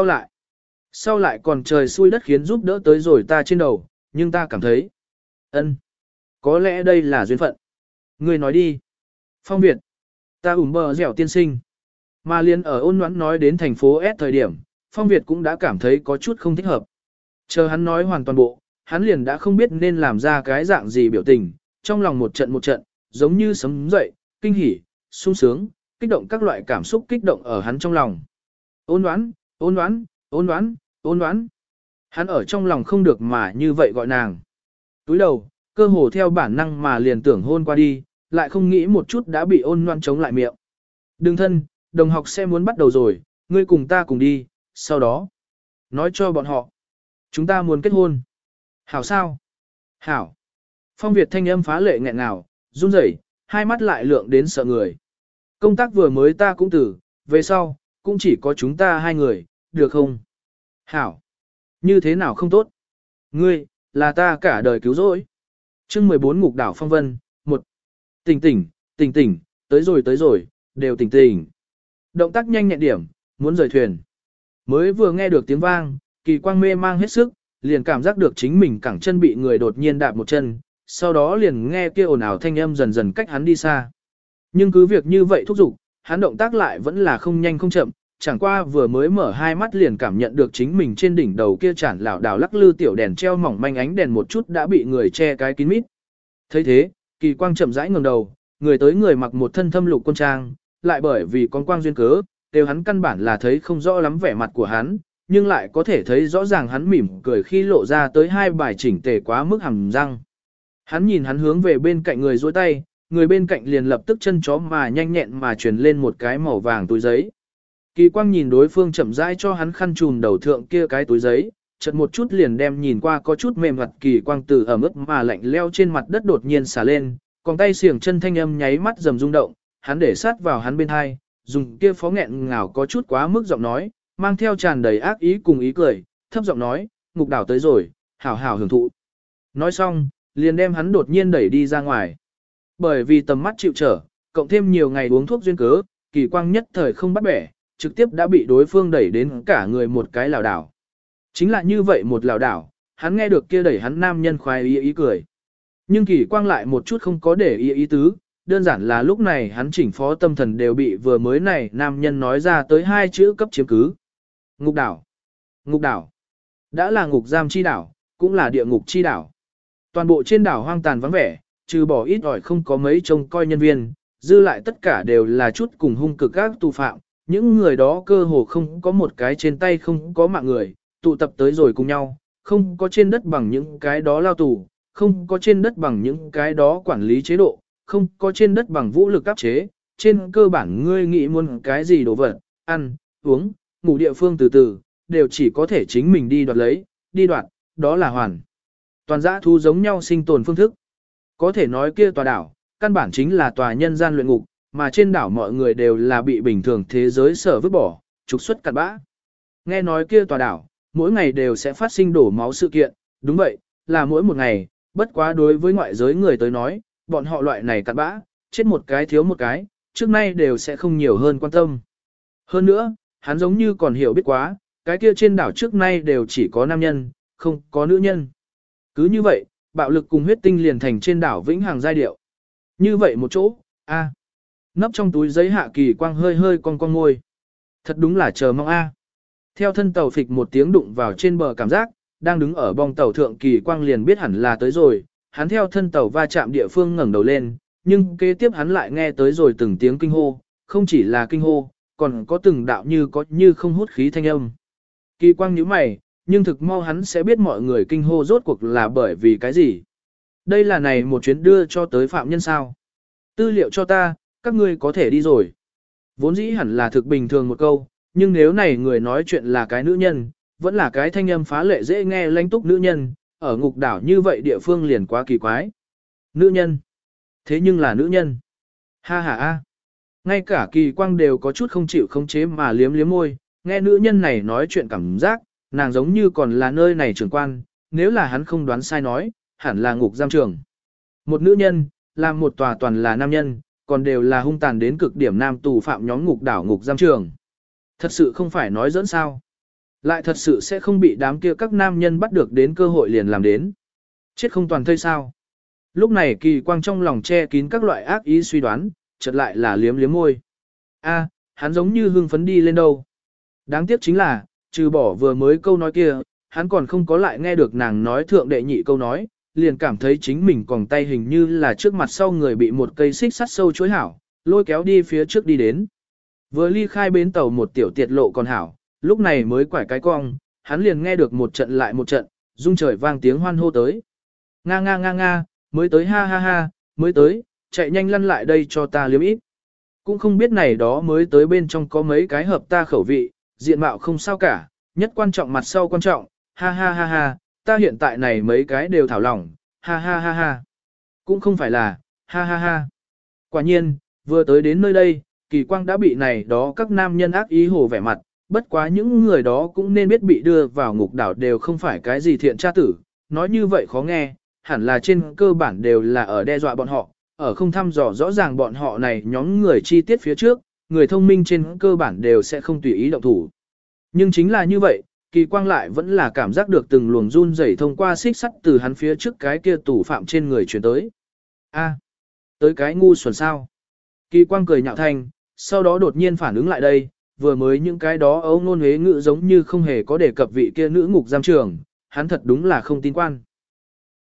sau lại còn trời xui đất khiến giúp đỡ tới rồi ta trên đầu, nhưng ta cảm thấy, có lẽ đây là duyên phận. Ngươi nói đi. Phong Việt, ta bờ dẻo tiên sinh. Mà liền ở Ôn Ngoãn nói đến thành phố S thời điểm, Phong Việt cũng đã cảm thấy có chút không thích hợp. Chờ hắn nói hoàn toàn bộ, hắn liền đã không biết nên làm ra cái dạng gì biểu tình, trong lòng một trận, giống như sấm dậy, kinh hỉ, sung sướng, kích động các loại cảm xúc kích động ở hắn trong lòng. Ôn Ngoãn. Hắn ở trong lòng không được mà như vậy gọi nàng. Túi đầu, cơ hồ theo bản năng mà liền tưởng hôn qua đi, lại không nghĩ một chút đã bị Ôn Ngoãn chống lại miệng. Đừng thân, đồng học sẽ muốn bắt đầu rồi, ngươi cùng ta cùng đi, sau đó. Nói cho bọn họ. Chúng ta muốn kết hôn. Hảo sao? Hảo. Phong Việt thanh âm phá lệ nghẹn ngào, run rẩy, hai mắt lại lượng đến sợ người. Công tác vừa mới ta cũng từ, về sau, cũng chỉ có chúng ta hai người, được không? Hảo. Như thế nào không tốt? Ngươi, là ta cả đời cứu rỗi. Chương 14 Ngục đảo phong vân, 1. Tỉnh, tới rồi, đều tỉnh. Động tác nhanh nhẹn điểm, muốn rời thuyền. Mới vừa nghe được tiếng vang, Kỳ Quang mê mang hết sức, liền cảm giác được chính mình cẳng chân bị người đột nhiên đạp một chân, sau đó liền nghe kia ồn ào thanh âm dần dần cách hắn đi xa. Nhưng cứ việc như vậy thúc giục, hắn động tác lại vẫn là không nhanh không chậm, chẳng qua vừa mới mở hai mắt liền cảm nhận được chính mình trên đỉnh đầu kia chản lảo đảo lắc lư tiểu đèn treo mỏng manh ánh đèn một chút đã bị người che cái kín mít. Thấy thế, Kỳ Quang chậm rãi ngẩng đầu, người tới người mặc một thân thâm lục quân trang, lại bởi vì con quang duyên cớ, đều hắn căn bản là thấy không rõ lắm vẻ mặt của hắn, nhưng lại có thể thấy rõ ràng hắn mỉm cười khi lộ ra tới hai bài chỉnh tề quá mức hàm răng. Hắn nhìn hắn hướng về bên cạnh người duỗi tay, người bên cạnh liền lập tức chân chó mà nhanh nhẹn mà truyền lên một cái màu vàng túi giấy. Kỳ Quang nhìn đối phương chậm rãi cho hắn khăn trùm đầu thượng kia cái túi giấy, chợt một chút liền đem nhìn qua có chút mềm mặt Kỳ Quang từ ẩm ướt mà lạnh leo trên mặt đất đột nhiên xả lên, còn tay xiềng chân thanh âm nháy mắt rầm rung động, hắn để sát vào hắn bên hai, dùng kia phó nghẹn ngào có chút quá mức giọng nói, mang theo tràn đầy ác ý cùng ý cười, thấp giọng nói, Ngục Đảo tới rồi, hảo hảo hưởng thụ. Nói xong, liền đem hắn đột nhiên đẩy đi ra ngoài. Bởi vì tầm mắt chịu trở, cộng thêm nhiều ngày uống thuốc duyên cớ, Kỳ Quang nhất thời không bắt bẻ, trực tiếp đã bị đối phương đẩy đến cả người một cái lảo đảo. Chính là như vậy một lảo đảo, hắn nghe được kia đẩy hắn nam nhân khoái ý cười. Nhưng Kỳ Quang lại một chút không có để ý tứ, đơn giản là lúc này hắn chỉnh phó tâm thần đều bị vừa mới này nam nhân nói ra tới hai chữ cấp chiếm cứ. Ngục đảo. Ngục đảo. Đã là ngục giam chi đảo, cũng là địa ngục chi đảo. Toàn bộ trên đảo hoang tàn vắng vẻ, trừ bỏ ít ỏi không có mấy trông coi nhân viên, dư lại tất cả đều là chút cùng hung cực các tù phạm. Những người đó cơ hồ không có một cái trên tay không có mạng người, tụ tập tới rồi cùng nhau, không có trên đất bằng những cái đó lao tù, không có trên đất bằng những cái đó quản lý chế độ, không có trên đất bằng vũ lực áp chế, trên cơ bản ngươi nghĩ muốn cái gì đồ vật, ăn, uống, ngủ địa phương từ từ, đều chỉ có thể chính mình đi đoạt lấy, đi đoạt, đó là hoàn. Toàn dã thu giống nhau sinh tồn phương thức. Có thể nói kia tòa đảo, căn bản chính là tòa nhân gian luyện ngục, mà trên đảo mọi người đều là bị bình thường thế giới sở vứt bỏ, trục xuất cặn bã. Nghe nói kia tòa đảo, mỗi ngày đều sẽ phát sinh đổ máu sự kiện, đúng vậy, là mỗi một ngày, bất quá đối với ngoại giới người tới nói, bọn họ loại này cặn bã, chết một cái thiếu một cái, trước nay đều sẽ không nhiều hơn quan tâm. Hơn nữa, hắn giống như còn hiểu biết quá, cái kia trên đảo trước nay đều chỉ có nam nhân, không có nữ nhân. Cứ như vậy, bạo lực cùng huyết tinh liền thành trên đảo vĩnh hằng giai điệu. Như vậy một chỗ, nấp trong túi giấy Hạ Kỳ Quang hơi hơi cong môi. Thật đúng là chờ mong Theo thân tàu phịch một tiếng đụng vào trên bờ cảm giác, đang đứng ở bong tàu thượng Kỳ Quang liền biết hẳn là tới rồi, hắn theo thân tàu va chạm địa phương ngẩng đầu lên, nhưng kế tiếp hắn lại nghe tới rồi từng tiếng kinh hô, không chỉ là kinh hô, còn có từng đạo như không hút khí thanh âm. Kỳ Quang nhíu mày, nhưng thực mau hắn sẽ biết mọi người kinh hô rốt cuộc là bởi vì cái gì. Đây là này một chuyến đưa cho tới phạm nhân sao. Tư liệu cho ta, các ngươi có thể đi rồi. Vốn dĩ hẳn là thực bình thường một câu, nhưng nếu này người nói chuyện là cái nữ nhân, vẫn là cái thanh âm phá lệ dễ nghe lãnh túc nữ nhân, ở ngục đảo như vậy địa phương liền quá kỳ quái. Nữ nhân. Thế nhưng là nữ nhân. Ha ha a. Ngay cả Kỳ Quang đều có chút không chịu khống chế mà liếm liếm môi, nghe nữ nhân này nói chuyện cảm giác, nàng giống như còn là nơi này trưởng quan, nếu là hắn không đoán sai nói, hẳn là ngục giam trường. Một nữ nhân, làm một tòa toàn là nam nhân, còn đều là hung tàn đến cực điểm nam tù phạm nhóm ngục đảo ngục giam trường. Thật sự không phải nói dẫn sao. Lại thật sự sẽ không bị đám kia các nam nhân bắt được đến cơ hội liền làm đến. Chết không toàn thây sao. Lúc này Kỳ Quang trong lòng che kín các loại ác ý suy đoán, chợt lại là liếm liếm môi. Hắn giống như hưng phấn đi lên đâu. Đáng tiếc chính là, trừ bỏ vừa mới câu nói kia, hắn còn không có lại nghe được nàng nói thượng đệ nhị câu nói, liền cảm thấy chính mình còn tay hình như là trước mặt sau người bị một cây xích sắt sâu chối hảo, lôi kéo đi phía trước đi đến. Vừa ly khai bến tàu một tiểu tiệt lộ còn hảo, lúc này mới quải cái cong, hắn liền nghe được một trận lại một trận, rung trời vang tiếng hoan hô tới. Nga nga nga nga, mới tới ha ha ha, mới tới, chạy nhanh lăn lại đây cho ta liếm ít. Cũng không biết này đó mới tới bên trong có mấy cái hợp ta khẩu vị, diện mạo không sao cả, nhất quan trọng mặt sau quan trọng, ha ha ha ha, ta hiện tại này mấy cái đều thảo lỏng, ha ha ha ha. Cũng không phải là, ha ha ha. Quả nhiên, vừa tới đến nơi đây, Kỳ Quang đã bị này đó các nam nhân ác ý hồ vẻ mặt, bất quá những người đó cũng nên biết bị đưa vào ngục đảo đều không phải cái gì thiện tra tử, nói như vậy khó nghe, hẳn là trên cơ bản đều là ở đe dọa bọn họ, ở không thăm dò rõ ràng bọn họ này nhóm người chi tiết phía trước, người thông minh trên cơ bản đều sẽ không tùy ý động thủ. Nhưng chính là như vậy, Kỳ Quang lại vẫn là cảm giác được từng luồng run rẩy thông qua xích sắt từ hắn phía trước cái kia tủ phạm trên người truyền tới. Tới cái ngu xuẩn sao. Kỳ Quang cười nhạo thanh, sau đó đột nhiên phản ứng lại đây, vừa mới những cái đó ấu ngôn huế ngữ giống như không hề có đề cập vị kia nữ ngục giam trường, hắn thật đúng là không tin quan.